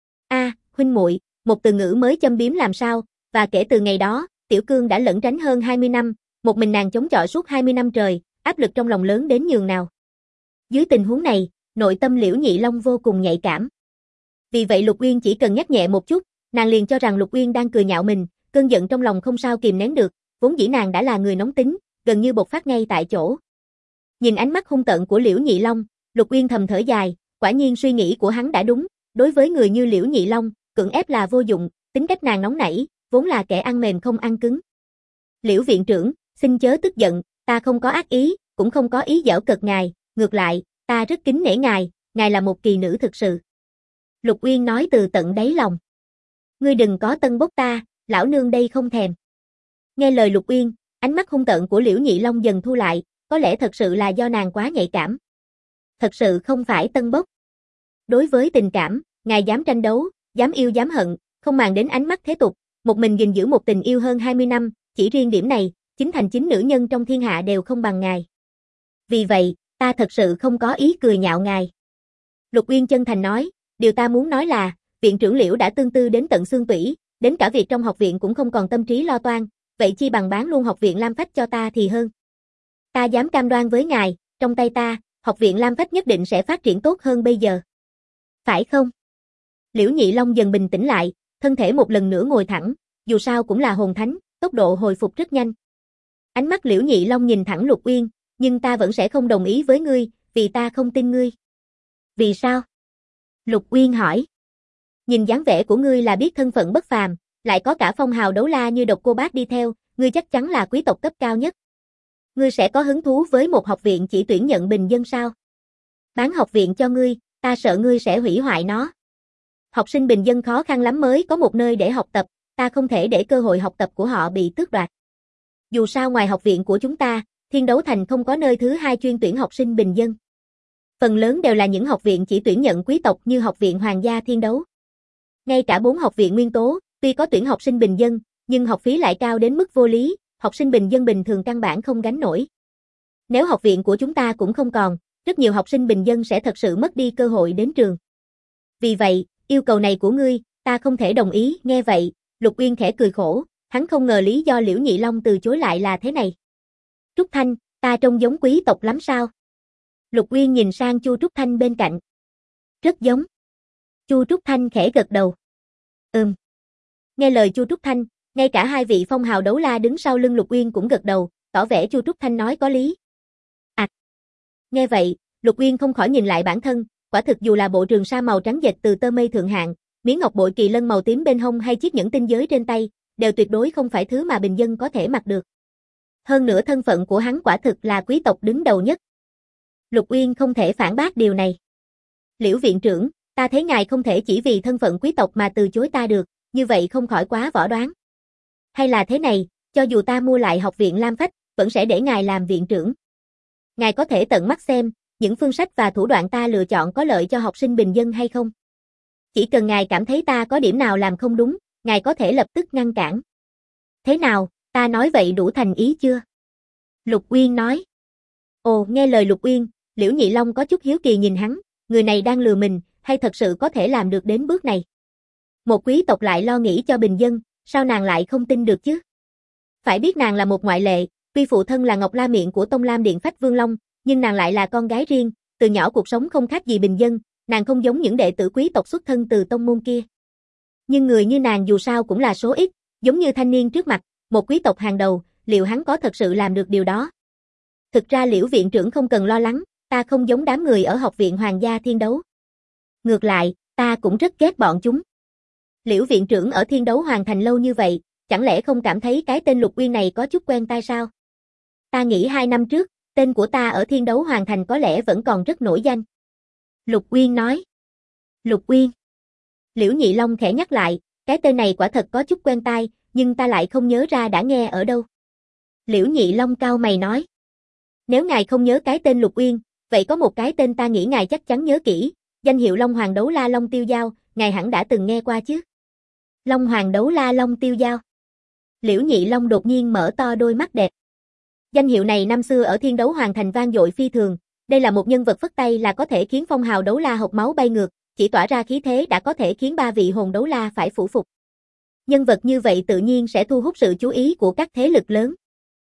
Huynh muội, một từ ngữ mới châm biếm làm sao, và kể từ ngày đó, Tiểu Cương đã lẩn tránh hơn 20 năm, một mình nàng chống chọi suốt 20 năm trời, áp lực trong lòng lớn đến nhường nào. Dưới tình huống này, nội tâm Liễu Nhị Long vô cùng nhạy cảm. Vì vậy Lục Uyên chỉ cần nhắc nhẹ một chút, nàng liền cho rằng Lục Uyên đang cười nhạo mình, cơn giận trong lòng không sao kìm nén được, vốn dĩ nàng đã là người nóng tính, gần như bộc phát ngay tại chỗ. Nhìn ánh mắt hung tợn của Liễu Nhị Long, Lục Uyên thầm thở dài, quả nhiên suy nghĩ của hắn đã đúng, đối với người như Liễu Nhị Long, cưỡng ép là vô dụng, tính cách nàng nóng nảy, vốn là kẻ ăn mềm không ăn cứng. Liễu viện trưởng, xin chớ tức giận, ta không có ác ý, cũng không có ý giễu cợt ngài, ngược lại, ta rất kính nể ngài là một kỳ nữ thực sự. Lục Uyên nói từ tận đáy lòng. Ngươi đừng có tân bốc ta, lão nương đây không thèm. Nghe lời Lục Uyên, ánh mắt hung tợn của Liễu Nhị Long dần thu lại, có lẽ thật sự là do nàng quá nhạy cảm. Thật sự không phải tân bốc. Đối với tình cảm, ngài dám tranh đấu, dám yêu dám hận, không màng đến ánh mắt thế tục, một mình gìn giữ một tình yêu hơn 20 năm, chỉ riêng điểm này, chính thành chính nữ nhân trong thiên hạ đều không bằng ngài. Vì vậy, ta thật sự không có ý cười nhạo ngài. Lục Uyên chân thành nói, điều ta muốn nói là, viện trưởng Liễu đã tương tư đến tận xương tủy, đến cả việc trong học viện cũng không còn tâm trí lo toan, vậy chi bằng bán luôn học viện Lam Phách cho ta thì hơn. Ta dám cam đoan với ngài, trong tay ta, học viện Lam Phách nhất định sẽ phát triển tốt hơn bây giờ. Phải không? Liễu Nhị Long dần bình tĩnh lại, thân thể một lần nữa ngồi thẳng, dù sao cũng là hồn thánh, tốc độ hồi phục rất nhanh. Ánh mắt Liễu Nhị Long nhìn thẳng Lục Uyên, nhưng ta vẫn sẽ không đồng ý với ngươi, vì ta không tin ngươi. Vì sao? Lục Uyên hỏi. Nhìn dáng vẻ của ngươi là biết thân phận bất phàm, lại có cả phong hào đấu la như Độc Cô Bác đi theo, ngươi chắc chắn là quý tộc cấp cao nhất. Ngươi sẽ có hứng thú với một học viện chỉ tuyển nhận bình dân sao? Bán học viện cho ngươi, ta sợ ngươi sẽ hủy hoại nó. Học sinh bình dân khó khăn lắm mới có một nơi để học tập, ta không thể để cơ hội học tập của họ bị tước đoạt. Dù sao ngoài học viện của chúng ta, Thiên Đấu Thành không có nơi thứ hai chuyên tuyển học sinh bình dân. Phần lớn đều là những học viện chỉ tuyển nhận quý tộc như Học viện Hoàng gia Thiên Đấu. Ngay cả 4 học viện nguyên tố, tuy có tuyển học sinh bình dân, nhưng học phí lại cao đến mức vô lý, học sinh bình dân bình thường căn bản không gánh nổi. Nếu học viện của chúng ta cũng không còn, rất nhiều học sinh bình dân sẽ thật sự mất đi cơ hội đến trường. Vì vậy, yêu cầu này của ngươi, ta không thể đồng ý. Nghe vậy, Lục Uyên khẽ cười khổ, hắn không ngờ lý do Liễu Nhị Long từ chối lại là thế này. Trúc Thanh, ta trông giống quý tộc lắm sao? Lục Uyên nhìn sang Chu Trúc Thanh bên cạnh. Rất giống. Chu Trúc Thanh khẽ gật đầu. Nghe lời Chu Trúc Thanh, ngay cả hai vị phong hào đấu la đứng sau lưng Lục Uyên cũng gật đầu, tỏ vẻ Chu Trúc Thanh nói có lý. Nghe vậy, Lục Uyên không khỏi nhìn lại bản thân, quả thực dù là bộ trường sa màu trắng dệt từ tơ mây thượng hạng, miếng ngọc bội kỳ lân màu tím bên hông hay chiếc nhẫn tinh giới trên tay, đều tuyệt đối không phải thứ mà bình dân có thể mặc được. Hơn nữa thân phận của hắn quả thực là quý tộc đứng đầu nhất. Lục Uyên không thể phản bác điều này. Liễu viện trưởng, ta thấy ngài không thể chỉ vì thân phận quý tộc mà từ chối ta được, như vậy không khỏi quá võ đoán. Hay là thế này, cho dù ta mua lại học viện Lam Phách, vẫn sẽ để ngài làm viện trưởng. Ngài có thể tận mắt xem, những phương sách và thủ đoạn ta lựa chọn có lợi cho học sinh bình dân hay không. Chỉ cần ngài cảm thấy ta có điểm nào làm không đúng, ngài có thể lập tức ngăn cản. Thế nào, ta nói vậy đủ thành ý chưa? Lục Uyên nói. Ồ, nghe lời Lục Uyên, Liễu Nhị Long có chút hiếu kỳ nhìn hắn, người này đang lừa mình, hay thật sự có thể làm được đến bước này? Một quý tộc lại lo nghĩ cho bình dân, sao nàng lại không tin được chứ? Phải biết nàng là một ngoại lệ, tuy phụ thân là Ngọc La Miệng của Tông Lam Điện Phách Vương Long, nhưng nàng lại là con gái riêng, từ nhỏ cuộc sống không khác gì bình dân, nàng không giống những đệ tử quý tộc xuất thân từ tông môn kia. Nhưng người như nàng dù sao cũng là số ít, giống như thanh niên trước mặt, một quý tộc hàng đầu, liệu hắn có thật sự làm được điều đó? Thực ra Liễu viện trưởng không cần lo lắng, ta không giống đám người ở học viện Hoàng gia Thiên Đấu. Ngược lại, ta cũng rất ghét bọn chúng. Liễu viện trưởng ở Thiên Đấu Hoàng thành lâu như vậy, chẳng lẽ không cảm thấy cái tên Lục Uyên này có chút quen tai sao? Ta nghĩ 2 năm trước, tên của ta ở Thiên Đấu Hoàng thành có lẽ vẫn còn rất nổi danh. Lục Uyên nói. Lục Uyên. Liễu Nhị Long khẽ nhắc lại, cái tên này quả thật có chút quen tai, nhưng ta lại không nhớ ra đã nghe ở đâu. Liễu Nhị Long cau mày nói. Nếu ngài không nhớ cái tên Lục Uyên, vậy có một cái tên ta nghĩ ngài chắc chắn nhớ kỹ, danh hiệu Long Hoàng Đấu La Long Tiêu Dao, ngài hẳn đã từng nghe qua chứ? Long Hoàng Đấu La Long Tiêu Dao. Liễu Nhị Long đột nhiên mở to đôi mắt đẹp. Danh hiệu này năm xưa ở Thiên Đấu Hoàng thành vang dội phi thường, đây là một nhân vật phất tay là có thể khiến phong hào đấu la hộc máu bay ngược, chỉ tỏa ra khí thế đã có thể khiến 3 vị hồn đấu la phải phủ phục. Nhân vật như vậy tự nhiên sẽ thu hút sự chú ý của các thế lực lớn.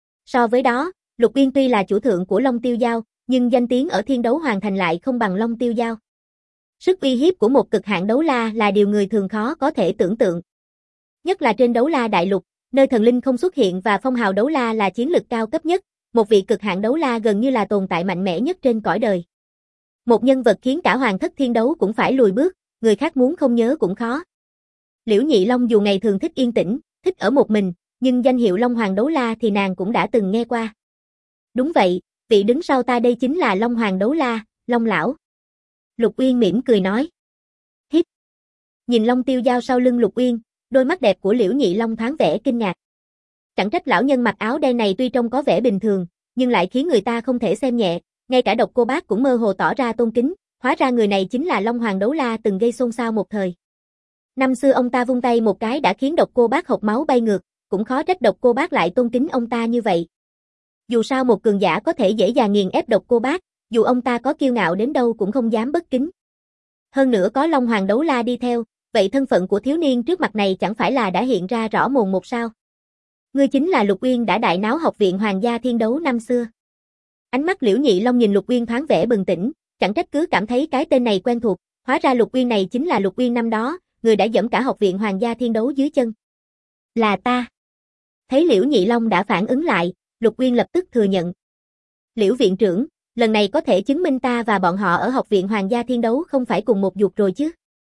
So với đó, Lục Uyên tuy là chủ thượng của Long Tiêu Dao, nhưng danh tiếng ở Thiên Đấu Hoàng thành lại không bằng Long Tiêu Dao. Sức uy hiếp của một cực hạn đấu la là điều người thường khó có thể tưởng tượng. Nhất là trên đấu la đại lục, nơi thần linh không xuất hiện và phong hào đấu la là chiến lực cao cấp nhất, một vị cực hạn đấu la gần như là tồn tại mạnh mẽ nhất trên cõi đời. Một nhân vật khiến cả hoàng thất thiên đấu cũng phải lùi bước, người khác muốn không nhớ cũng khó. Liễu Nhị Long dù ngày thường thích yên tĩnh, thích ở một mình, nhưng danh hiệu Long Hoàng Đấu La thì nàng cũng đã từng nghe qua. Đúng vậy, Vị đứng sau ta đây chính là Long Hoàng Đấu La, Long Lão. Lục Uyên mỉm cười nói. Hít. Nhìn Long Tiêu Dao sau lưng Lục Uyên, đôi mắt đẹp của Liễu Nhị Long thoáng vẻ kinh ngạc. Chẳng trách lão nhân mặc áo đen này tuy trông có vẻ bình thường, nhưng lại khiến người ta không thể xem nhẹ, ngay cả Độc Cô Bác cũng mơ hồ tỏ ra tôn kính, hóa ra người này chính là Long Hoàng Đấu La từng gây xôn xao một thời. Năm xưa ông ta vung tay một cái đã khiến Độc Cô Bác hộc máu bay ngược, cũng khó trách Độc Cô Bác lại tôn kính ông ta như vậy. Dù sao một cường giả có thể dễ dàng nghiền ép Độc Cô Bác, dù ông ta có kiêu ngạo đến đâu cũng không dám bất kính. Hơn nữa có Long Hoàng Đấu La đi theo, vậy thân phận của thiếu niên trước mặt này chẳng phải là đã hiện ra rõ mồn một sao? Ngươi chính là Lục Uyên đã đại náo học viện Hoàng gia Thiên Đấu năm xưa. Ánh mắt Liễu Nhị Long nhìn Lục Uyên thoáng vẻ bừng tỉnh, chẳng trách cứ cảm thấy cái tên này quen thuộc, hóa ra Lục Uyên này chính là Lục Uyên năm đó, người đã dẫm cả học viện Hoàng gia Thiên Đấu dưới chân. Là ta. Thấy Liễu Nhị Long đã phản ứng lại, Lục Uyên lập tức thừa nhận. Liễu viện trưởng, lần này có thể chứng minh ta và bọn họ ở học viện Hoàng gia Thiên Đấu không phải cùng một ruột rồi chứ?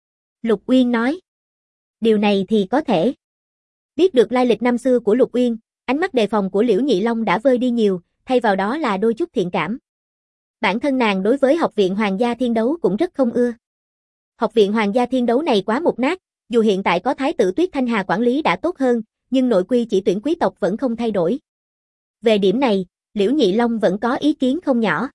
Lục Uyên nói. Điều này thì có thể. Biết được lai lịch năm xưa của Lục Uyên, ánh mắt đề phòng của Liễu Nhị Long đã vơi đi nhiều, thay vào đó là đôi chút thiện cảm. Bản thân nàng đối với học viện Hoàng gia Thiên Đấu cũng rất không ưa. Học viện Hoàng gia Thiên Đấu này quá mục nát, dù hiện tại có Thái tử Tuyết Thanh Hà quản lý đã tốt hơn, nhưng nội quy chỉ tuyển quý tộc vẫn không thay đổi. Về điểm này, Liễu Nhị Long vẫn có ý kiến không nhỏ.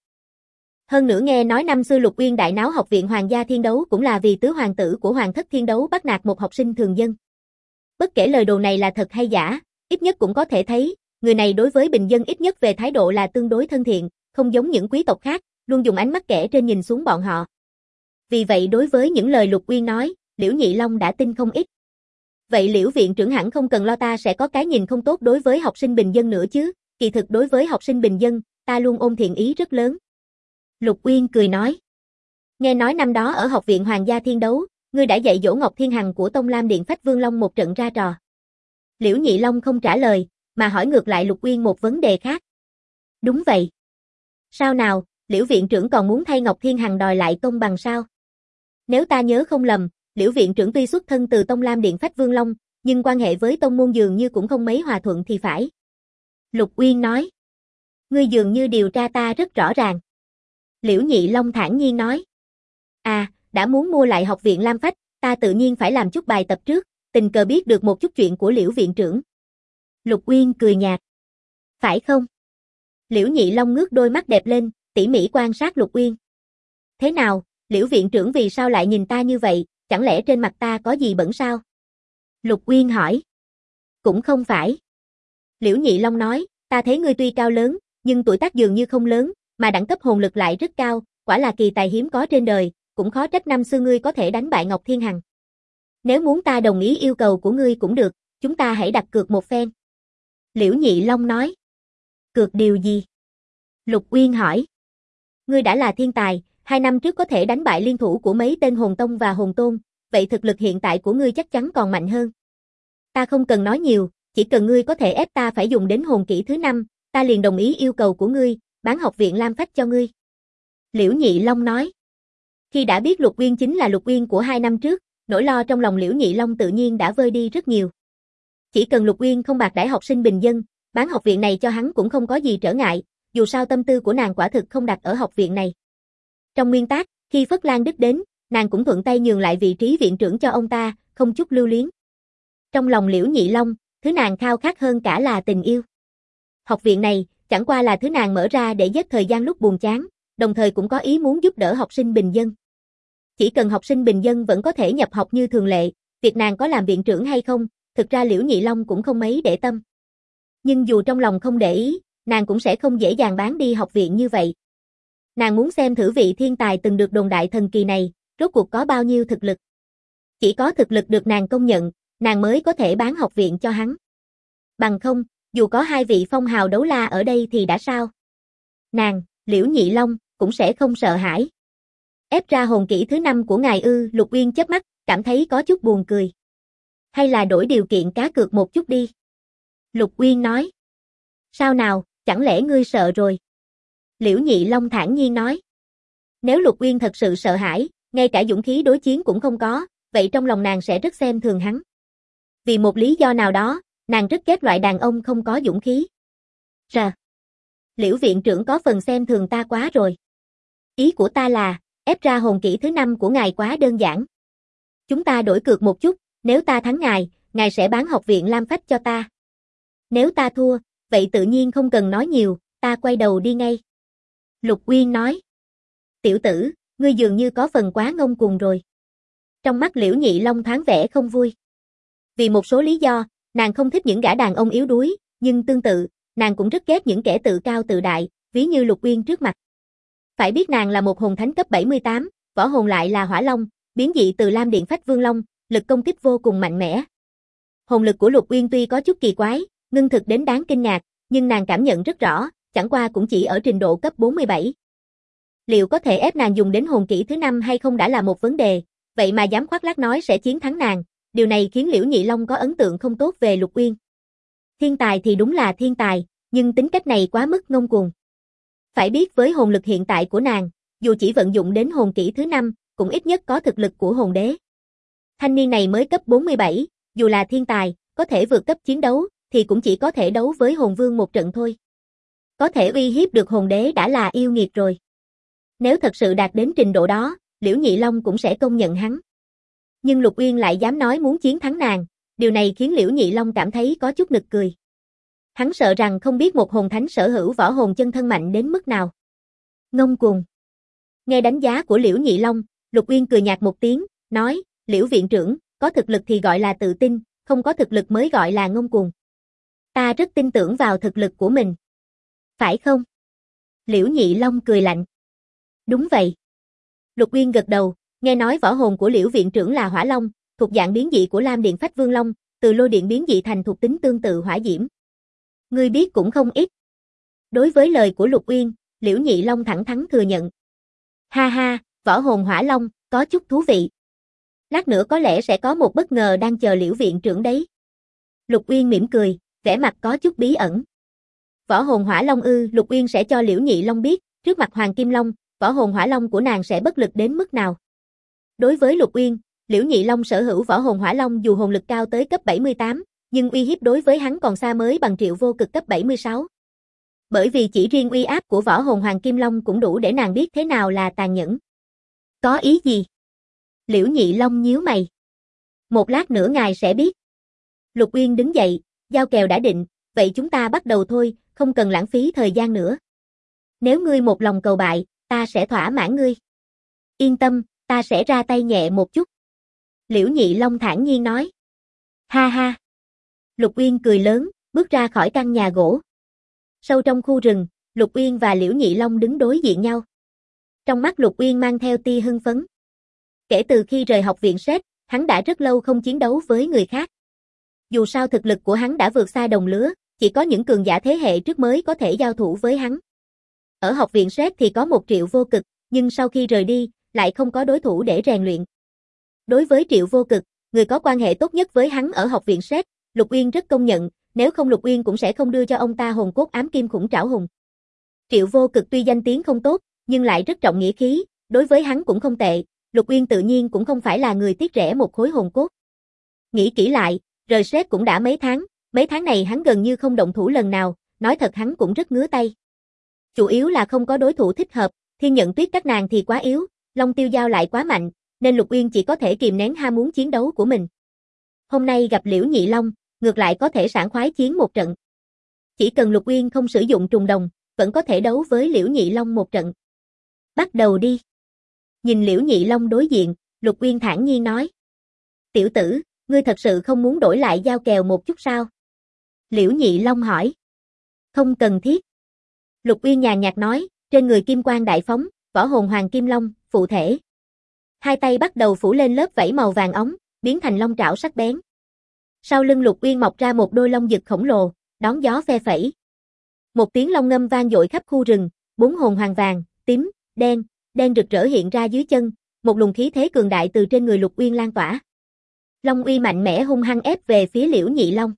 Hơn nữa nghe nói năm xưa Lục Uyên đại náo học viện Hoàng gia Thiên Đấu cũng là vì tứ hoàng tử của Hoàng thất Thiên Đấu bắt nạt một học sinh thường dân. Bất kể lời đồn này là thật hay giả, ít nhất cũng có thể thấy, người này đối với bình dân ít nhất về thái độ là tương đối thân thiện, không giống những quý tộc khác, luôn dùng ánh mắt kẻ trên nhìn xuống bọn họ. Vì vậy đối với những lời Lục Uyên nói, Liễu Nhị Long đã tin không ít. Vậy Liễu viện trưởng hẳn không cần lo ta sẽ có cái nhìn không tốt đối với học sinh bình dân nữa chứ, kỳ thực đối với học sinh bình dân, ta luôn ôm thiện ý rất lớn. Lục Uyên cười nói. Nghe nói năm đó ở học viện Hoàng gia Thiên Đấu, ngươi đã dạy dỗ Ngọc Thiên Hằng của Tông Lam Điện Phách Vương Long một trận ra trò. Liễu Nhị Long không trả lời, mà hỏi ngược lại Lục Uyên một vấn đề khác. Đúng vậy. Sao nào, Liễu viện trưởng còn muốn thay Ngọc Thiên Hằng đòi lại công bằng sao? Nếu ta nhớ không lầm, Liễu viện trưởng tuy xuất thân từ Tông Lam Điện Phách Vương Long, nhưng quan hệ với tông môn dường như cũng không mấy hòa thuận thì phải. Lục Uyên nói. Ngươi dường như điều tra ta rất rõ ràng. Liễu Nhị Long thản nhiên nói. À, đã muốn mua lại học viện Lam Phách, ta tự nhiên phải làm chút bài tập trước, tình cờ biết được một chút chuyện của Liễu viện trưởng. Lục Uyên cười nhạt. Phải không? Liễu Nhị Long ngước đôi mắt đẹp lên, tỉ mỉ quan sát Lục Uyên. Thế nào, Liễu viện trưởng vì sao lại nhìn ta như vậy, chẳng lẽ trên mặt ta có gì bẩn sao? Lục Uyên hỏi. Cũng không phải. Liễu Nhị Long nói, ta thấy ngươi tuy cao lớn, nhưng tuổi tác dường như không lớn, mà đẳng cấp hồn lực lại rất cao, quả là kỳ tài hiếm có trên đời, cũng khó trách năm xưa ngươi có thể đánh bại Ngọc Thiên Hằng. Nếu muốn ta đồng ý yêu cầu của ngươi cũng được, chúng ta hãy đặt cược một phen. Liễu Nhị Long nói. Cược điều gì? Lục Uyên hỏi. Ngươi đã là thiên tài, 2 năm trước có thể đánh bại liên thủ của mấy tên hồn tông và hồn tôn, vậy thực lực hiện tại của ngươi chắc chắn còn mạnh hơn. Ta không cần nói nhiều, chỉ cần ngươi có thể ép ta phải dùng đến hồn kỹ thứ 5, ta liền đồng ý yêu cầu của ngươi, bán học viện Lam Phách cho ngươi. Liễu Nhị Long nói. Khi đã biết Lục Uyên chính là Lục Uyên của 2 năm trước, nỗi lo trong lòng Liễu Nhị Long tự nhiên đã vơi đi rất nhiều. Chỉ cần Lục Uyên không bạc đãi học sinh bình dân, bán học viện này cho hắn cũng không có gì trở ngại, dù sao tâm tư của nàng quả thực không đặt ở học viện này. Trong nguyên tắc, khi Phất Lan Đức đến, nàng cũng thuận tay nhường lại vị trí viện trưởng cho ông ta, không chút lưu luyến. Trong lòng Liễu Nhị Long, thứ nàng khao khát hơn cả là tình yêu. Học viện này, chẳng qua là thứ nàng mở ra để giết thời gian lúc buồn chán, đồng thời cũng có ý muốn giúp đỡ học sinh bình dân. Chỉ cần học sinh bình dân vẫn có thể nhập học như thường lệ, việc nàng có làm viện trưởng hay không, thực ra Liễu Nhị Long cũng không mấy để tâm. Nhưng dù trong lòng không để ý, nàng cũng sẽ không dễ dàng bán đi học viện như vậy. Nàng muốn xem thử vị thiên tài từng được đồn đại thần kỳ này, rốt cuộc có bao nhiêu thực lực. Chỉ có thực lực được nàng công nhận, nàng mới có thể bán học viện cho hắn. Bằng không, dù có 2 vị phong hào đấu la ở đây thì đã sao? Nàng, Liễu Nhị Long, cũng sẽ không sợ hãi. Ép ra hồn kỹ thứ 5 của ngài ư? Lục Uyên chớp mắt, cảm thấy có chút buồn cười. Hay là đổi điều kiện cá cược một chút đi. Lục Uyên nói. Sao nào, chẳng lẽ ngươi sợ rồi? Liễu Nhị Long thản nhiên nói. Nếu Lục Uyên thật sự sợ hãi, ngay cả dũng khí đối chiến cũng không có, vậy trong lòng nàng sẽ rất xem thường hắn. Vì một lý do nào đó, nàng rất ghét loại đàn ông không có dũng khí. Rà. Liễu viện trưởng có phần xem thường ta quá rồi. Ý của ta là, ép ra hồn kỹ thứ 5 của ngài quá đơn giản. Chúng ta đổi cược một chút, nếu ta thắng ngài sẽ bán học viện Lam Phách cho ta. Nếu ta thua, vậy tự nhiên không cần nói nhiều, ta quay đầu đi ngay. Lục Uyên nói. Tiểu tử, ngươi dường như có phần quá ngông cuồng rồi. Trong mắt Liễu Nhị Long thoáng vẻ không vui. Vì một số lý do, nàng không thích những gã đàn ông yếu đuối, nhưng tương tự, nàng cũng rất ghét những kẻ tự cao tự đại, ví như Lục Uyên trước mặt. Phải biết nàng là một hồn thánh cấp 78, võ hồn lại là Hỏa Long, biến dị từ Lam Điện Phách Vương Long, lực công kích vô cùng mạnh mẽ. Hồn lực của Lục Uyên tuy có chút kỳ quái, ngưng thực đến đáng kinh ngạc, nhưng nàng cảm nhận rất rõ, chẳng qua cũng chỉ ở trình độ cấp 47. Liệu có thể ép nàng dùng đến hồn kỹ thứ 5 hay không đã là một vấn đề, vậy mà dám khoác lác nói sẽ chiến thắng nàng, điều này khiến Liễu Nhị Long có ấn tượng không tốt về Lục Uyên. Thiên tài thì đúng là thiên tài, nhưng tính cách này quá mức ngông cuồng. Phải biết với hồn lực hiện tại của nàng, dù chỉ vận dụng đến hồn kỹ thứ 5, cũng ít nhất có thực lực của hồn đế. Thanh niên này mới cấp 47, dù là thiên tài, có thể vượt cấp chiến đấu, thì cũng chỉ có thể đấu với hồn vương một trận thôi. Có thể uy hiếp được hồn đế đã là yêu nghiệt rồi. Nếu thật sự đạt đến trình độ đó, Liễu Nhị Long cũng sẽ công nhận hắn. Nhưng Lục Uyên lại dám nói muốn chiến thắng nàng, điều này khiến Liễu Nhị Long cảm thấy có chút nực cười. Hắn sợ rằng không biết một hồn thánh sở hữu võ hồn chân thân mạnh đến mức nào. Ngông cuồng. Nghe đánh giá của Liễu Nhị Long, Lục Uyên cười nhạt một tiếng, nói, Liễu viện trưởng, có thực lực thì gọi là tự tin, không có thực lực mới gọi là ngông cuồng. Ta rất tin tưởng vào thực lực của mình. Phải không? Liễu Nhị Long cười lạnh. Đúng vậy. Lục Uyên gật đầu, nghe nói võ hồn của Liễu viện trưởng là Hỏa Long, thuộc dạng biến dị của Lam Điện Phách Vương Long, từ lôi điện biến dị thành thuộc tính tương tự hỏa diễm. Ngươi biết cũng không ít. Đối với lời của Lục Uyên, Liễu Nhị Long thẳng thắn thừa nhận. Ha ha, võ hồn Hỏa Long, có chút thú vị. Lát nữa có lẽ sẽ có một bất ngờ đang chờ Liễu viện trưởng đấy. Lục Uyên mỉm cười, vẻ mặt có chút bí ẩn. Võ hồn Hỏa Long ư? Lục Uyên sẽ cho Liễu Nhị Long biết, trước mặt Hoàng Kim Long, võ hồn Hỏa Long của nàng sẽ bất lực đến mức nào. Đối với Lục Uyên, Liễu Nhị Long sở hữu võ hồn Hỏa Long dù hồn lực cao tới cấp 78, nhưng uy hiếp đối với hắn còn xa mới bằng Triệu Vô Cực cấp 76. Bởi vì chỉ riêng uy áp của võ hồn Hoàng Kim Long cũng đủ để nàng biết thế nào là tàn nhẫn. Có ý gì? Liễu Nhị Long nhíu mày. Một lát nữa ngài sẽ biết. Lục Uyên đứng dậy, giao kèo đã định, vậy chúng ta bắt đầu thôi, không cần lãng phí thời gian nữa. Nếu ngươi một lòng cầu bại, ta sẽ thỏa mãn ngươi. Yên tâm, ta sẽ ra tay nhẹ một chút. Liễu Nhị Long thản nhiên nói. Ha ha. Lục Uyên cười lớn, bước ra khỏi căn nhà gỗ. Sâu trong khu rừng, Lục Uyên và Liễu Nhị Long đứng đối diện nhau. Trong mắt Lục Uyên mang theo tia hưng phấn. Kể từ khi rời học viện SET, hắn đã rất lâu không chiến đấu với người khác. Dù sao thực lực của hắn đã vượt xa đồng lứa, chỉ có những cường giả thế hệ trước mới có thể giao thủ với hắn. Ở học viện SET thì có một Triệu Vô Cực, nhưng sau khi rời đi, lại không có đối thủ để rèn luyện. Đối với Triệu Vô Cực, người có quan hệ tốt nhất với hắn ở học viện SET, Lục Uyên rất công nhận, nếu không Lục Uyên cũng sẽ không đưa cho ông ta hồn cốt ám kim khủng trảo hùng. Triệu Vô Cực tuy danh tiếng không tốt, nhưng lại rất trọng nghĩa khí, đối với hắn cũng không tệ, Lục Uyên tự nhiên cũng không phải là người tiếc rẻ một khối hồn cốt. Nghĩ kỹ lại, rời SET cũng đã mấy tháng này hắn gần như không động thủ lần nào, nói thật hắn cũng rất ngứa tay. Chủ yếu là không có đối thủ thích hợp, Thiên Nhận Tuyết các nàng thì quá yếu, Long Tiêu Giao lại quá mạnh, nên Lục Uyên chỉ có thể kìm nén ham muốn chiến đấu của mình. Hôm nay gặp Liễu Nhị Long, ngược lại có thể sảng khoái chiến một trận. Chỉ cần Lục Uyên không sử dụng trùng đồng, vẫn có thể đấu với Liễu Nhị Long một trận. Bắt đầu đi. Nhìn Liễu Nhị Long đối diện, Lục Uyên thản nhiên nói. Tiểu tử, ngươi thật sự không muốn đổi lại giao kèo một chút sao? Liễu Nhị Long hỏi. Không cần thiết. Lục Uyên nhàn nhạt nói, trên người kim quang đại phóng, võ hồn Hoàng Kim Long, phụ thể. Hai tay bắt đầu phủ lên lớp vảy màu vàng óng, biến thành long trảo sắc bén. Sau lưng Lục Uyên mọc ra một đôi long dực khổng lồ, đón gió phe phẩy. Một tiếng long ngâm vang dội khắp khu rừng, bốn hồn hoàng vàng, tím, đen rực rỡ hiện ra dưới chân, một luồng khí thế cường đại từ trên người Lục Uyên lan tỏa. Long uy mạnh mẽ hung hăng ép về phía Liễu Nhị Long.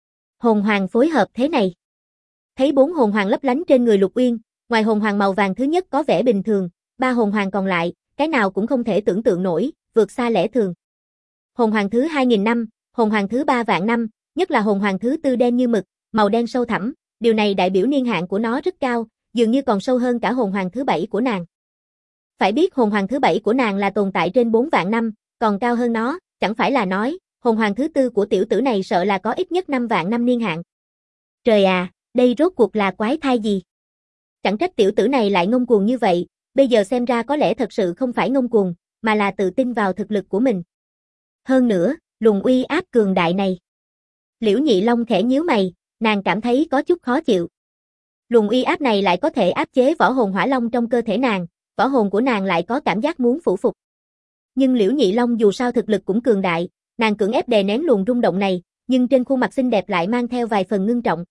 Hồn hoàng phối hợp thế này. Thấy bốn hồn hoàng lấp lánh trên người Lục Uyên, ngoài hồn hoàng màu vàng thứ nhất có vẻ bình thường, ba hồn hoàng còn lại, cái nào cũng không thể tưởng tượng nổi, vượt xa lẽ thường. Hồn hoàng thứ 2000 năm, hồn hoàng thứ 3 vạn năm, nhất là hồn hoàng thứ 4 đen như mực, màu đen sâu thẳm, Điều này đại biểu niên hạn của nó rất cao, dường như còn sâu hơn cả hồn hoàng thứ 7 của nàng. Phải biết hồn hoàng thứ 7 của nàng là tồn tại trên 4 vạn năm, còn cao hơn nó, chẳng phải là nói, hồn hoàng thứ 4 của tiểu tử này sợ là có ít nhất 5 vạn năm niên hạn. Trời à, đây rốt cuộc là quái thai gì? Chẳng trách tiểu tử này lại ngông cuồng như vậy, bây giờ xem ra có lẽ thật sự không phải ngông cuồng, mà là tự tin vào thực lực của mình. Hơn nữa, luồng uy áp cường đại này. Liễu Nhị Long khẽ nhíu mày, nàng cảm thấy có chút khó chịu. Luồng uy áp này lại có thể áp chế võ hồn hỏa long trong cơ thể nàng, võ hồn của nàng lại có cảm giác muốn phủ phục. Nhưng Liễu Nhị Long dù sao thực lực cũng cường đại, nàng cưỡng ép đè nén luồng rung động này, nhưng trên khuôn mặt xinh đẹp lại mang theo vài phần ngưng trọng.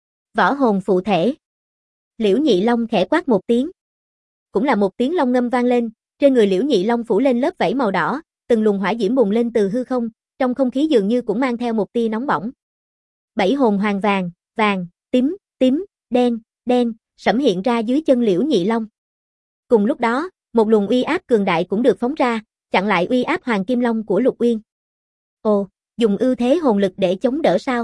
Võ hồn phụ thể. Liễu Nhị Long khẽ quát một tiếng. Cũng là một tiếng long ngâm vang lên, trên người Liễu Nhị Long phủ lên lớp vảy màu đỏ, từng luồng hỏa diễm bùng lên từ hư không, trong không khí dường như cũng mang theo một tia nóng bỏng. 7 hồn hoàng vàng, vàng, tím, tím, đen, đen, sẫm hiện ra dưới chân Liễu Nhị Long. Cùng lúc đó, một luồng uy áp cường đại cũng được phóng ra, chặn lại uy áp Hoàng Kim Long của Lục Uyên. Ồ, dùng ưu thế hồn lực để chống đỡ sao?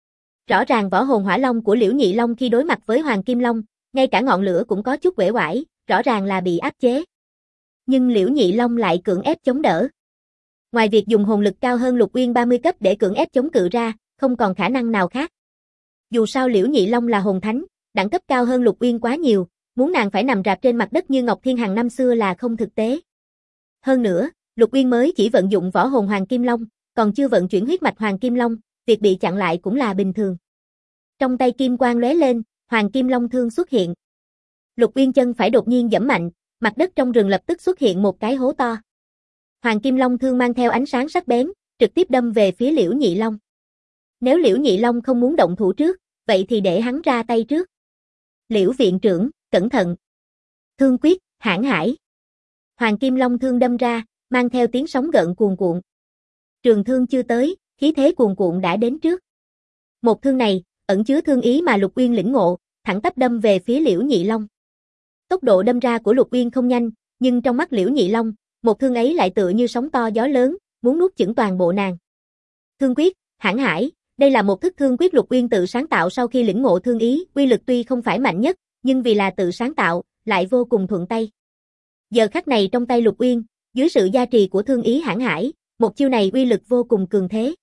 Rõ ràng võ hồn hỏa long của Liễu Nhị Long khi đối mặt với Hoàng Kim Long, ngay cả ngọn lửa cũng có chút uể oải, rõ ràng là bị áp chế. Nhưng Liễu Nhị Long lại cưỡng ép chống đỡ. Ngoài việc dùng hồn lực cao hơn Lục Uyên 30 cấp để cưỡng ép chống cự ra, không còn khả năng nào khác. Dù sao Liễu Nhị Long là hồn thánh, đẳng cấp cao hơn Lục Uyên quá nhiều, muốn nàng phải nằm rạp trên mặt đất như Ngọc Thiên Hằng năm xưa là không thực tế. Hơn nữa, Lục Uyên mới chỉ vận dụng võ hồn Hoàng Kim Long, còn chưa vận chuyển huyết mạch Hoàng Kim Long, việc bị chặn lại cũng là bình thường. Trong tay kim quang lóe lên, Hoàng Kim Long thương xuất hiện. Lục Uyên chân phải đột nhiên giẫm mạnh, mặt đất trong rừng lập tức xuất hiện một cái hố to. Hoàng Kim Long thương mang theo ánh sáng sắc bén, trực tiếp đâm về phía Liễu Nhị Long. Nếu Liễu Nhị Long không muốn động thủ trước, vậy thì để hắn ra tay trước. Liễu viện trưởng, cẩn thận. Thương quyết, hãn hải. Hoàng Kim Long thương đâm ra, mang theo tiếng sóng gợn cuồn cuộn. Trường thương chưa tới, khí thế cuồn cuộn đã đến trước. Một thương này, ẩn chứa thương ý mà Lục Uyên lĩnh ngộ, thẳng tắp đâm về phía Liễu Nhị Long. Tốc độ đâm ra của Lục Uyên không nhanh, nhưng trong mắt Liễu Nhị Long, một thương ấy lại tựa như sóng to gió lớn, muốn nuốt chửng toàn bộ nàng. Thương quyết, hãn hải, đây là một thức thương quyết Lục Uyên tự sáng tạo sau khi lĩnh ngộ thương ý, uy lực tuy không phải mạnh nhất, nhưng vì là tự sáng tạo, lại vô cùng thuận tay. Giờ khắc này trong tay Lục Uyên, dưới sự gia trì của thương ý hãn hải, một chiêu này uy lực vô cùng cường thế.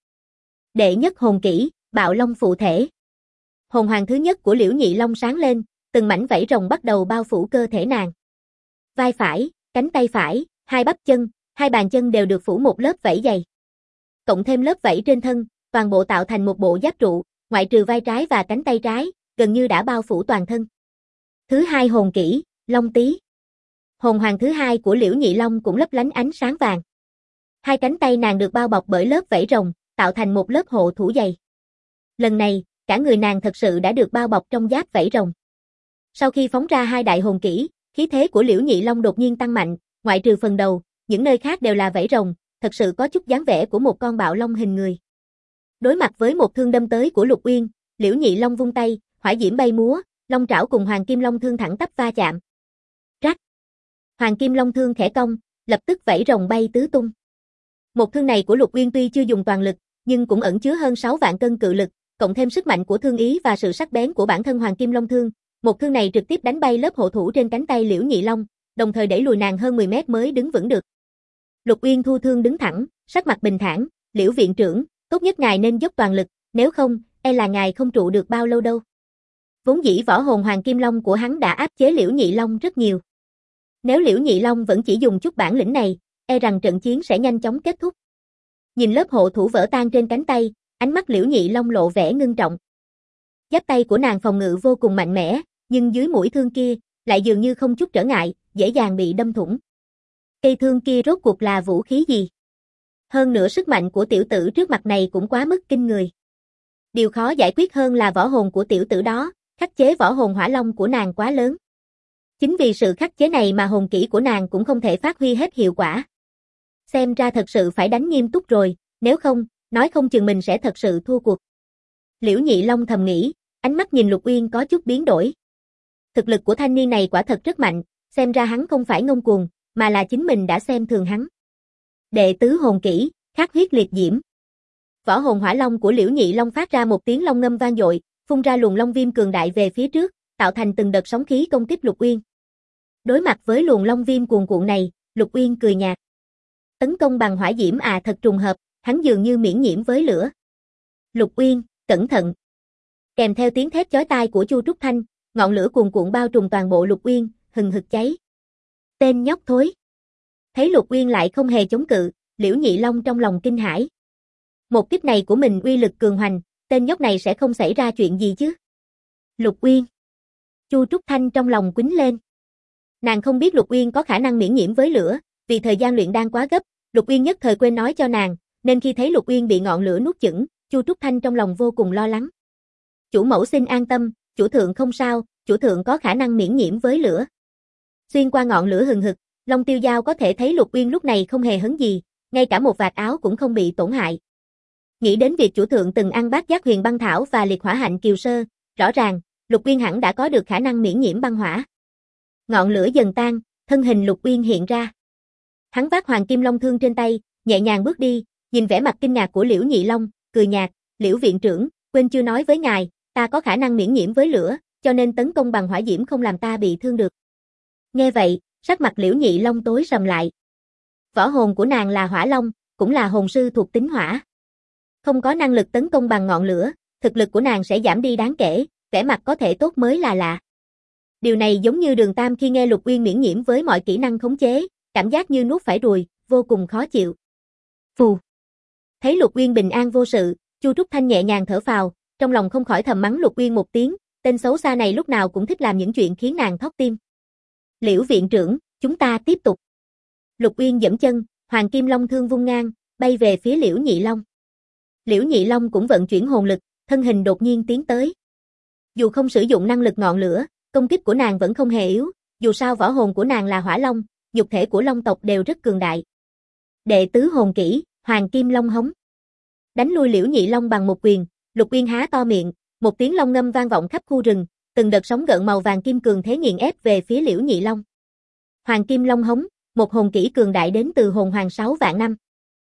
Đệ nhất hồn kỹ, Bạo Long phụ thể. Hồn hoàng thứ nhất của Liễu Nhị Long sáng lên, từng mảnh vảy rồng bắt đầu bao phủ cơ thể nàng. Vai phải, cánh tay phải, hai bắp chân, hai bàn chân đều được phủ một lớp vảy dày. Cộng thêm lớp vảy trên thân, toàn bộ tạo thành một bộ giáp trụ, ngoại trừ vai trái và cánh tay trái, gần như đã bao phủ toàn thân. Thứ hai hồn kỹ, Long Tý. Hồn hoàng thứ hai của Liễu Nhị Long cũng lấp lánh ánh sáng vàng. Hai cánh tay nàng được bao bọc bởi lớp vảy rồng, tạo thành một lớp hộ thủ dày. Lần này, cả người nàng thật sự đã được bao bọc trong giáp vảy rồng. Sau khi phóng ra hai đại hồn kỹ, khí thế của Liễu Nhị Long đột nhiên tăng mạnh, ngoại trừ phần đầu, những nơi khác đều là vảy rồng, thật sự có chút dáng vẻ của một con bạo long hình người. Đối mặt với một thương đâm tới của Lục Uyên, Liễu Nhị Long vung tay, hỏa diễm bay múa, long trảo cùng Hoàng Kim Long thương thẳng tắp va chạm. Rắc. Hoàng Kim Long thương khẽ cong, lập tức vảy rồng bay tứ tung. Một thương này của Lục Uyên tuy chưa dùng toàn lực, nhưng cũng ẩn chứa hơn 6 vạn cân cự lực, cộng thêm sức mạnh của thương ý và sự sắc bén của bản thân Hoàng Kim Long thương, một thương này trực tiếp đánh bay lớp hộ thủ trên cánh tay Liễu Nhị Long, đồng thời đẩy lùi nàng hơn 10 mét mới đứng vững được. Lục Uyên thu thương đứng thẳng, sắc mặt bình thản, "Liễu viện trưởng, tốt nhất ngài nên dốc toàn lực, nếu không, e là ngài không trụ được bao lâu đâu." Vốn dĩ võ hồn Hoàng Kim Long của hắn đã áp chế Liễu Nhị Long rất nhiều. Nếu Liễu Nhị Long vẫn chỉ dùng chút bản lĩnh này, e rằng trận chiến sẽ nhanh chóng kết thúc. Nhìn lớp hộ thủ vỡ tan trên cánh tay, ánh mắt Liễu Nhị Long lộ vẻ ngưng trọng. Giáp tay của nàng phòng ngự vô cùng mạnh mẽ, nhưng dưới mũi thương kia, lại dường như không chút trở ngại, dễ dàng bị đâm thủng. Cây thương kia rốt cuộc là vũ khí gì? Hơn nữa sức mạnh của tiểu tử trước mặt này cũng quá mức kinh người. Điều khó giải quyết hơn là võ hồn của tiểu tử đó, khắc chế võ hồn hỏa long của nàng quá lớn. Chính vì sự khắc chế này mà hồn kỹ của nàng cũng không thể phát huy hết hiệu quả. Xem ra thật sự phải đánh nghiêm túc rồi, nếu không, nói không chừng mình sẽ thật sự thua cuộc. Liễu Nhị Long thầm nghĩ, ánh mắt nhìn Lục Uyên có chút biến đổi. Thực lực của thanh niên này quả thật rất mạnh, xem ra hắn không phải ngông cuồng, mà là chính mình đã xem thường hắn. Đệ tứ hồn kỹ, Khắc huyết liệt diễm. Võ hồn hỏa long của Liễu Nhị Long phát ra một tiếng long ngâm vang dội, phun ra luồng long viêm cường đại về phía trước, tạo thành từng đợt sóng khí công kích Lục Uyên. Đối mặt với luồng long viêm cuồn cuộn này, Lục Uyên cười nhạt. Tấn công bằng hỏa diễm thật trùng hợp, hắn dường như miễn nhiễm với lửa. Lục Uyên, cẩn thận. Kèm theo tiếng thét chói tai của Chu Trúc Thanh, ngọn lửa cuồn cuộn bao trùm toàn bộ Lục Uyên, hừng hực cháy. Tên nhóc thối. Thấy Lục Uyên lại không hề chống cự, Liễu Nhị Long trong lòng kinh hãi. Một kích này của mình uy lực cường hoành, tên nhóc này sẽ không xảy ra chuyện gì chứ? Lục Uyên. Chu Trúc Thanh trong lòng quýnh lên. Nàng không biết Lục Uyên có khả năng miễn nhiễm với lửa, vì thời gian luyện đan quá gấp, Lục Uyên nhất thời quên nói cho nàng, nên khi thấy Lục Uyên bị ngọn lửa nuốt chửng, Chu Trúc Thanh trong lòng vô cùng lo lắng. Chủ mẫu xin an tâm, chủ thượng không sao, chủ thượng có khả năng miễn nhiễm với lửa. Xuyên qua ngọn lửa hừng hực, Long Tiêu Giao có thể thấy Lục Uyên lúc này không hề hấn gì, ngay cả một vạt áo cũng không bị tổn hại. Nghĩ đến việc chủ thượng từng ăn bát giác huyền băng thảo và liệt hỏa hạnh kiều sơ, rõ ràng, Lục Uyên hẳn đã có được khả năng miễn nhiễm băng hỏa. Ngọn lửa dần tan, thân hình Lục Uyên hiện ra. Hắn vác Hoàng Kim Long thương trên tay, nhẹ nhàng bước đi, nhìn vẻ mặt kinh ngạc của Liễu Nhị Long, cười nhạt, "Liễu viện trưởng, quên chưa nói với ngài, ta có khả năng miễn nhiễm với lửa, cho nên tấn công bằng hỏa diễm không làm ta bị thương được." Nghe vậy, sắc mặt Liễu Nhị Long tối sầm lại. Võ hồn của nàng là Hỏa Long, cũng là hồn sư thuộc tính hỏa. Không có năng lực tấn công bằng ngọn lửa, thực lực của nàng sẽ giảm đi đáng kể, vẻ mặt có thể tốt mới là lạ. Điều này giống như Đường Tam khi nghe Lục Uyên miễn nhiễm với mọi kỹ năng khống chế, cảm giác như nuốt phải ruồi, vô cùng khó chịu. Phù. Thấy Lục Uyên bình an vô sự, Chu Trúc Thanh nhẹ nhàng thở phào, trong lòng không khỏi thầm mắng Lục Uyên một tiếng, tên xấu xa này lúc nào cũng thích làm những chuyện khiến nàng thót tim. Liễu viện trưởng, chúng ta tiếp tục. Lục Uyên giẫm chân, Hoàng Kim Long thương vung ngang, bay về phía Liễu Nhị Long. Liễu Nhị Long cũng vận chuyển hồn lực, thân hình đột nhiên tiến tới. Dù không sử dụng năng lực ngọn lửa, công kích của nàng vẫn không hề yếu, dù sao võ hồn của nàng là Hỏa Long, nhục thể của Long tộc đều rất cường đại. Đệ tứ hồn kỹ, Hoàng Kim Long hống. Đánh lui Liễu Nhị Long bằng một quyền, Lục Uyên há to miệng, một tiếng long ngâm vang vọng khắp khu rừng, từng đợt sóng gợn màu vàng kim cường thế nghiền ép về phía Liễu Nhị Long. Hoàng Kim Long hống, một hồn kỹ cường đại đến từ hồn hoàng 6 vạn năm.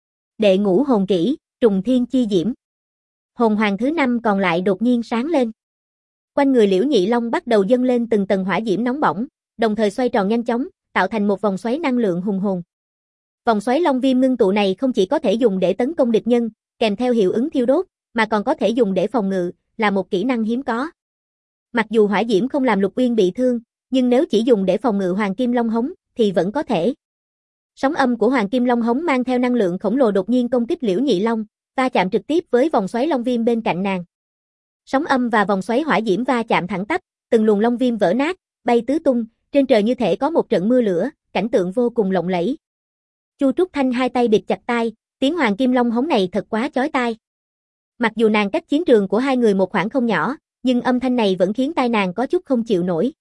Đệ ngũ hồn kỹ, Trùng Thiên Chi Diễm. Hồn hoàng thứ 5 còn lại đột nhiên sáng lên. Quanh người Liễu Nhị Long bắt đầu dâng lên từng tầng hỏa diễm nóng bỏng, đồng thời xoay tròn nhanh chóng, tạo thành một vòng xoáy năng lượng hùng hồn. Vòng xoáy long viêm ngưng tụ này không chỉ có thể dùng để tấn công địch nhân, kèm theo hiệu ứng thiêu đốt, mà còn có thể dùng để phòng ngự, là một kỹ năng hiếm có. Mặc dù hỏa diễm không làm Lục Uyên bị thương, nhưng nếu chỉ dùng để phòng ngự Hoàng Kim Long hống thì vẫn có thể. Sóng âm của Hoàng Kim Long hống mang theo năng lượng khổng lồ đột nhiên công kích Liễu Nhị Long, va chạm trực tiếp với vòng xoáy long viêm bên cạnh nàng. Sóng âm và vòng xoáy hỏa diễm va chạm thẳng tắp, từng luồng long viêm vỡ nát, bay tứ tung, trên trời như thể có một trận mưa lửa, cảnh tượng vô cùng lộng lẫy. Chu Trúc Thanh hai tay bịt chặt tai, tiếng Hoàng Kim Long hống này thật quá chói tai. Mặc dù nàng cách chiến trường của hai người một khoảng không nhỏ, nhưng âm thanh này vẫn khiến tai nàng có chút không chịu nổi.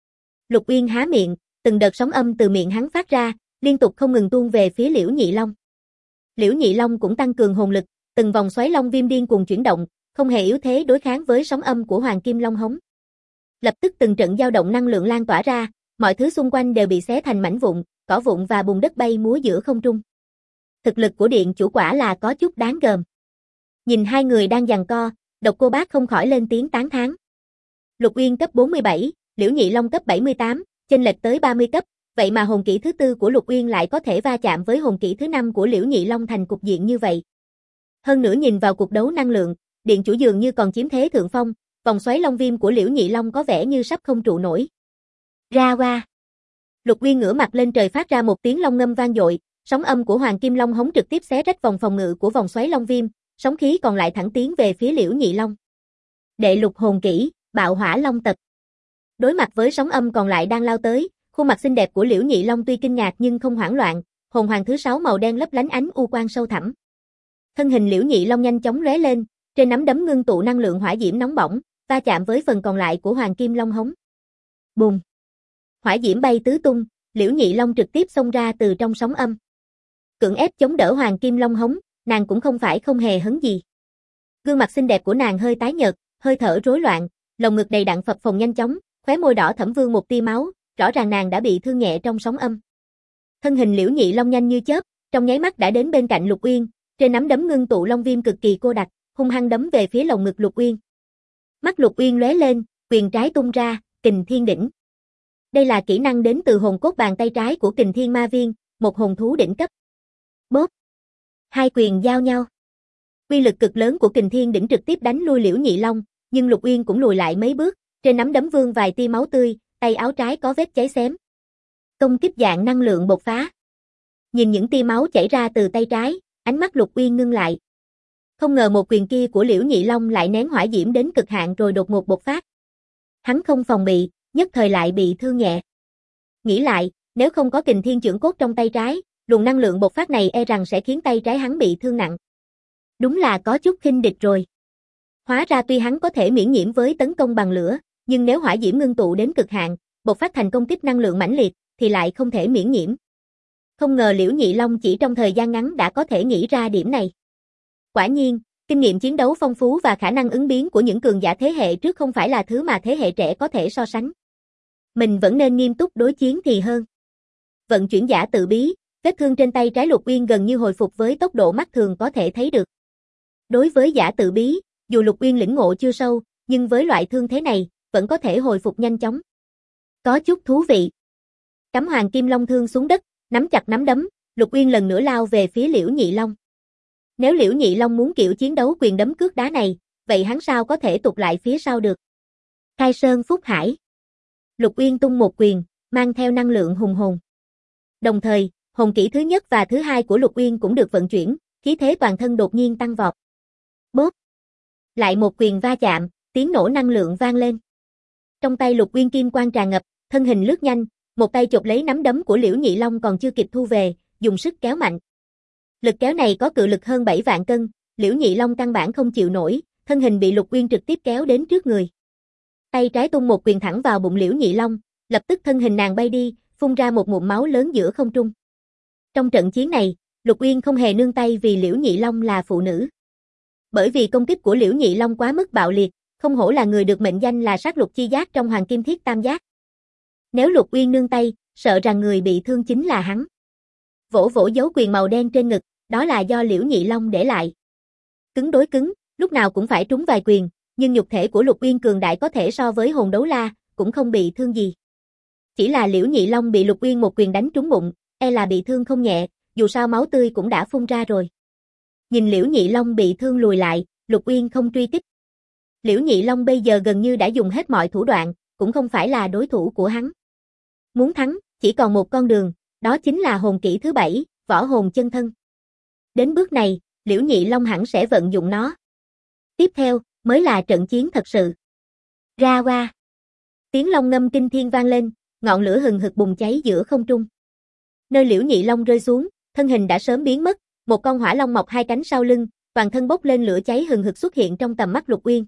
Lục Uyên há miệng, từng đợt sóng âm từ miệng hắn phát ra, liên tục không ngừng tuôn về phía Liễu Nhị Long. Liễu Nhị Long cũng tăng cường hồn lực, từng vòng xoáy long viêm điên cuồng chuyển động, không hề yếu thế đối kháng với sóng âm của Hoàng Kim Long hống. Lập tức từng trận dao động năng lượng lan tỏa ra, mọi thứ xung quanh đều bị xé thành mảnh vụn, cỏ vụn và bùn đất bay múa giữa không trung. Thực lực của điện chủ quả là có chút đáng gờm. Nhìn hai người đang giằng co, Độc Cô Bác không khỏi lên tiếng tán thán. Lục Uyên cấp 47, Liễu Nhị Long cấp 78, chênh lệch tới 30 cấp, vậy mà hồn kỹ thứ 4 của Lục Uyên lại có thể va chạm với hồn kỹ thứ 5 của Liễu Nhị Long thành cục diện như vậy. Hơn nữa nhìn vào cuộc đấu năng lượng, điện chủ dường như còn chiếm thế thượng phong, vòng xoáy long viêm của Liễu Nhị Long có vẻ như sắp không trụ nổi. Ra qua. Lục Uyên ngửa mặt lên trời phát ra một tiếng long ngâm vang dội, sóng âm của Hoàng Kim Long hống trực tiếp xé rách vòng phòng ngự của vòng xoáy long viêm, sóng khí còn lại thẳng tiến về phía Liễu Nhị Long. Đệ lục hồn kỹ, Bạo Hỏa Long Tật. Đối mặt với sóng âm còn lại đang lao tới, khuôn mặt xinh đẹp của Liễu Nhị Long tuy kinh ngạc nhưng không hoảng loạn, hồn hoàng thứ 6 màu đen lấp lánh ánh u quang sâu thẳm. Thân hình Liễu Nhị Long nhanh chóng lóe lên, trên nắm đấm ngưng tụ năng lượng hỏa diễm nóng bỏng, va chạm với phần còn lại của Hoàng Kim Long hống. Bùng! Hỏa diễm bay tứ tung, Liễu Nhị Long trực tiếp xông ra từ trong sóng âm. Cưỡng ép chống đỡ Hoàng Kim Long hống, nàng cũng không phải không hề hấn gì. Gương mặt xinh đẹp của nàng hơi tái nhợt, hơi thở rối loạn, lồng ngực đầy đặn phập phồng nhanh chóng, khóe môi đỏ thẫm vương một tia máu, rõ ràng nàng đã bị thương nhẹ trong sóng âm. Thân hình Liễu Nhị Long nhanh như chớp, trong nháy mắt đã đến bên cạnh Lục Uyên, trên nắm đấm ngưng tụ long viêm cực kỳ cô đặc, hung hăng đấm về phía lồng ngực Lục Uyên. Mắt Lục Uyên lóe lên, quyền trái tung ra, Kình Thiên Đỉnh. Đây là kỹ năng đến từ hồn cốt bàn tay trái của Kình Thiên Ma Viên, một hồn thú đỉnh cấp. Bốp. Hai quyền giao nhau. Uy lực cực lớn của Kình Thiên Đỉnh trực tiếp đánh lui Liễu Nhị Long, nhưng Lục Uyên cũng lùi lại mấy bước, trên nắm đấm vương vài tia máu tươi, tay áo trái có vết cháy xém. Công kích dạng năng lượng bộc phá. Nhìn những tia máu chảy ra từ tay trái, ánh mắt Lục Uyên ngưng lại. Không ngờ một quyền kia của Liễu Nhị Long lại nén hỏa diễm đến cực hạn rồi đột ngột bộc phát. Hắn không phòng bị, nhất thời lại bị thương nhẹ. Nghĩ lại, nếu không có Kình Thiên Chưởng Cốt trong tay trái, luồng năng lượng bộc phát này e rằng sẽ khiến tay trái hắn bị thương nặng. Đúng là có chút khinh địch rồi. Hóa ra tuy hắn có thể miễn nhiễm với tấn công bằng lửa, nhưng nếu hỏa diễm ngưng tụ đến cực hạn, bộc phát thành công kích năng lượng mãnh liệt, thì lại không thể miễn nhiễm. Không ngờ Liễu Nhị Long chỉ trong thời gian ngắn đã có thể nghĩ ra điểm này. Quả nhiên, kinh nghiệm chiến đấu phong phú và khả năng ứng biến của những cường giả thế hệ trước không phải là thứ mà thế hệ trẻ có thể so sánh. Mình vẫn nên nghiêm túc đối chiến thì hơn. Vận chuyển giả tự bí, vết thương trên tay trái Lục Uyên gần như hồi phục với tốc độ mắt thường có thể thấy được. Đối với giả tự bí, dù Lục Uyên lĩnh ngộ chưa sâu, nhưng với loại thương thế này, vẫn có thể hồi phục nhanh chóng. Có chút thú vị. Cắm Hoàng Kim Long thương xuống đất, nắm chặt nắm đấm, Lục Uyên lần nữa lao về phía Liễu Nhị Long. Nếu Liễu Nhị Long muốn kiểu chiến đấu quyền đấm cước đá này, vậy hắn sao có thể tụt lại phía sau được. Khai Sơn Phúc Hải. Lục Uyên tung một quyền, mang theo năng lượng hùng hồn. Đồng thời, hồn kỹ thứ nhất và thứ hai của Lục Uyên cũng được vận chuyển, khí thế toàn thân đột nhiên tăng vọt. Bốp. Lại một quyền va chạm, tiếng nổ năng lượng vang lên. Trong tay Lục Uyên kim quang tràn ngập, thân hình lướt nhanh, một tay chộp lấy nắm đấm của Liễu Nhị Long còn chưa kịp thu về, dùng sức kéo mạnh. Lực kéo này có cự lực hơn 7 vạn cân, Liễu Nhị Long căn bản không chịu nổi, thân hình bị Lục Uyên trực tiếp kéo đến trước người. Tay trái tung một quyền thẳng vào bụng Liễu Nhị Long, lập tức thân hình nàng bay đi, phun ra một ngụm máu lớn giữa không trung. Trong trận chiến này, Lục Uyên không hề nương tay vì Liễu Nhị Long là phụ nữ. Bởi vì công kích của Liễu Nhị Long quá mức bạo liệt, không hổ là người được mệnh danh là sát lục chi giác trong Hoàng Kim Thiết Tam Giác. Nếu Lục Uyên nương tay, sợ rằng người bị thương chính là hắn. Vỗ vỗ dấu quyền màu đen trên ngực, đó là do Liễu Nhị Long để lại. Cứng đối cứng, lúc nào cũng phải trúng vài quyền, nhưng nhục thể của Lục Uyên cường đại có thể so với hồn đấu la, cũng không bị thương gì. Chỉ là Liễu Nhị Long bị Lục Uyên một quyền đánh trúng bụng, e là bị thương không nhẹ, dù sao máu tươi cũng đã phun ra rồi. Nhìn Liễu Nhị Long bị thương lùi lại, Lục Uyên không truy kích. Liễu Nhị Long bây giờ gần như đã dùng hết mọi thủ đoạn, cũng không phải là đối thủ của hắn. Muốn thắng, chỉ còn một con đường, đó chính là hồn kỹ thứ 7, võ hồn chân thân. Đến bước này, Liễu Nhị Long hẳn sẽ vận dụng nó. Tiếp theo, mới là trận chiến thật sự. Ra qua. Tiếng long ngâm kinh thiên vang lên, ngọn lửa hừng hực bùng cháy giữa không trung. Nơi Liễu Nhị Long rơi xuống, thân hình đã sớm biến mất, một con hỏa long mọc hai cánh sau lưng, toàn thân bốc lên lửa cháy hừng hực xuất hiện trong tầm mắt Lục Uyên.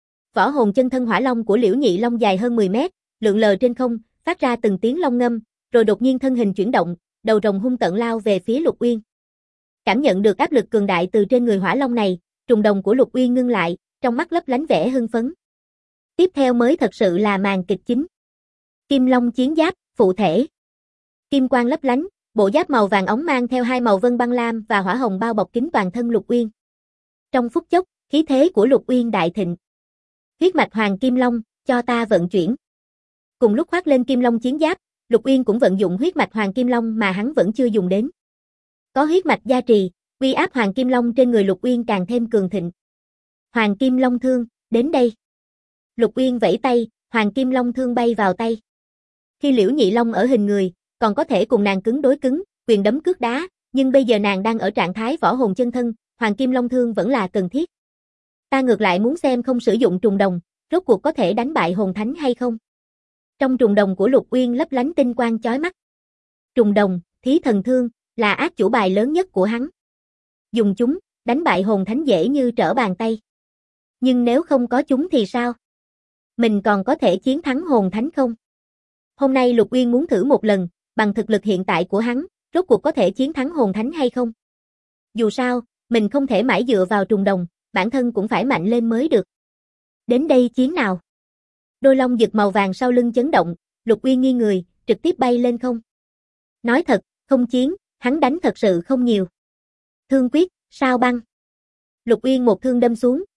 Võ hồn chân thân hỏa long của Liễu Nhị Long dài hơn 10 mét, lượn lờ trên không, phát ra từng tiếng long ngâm, rồi đột nhiên thân hình chuyển động, đầu rồng hung tợn lao về phía Lục Uyên. Cảm nhận được áp lực cường đại từ trên người hỏa long này, trùng đồng của Lục Uyên ngưng lại, trong mắt lấp lánh vẻ hưng phấn. Tiếp theo mới thật sự là màn kịch chính. Kim Long chiến giáp, phụ thể. Kim quang lấp lánh, bộ giáp màu vàng óng mang theo hai màu vân băng lam và hỏa hồng bao bọc kín toàn thân Lục Uyên. Trong phút chốc, khí thế của Lục Uyên đại thịnh. Huyết mạch Hoàng Kim Long, cho ta vận chuyển. Cùng lúc khoác lên Kim Long chiến giáp, Lục Uyên cũng vận dụng huyết mạch Hoàng Kim Long mà hắn vẫn chưa dùng đến. Có huyết mạch gia trì, uy áp Hoàng Kim Long trên người Lục Uyên càng thêm cường thịnh. Hoàng Kim Long thương, đến đây. Lục Uyên vẫy tay, Hoàng Kim Long thương bay vào tay. Khi Liễu Nhị Long ở hình người, còn có thể cùng nàng cứng đối cứng, quyền đấm cước đá, nhưng bây giờ nàng đang ở trạng thái võ hồn chân thân, Hoàng Kim Long thương vẫn là cần thiết. Ta ngược lại muốn xem không sử dụng trùng đồng, rốt cuộc có thể đánh bại hồn thánh hay không. Trong trùng đồng của Lục Uyên lấp lánh tinh quang chói mắt. Trùng đồng, thí thần thương, là ác chủ bài lớn nhất của hắn. Dùng chúng, đánh bại hồn thánh dễ như trở bàn tay. Nhưng nếu không có chúng thì sao? Mình còn có thể chiến thắng hồn thánh không? Hôm nay Lục Uyên muốn thử một lần, bằng thực lực hiện tại của hắn, rốt cuộc có thể chiến thắng hồn thánh hay không? Dù sao, mình không thể mãi dựa vào trùng đồng, bản thân cũng phải mạnh lên mới được. Đến đây chiến nào. Đôi long giật màu vàng sau lưng chấn động, Lục Uyên nghiêng người, trực tiếp bay lên không. Nói thật, không chiến, hắn đánh thật sự không nhiều. Thương quyết, sao băng. Lục Uyên một thương đâm xuống,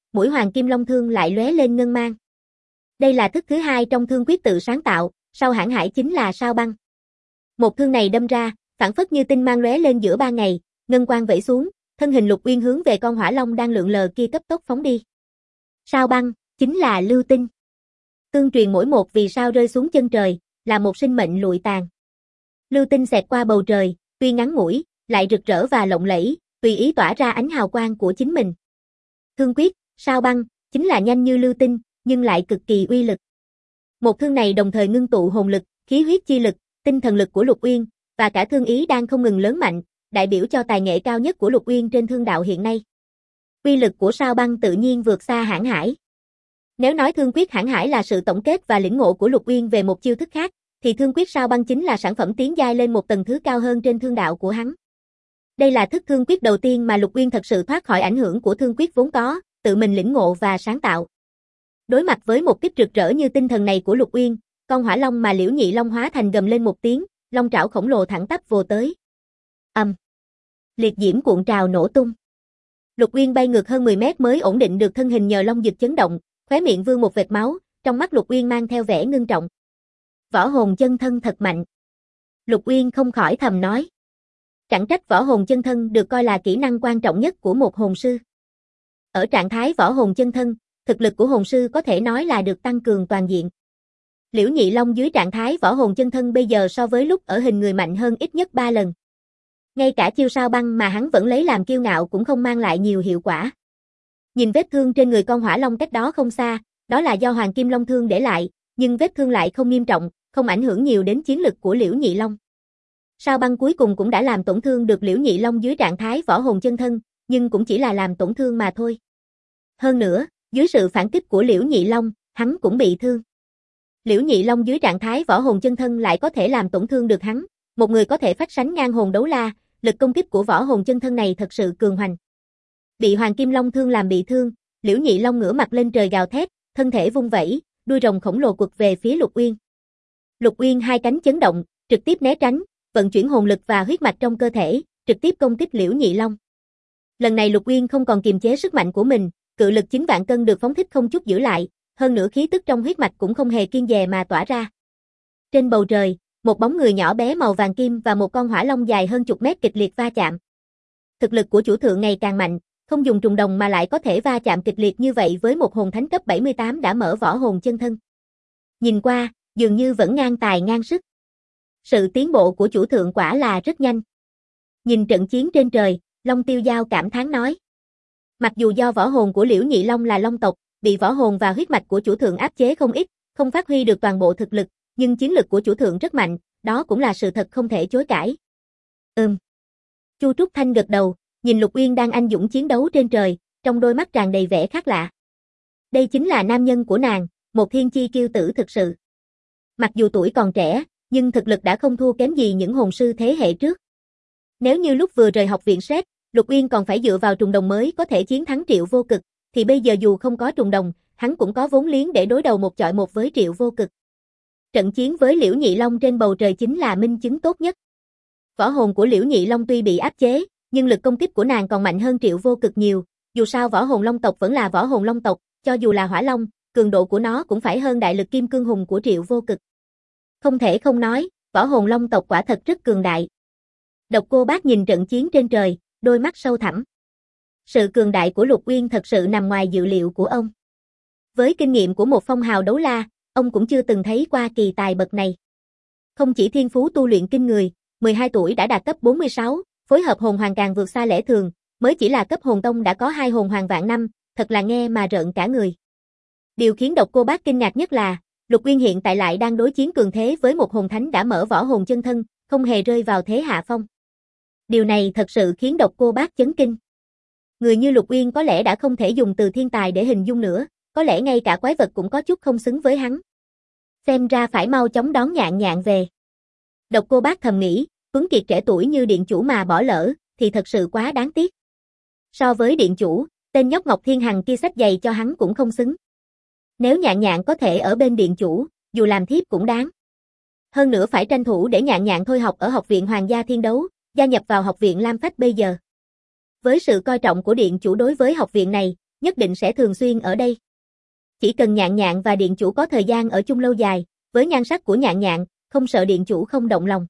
mũi hoàng kim long thương lại lóe lên ngân mang. Đây là thức thứ hai trong thương quyết tự sáng tạo, sau hãn hải chính là sao băng. Một thương này đâm ra, phảng phất như tinh mang lóe lên giữa ban ngày, ngân quang vẩy xuống, thân hình Lục Uyên hướng về con hỏa long đang lượn lờ kia cấp tốc phóng đi. Sao băng, chính là lưu tinh. Tương truyền mỗi một vì sao rơi xuống chân trời, là một sinh mệnh lụi tàn. Lưu tinh xẹt qua bầu trời, tuy ngắn ngủi, lại rực rỡ và lộng lẫy, tùy ý tỏa ra ánh hào quang của chính mình. Thương quyết, sao băng, chính là nhanh như lưu tinh, nhưng lại cực kỳ uy lực. Một thương này đồng thời ngưng tụ hồn lực, khí huyết chi lực, tinh thần lực của Lục Uyên, và cả thương ý đang không ngừng lớn mạnh, đại biểu cho tài nghệ cao nhất của Lục Uyên trên thương đạo hiện nay. Uy lực của sao băng tự nhiên vượt xa hãn hải. Nếu nói thương quyết hãn hải là sự tổng kết và lĩnh ngộ của Lục Uyên về một chiêu thức khác, thì thương quyết sao băng chính là sản phẩm tiến giai lên một tầng thứ cao hơn trên thương đạo của hắn. Đây là thức thương quyết đầu tiên mà Lục Uyên thật sự thoát khỏi ảnh hưởng của thương quyết vốn có, tự mình lĩnh ngộ và sáng tạo. Đối mặt với một kích rực rỡ như tinh thần này của Lục Uyên, con hỏa long mà Liễu Nhị Long hóa thành gầm lên một tiếng, long trảo khổng lồ thẳng tắp vồ tới. Liệt diễm cuộn trào nổ tung. Lục Uyên bay ngược hơn 10 mét mới ổn định được thân hình nhờ long dực chấn động, khóe miệng vương một vệt máu, trong mắt Lục Uyên mang theo vẻ ngưng trọng. Võ hồn chân thân thật mạnh. Lục Uyên không khỏi thầm nói. Chẳng trách võ hồn chân thân được coi là kỹ năng quan trọng nhất của một hồn sư. Ở trạng thái võ hồn chân thân, thực lực của hồn sư có thể nói là được tăng cường toàn diện. Liễu Nhị Long dưới trạng thái võ hồn chân thân bây giờ so với lúc ở hình người mạnh hơn ít nhất 3 lần. Ngay cả chiêu sao băng mà hắn vẫn lấy làm kiêu ngạo cũng không mang lại nhiều hiệu quả. Nhìn vết thương trên người con hỏa long cách đó không xa, đó là do hoàng kim long thương để lại, nhưng vết thương lại không nghiêm trọng, không ảnh hưởng nhiều đến chiến lực của Liễu Nhị Long. Sao băng cuối cùng cũng đã làm tổn thương được Liễu Nhị Long dưới trạng thái võ hồn chân thân, nhưng cũng chỉ là làm tổn thương mà thôi. Hơn nữa, dưới sự phản kích của Liễu Nhị Long, hắn cũng bị thương. Liễu Nhị Long dưới trạng thái võ hồn chân thân lại có thể làm tổn thương được hắn, một người có thể phách sánh ngang hồn đấu la, lực công kích của võ hồn chân thân này thật sự cường hoành. Bị hoàng kim long thương làm bị thương, Liễu Nhị Long ngửa mặt lên trời gào thét, thân thể vung vẩy, đuôi rồng khổng lồ quật về phía Lục Uyên. Lục Uyên hai cánh chấn động, trực tiếp né tránh, vận chuyển hồn lực và huyết mạch trong cơ thể, trực tiếp công kích Liễu Nhị Long. Lần này Lục Uyên không còn kiềm chế sức mạnh của mình, cự lực 9 vạn cân được phóng thích không chút giữ lại, hơn nữa khí tức trong huyết mạch cũng không hề kiêng dè mà tỏa ra. Trên bầu trời, một bóng người nhỏ bé màu vàng kim và một con hỏa long dài hơn chục mét kịch liệt va chạm. Thực lực của chủ thượng ngày càng mạnh, không dùng trùng đồng mà lại có thể va chạm kịch liệt như vậy với một hồn thánh cấp 78 đã mở võ hồn chân thân. Nhìn qua, dường như vẫn ngang tài ngang sức. Sự tiến bộ của chủ thượng quả là rất nhanh. Nhìn trận chiến trên trời, Long Tiêu Giao cảm thán nói. Mặc dù do võ hồn của Liễu Nhị Long là long tộc, bị võ hồn và huyết mạch của chủ thượng áp chế không ít, không phát huy được toàn bộ thực lực, nhưng chiến lực của chủ thượng rất mạnh, đó cũng là sự thật không thể chối cãi. Chu Trúc Thanh gật đầu, nhìn Lục Uyên đang anh dũng chiến đấu trên trời, trong đôi mắt tràn đầy vẻ khác lạ. Đây chính là nam nhân của nàng, một thiên chi kiêu tử thực sự. Mặc dù tuổi còn trẻ, nhưng thực lực đã không thua kém gì những hồn sư thế hệ trước. Nếu như lúc vừa rời học viện SET, Lục Uyên còn phải dựa vào trùng đồng mới có thể chiến thắng Triệu Vô Cực, thì bây giờ dù không có trùng đồng, hắn cũng có vốn liếng để đối đầu một chọi một với Triệu Vô Cực. Trận chiến với Liễu Nhị Long trên bầu trời chính là minh chứng tốt nhất. Võ hồn của Liễu Nhị Long tuy bị áp chế, nhưng lực công kích của nàng còn mạnh hơn Triệu Vô Cực nhiều, dù sao võ hồn long tộc vẫn là võ hồn long tộc, cho dù là hỏa long, cường độ của nó cũng phải hơn đại lực kim cương hùng của Triệu Vô Cực. Không thể không nói, võ hồn long tộc quả thật rất cường đại. Độc Cô Bác nhìn trận chiến trên trời, đôi mắt sâu thẳm. Sự cường đại của Lục Uyên thật sự nằm ngoài dự liệu của ông. Với kinh nghiệm của một phong hào đấu la, ông cũng chưa từng thấy qua kỳ tài bậc này. Không chỉ thiên phú tu luyện kinh người, 12 tuổi đã đạt cấp 46, phối hợp hồn hoàng càng vượt xa lẽ thường, mới chỉ là cấp hồn tông đã có 2 hồn hoàng vạn năm, thật là nghe mà rợn cả người. Điều khiến Độc Cô Bác kinh ngạc nhất là, Lục Uyên hiện tại lại đang đối chiến cường thế với một hồn thánh đã mở võ hồn chân thân, không hề rơi vào thế hạ phong. Điều này thật sự khiến Độc Cô Bác chấn kinh. Người như Lục Uyên có lẽ đã không thể dùng từ thiên tài để hình dung nữa, có lẽ ngay cả quái vật cũng có chút không xứng với hắn. Xem ra phải mau chóng đón Nhạn Nhạn về. Độc Cô Bác thầm nghĩ, tuấn kiệt trẻ tuổi như điện chủ mà bỏ lỡ, thì thật sự quá đáng tiếc. So với điện chủ, tên nhóc Ngọc Thiên Hằng kia xách giày cho hắn cũng không xứng. Nếu Nhạn Nhạn có thể ở bên điện chủ, dù làm thiếp cũng đáng. Hơn nữa phải tranh thủ để Nhạn Nhạn thôi học ở Học viện Hoàng gia Thiên Đấu, gia nhập vào Học viện Lam Phách bây giờ. Với sự coi trọng của điện chủ đối với học viện này, nhất định sẽ thường xuyên ở đây. Chỉ cần Nhạn Nhạn và điện chủ có thời gian ở chung lâu dài, với nhan sắc của Nhạn Nhạn, không sợ điện chủ không động lòng.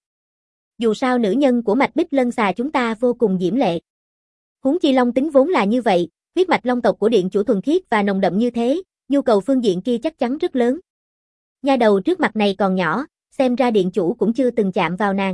Dù sao nữ nhân của mạch Bích Lân Xà chúng ta vô cùng diễm lệ. Huống chi long tính vốn là như vậy, huyết mạch long tộc của điện chủ thuần khiết và nồng đậm như thế, nhu cầu phương diện kia chắc chắn rất lớn. Nha đầu trước mặt này còn nhỏ, xem ra điện chủ cũng chưa từng chạm vào nàng.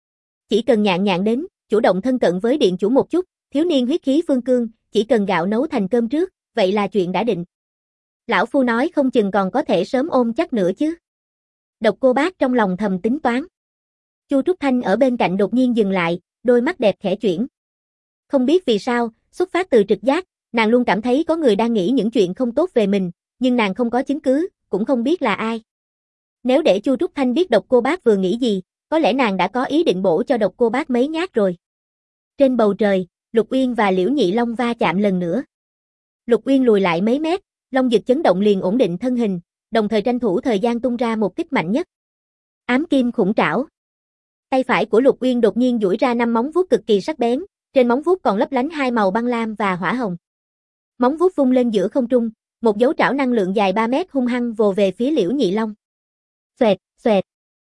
Chỉ cần Nhạn Nhạn đến, chủ động thân cận với điện chủ một chút, thiếu niên huyết khí phương cương, chỉ cần gạo nấu thành cơm trước, vậy là chuyện đã định. Lão phu nói không chừng còn có thể sớm ôm chắc nữa chứ. Độc Cô Bác trong lòng thầm tính toán. Chu Trúc Thanh ở bên cạnh đột nhiên dừng lại, đôi mắt đẹp khẽ chuyển. Không biết vì sao, xuất phát từ trực giác, nàng luôn cảm thấy có người đang nghĩ những chuyện không tốt về mình, nhưng nàng không có chứng cứ, cũng không biết là ai. Nếu để Chu Trúc Thanh biết Độc Cô Bác vừa nghĩ gì, có lẽ nàng đã có ý định bổ cho Độc Cô Bác mấy nhát rồi. Trên bầu trời, Lục Uyên và Liễu Nhị Long va chạm lần nữa. Lục Uyên lùi lại mấy mét, long dịch chấn động liền ổn định thân hình, đồng thời tranh thủ thời gian tung ra một kích mạnh nhất. Ám kim khủng trảo. Tay phải của Lục Uyên đột nhiên duỗi ra 5 móng vuốt cực kỳ sắc bén, trên móng vuốt còn lấp lánh hai màu băng lam và hỏa hồng. Móng vuốt vung lên giữa không trung, một dấu trảo năng lượng dài 3 mét hung hăng vồ về phía Liễu Nhị Long. Xoẹt, xoẹt.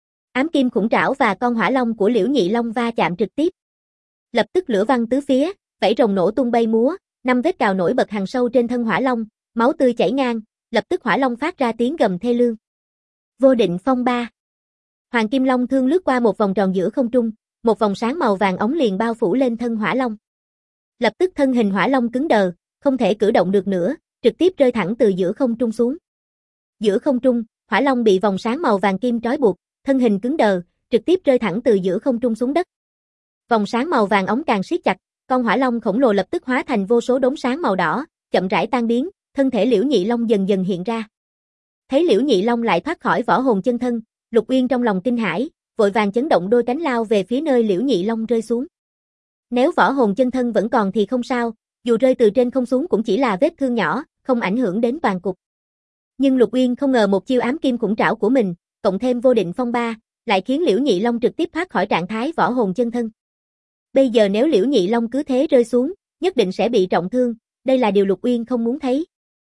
Ám kim khủng trảo và con hỏa long của Liễu Nhị Long va chạm trực tiếp. Lập tức lửa văng tứ phía, vảy rồng nổ tung bay múa, 5 vết cào nổi bật hàng sâu trên thân hỏa long, máu tươi chảy ngang, lập tức hỏa long phát ra tiếng gầm thê lương. Vô định phong ba. Hoàng kim long thương lướt qua một vòng tròn giữa không trung, một vòng sáng màu vàng óng liền bao phủ lên thân hỏa long. Lập tức thân hình hỏa long cứng đờ, không thể cử động được nữa, trực tiếp rơi thẳng từ giữa không trung xuống. Giữa không trung, hỏa long bị vòng sáng màu vàng kim trói buộc, thân hình cứng đờ, trực tiếp rơi thẳng từ giữa không trung xuống đất. Vòng sáng màu vàng óng càng siết chặt, con hỏa long khổng lồ lập tức hóa thành vô số đốm sáng màu đỏ, chậm rãi tan biến, thân thể Liễu Nhị Long dần dần hiện ra. Thấy Liễu Nhị Long lại thoát khỏi võ hồn chân thân, Lục Uyên trong lòng kinh hãi, vội vàng chấn động đôi cánh lao về phía nơi Liễu Nhị Long rơi xuống. Nếu võ hồn chân thân vẫn còn thì không sao, dù rơi từ trên không xuống cũng chỉ là vết thương nhỏ, không ảnh hưởng đến toàn cục. Nhưng Lục Uyên không ngờ một chiêu ám kim khủng trảo của mình, cộng thêm vô định phong ba, lại khiến Liễu Nhị Long trực tiếp thoát khỏi trạng thái võ hồn chân thân. Bây giờ nếu Liễu Nhị Long cứ thế rơi xuống, nhất định sẽ bị trọng thương, đây là điều Lục Uyên không muốn thấy.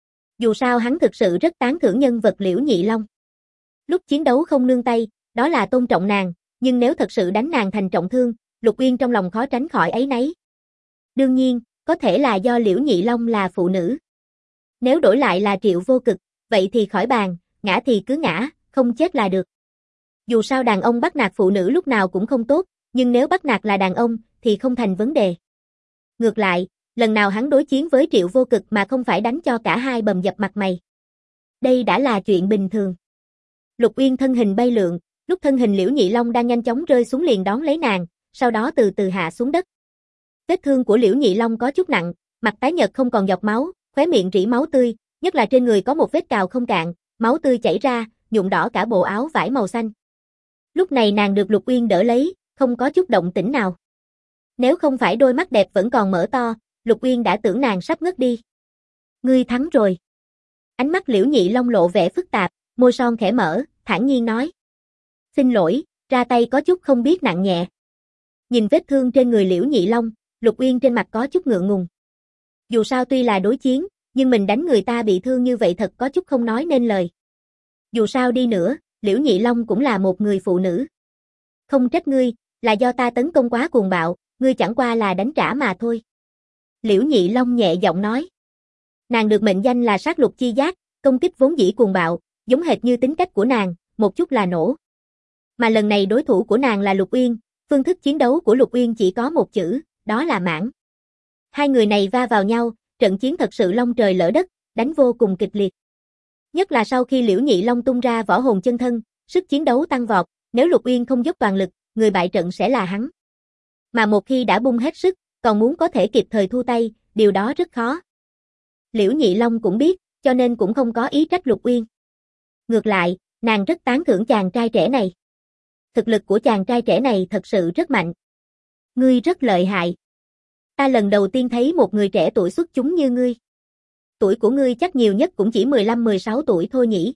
Dù sao hắn thực sự rất tán thưởng nhân vật Liễu Nhị Long. Lúc chiến đấu không nương tay, đó là tôn trọng nàng, nhưng nếu thật sự đánh nàng thành trọng thương, Lục Uyên trong lòng khó tránh khỏi áy náy. Đương nhiên, có thể là do Liễu Nhị Long là phụ nữ. Nếu đổi lại là Triệu Vô Cực, vậy thì khỏi bàn, ngã thì cứ ngã, không chết là được. Dù sao đàn ông bắt nạt phụ nữ lúc nào cũng không tốt, nhưng nếu bắt nạt là đàn ông, thì không thành vấn đề. Ngược lại, lần nào hắn đối chiến với Triệu Vô Cực mà không phải đánh cho cả hai bầm dập mặt mày. Đây đã là chuyện bình thường. Lục Uyên thân hình bay lượn, lúc thân hình Liễu Nhị Long đang nhanh chóng rơi xuống liền đón lấy nàng, sau đó từ từ hạ xuống đất. Vết thương của Liễu Nhị Long có chút nặng, mặt tái nhợt không còn giọt máu, khóe miệng rỉ máu tươi, nhất là trên người có một vết cào không cạn, máu tươi chảy ra, nhuộm đỏ cả bộ áo vải màu xanh. Lúc này nàng được Lục Uyên đỡ lấy, không có chút động tĩnh nào. Nếu không phải đôi mắt đẹp vẫn còn mở to, Lục Uyên đã tưởng nàng sắp ngất đi. Ngươi thắng rồi. Ánh mắt Liễu Nhị Long lộ vẻ phức tạp, môi son khẽ mở, thản nhiên nói. Xin lỗi, ra tay có chút không biết nặng nhẹ. Nhìn vết thương trên người Liễu Nhị Long, Lục Uyên trên mặt có chút ngượng ngùng. Dù sao tuy là đối chiến, nhưng mình đánh người ta bị thương như vậy thật có chút không nói nên lời. Dù sao đi nữa, Liễu Nhị Long cũng là một người phụ nữ. Không trách ngươi, là do ta tấn công quá cuồng bạo, ngươi chẳng qua là đánh trả mà thôi. Liễu Nhị Long nhẹ giọng nói. Nàng được mệnh danh là sát lục chi giác, công kích vốn dĩ cuồng bạo, giống hệt như tính cách của nàng, một chút là nổ. Mà lần này đối thủ của nàng là Lục Uyên, phương thức chiến đấu của Lục Uyên chỉ có một chữ, đó là mãng. Hai người này va vào nhau, trận chiến thật sự long trời lỡ đất, đánh vô cùng kịch liệt. Nhất là sau khi Liễu Nhị Long tung ra võ hồn chân thân, sức chiến đấu tăng vọt, nếu Lục Uyên không dốc toàn lực, người bại trận sẽ là hắn. Mà một khi đã bung hết sức, còn muốn có thể kịp thời thu tay, điều đó rất khó. Liễu Nhị Long cũng biết, cho nên cũng không có ý trách Lục Uyên. Ngược lại, nàng rất tán thưởng chàng trai trẻ này. Thực lực của chàng trai trẻ này thật sự rất mạnh. Ngươi rất lợi hại. Ta lần đầu tiên thấy một người trẻ tuổi xuất chúng như ngươi. Tuổi của ngươi chắc nhiều nhất cũng chỉ 15-16 tuổi thôi nhỉ.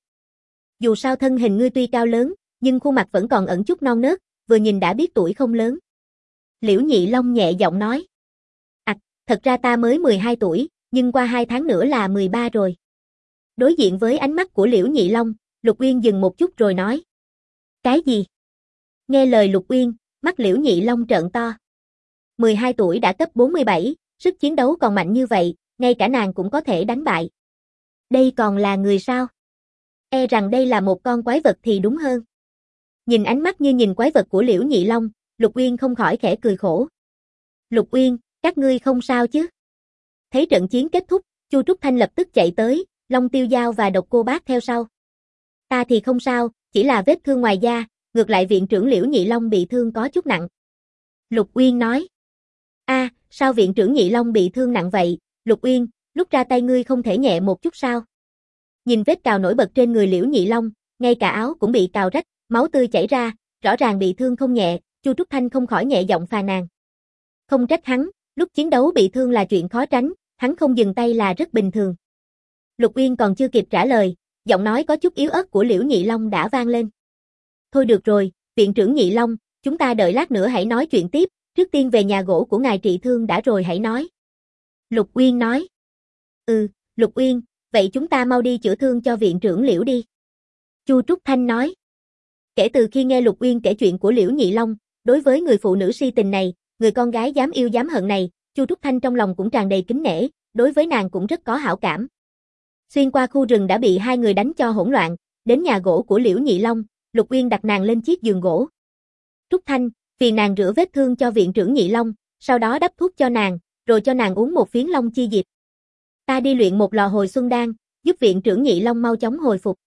Dù sao thân hình ngươi tuy cao lớn, nhưng khuôn mặt vẫn còn ẩn chút non nớt, vừa nhìn đã biết tuổi không lớn. Liễu Nhị Long nhẹ giọng nói. Thật ra ta mới 12 tuổi, Nhưng qua 2 tháng nữa là 13 rồi. Đối diện với ánh mắt của Liễu Nhị Long, Lục Uyên dừng một chút rồi nói. Cái gì? Nghe lời Lục Uyên, mắt Liễu Nhị Long trợn to. 12 tuổi đã cấp 47, sức chiến đấu còn mạnh như vậy, ngay cả nàng cũng có thể đánh bại. Đây còn là người sao? E rằng đây là một con quái vật thì đúng hơn. Nhìn ánh mắt như nhìn quái vật của Liễu Nhị Long, Lục Uyên không khỏi khẽ cười khổ. Lục Uyên, các ngươi không sao chứ? Thấy trận chiến kết thúc, Chu Trúc Thanh lập tức chạy tới, Long Tiêu Dao và Độc Cô Bác theo sau. Ta thì không sao, chỉ là vết thương ngoài da, ngược lại viện trưởng Liễu Nhị Long bị thương có chút nặng. Lục Uyên nói. Sao viện trưởng Nhị Long bị thương nặng vậy? Lục Uyên, lúc ra tay ngươi không thể nhẹ một chút sao? Nhìn vết cào nổi bật trên người Liễu Nhị Long, ngay cả áo cũng bị cào rách, máu tươi chảy ra, rõ ràng bị thương không nhẹ, Chu Trúc Thanh không khỏi nhẹ giọng phàn nàn. Không trách hắn, lúc chiến đấu bị thương là chuyện khó tránh, hắn không dừng tay là rất bình thường. Lục Uyên còn chưa kịp trả lời, giọng nói có chút yếu ớt của Liễu Nhị Long đã vang lên. Thôi được rồi, viện trưởng Nhị Long, chúng ta đợi lát nữa hãy nói chuyện tiếp, trước tiên về nhà gỗ của ngài trị thương đã rồi hãy nói. Lục Uyên nói. Lục Uyên, vậy chúng ta mau đi chữa thương cho viện trưởng Liễu đi. Chu Trúc Thanh nói. Kể từ khi nghe Lục Uyên kể chuyện của Liễu Nhị Long, đối với người phụ nữ si tình này, người con gái dám yêu dám hận này, Chu Trúc Thanh trong lòng cũng tràn đầy kính nể, đối với nàng cũng rất có hảo cảm. Xuyên qua khu rừng đã bị hai người đánh cho hỗn loạn, đến nhà gỗ của Liễu Nhị Long, Lục Uyên đặt nàng lên chiếc giường gỗ. Trúc Thanh, phiền nàng rửa vết thương cho viện trưởng Nhị Long, sau đó đắp thuốc cho nàng, rồi cho nàng uống một phiến Long Chi Diệp. Ta đi luyện một lò hồi xuân đan, giúp viện trưởng Nhị Long mau chóng hồi phục.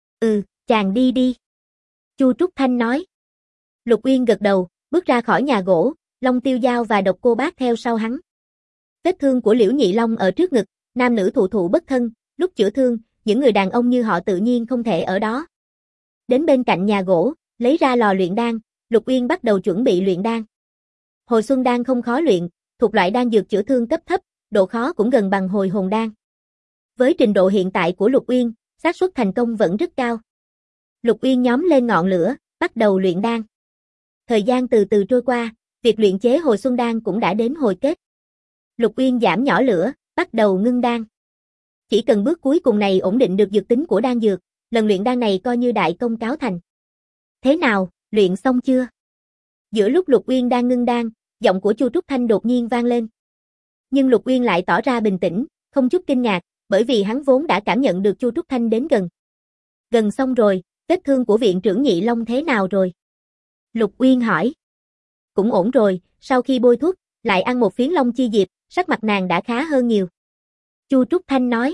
Chàng đi đi. Chu Trúc Thanh nói. Lục Uyên gật đầu, bước ra khỏi nhà gỗ, Long Tiêu Dao và Độc Cô Bác theo sau hắn. Vết thương của Liễu Nhị Long ở trước ngực, nam nữ thụ thụ bất thân, lúc chữa thương, những người đàn ông như họ tự nhiên không thể ở đó. Đến bên cạnh nhà gỗ, lấy ra lò luyện đan, Lục Uyên bắt đầu chuẩn bị luyện đan. Hồi xuân đan không khó luyện, thuộc loại đan dược chữa thương cấp thấp, độ khó cũng gần bằng hồi hồn đan. Với trình độ hiện tại của Lục Uyên, xác suất thành công vẫn rất cao. Lục Uyên nhóm lên ngọn lửa, bắt đầu luyện đan. Thời gian từ từ trôi qua, việc luyện chế hồi xuân đan cũng đã đến hồi kết. Lục Uyên giảm nhỏ lửa, bắt đầu ngưng đan. Chỉ cần bước cuối cùng này ổn định được dược tính của đan dược, lần luyện đan này coi như đại công cáo thành. Thế nào, luyện xong chưa? Giữa lúc Lục Uyên đang ngưng đan, giọng của Chu Trúc Thanh đột nhiên vang lên. Nhưng Lục Uyên lại tỏ ra bình tĩnh, không chút kinh ngạc, bởi vì hắn vốn đã cảm nhận được Chu Trúc Thanh đến gần. Gần xong rồi, vết thương của viện trưởng Nhị Long thế nào rồi? Lục Uyên hỏi. Cũng ổn rồi, sau khi bôi thuốc, lại ăn một phiến Long Chi Diệp, sắc mặt nàng đã khá hơn nhiều. Chu Trúc Thanh nói.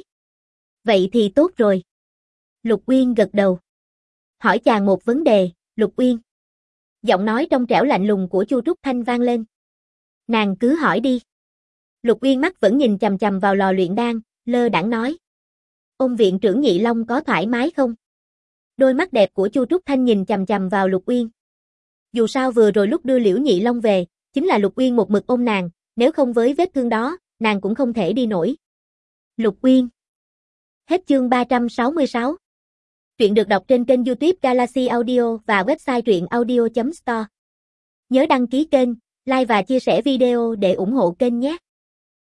Vậy thì tốt rồi. Lục Uyên gật đầu. Hỏi chàng một vấn đề, Lục Uyên. Giọng nói trong trẻo lạnh lùng của Chu Trúc Thanh vang lên. Nàng cứ hỏi đi. Lục Uyên mắt vẫn nhìn chằm chằm vào lò luyện đan, lơ đãng nói. Ôm viện trưởng Nhị Long có thoải mái không? Đôi mắt đẹp của Chu Trúc Thanh nhìn chằm chằm vào Lục Uyên. Dù sao vừa rồi lúc đưa Liễu Nhị Long về, chính là Lục Uyên một mực ôm nàng, nếu không với vết thương đó, nàng cũng không thể đi nổi. Lục Uyên. Hết chương 366. Truyện được đọc trên kênh YouTube Galaxy Audio và website truyệnaudio.store. Nhớ đăng ký kênh, like và chia sẻ video để ủng hộ kênh nhé.